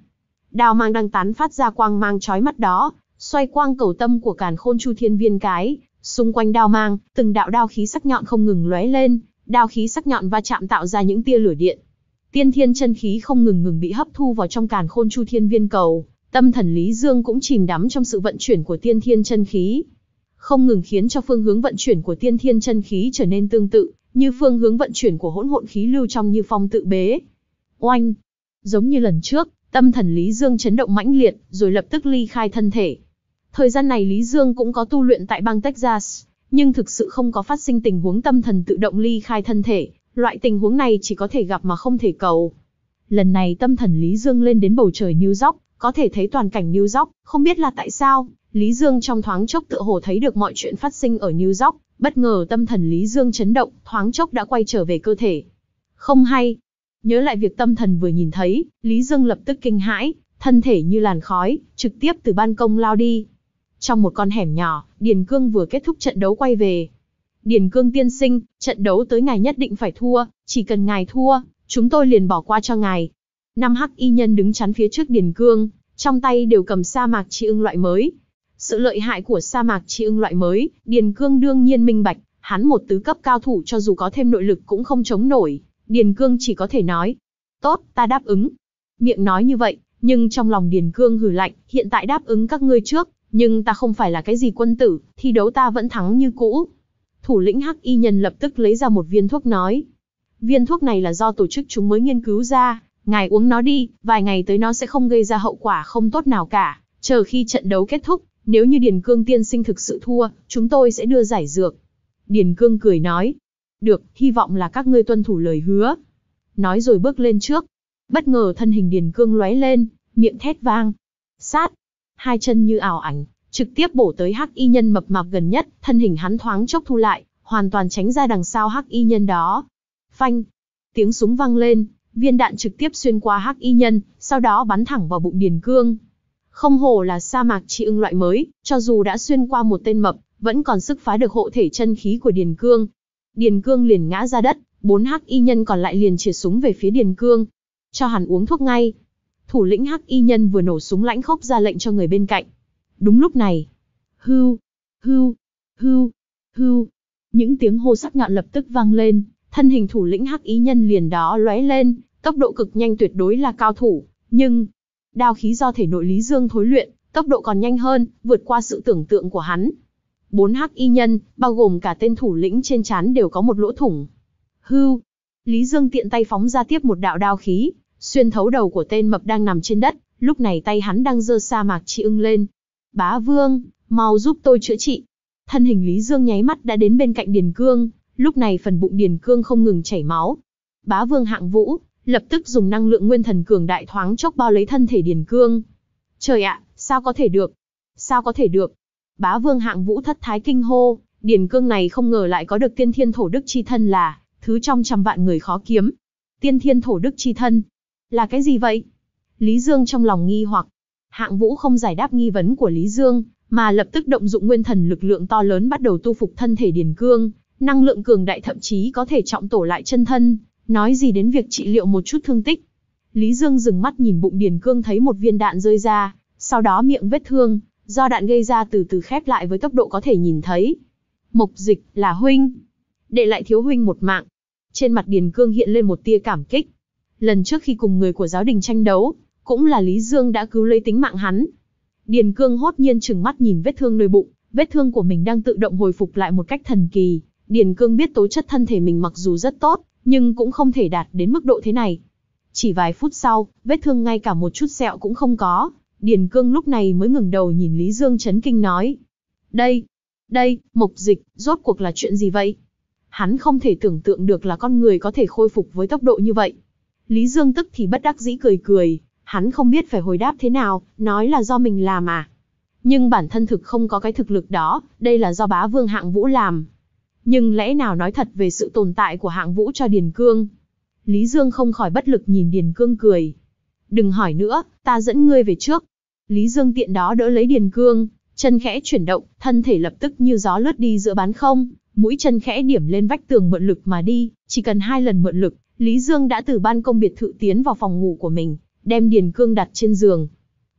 A: đao mang đang tán phát ra quang mang chói mắt đó, xoay quang cầu tâm của Càn Khôn Chu Thiên Viên cái, xung quanh đao mang, từng đạo đao khí sắc nhọn không ngừng lóe lên, đao khí sắc nhọn va chạm tạo ra những tia lửa điện. Tiên thiên chân khí không ngừng ngừng bị hấp thu vào trong Càn Khôn Chu Thiên Viên cầu, tâm thần Lý Dương cũng chìm đắm trong sự vận chuyển của tiên thiên chân khí, không ngừng khiến cho phương hướng vận chuyển của tiên thiên chân khí trở nên tương tự như phương hướng vận chuyển của hỗn hộn khí lưu trong Như Phong tự bế. Oanh! Giống như lần trước, tâm thần Lý Dương chấn động mãnh liệt, rồi lập tức ly khai thân thể. Thời gian này Lý Dương cũng có tu luyện tại bang Texas, nhưng thực sự không có phát sinh tình huống tâm thần tự động ly khai thân thể, loại tình huống này chỉ có thể gặp mà không thể cầu. Lần này tâm thần Lý Dương lên đến bầu trời New York, có thể thấy toàn cảnh New York, không biết là tại sao, Lý Dương trong thoáng chốc tựa hồ thấy được mọi chuyện phát sinh ở New York, bất ngờ tâm thần Lý Dương chấn động, thoáng chốc đã quay trở về cơ thể. Không hay. Nhớ lại việc tâm thần vừa nhìn thấy, Lý Dương lập tức kinh hãi, thân thể như làn khói, trực tiếp từ ban công lao đi. Trong một con hẻm nhỏ, Điền Cương vừa kết thúc trận đấu quay về. Điền Cương tiên sinh, trận đấu tới ngài nhất định phải thua, chỉ cần ngài thua, chúng tôi liền bỏ qua cho ngài. Năm hắc y nhân đứng chắn phía trước Điền Cương, trong tay đều cầm sa mạc chi ưng loại mới. Sự lợi hại của sa mạc chi ưng loại mới, Điền Cương đương nhiên minh bạch, hắn một tứ cấp cao thủ cho dù có thêm nội lực cũng không chống nổi. Điền Cương chỉ có thể nói, tốt, ta đáp ứng. Miệng nói như vậy, nhưng trong lòng Điền Cương hừ lạnh, hiện tại đáp ứng các ngươi trước, nhưng ta không phải là cái gì quân tử, thi đấu ta vẫn thắng như cũ. Thủ lĩnh hắc y nhân lập tức lấy ra một viên thuốc nói, viên thuốc này là do tổ chức chúng mới nghiên cứu ra, ngài uống nó đi, vài ngày tới nó sẽ không gây ra hậu quả không tốt nào cả, chờ khi trận đấu kết thúc, nếu như Điền Cương tiên sinh thực sự thua, chúng tôi sẽ đưa giải dược. Điền Cương cười nói, được, hy vọng là các ngươi tuân thủ lời hứa. Nói rồi bước lên trước. Bất ngờ thân hình Điền Cương lóe lên, miệng thét vang. Sát! Hai chân như ảo ảnh, trực tiếp bổ tới hắc y nhân mập mạp gần nhất, thân hình hắn thoáng chốc thu lại, hoàn toàn tránh ra đằng sau hắc y nhân đó. Phanh! Tiếng súng vang lên, viên đạn trực tiếp xuyên qua hắc y nhân, sau đó bắn thẳng vào bụng Điền Cương. Không hổ là sa mạc chi ưng loại mới, cho dù đã xuyên qua một tên mập, vẫn còn sức phá được hộ thể chân khí của Điền Cương. Điền Cương liền ngã ra đất, bốn hắc y nhân còn lại liền chĩa súng về phía Điền Cương. Cho hắn uống thuốc ngay. Thủ lĩnh hắc y nhân vừa nổ súng lãnh khốc ra lệnh cho người bên cạnh. Đúng lúc này, hưu, hưu, hưu, hưu, những tiếng hô sắc nhọn lập tức vang lên, thân hình thủ lĩnh hắc y nhân liền đó lóe lên, tốc độ cực nhanh tuyệt đối là cao thủ, nhưng đao khí do thể nội Lý Dương thối luyện, tốc độ còn nhanh hơn, vượt qua sự tưởng tượng của hắn. Bốn hắc y nhân, bao gồm cả tên thủ lĩnh trên trán đều có một lỗ thủng. Hưu, Lý Dương tiện tay phóng ra tiếp một đạo đao khí, xuyên thấu đầu của tên mập đang nằm trên đất, lúc này tay hắn đang giơ sa mạc chi ưng lên. Bá Vương, mau giúp tôi chữa trị. Thân hình Lý Dương nháy mắt đã đến bên cạnh Điền Cương, lúc này phần bụng Điền Cương không ngừng chảy máu. Bá Vương Hạng Vũ, lập tức dùng năng lượng nguyên thần cường đại thoáng chốc bao lấy thân thể Điền Cương. Trời ạ, sao có thể được? Sao có thể được? Bá Vương Hạng Vũ thất thái kinh hô, Điền Cương này không ngờ lại có được tiên thiên thổ đức chi thân là thứ trong trăm vạn người khó kiếm. Tiên thiên thổ đức chi thân là cái gì vậy? Lý Dương trong lòng nghi hoặc. Hạng Vũ không giải đáp nghi vấn của Lý Dương, mà lập tức động dụng nguyên thần lực lượng to lớn bắt đầu tu phục thân thể Điền Cương, năng lượng cường đại thậm chí có thể trọng tổ lại chân thân, nói gì đến việc trị liệu một chút thương tích. Lý Dương dừng mắt nhìn bụng Điền Cương thấy một viên đạn rơi ra, sau đó miệng vết thương do đạn gây ra từ từ khép lại với tốc độ có thể nhìn thấy. Mộc Dịch, là huynh, để lại thiếu huynh một mạng. Trên mặt Điền Cương hiện lên một tia cảm kích. Lần trước khi cùng người của giáo đình tranh đấu, cũng là Lý Dương đã cứu lấy tính mạng hắn. Điền Cương hốt nhiên trừng mắt nhìn vết thương nơi bụng, vết thương của mình đang tự động hồi phục lại một cách thần kỳ. Điền Cương biết tố chất thân thể mình mặc dù rất tốt, nhưng cũng không thể đạt đến mức độ thế này. Chỉ vài phút sau, vết thương ngay cả một chút sẹo cũng không có. Điền Cương lúc này mới ngẩng đầu nhìn Lý Dương chấn kinh nói. Đây, đây, Mộc Dịch, rốt cuộc là chuyện gì vậy? Hắn không thể tưởng tượng được là con người có thể khôi phục với tốc độ như vậy. Lý Dương tức thì bất đắc dĩ cười cười, hắn không biết phải hồi đáp thế nào, nói là do mình làm à. Nhưng bản thân thực không có cái thực lực đó, đây là do Bá Vương Hạng Vũ làm. Nhưng lẽ nào nói thật về sự tồn tại của Hạng Vũ cho Điền Cương? Lý Dương không khỏi bất lực nhìn Điền Cương cười. Đừng hỏi nữa, ta dẫn ngươi về trước. Lý Dương tiện đó đỡ lấy Điền Cương, chân khẽ chuyển động, thân thể lập tức như gió lướt đi giữa bán không, mũi chân khẽ điểm lên vách tường mượn lực mà đi, chỉ cần hai lần mượn lực, Lý Dương đã từ ban công biệt thự tiến vào phòng ngủ của mình, đem Điền Cương đặt trên giường.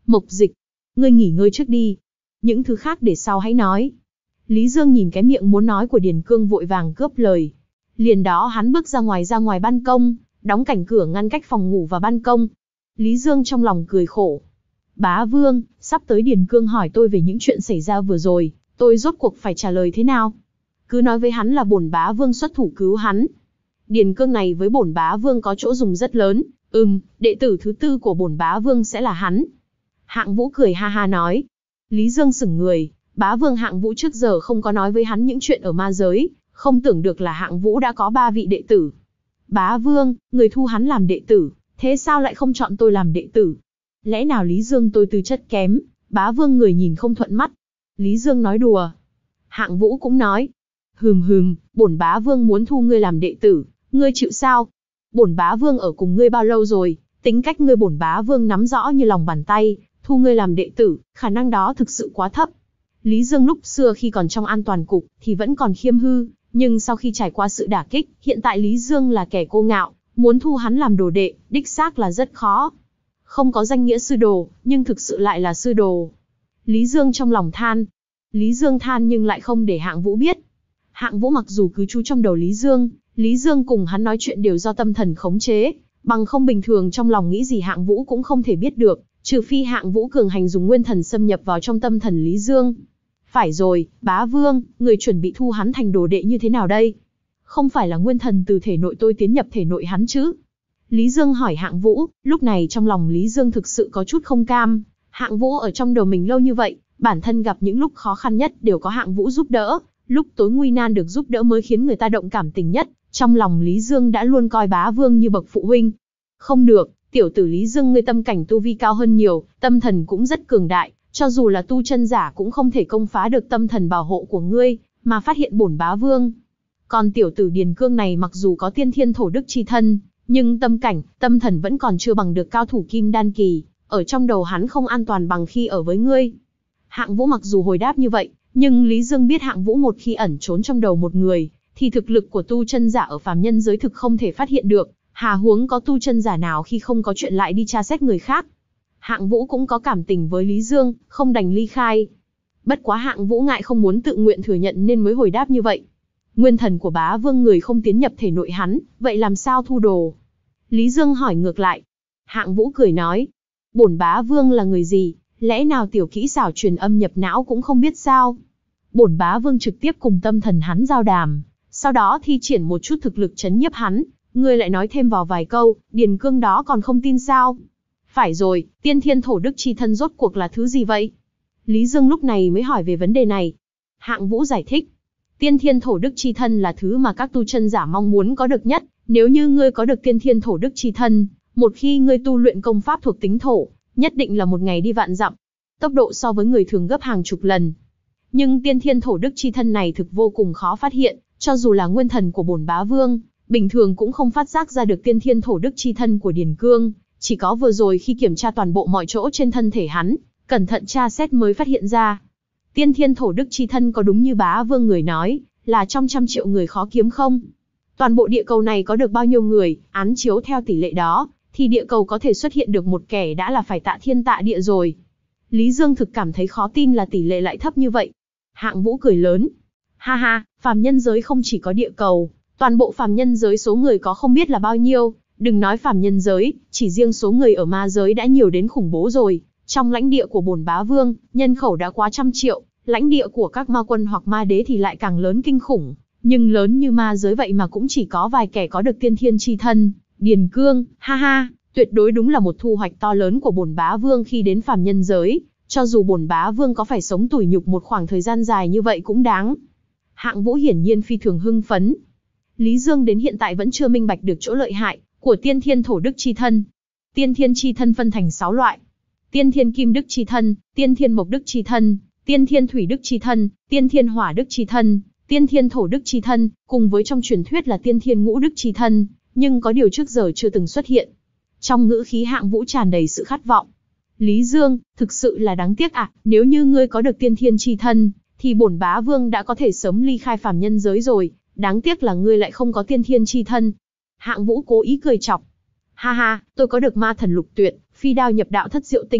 A: Mộc Dịch, ngươi nghỉ ngơi trước đi. Những thứ khác để sau hãy nói. Lý Dương nhìn cái miệng muốn nói của Điền Cương vội vàng cướp lời. Liền đó hắn bước ra ngoài ra ngoài ban công, đóng cảnh cửa ngăn cách phòng ngủ và ban công. Lý Dương trong lòng cười khổ. Bá Vương, sắp tới Điền Cương hỏi tôi về những chuyện xảy ra vừa rồi, tôi rốt cuộc phải trả lời thế nào? Cứ nói với hắn là bổn Bá Vương xuất thủ cứu hắn. Điền Cương này với bổn Bá Vương có chỗ dùng rất lớn, ừm, đệ tử thứ tư của bổn Bá Vương sẽ là hắn. Hạng Vũ cười ha ha nói. Lý Dương sững người, Bá Vương Hạng Vũ trước giờ không có nói với hắn những chuyện ở ma giới, không tưởng được là Hạng Vũ đã có ba vị đệ tử. Bá Vương, người thu hắn làm đệ tử, thế sao lại không chọn tôi làm đệ tử? Lẽ nào Lý Dương tôi tư chất kém, Bá Vương người nhìn không thuận mắt? Lý Dương nói đùa. Hạng Vũ cũng nói. Hừm hừm, bổn Bá Vương muốn thu ngươi làm đệ tử, ngươi chịu sao? Bổn Bá Vương ở cùng ngươi bao lâu rồi, tính cách ngươi bổn Bá Vương nắm rõ như lòng bàn tay, thu ngươi làm đệ tử, khả năng đó thực sự quá thấp. Lý Dương lúc xưa khi còn trong an toàn cục thì vẫn còn khiêm hư, nhưng sau khi trải qua sự đả kích, hiện tại Lý Dương là kẻ cô ngạo, muốn thu hắn làm đồ đệ, đích xác là rất khó. Không có danh nghĩa sư đồ, nhưng thực sự lại là sư đồ. Lý Dương trong lòng than. Lý Dương than nhưng lại không để Hạng Vũ biết. Hạng Vũ mặc dù cứ trú trong đầu Lý Dương, Lý Dương cùng hắn nói chuyện đều do tâm thần khống chế, bằng không bình thường trong lòng nghĩ gì Hạng Vũ cũng không thể biết được, trừ phi Hạng Vũ cường hành dùng nguyên thần xâm nhập vào trong tâm thần Lý Dương. Phải rồi, Bá Vương, người chuẩn bị thu hắn thành đồ đệ như thế nào đây? Không phải là nguyên thần từ thể nội tôi tiến nhập thể nội hắn chứ? Lý Dương hỏi Hạng Vũ, lúc này trong lòng Lý Dương thực sự có chút không cam. Hạng Vũ ở trong đầu mình lâu như vậy, bản thân gặp những lúc khó khăn nhất đều có Hạng Vũ giúp đỡ, lúc tối nguy nan được giúp đỡ mới khiến người ta động cảm tình nhất. Trong lòng Lý Dương đã luôn coi Bá Vương như bậc phụ huynh. Không được, tiểu tử Lý Dương ngươi tâm cảnh tu vi cao hơn nhiều, tâm thần cũng rất cường đại, cho dù là tu chân giả cũng không thể công phá được tâm thần bảo hộ của ngươi, mà phát hiện bổn Bá Vương. Còn tiểu tử Điền Cương này mặc dù có tiên thiên thổ đức chi thân, nhưng tâm cảnh, tâm thần vẫn còn chưa bằng được cao thủ kim đan kỳ, ở trong đầu hắn không an toàn bằng khi ở với ngươi. Hạng Vũ mặc dù hồi đáp như vậy, nhưng Lý Dương biết Hạng Vũ một khi ẩn trốn trong đầu một người, thì thực lực của tu chân giả ở phàm nhân giới thực không thể phát hiện được, hà huống có tu chân giả nào khi không có chuyện lại đi tra xét người khác. Hạng Vũ cũng có cảm tình với Lý Dương, không đành ly khai. Bất quá Hạng Vũ ngại không muốn tự nguyện thừa nhận nên mới hồi đáp như vậy. Nguyên thần của Bá Vương người không tiến nhập thể nội hắn, vậy làm sao thu đồ? Lý Dương hỏi ngược lại. Hạng Vũ cười nói, bổn Bá Vương là người gì, lẽ nào tiểu kỹ xảo truyền âm nhập não cũng không biết sao? Bổn Bá Vương trực tiếp cùng tâm thần hắn giao đàm, sau đó thi triển một chút thực lực chấn nhiếp hắn, ngươi lại nói thêm vào vài câu, Điền Cương đó còn không tin sao? Phải rồi, tiên thiên thổ đức chi thân rốt cuộc là thứ gì vậy? Lý Dương lúc này mới hỏi về vấn đề này. Hạng Vũ giải thích, tiên thiên thổ đức chi thân là thứ mà các tu chân giả mong muốn có được nhất, nếu như ngươi có được tiên thiên thổ đức chi thân, một khi ngươi tu luyện công pháp thuộc tính thổ, nhất định là một ngày đi vạn dặm, tốc độ so với người thường gấp hàng chục lần. Nhưng tiên thiên thổ đức chi thân này thực vô cùng khó phát hiện, cho dù là nguyên thần của bổn Bá Vương, bình thường cũng không phát giác ra được tiên thiên thổ đức chi thân của Điền Cương, chỉ có vừa rồi khi kiểm tra toàn bộ mọi chỗ trên thân thể hắn, cẩn thận tra xét mới phát hiện ra. Tiên thiên thổ đức chi thân có đúng như Bá Vương người nói, là trong trăm triệu người khó kiếm không? Toàn bộ địa cầu này có được bao nhiêu người, án chiếu theo tỷ lệ đó, thì địa cầu có thể xuất hiện được một kẻ đã là phải tạ thiên tạ địa rồi. Lý Dương thực cảm thấy khó tin là tỷ lệ lại thấp như vậy. Hạng Vũ cười lớn. Ha ha, phàm nhân giới không chỉ có địa cầu, toàn bộ phàm nhân giới số người có không biết là bao nhiêu, đừng nói phàm nhân giới, chỉ riêng số người ở ma giới đã nhiều đến khủng bố rồi. Trong lãnh địa của bổn Bá Vương, nhân khẩu đã quá trăm triệu, lãnh địa của các ma quân hoặc ma đế thì lại càng lớn kinh khủng, nhưng lớn như ma giới vậy mà cũng chỉ có vài kẻ có được tiên thiên chi thân. Điền Cương, ha ha, tuyệt đối đúng là một thu hoạch to lớn của bổn Bá Vương khi đến phàm nhân giới, cho dù bổn Bá Vương có phải sống tủi nhục một khoảng thời gian dài như vậy cũng đáng. Hạng Vũ hiển nhiên phi thường hưng phấn. Lý Dương đến hiện tại vẫn chưa minh bạch được chỗ lợi hại của tiên thiên thổ đức chi thân. Tiên thiên chi thân phân thành sáu loại: tiên thiên kim đức chi thân, tiên thiên mộc đức chi thân, tiên thiên thủy đức chi thân, tiên thiên hỏa đức chi thân, tiên thiên thổ đức chi thân, cùng với trong truyền thuyết là tiên thiên ngũ đức chi thân, nhưng có điều trước giờ chưa từng xuất hiện. Trong ngữ khí Hạng Vũ tràn đầy sự khát vọng. Lý Dương, thực sự là đáng tiếc ạ, à, nếu như ngươi có được tiên thiên chi thân, thì bổn Bá Vương đã có thể sớm ly khai phàm nhân giới rồi, đáng tiếc là ngươi lại không có tiên thiên chi thân. Hạng Vũ cố ý cười chọc. Ha ha, tôi có được ma thần lục tuyệt, phi đao nhập đạo thất diệu tinh cực,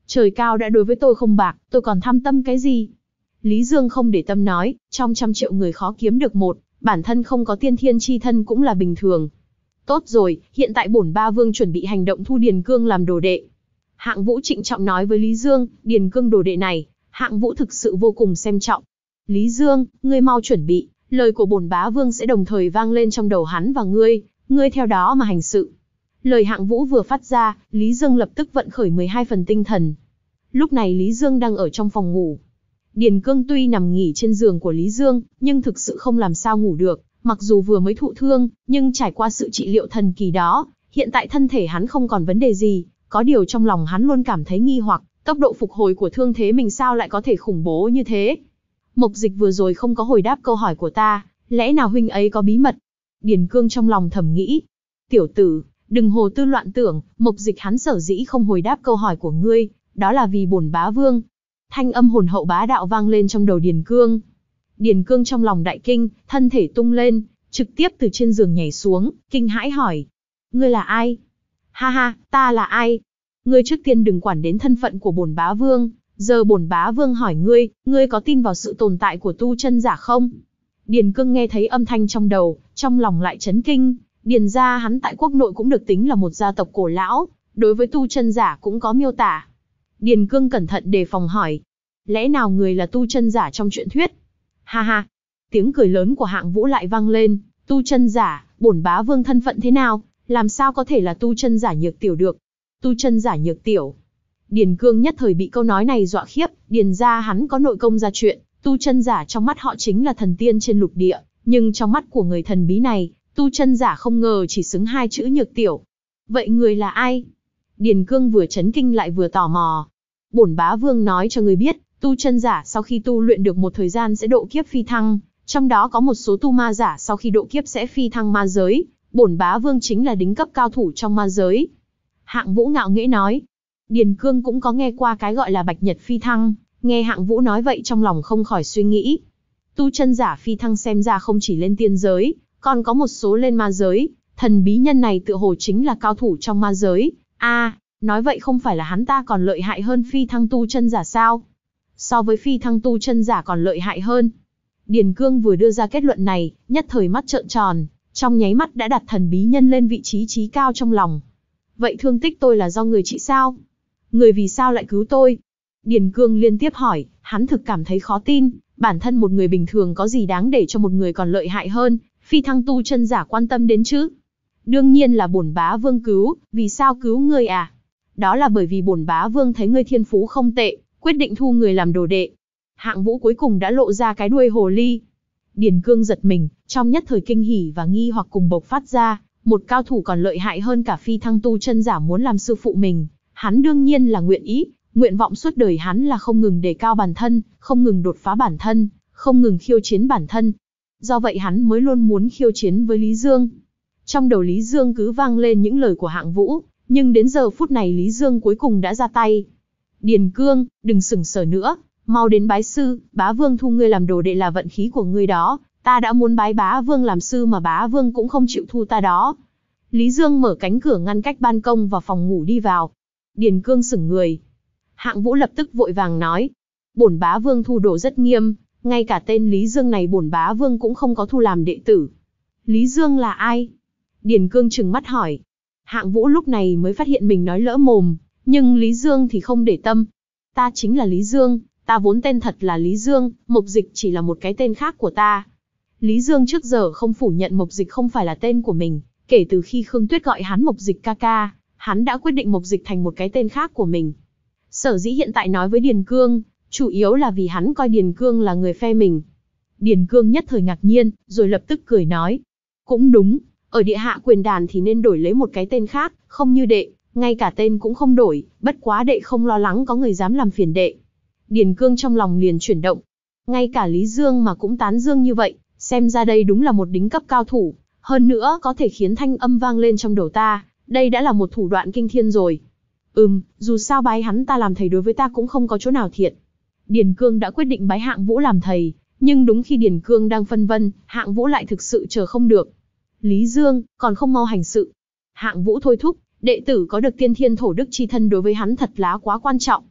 A: Trời cao đã đối với tôi không bạc, tôi còn tham tâm cái gì? Lý Dương không để tâm nói, trong trăm triệu người khó kiếm được một, bản thân không có tiên thiên chi thân cũng là bình thường. Tốt rồi, hiện tại bổn ba vương chuẩn bị hành động thu Điền Cương làm đồ đệ. Hạng Vũ trịnh trọng nói với Lý Dương, Điền Cương đồ đệ này, Hạng Vũ thực sự vô cùng xem trọng. Lý Dương, ngươi mau chuẩn bị, lời của bổn bá vương sẽ đồng thời vang lên trong đầu hắn và ngươi, ngươi theo đó mà hành sự. Lời Hạng Vũ vừa phát ra, Lý Dương lập tức vận khởi mười hai phần tinh thần. Lúc này Lý Dương đang ở trong phòng ngủ. Điền Cương tuy nằm nghỉ trên giường của Lý Dương, nhưng thực sự không làm sao ngủ được, mặc dù vừa mới thụ thương, nhưng trải qua sự trị liệu thần kỳ đó, hiện tại thân thể hắn không còn vấn đề gì, có điều trong lòng hắn luôn cảm thấy nghi hoặc, tốc độ phục hồi của thương thế mình sao lại có thể khủng bố như thế. Mộc Dịch vừa rồi không có hồi đáp câu hỏi của ta, lẽ nào huynh ấy có bí mật? Điền Cương trong lòng thầm nghĩ. Tiểu tử, đừng hồ tư loạn tưởng, Mộc Dịch hắn sở dĩ không hồi đáp câu hỏi của ngươi, đó là vì bổn bá vương. Thanh âm hồn hậu bá đạo vang lên trong đầu Điền Cương. Điền Cương trong lòng đại kinh, thân thể tung lên, trực tiếp từ trên giường nhảy xuống, kinh hãi hỏi. Ngươi là ai? Ha ha, ta là ai? Ngươi trước tiên đừng quản đến thân phận của bổn bá vương, giờ bổn bá vương hỏi ngươi, ngươi có tin vào sự tồn tại của tu chân giả không? Điền Cương nghe thấy âm thanh trong đầu, trong lòng lại chấn kinh, Điền gia hắn tại quốc nội cũng được tính là một gia tộc cổ lão, đối với tu chân giả cũng có miêu tả. Điền Cương cẩn thận đề phòng hỏi, lẽ nào người là tu chân giả trong truyện thuyết? Ha ha, tiếng cười lớn của Hạng Vũ lại vang lên, tu chân giả, bổn bá vương thân phận thế nào, làm sao có thể là tu chân giả Nhược Tiểu được? Tu chân giả Nhược Tiểu. Điền Cương nhất thời bị câu nói này dọa khiếp, Điền gia hắn có nội công gia chuyện, tu chân giả trong mắt họ chính là thần tiên trên lục địa, nhưng trong mắt của người thần bí này, tu chân giả không ngờ chỉ xứng hai chữ Nhược Tiểu. Vậy người là ai? Điền Cương vừa chấn kinh lại vừa tò mò. Bổn bá vương nói cho người biết, tu chân giả sau khi tu luyện được một thời gian sẽ độ kiếp phi thăng, trong đó có một số tu ma giả sau khi độ kiếp sẽ phi thăng ma giới, bổn bá vương chính là đỉnh cấp cao thủ trong ma giới. Hạng Vũ ngạo nghễ nói. Điền Cương cũng có nghe qua cái gọi là bạch nhật phi thăng, nghe Hạng Vũ nói vậy trong lòng không khỏi suy nghĩ. Tu chân giả phi thăng xem ra không chỉ lên tiên giới, còn có một số lên ma giới, thần bí nhân này tựa hồ chính là cao thủ trong ma giới. A, à, nói vậy không phải là hắn ta còn lợi hại hơn phi thăng tu chân giả sao? So với phi thăng tu chân giả còn lợi hại hơn. Điền Cương vừa đưa ra kết luận này, nhất thời mắt trợn tròn, trong nháy mắt đã đặt thần bí nhân lên vị trí trí cao trong lòng. Vậy thương tích tôi là do người trị sao? Người vì sao lại cứu tôi? Điền Cương liên tiếp hỏi, hắn thực cảm thấy khó tin, bản thân một người bình thường có gì đáng để cho một người còn lợi hại hơn, phi thăng tu chân giả quan tâm đến chứ? Đương nhiên là bổn bá vương cứu, vì sao cứu ngươi à? Đó là bởi vì bổn bá vương thấy ngươi thiên phú không tệ, quyết định thu người làm đồ đệ. Hạng Vũ cuối cùng đã lộ ra cái đuôi hồ ly. Điền Cương giật mình, trong nhất thời kinh hỉ và nghi hoặc cùng bộc phát ra, một cao thủ còn lợi hại hơn cả phi thăng tu chân giả muốn làm sư phụ mình, hắn đương nhiên là nguyện ý, nguyện vọng suốt đời hắn là không ngừng đề cao bản thân, không ngừng đột phá bản thân, không ngừng khiêu chiến bản thân. Do vậy hắn mới luôn muốn khiêu chiến với Lý Dương. Trong đầu Lý Dương cứ vang lên những lời của Hạng Vũ, nhưng đến giờ phút này Lý Dương cuối cùng đã ra tay. Điền Cương, đừng sừng sờ nữa, mau đến bái sư, bá vương thu ngươi làm đồ đệ là vận khí của ngươi đó, ta đã muốn bái bá vương làm sư mà bá vương cũng không chịu thu ta đó. Lý Dương mở cánh cửa ngăn cách ban công và phòng ngủ đi vào. Điền Cương sững người. Hạng Vũ lập tức vội vàng nói, bổn bá vương thu đồ rất nghiêm, ngay cả tên Lý Dương này bổn bá vương cũng không có thu làm đệ tử. Lý Dương là ai? Điền Cương trừng mắt hỏi. Hạng Vũ lúc này mới phát hiện mình nói lỡ mồm, nhưng Lý Dương thì không để tâm. Ta chính là Lý Dương, ta vốn tên thật là Lý Dương, Mộc Dịch chỉ là một cái tên khác của ta. Lý Dương trước giờ không phủ nhận Mộc Dịch không phải là tên của mình, kể từ khi Khương Tuyết gọi hắn Mộc Dịch ca ca, hắn đã quyết định Mộc Dịch thành một cái tên khác của mình. Sở dĩ hiện tại nói với Điền Cương, chủ yếu là vì hắn coi Điền Cương là người phe mình. Điền Cương nhất thời ngạc nhiên, rồi lập tức cười nói. Cũng đúng, ở địa hạ quyền đàn thì nên đổi lấy một cái tên khác, không như đệ, ngay cả tên cũng không đổi, bất quá đệ không lo lắng có người dám làm phiền đệ. Điền Cương trong lòng liền chuyển động. Ngay cả Lý Dương mà cũng tán dương như vậy, xem ra đây đúng là một đỉnh cấp cao thủ, hơn nữa có thể khiến thanh âm vang lên trong đầu ta, đây đã là một thủ đoạn kinh thiên rồi. Ừm, dù sao bái hắn ta làm thầy đối với ta cũng không có chỗ nào thiện. Điền Cương đã quyết định bái Hạng Vũ làm thầy, nhưng đúng khi Điền Cương đang phân vân, Hạng Vũ lại thực sự chờ không được. Lý Dương, còn không mau hành sự. Hạng Vũ thôi thúc, đệ tử có được tiên thiên thổ đức chi thân đối với hắn thật lá quá quan trọng.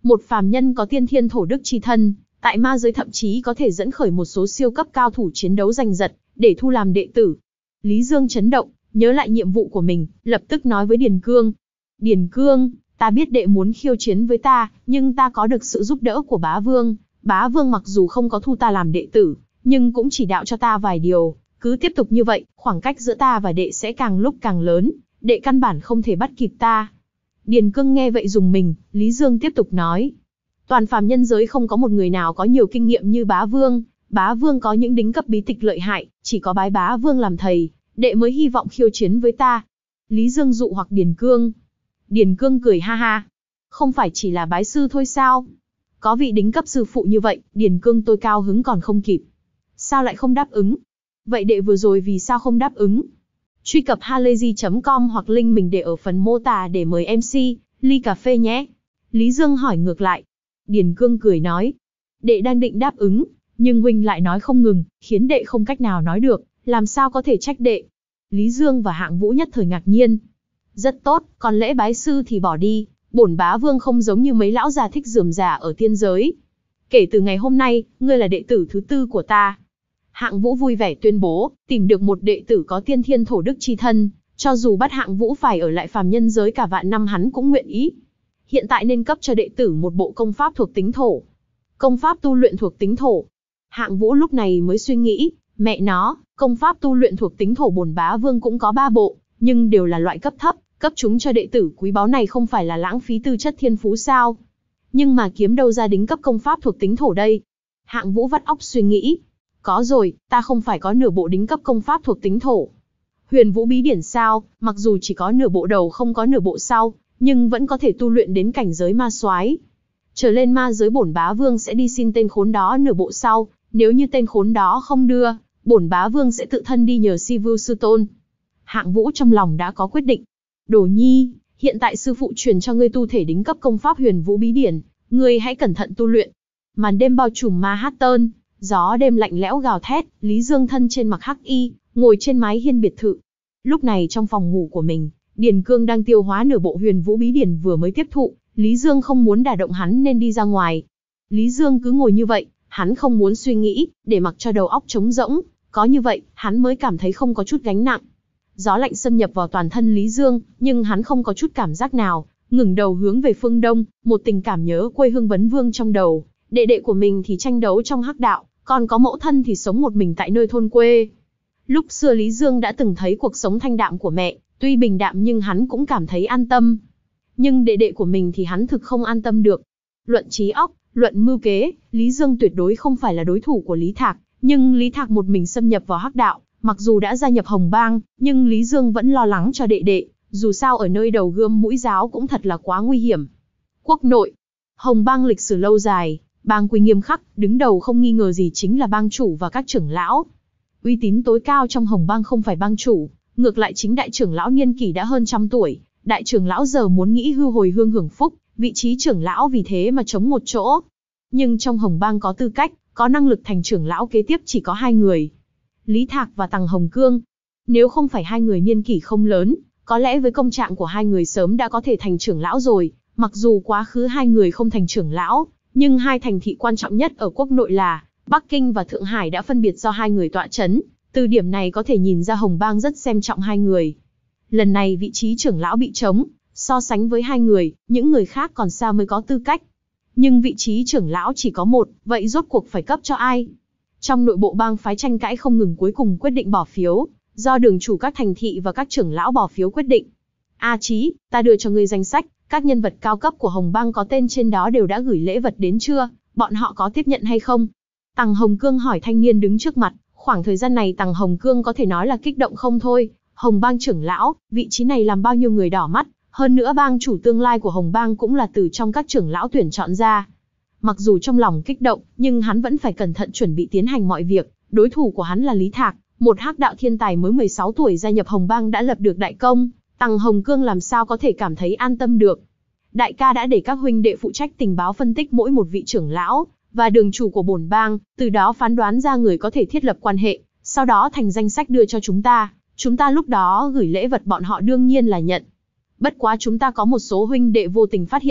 A: Một phàm nhân có tiên thiên thổ đức chi thân, tại ma giới thậm chí có thể dẫn khởi một số siêu cấp cao thủ chiến đấu giành giật, để thu làm đệ tử. Lý Dương chấn động, nhớ lại nhiệm vụ của mình, lập tức nói với Điền Cương. Điền Cương, ta biết đệ muốn khiêu chiến với ta, nhưng ta có được sự giúp đỡ của bá vương. Bá vương mặc dù không có thu ta làm đệ tử, nhưng cũng chỉ đạo cho ta vài điều. Cứ tiếp tục như vậy, khoảng cách giữa ta và đệ sẽ càng lúc càng lớn, đệ căn bản không thể bắt kịp ta. Điền Cương nghe vậy rùng mình, Lý Dương tiếp tục nói. Toàn phàm nhân giới không có một người nào có nhiều kinh nghiệm như bá vương. Bá vương có những đính cấp bí tịch lợi hại, chỉ có bái bá vương làm thầy, đệ mới hy vọng khiêu chiến với ta. Lý Dương dụ hoặc Điền Cương. Điền Cương cười ha ha. Không phải chỉ là bái sư thôi sao? Có vị đính cấp sư phụ như vậy, Điền Cương tôi cao hứng còn không kịp. Sao lại không đáp ứng? Vậy đệ vừa rồi vì sao không đáp ứng? Truy cập halayzi chấm com hoặc link mình để ở phần mô tả để mời em xê, ly cà phê nhé. Lý Dương hỏi ngược lại. Điền Cương cười nói. Đệ đang định đáp ứng, nhưng huynh lại nói không ngừng, khiến đệ không cách nào nói được, làm sao có thể trách đệ. Lý Dương và Hạng Vũ nhất thời ngạc nhiên. Rất tốt, còn lễ bái sư thì bỏ đi, bổn bá vương không giống như mấy lão già thích rườm rà ở tiên giới. Kể từ ngày hôm nay, ngươi là đệ tử thứ tư của ta. Hạng Vũ vui vẻ tuyên bố, tìm được một đệ tử có tiên thiên thổ đức chi thân, cho dù bắt Hạng Vũ phải ở lại phàm nhân giới cả vạn năm hắn cũng nguyện ý. Hiện tại nên cấp cho đệ tử một bộ công pháp thuộc tính thổ. Công pháp tu luyện thuộc tính thổ. Hạng Vũ lúc này mới suy nghĩ, mẹ nó, công pháp tu luyện thuộc tính thổ bổn bá vương cũng có ba bộ, nhưng đều là loại cấp thấp, cấp chúng cho đệ tử quý báu này không phải là lãng phí tư chất thiên phú sao? Nhưng mà kiếm đâu ra đính cấp công pháp thuộc tính thổ đây? Hạng Vũ vắt óc suy nghĩ. Có rồi, ta không phải có nửa bộ đính cấp công pháp thuộc tính thổ. Huyền Vũ bí điển sao, mặc dù chỉ có nửa bộ đầu không có nửa bộ sau, nhưng vẫn có thể tu luyện đến cảnh giới ma soái. Trở lên ma giới bổn bá vương sẽ đi xin tên khốn đó nửa bộ sau, nếu như tên khốn đó không đưa, bổn bá vương sẽ tự thân đi nhờ Si Vưu sư tôn. Hạng Vũ trong lòng đã có quyết định. Đồ nhi, hiện tại sư phụ truyền cho ngươi tu thể đính cấp công pháp Huyền Vũ bí điển, ngươi hãy cẩn thận tu luyện. Màn đêm bao trùm Manhattan, gió đêm lạnh lẽo gào thét, Lý Dương thân trên mặc hắc y, ngồi trên mái hiên biệt thự. Lúc này trong phòng ngủ của mình, Điền Cương đang tiêu hóa nửa bộ Huyền Vũ bí điển vừa mới tiếp thụ, Lý Dương không muốn đả động hắn nên đi ra ngoài. Lý Dương cứ ngồi như vậy, hắn không muốn suy nghĩ, để mặc cho đầu óc trống rỗng, có như vậy, hắn mới cảm thấy không có chút gánh nặng. Gió lạnh xâm nhập vào toàn thân Lý Dương, nhưng hắn không có chút cảm giác nào, ngẩng đầu hướng về phương đông, một tình cảm nhớ quê hương vấn vương trong đầu. Đệ đệ của mình thì tranh đấu trong hắc đạo, còn có mẫu thân thì sống một mình tại nơi thôn quê. Lúc xưa Lý Dương đã từng thấy cuộc sống thanh đạm của mẹ, tuy bình đạm nhưng hắn cũng cảm thấy an tâm. Nhưng đệ đệ của mình thì hắn thực không an tâm được. Luận trí óc, luận mưu kế, Lý Dương tuyệt đối không phải là đối thủ của Lý Thạc, nhưng Lý Thạc một mình xâm nhập vào hắc đạo, mặc dù đã gia nhập Hồng Bang, nhưng Lý Dương vẫn lo lắng cho đệ đệ, dù sao ở nơi đầu gươm mũi giáo cũng thật là quá nguy hiểm. Quốc nội, Hồng Bang lịch sử lâu dài, bang quy nghiêm khắc, đứng đầu không nghi ngờ gì chính là bang chủ và các trưởng lão. Uy tín tối cao trong Hồng Bang không phải bang chủ, ngược lại chính đại trưởng lão niên kỷ đã hơn trăm tuổi, đại trưởng lão giờ muốn nghĩ hưu hồi hương hưởng phúc, vị trí trưởng lão vì thế mà chống một chỗ. Nhưng trong Hồng Bang có tư cách, có năng lực thành trưởng lão kế tiếp chỉ có hai người, Lý Thạc và Tằng Hồng Cương. Nếu không phải hai người niên kỷ không lớn, có lẽ với công trạng của hai người sớm đã có thể thành trưởng lão rồi. Mặc dù quá khứ hai người không thành trưởng lão, nhưng hai thành thị quan trọng nhất ở quốc nội là Bắc Kinh và Thượng Hải đã phân biệt do hai người tọa chấn. Từ điểm này có thể nhìn ra Hồng Bang rất xem trọng hai người. Lần này vị trí trưởng lão bị trống, so sánh với hai người, những người khác còn xa mới có tư cách. Nhưng vị trí trưởng lão chỉ có một, vậy rốt cuộc phải cấp cho ai? Trong nội bộ bang phái tranh cãi không ngừng, cuối cùng quyết định bỏ phiếu, do đường chủ các thành thị và các trưởng lão bỏ phiếu quyết định. A Chí, ta đưa cho ngươi danh sách, các nhân vật cao cấp của Hồng Bang có tên trên đó đều đã gửi lễ vật đến chưa, bọn họ có tiếp nhận hay không? Tằng Hồng Cương hỏi thanh niên đứng trước mặt, khoảng thời gian này Tằng Hồng Cương có thể nói là kích động không thôi. Hồng Bang trưởng lão, vị trí này làm bao nhiêu người đỏ mắt, hơn nữa bang chủ tương lai của Hồng Bang cũng là từ trong các trưởng lão tuyển chọn ra. Mặc dù trong lòng kích động, nhưng hắn vẫn phải cẩn thận chuẩn bị tiến hành mọi việc. Đối thủ của hắn là Lý Thạc, một hắc đạo thiên tài mới mười sáu tuổi gia nhập Hồng Bang đã lập được đại công. Tằng Hồng Cương làm sao có thể cảm thấy an tâm được. Đại ca đã để các huynh đệ phụ trách tình báo phân tích mỗi một vị trưởng lão và đường chủ của bổn bang, từ đó phán đoán ra người có thể thiết lập quan hệ, sau đó thành danh sách đưa cho chúng ta. Chúng ta lúc đó gửi lễ vật bọn họ đương nhiên là nhận. Bất quá chúng ta có một số huynh đệ vô tình phát hiện được,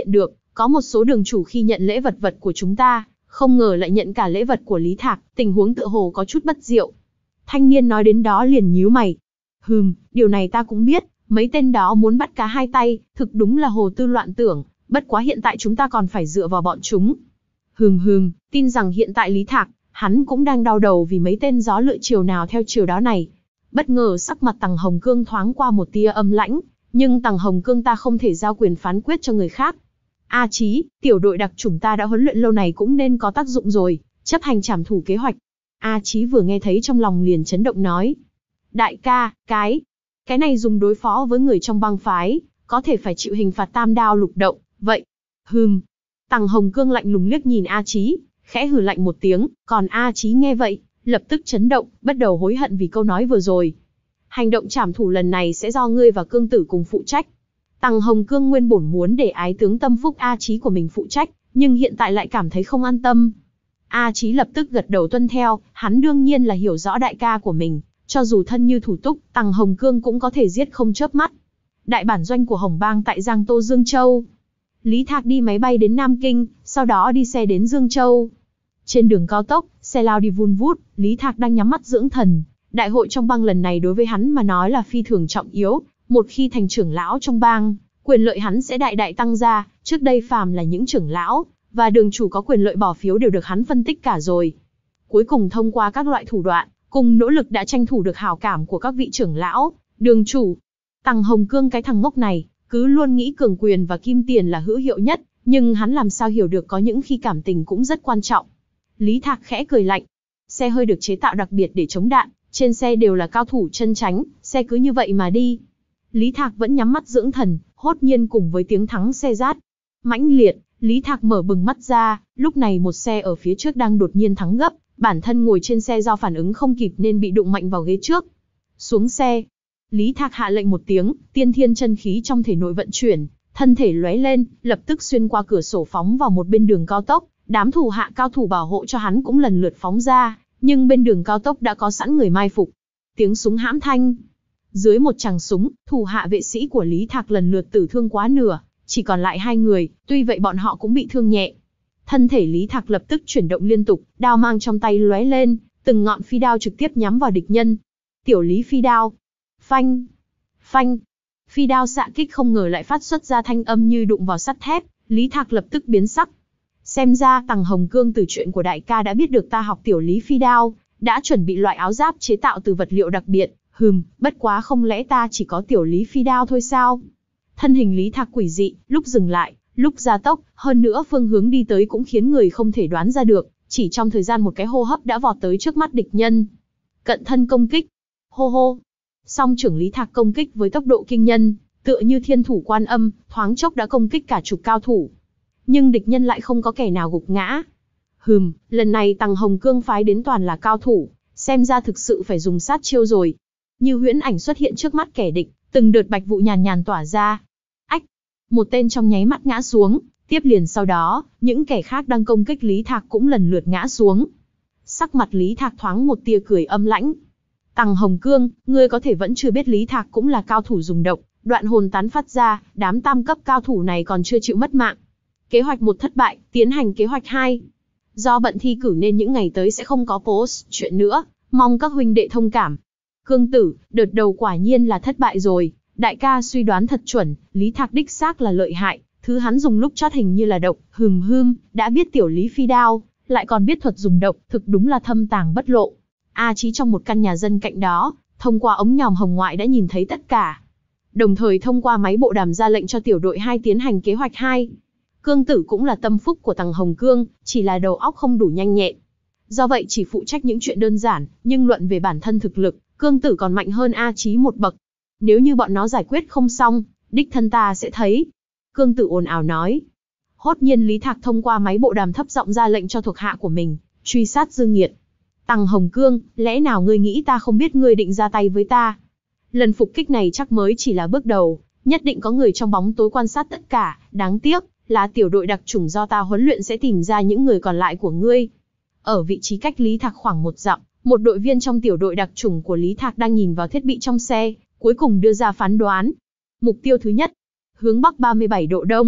A: Có một số đường chủ khi nhận lễ vật vật của chúng ta, không ngờ lại nhận cả lễ vật của Lý Thạc, tình huống tựa hồ có chút bất diệu. Thanh niên nói đến đó liền nhíu mày. Hừm, điều này ta cũng biết, mấy tên đó muốn bắt cá hai tay, thực đúng là hồ tư loạn tưởng, bất quá hiện tại chúng ta còn phải dựa vào bọn chúng. Hừm hừm, tin rằng hiện tại Lý Thạc, hắn cũng đang đau đầu vì mấy tên gió lựa chiều nào theo chiều đó này. Bất ngờ sắc mặt Tằng Hồng Cương thoáng qua một tia âm lãnh, nhưng Tằng Hồng Cương ta không thể giao quyền phán quyết cho người khác. A Chí, tiểu đội đặc chủng ta đã huấn luyện lâu này cũng nên có tác dụng rồi, chấp hành trảm thủ kế hoạch. A Chí vừa nghe thấy trong lòng liền chấn động nói. Đại ca, cái, cái này dùng đối phó với người trong bang phái, có thể phải chịu hình phạt tam đao lục động, vậy. Hừm. Tằng Hồng Cương lạnh lùng liếc nhìn A Chí, khẽ hừ lạnh một tiếng, còn A Chí nghe vậy, lập tức chấn động, bắt đầu hối hận vì câu nói vừa rồi. Hành động trảm thủ lần này sẽ do ngươi và Cương Tử cùng phụ trách. Tằng Hồng Cương nguyên bổn muốn để ái tướng tâm phúc A Chí của mình phụ trách, nhưng hiện tại lại cảm thấy không an tâm. A Chí lập tức gật đầu tuân theo, hắn đương nhiên là hiểu rõ đại ca của mình, cho dù thân như thủ túc, Tằng Hồng Cương cũng có thể giết không chớp mắt. Đại bản doanh của Hồng Bang tại Giang Tô Dương Châu. Lý Thạc đi máy bay đến Nam Kinh, sau đó đi xe đến Dương Châu. Trên đường cao tốc, xe lao đi vun vút, Lý Thạc đang nhắm mắt dưỡng thần. Đại hội trong bang lần này đối với hắn mà nói là phi thường trọng yếu, một khi thành trưởng lão trong bang, quyền lợi hắn sẽ đại đại tăng ra, trước đây phàm là những trưởng lão và đường chủ có quyền lợi bỏ phiếu đều được hắn phân tích cả rồi. Cuối cùng thông qua các loại thủ đoạn, cùng nỗ lực đã tranh thủ được hảo cảm của các vị trưởng lão, đường chủ. Tằng Hồng Cương cái thằng ngốc này, cứ luôn nghĩ cường quyền và kim tiền là hữu hiệu nhất, nhưng hắn làm sao hiểu được có những khi cảm tình cũng rất quan trọng. Lý Thạc khẽ cười lạnh. Xe hơi được chế tạo đặc biệt để chống đạn, trên xe đều là cao thủ chân chánh, xe cứ như vậy mà đi. Lý Thạc vẫn nhắm mắt dưỡng thần, hốt nhiên cùng với tiếng thắng xe rát mãnh liệt, Lý Thạc mở bừng mắt ra, lúc này một xe ở phía trước đang đột nhiên thắng gấp, bản thân ngồi trên xe do phản ứng không kịp nên bị đụng mạnh vào ghế trước. Xuống xe. Lý Thạc hạ lệnh một tiếng, tiên thiên chân khí trong thể nội vận chuyển, thân thể lóe lên, lập tức xuyên qua cửa sổ phóng vào một bên đường cao tốc, đám thủ hạ cao thủ bảo hộ cho hắn cũng lần lượt phóng ra, nhưng bên đường cao tốc đã có sẵn người mai phục. Tiếng súng hãm thanh. Dưới một tràng súng, thủ hạ vệ sĩ của Lý Thạc lần lượt tử thương quá nửa, chỉ còn lại hai người, tuy vậy bọn họ cũng bị thương nhẹ. Thân thể Lý Thạc lập tức chuyển động liên tục, đao mang trong tay lóe lên, từng ngọn phi đao trực tiếp nhắm vào địch nhân. Tiểu Lý phi đao. Phanh. Phanh. Phi đao xạ kích không ngờ lại phát xuất ra thanh âm như đụng vào sắt thép, Lý Thạc lập tức biến sắc. Xem ra Tằng Hồng Cương từ chuyện của đại ca đã biết được ta học tiểu Lý phi đao, đã chuẩn bị loại áo giáp chế tạo từ vật liệu đặc biệt. Hừm, bất quá không lẽ ta chỉ có tiểu Lý phi đao thôi sao? Thân hình Lý Thạc quỷ dị, lúc dừng lại, lúc gia tốc, hơn nữa phương hướng đi tới cũng khiến người không thể đoán ra được, chỉ trong thời gian một cái hô hấp đã vọt tới trước mắt địch nhân. Cận thân công kích. Hô hô. Song trưởng Lý Thạc công kích với tốc độ kinh nhân, tựa như thiên thủ quan âm, thoáng chốc đã công kích cả chục cao thủ. Nhưng địch nhân lại không có kẻ nào gục ngã. Hừm, lần này Tằng Hồng Cương phái đến toàn là cao thủ, xem ra thực sự phải dùng sát chiêu rồi. Như huyễn ảnh xuất hiện trước mắt kẻ địch, từng đợt bạch vụ nhàn nhàn tỏa ra. Ách! Một tên trong nháy mắt ngã xuống, tiếp liền sau đó, những kẻ khác đang công kích Lý Thạc cũng lần lượt ngã xuống. Sắc mặt Lý Thạc thoáng một tia cười âm lãnh. Tằng Hồng Cương, ngươi có thể vẫn chưa biết Lý Thạc cũng là cao thủ dùng độc, đoạn hồn tán phát ra, đám tam cấp cao thủ này còn chưa chịu mất mạng. Kế hoạch một thất bại, tiến hành kế hoạch hai. Do bận thi cử nên những ngày tới sẽ không có post chuyện nữa, mong các huynh đệ thông cảm. Cương Tử, đợt đầu quả nhiên là thất bại rồi, đại ca suy đoán thật chuẩn, Lý Thạc đích xác là lợi hại, thứ hắn dùng lúc chót hình như là độc, hừm hưm, đã biết tiểu Lý phi đao, lại còn biết thuật dùng độc, thực đúng là thâm tàng bất lộ. A Chí trong một căn nhà dân cạnh đó, thông qua ống nhòm hồng ngoại đã nhìn thấy tất cả. Đồng thời thông qua máy bộ đàm ra lệnh cho tiểu đội hai tiến hành kế hoạch hai. Cương Tử cũng là tâm phúc của Tằng Hồng Cương, chỉ là đầu óc không đủ nhanh nhẹn. Do vậy chỉ phụ trách những chuyện đơn giản, nhưng luận về bản thân thực lực, Cương Tử còn mạnh hơn A Chí một bậc. Nếu như bọn nó giải quyết không xong, đích thân ta sẽ thấy. Cương Tử ồn ào nói. Hốt nhiên Lý Thạc thông qua máy bộ đàm thấp giọng ra lệnh cho thuộc hạ của mình, truy sát Dương Nghiệt. Tằng Hồng Cương, lẽ nào ngươi nghĩ ta không biết ngươi định ra tay với ta? Lần phục kích này chắc mới chỉ là bước đầu, nhất định có người trong bóng tối quan sát tất cả, đáng tiếc là tiểu đội đặc chủng do ta huấn luyện sẽ tìm ra những người còn lại của ngươi. Ở vị trí cách Lý Thạc khoảng một dặm, một đội viên trong tiểu đội đặc chủng của Lý Thạc đang nhìn vào thiết bị trong xe, cuối cùng đưa ra phán đoán. Mục tiêu thứ nhất, hướng bắc ba mươi bảy độ đông,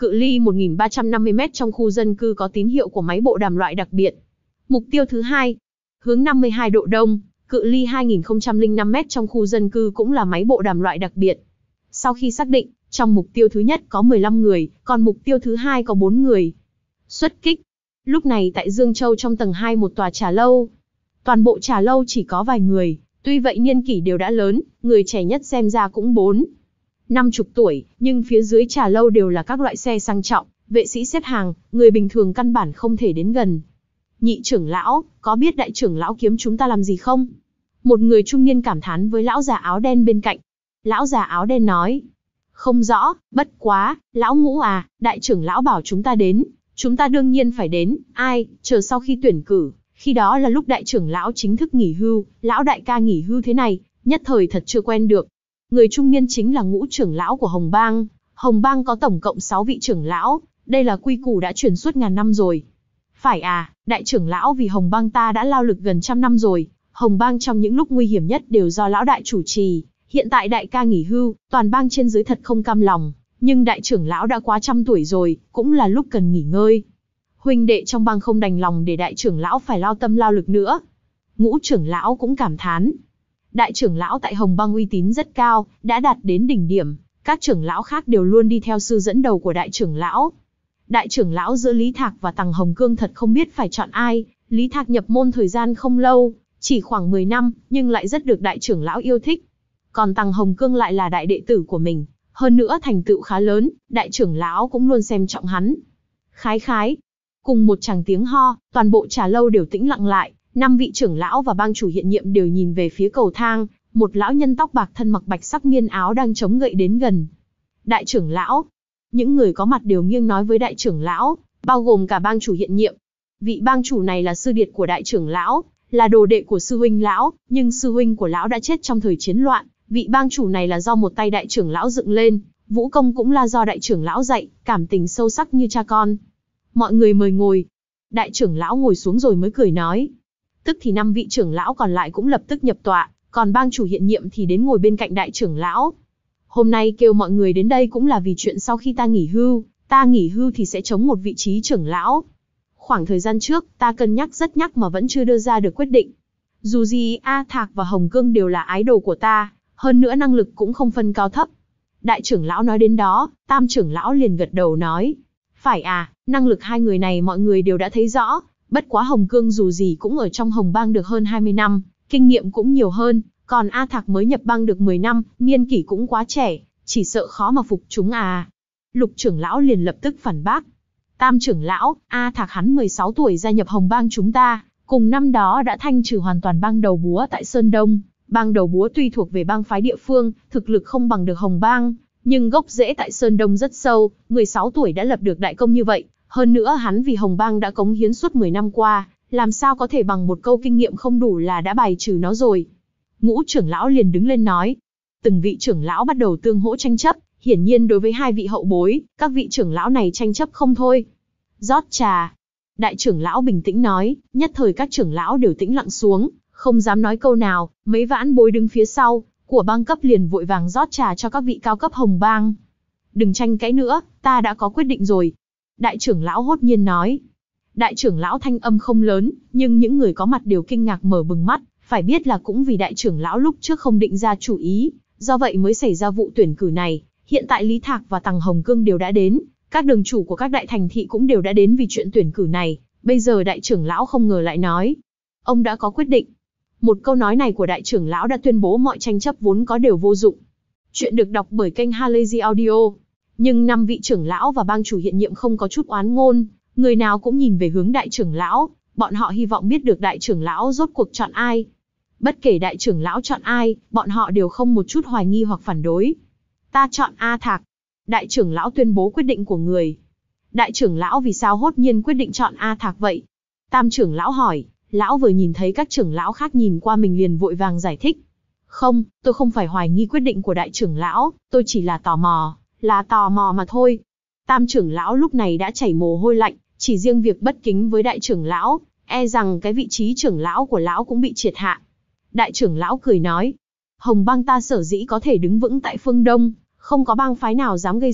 A: cự ly một nghìn ba trăm năm mươi mét trong khu dân cư có tín hiệu của máy bộ đàm loại đặc biệt. Mục tiêu thứ hai, hướng năm mươi hai độ đông, cự ly hai nghìn không trăm lẻ năm mét trong khu dân cư cũng là máy bộ đàm loại đặc biệt. Sau khi xác định, trong mục tiêu thứ nhất có mười lăm người, còn mục tiêu thứ hai có bốn người. Xuất kích. Lúc này tại Dương Châu trong tầng hai một tòa trà lâu. Toàn bộ trà lâu chỉ có vài người, tuy vậy niên kỷ đều đã lớn, người trẻ nhất xem ra cũng bốn, năm chục tuổi, nhưng phía dưới trà lâu đều là các loại xe sang trọng, vệ sĩ xếp hàng, người bình thường căn bản không thể đến gần. Nhị trưởng lão, có biết đại trưởng lão kiếm chúng ta làm gì không? Một người trung niên cảm thán với lão già áo đen bên cạnh. Lão già áo đen nói, không rõ, bất quá, lão Ngũ à, đại trưởng lão bảo chúng ta đến, chúng ta đương nhiên phải đến, ai, chờ sau khi tuyển cử, khi đó là lúc đại trưởng lão chính thức nghỉ hưu, lão đại ca nghỉ hưu thế này, nhất thời thật chưa quen được. Người trung niên chính là Ngũ trưởng lão của Hồng Bang, Hồng Bang có tổng cộng sáu vị trưởng lão, đây là quy củ đã truyền suốt ngàn năm rồi. Phải à, đại trưởng lão vì Hồng Bang ta đã lao lực gần trăm năm rồi, Hồng Bang trong những lúc nguy hiểm nhất đều do lão đại chủ trì, hiện tại đại ca nghỉ hưu, toàn bang trên dưới thật không cam lòng, nhưng đại trưởng lão đã quá trăm tuổi rồi, cũng là lúc cần nghỉ ngơi. Huynh đệ trong bang không đành lòng để đại trưởng lão phải lao tâm lao lực nữa. Ngũ trưởng lão cũng cảm thán. Đại trưởng lão tại Hồng Bang uy tín rất cao, đã đạt đến đỉnh điểm, các trưởng lão khác đều luôn đi theo sư dẫn đầu của đại trưởng lão. Đại trưởng lão giữa Lý Thạc và Tằng Hồng Cương thật không biết phải chọn ai, Lý Thạc nhập môn thời gian không lâu, chỉ khoảng mười năm, nhưng lại rất được đại trưởng lão yêu thích. Còn Tằng Hồng Cương lại là đại đệ tử của mình, hơn nữa thành tựu khá lớn, đại trưởng lão cũng luôn xem trọng hắn. Khái khái. Cùng một tràng tiếng ho, toàn bộ trà lâu đều tĩnh lặng lại, năm vị trưởng lão và bang chủ hiện nhiệm đều nhìn về phía cầu thang, một lão nhân tóc bạc thân mặc bạch sắc miên áo đang chống gậy đến gần. Đại trưởng lão. Những người có mặt đều nghiêng nói với đại trưởng lão, bao gồm cả bang chủ hiện nhiệm. Vị bang chủ này là sư điệt của đại trưởng lão, là đồ đệ của sư huynh lão, nhưng sư huynh của lão đã chết trong thời chiến loạn. Vị bang chủ này là do một tay đại trưởng lão dựng lên, vũ công cũng là do đại trưởng lão dạy, cảm tình sâu sắc như cha con. Mọi người mời ngồi. Đại trưởng lão ngồi xuống rồi mới cười nói. Tức thì năm vị trưởng lão còn lại cũng lập tức nhập tọa, còn bang chủ hiện nhiệm thì đến ngồi bên cạnh đại trưởng lão. Hôm nay kêu mọi người đến đây cũng là vì chuyện sau khi ta nghỉ hưu, ta nghỉ hưu thì sẽ chống một vị trí trưởng lão. Khoảng thời gian trước, ta cân nhắc rất nhắc mà vẫn chưa đưa ra được quyết định. Dù gì A Thạc và Hồng Cương đều là ái đồ của ta, hơn nữa năng lực cũng không phân cao thấp. Đại trưởng lão nói đến đó, tam trưởng lão liền gật đầu nói. Phải à, năng lực hai người này mọi người đều đã thấy rõ, bất quá Hồng Cương dù gì cũng ở trong Hồng Bang được hơn hai mươi năm, kinh nghiệm cũng nhiều hơn, còn A Thạc mới nhập bang được mười năm, niên kỷ cũng quá trẻ, chỉ sợ khó mà phục chúng à. Lục trưởng lão liền lập tức phản bác. Tam trưởng lão, A Thạc hắn mười sáu tuổi gia nhập Hồng Bang chúng ta, cùng năm đó đã thanh trừ hoàn toàn bang đầu búa tại Sơn Đông. Bang đầu búa tuy thuộc về bang phái địa phương, thực lực không bằng được Hồng Bang, nhưng gốc rễ tại Sơn Đông rất sâu, mười sáu tuổi đã lập được đại công như vậy, hơn nữa hắn vì Hồng Bang đã cống hiến suốt mười năm qua, làm sao có thể bằng một câu kinh nghiệm không đủ là đã bài trừ nó rồi. Ngũ trưởng lão liền đứng lên nói. Từng vị trưởng lão bắt đầu tương hỗ tranh chấp, hiển nhiên đối với hai vị hậu bối, các vị trưởng lão này tranh chấp không thôi. Rót trà. Đại trưởng lão bình tĩnh nói, nhất thời các trưởng lão đều tĩnh lặng xuống, không dám nói câu nào, mấy vãn bối đứng phía sau, của bang cấp liền vội vàng rót trà cho các vị cao cấp Hồng Bang. Đừng tranh cãi nữa, ta đã có quyết định rồi. Đại trưởng lão hốt nhiên nói. Đại trưởng lão thanh âm không lớn, nhưng những người có mặt đều kinh ngạc mở bừng mắt, phải biết là cũng vì đại trưởng lão lúc trước không định ra chủ ý, do vậy mới xảy ra vụ tuyển cử này. Hiện tại Lý Thạc và Tằng Hồng Cương đều đã đến, các đường chủ của các đại thành thị cũng đều đã đến vì chuyện tuyển cử này, bây giờ đại trưởng lão không ngờ lại nói. Ông đã có quyết định. Một câu nói này của đại trưởng lão đã tuyên bố mọi tranh chấp vốn có đều vô dụng. Chuyện được đọc bởi kênh Halazy Audio. Nhưng năm vị trưởng lão và bang chủ hiện nhiệm không có chút oán ngôn, người nào cũng nhìn về hướng đại trưởng lão, bọn họ hy vọng biết được đại trưởng lão rốt cuộc chọn ai. Bất kể đại trưởng lão chọn ai, bọn họ đều không một chút hoài nghi hoặc phản đối. Ta chọn A Thạc. Đại trưởng lão tuyên bố quyết định của người. Đại trưởng lão vì sao hốt nhiên quyết định chọn A Thạc vậy? Tam trưởng lão hỏi, lão vừa nhìn thấy các trưởng lão khác nhìn qua mình liền vội vàng giải thích. Không, tôi không phải hoài nghi quyết định của đại trưởng lão, tôi chỉ là tò mò, là tò mò mà thôi. Tam trưởng lão lúc này đã chảy mồ hôi lạnh, chỉ riêng việc bất kính với đại trưởng lão, e rằng cái vị trí trưởng lão của lão cũng bị triệt hạ. Đại trưởng lão cười nói, Hồng Bang ta sở dĩ có thể đứng vững tại phương Đông, không có bang phái nào dám gây sự,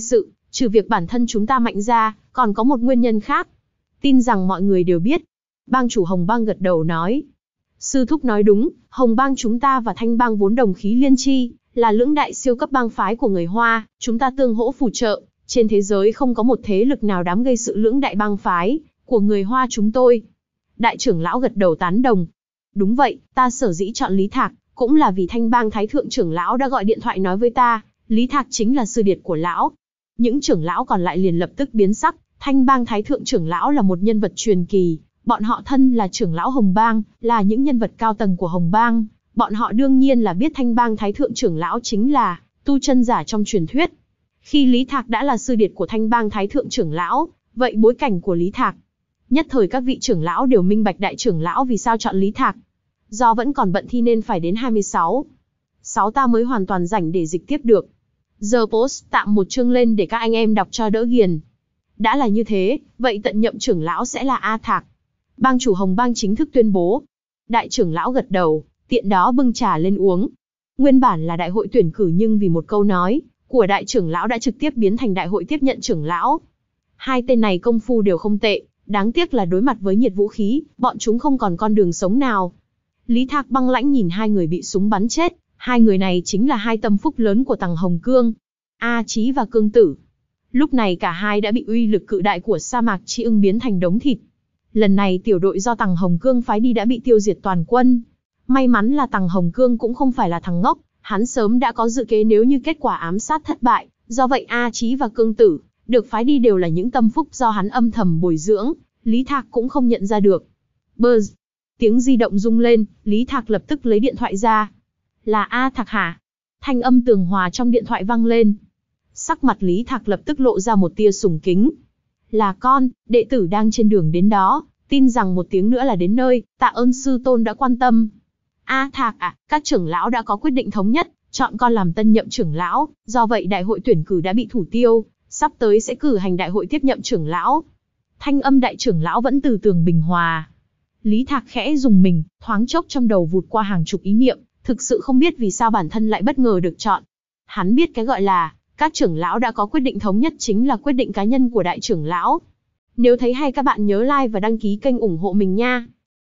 A: Trừ việc bản thân chúng ta mạnh ra, còn có một nguyên nhân khác. Tin rằng mọi người đều biết. Bang chủ Hồng Bang gật đầu nói. Sư thúc nói đúng, Hồng Bang chúng ta và Thanh Bang vốn đồng khí liên chi, là lưỡng đại siêu cấp bang phái của người Hoa, chúng ta tương hỗ phù trợ. Trên thế giới không có một thế lực nào dám gây sự lưỡng đại bang phái của người Hoa chúng tôi. Đại trưởng lão gật đầu tán đồng. Đúng vậy, ta sở dĩ chọn Lý Thạc, cũng là vì Thanh Bang Thái Thượng trưởng lão đã gọi điện thoại nói với ta, Lý Thạc chính là sư điệt của lão. Những trưởng lão còn lại liền lập tức biến sắc, Thanh Bang Thái Thượng trưởng lão là một nhân vật truyền kỳ, bọn họ thân là trưởng lão Hồng Bang, là những nhân vật cao tầng của Hồng Bang, bọn họ đương nhiên là biết Thanh Bang Thái Thượng trưởng lão chính là tu chân giả trong truyền thuyết. Khi Lý Thạc đã là sư điệt của Thanh Bang Thái Thượng trưởng lão, vậy bối cảnh của Lý Thạc, nhất thời các vị trưởng lão đều minh bạch đại trưởng lão vì sao chọn Lý Thạc. Do vẫn còn bận thi nên phải đến hai mươi sáu. sáu ta mới hoàn toàn rảnh để dịch tiếp được. Giờ post tạm một chương lên để các anh em đọc cho đỡ ghiền. Đã là như thế, vậy tận nhậm trưởng lão sẽ là A Thạc. Bang chủ Hồng Bang chính thức tuyên bố. Đại trưởng lão gật đầu, tiện đó bưng trà lên uống. Nguyên bản là đại hội tuyển cử nhưng vì một câu nói của đại trưởng lão đã trực tiếp biến thành đại hội tiếp nhận trưởng lão. Hai tên này công phu đều không tệ, đáng tiếc là đối mặt với nhiệt vũ khí, bọn chúng không còn con đường sống nào. Lý Thạc băng lãnh nhìn hai người bị súng bắn chết, hai người này chính là hai tâm phúc lớn của Tằng Hồng Cương, A Chí và Cương Tử. Lúc này cả hai đã bị uy lực cự đại của sa mạc Chi Ưng biến thành đống thịt. Lần này tiểu đội do Tằng Hồng Cương phái đi đã bị tiêu diệt toàn quân. May mắn là Tằng Hồng Cương cũng không phải là thằng ngốc, hắn sớm đã có dự kế nếu như kết quả ám sát thất bại, do vậy A Chí và Cương Tử được phái đi đều là những tâm phúc do hắn âm thầm bồi dưỡng, Lý Thạc cũng không nhận ra được. Buzz, tiếng di động rung lên, Lý Thạc lập tức lấy điện thoại ra. Là A Thạc hả? Thanh âm tường hòa trong điện thoại vang lên. Sắc mặt Lý Thạc lập tức lộ ra một tia sùng kính. Là con, đệ tử đang trên đường đến đó, tin rằng một tiếng nữa là đến nơi, tạ ơn sư tôn đã quan tâm. A Thạc à, các trưởng lão đã có quyết định thống nhất, chọn con làm tân nhậm trưởng lão, do vậy đại hội tuyển cử đã bị thủ tiêu, sắp tới sẽ cử hành đại hội tiếp nhậm trưởng lão. Thanh âm đại trưởng lão vẫn từ tường bình hòa. Lý Thạc khẽ dùng mình, thoáng chốc trong đầu vụt qua hàng chục ý niệm, thực sự không biết vì sao bản thân lại bất ngờ được chọn. Hắn biết cái gọi là, các trưởng lão đã có quyết định thống nhất chính là quyết định cá nhân của đại trưởng lão. Nếu thấy hay các bạn nhớ like và đăng ký kênh ủng hộ mình nha.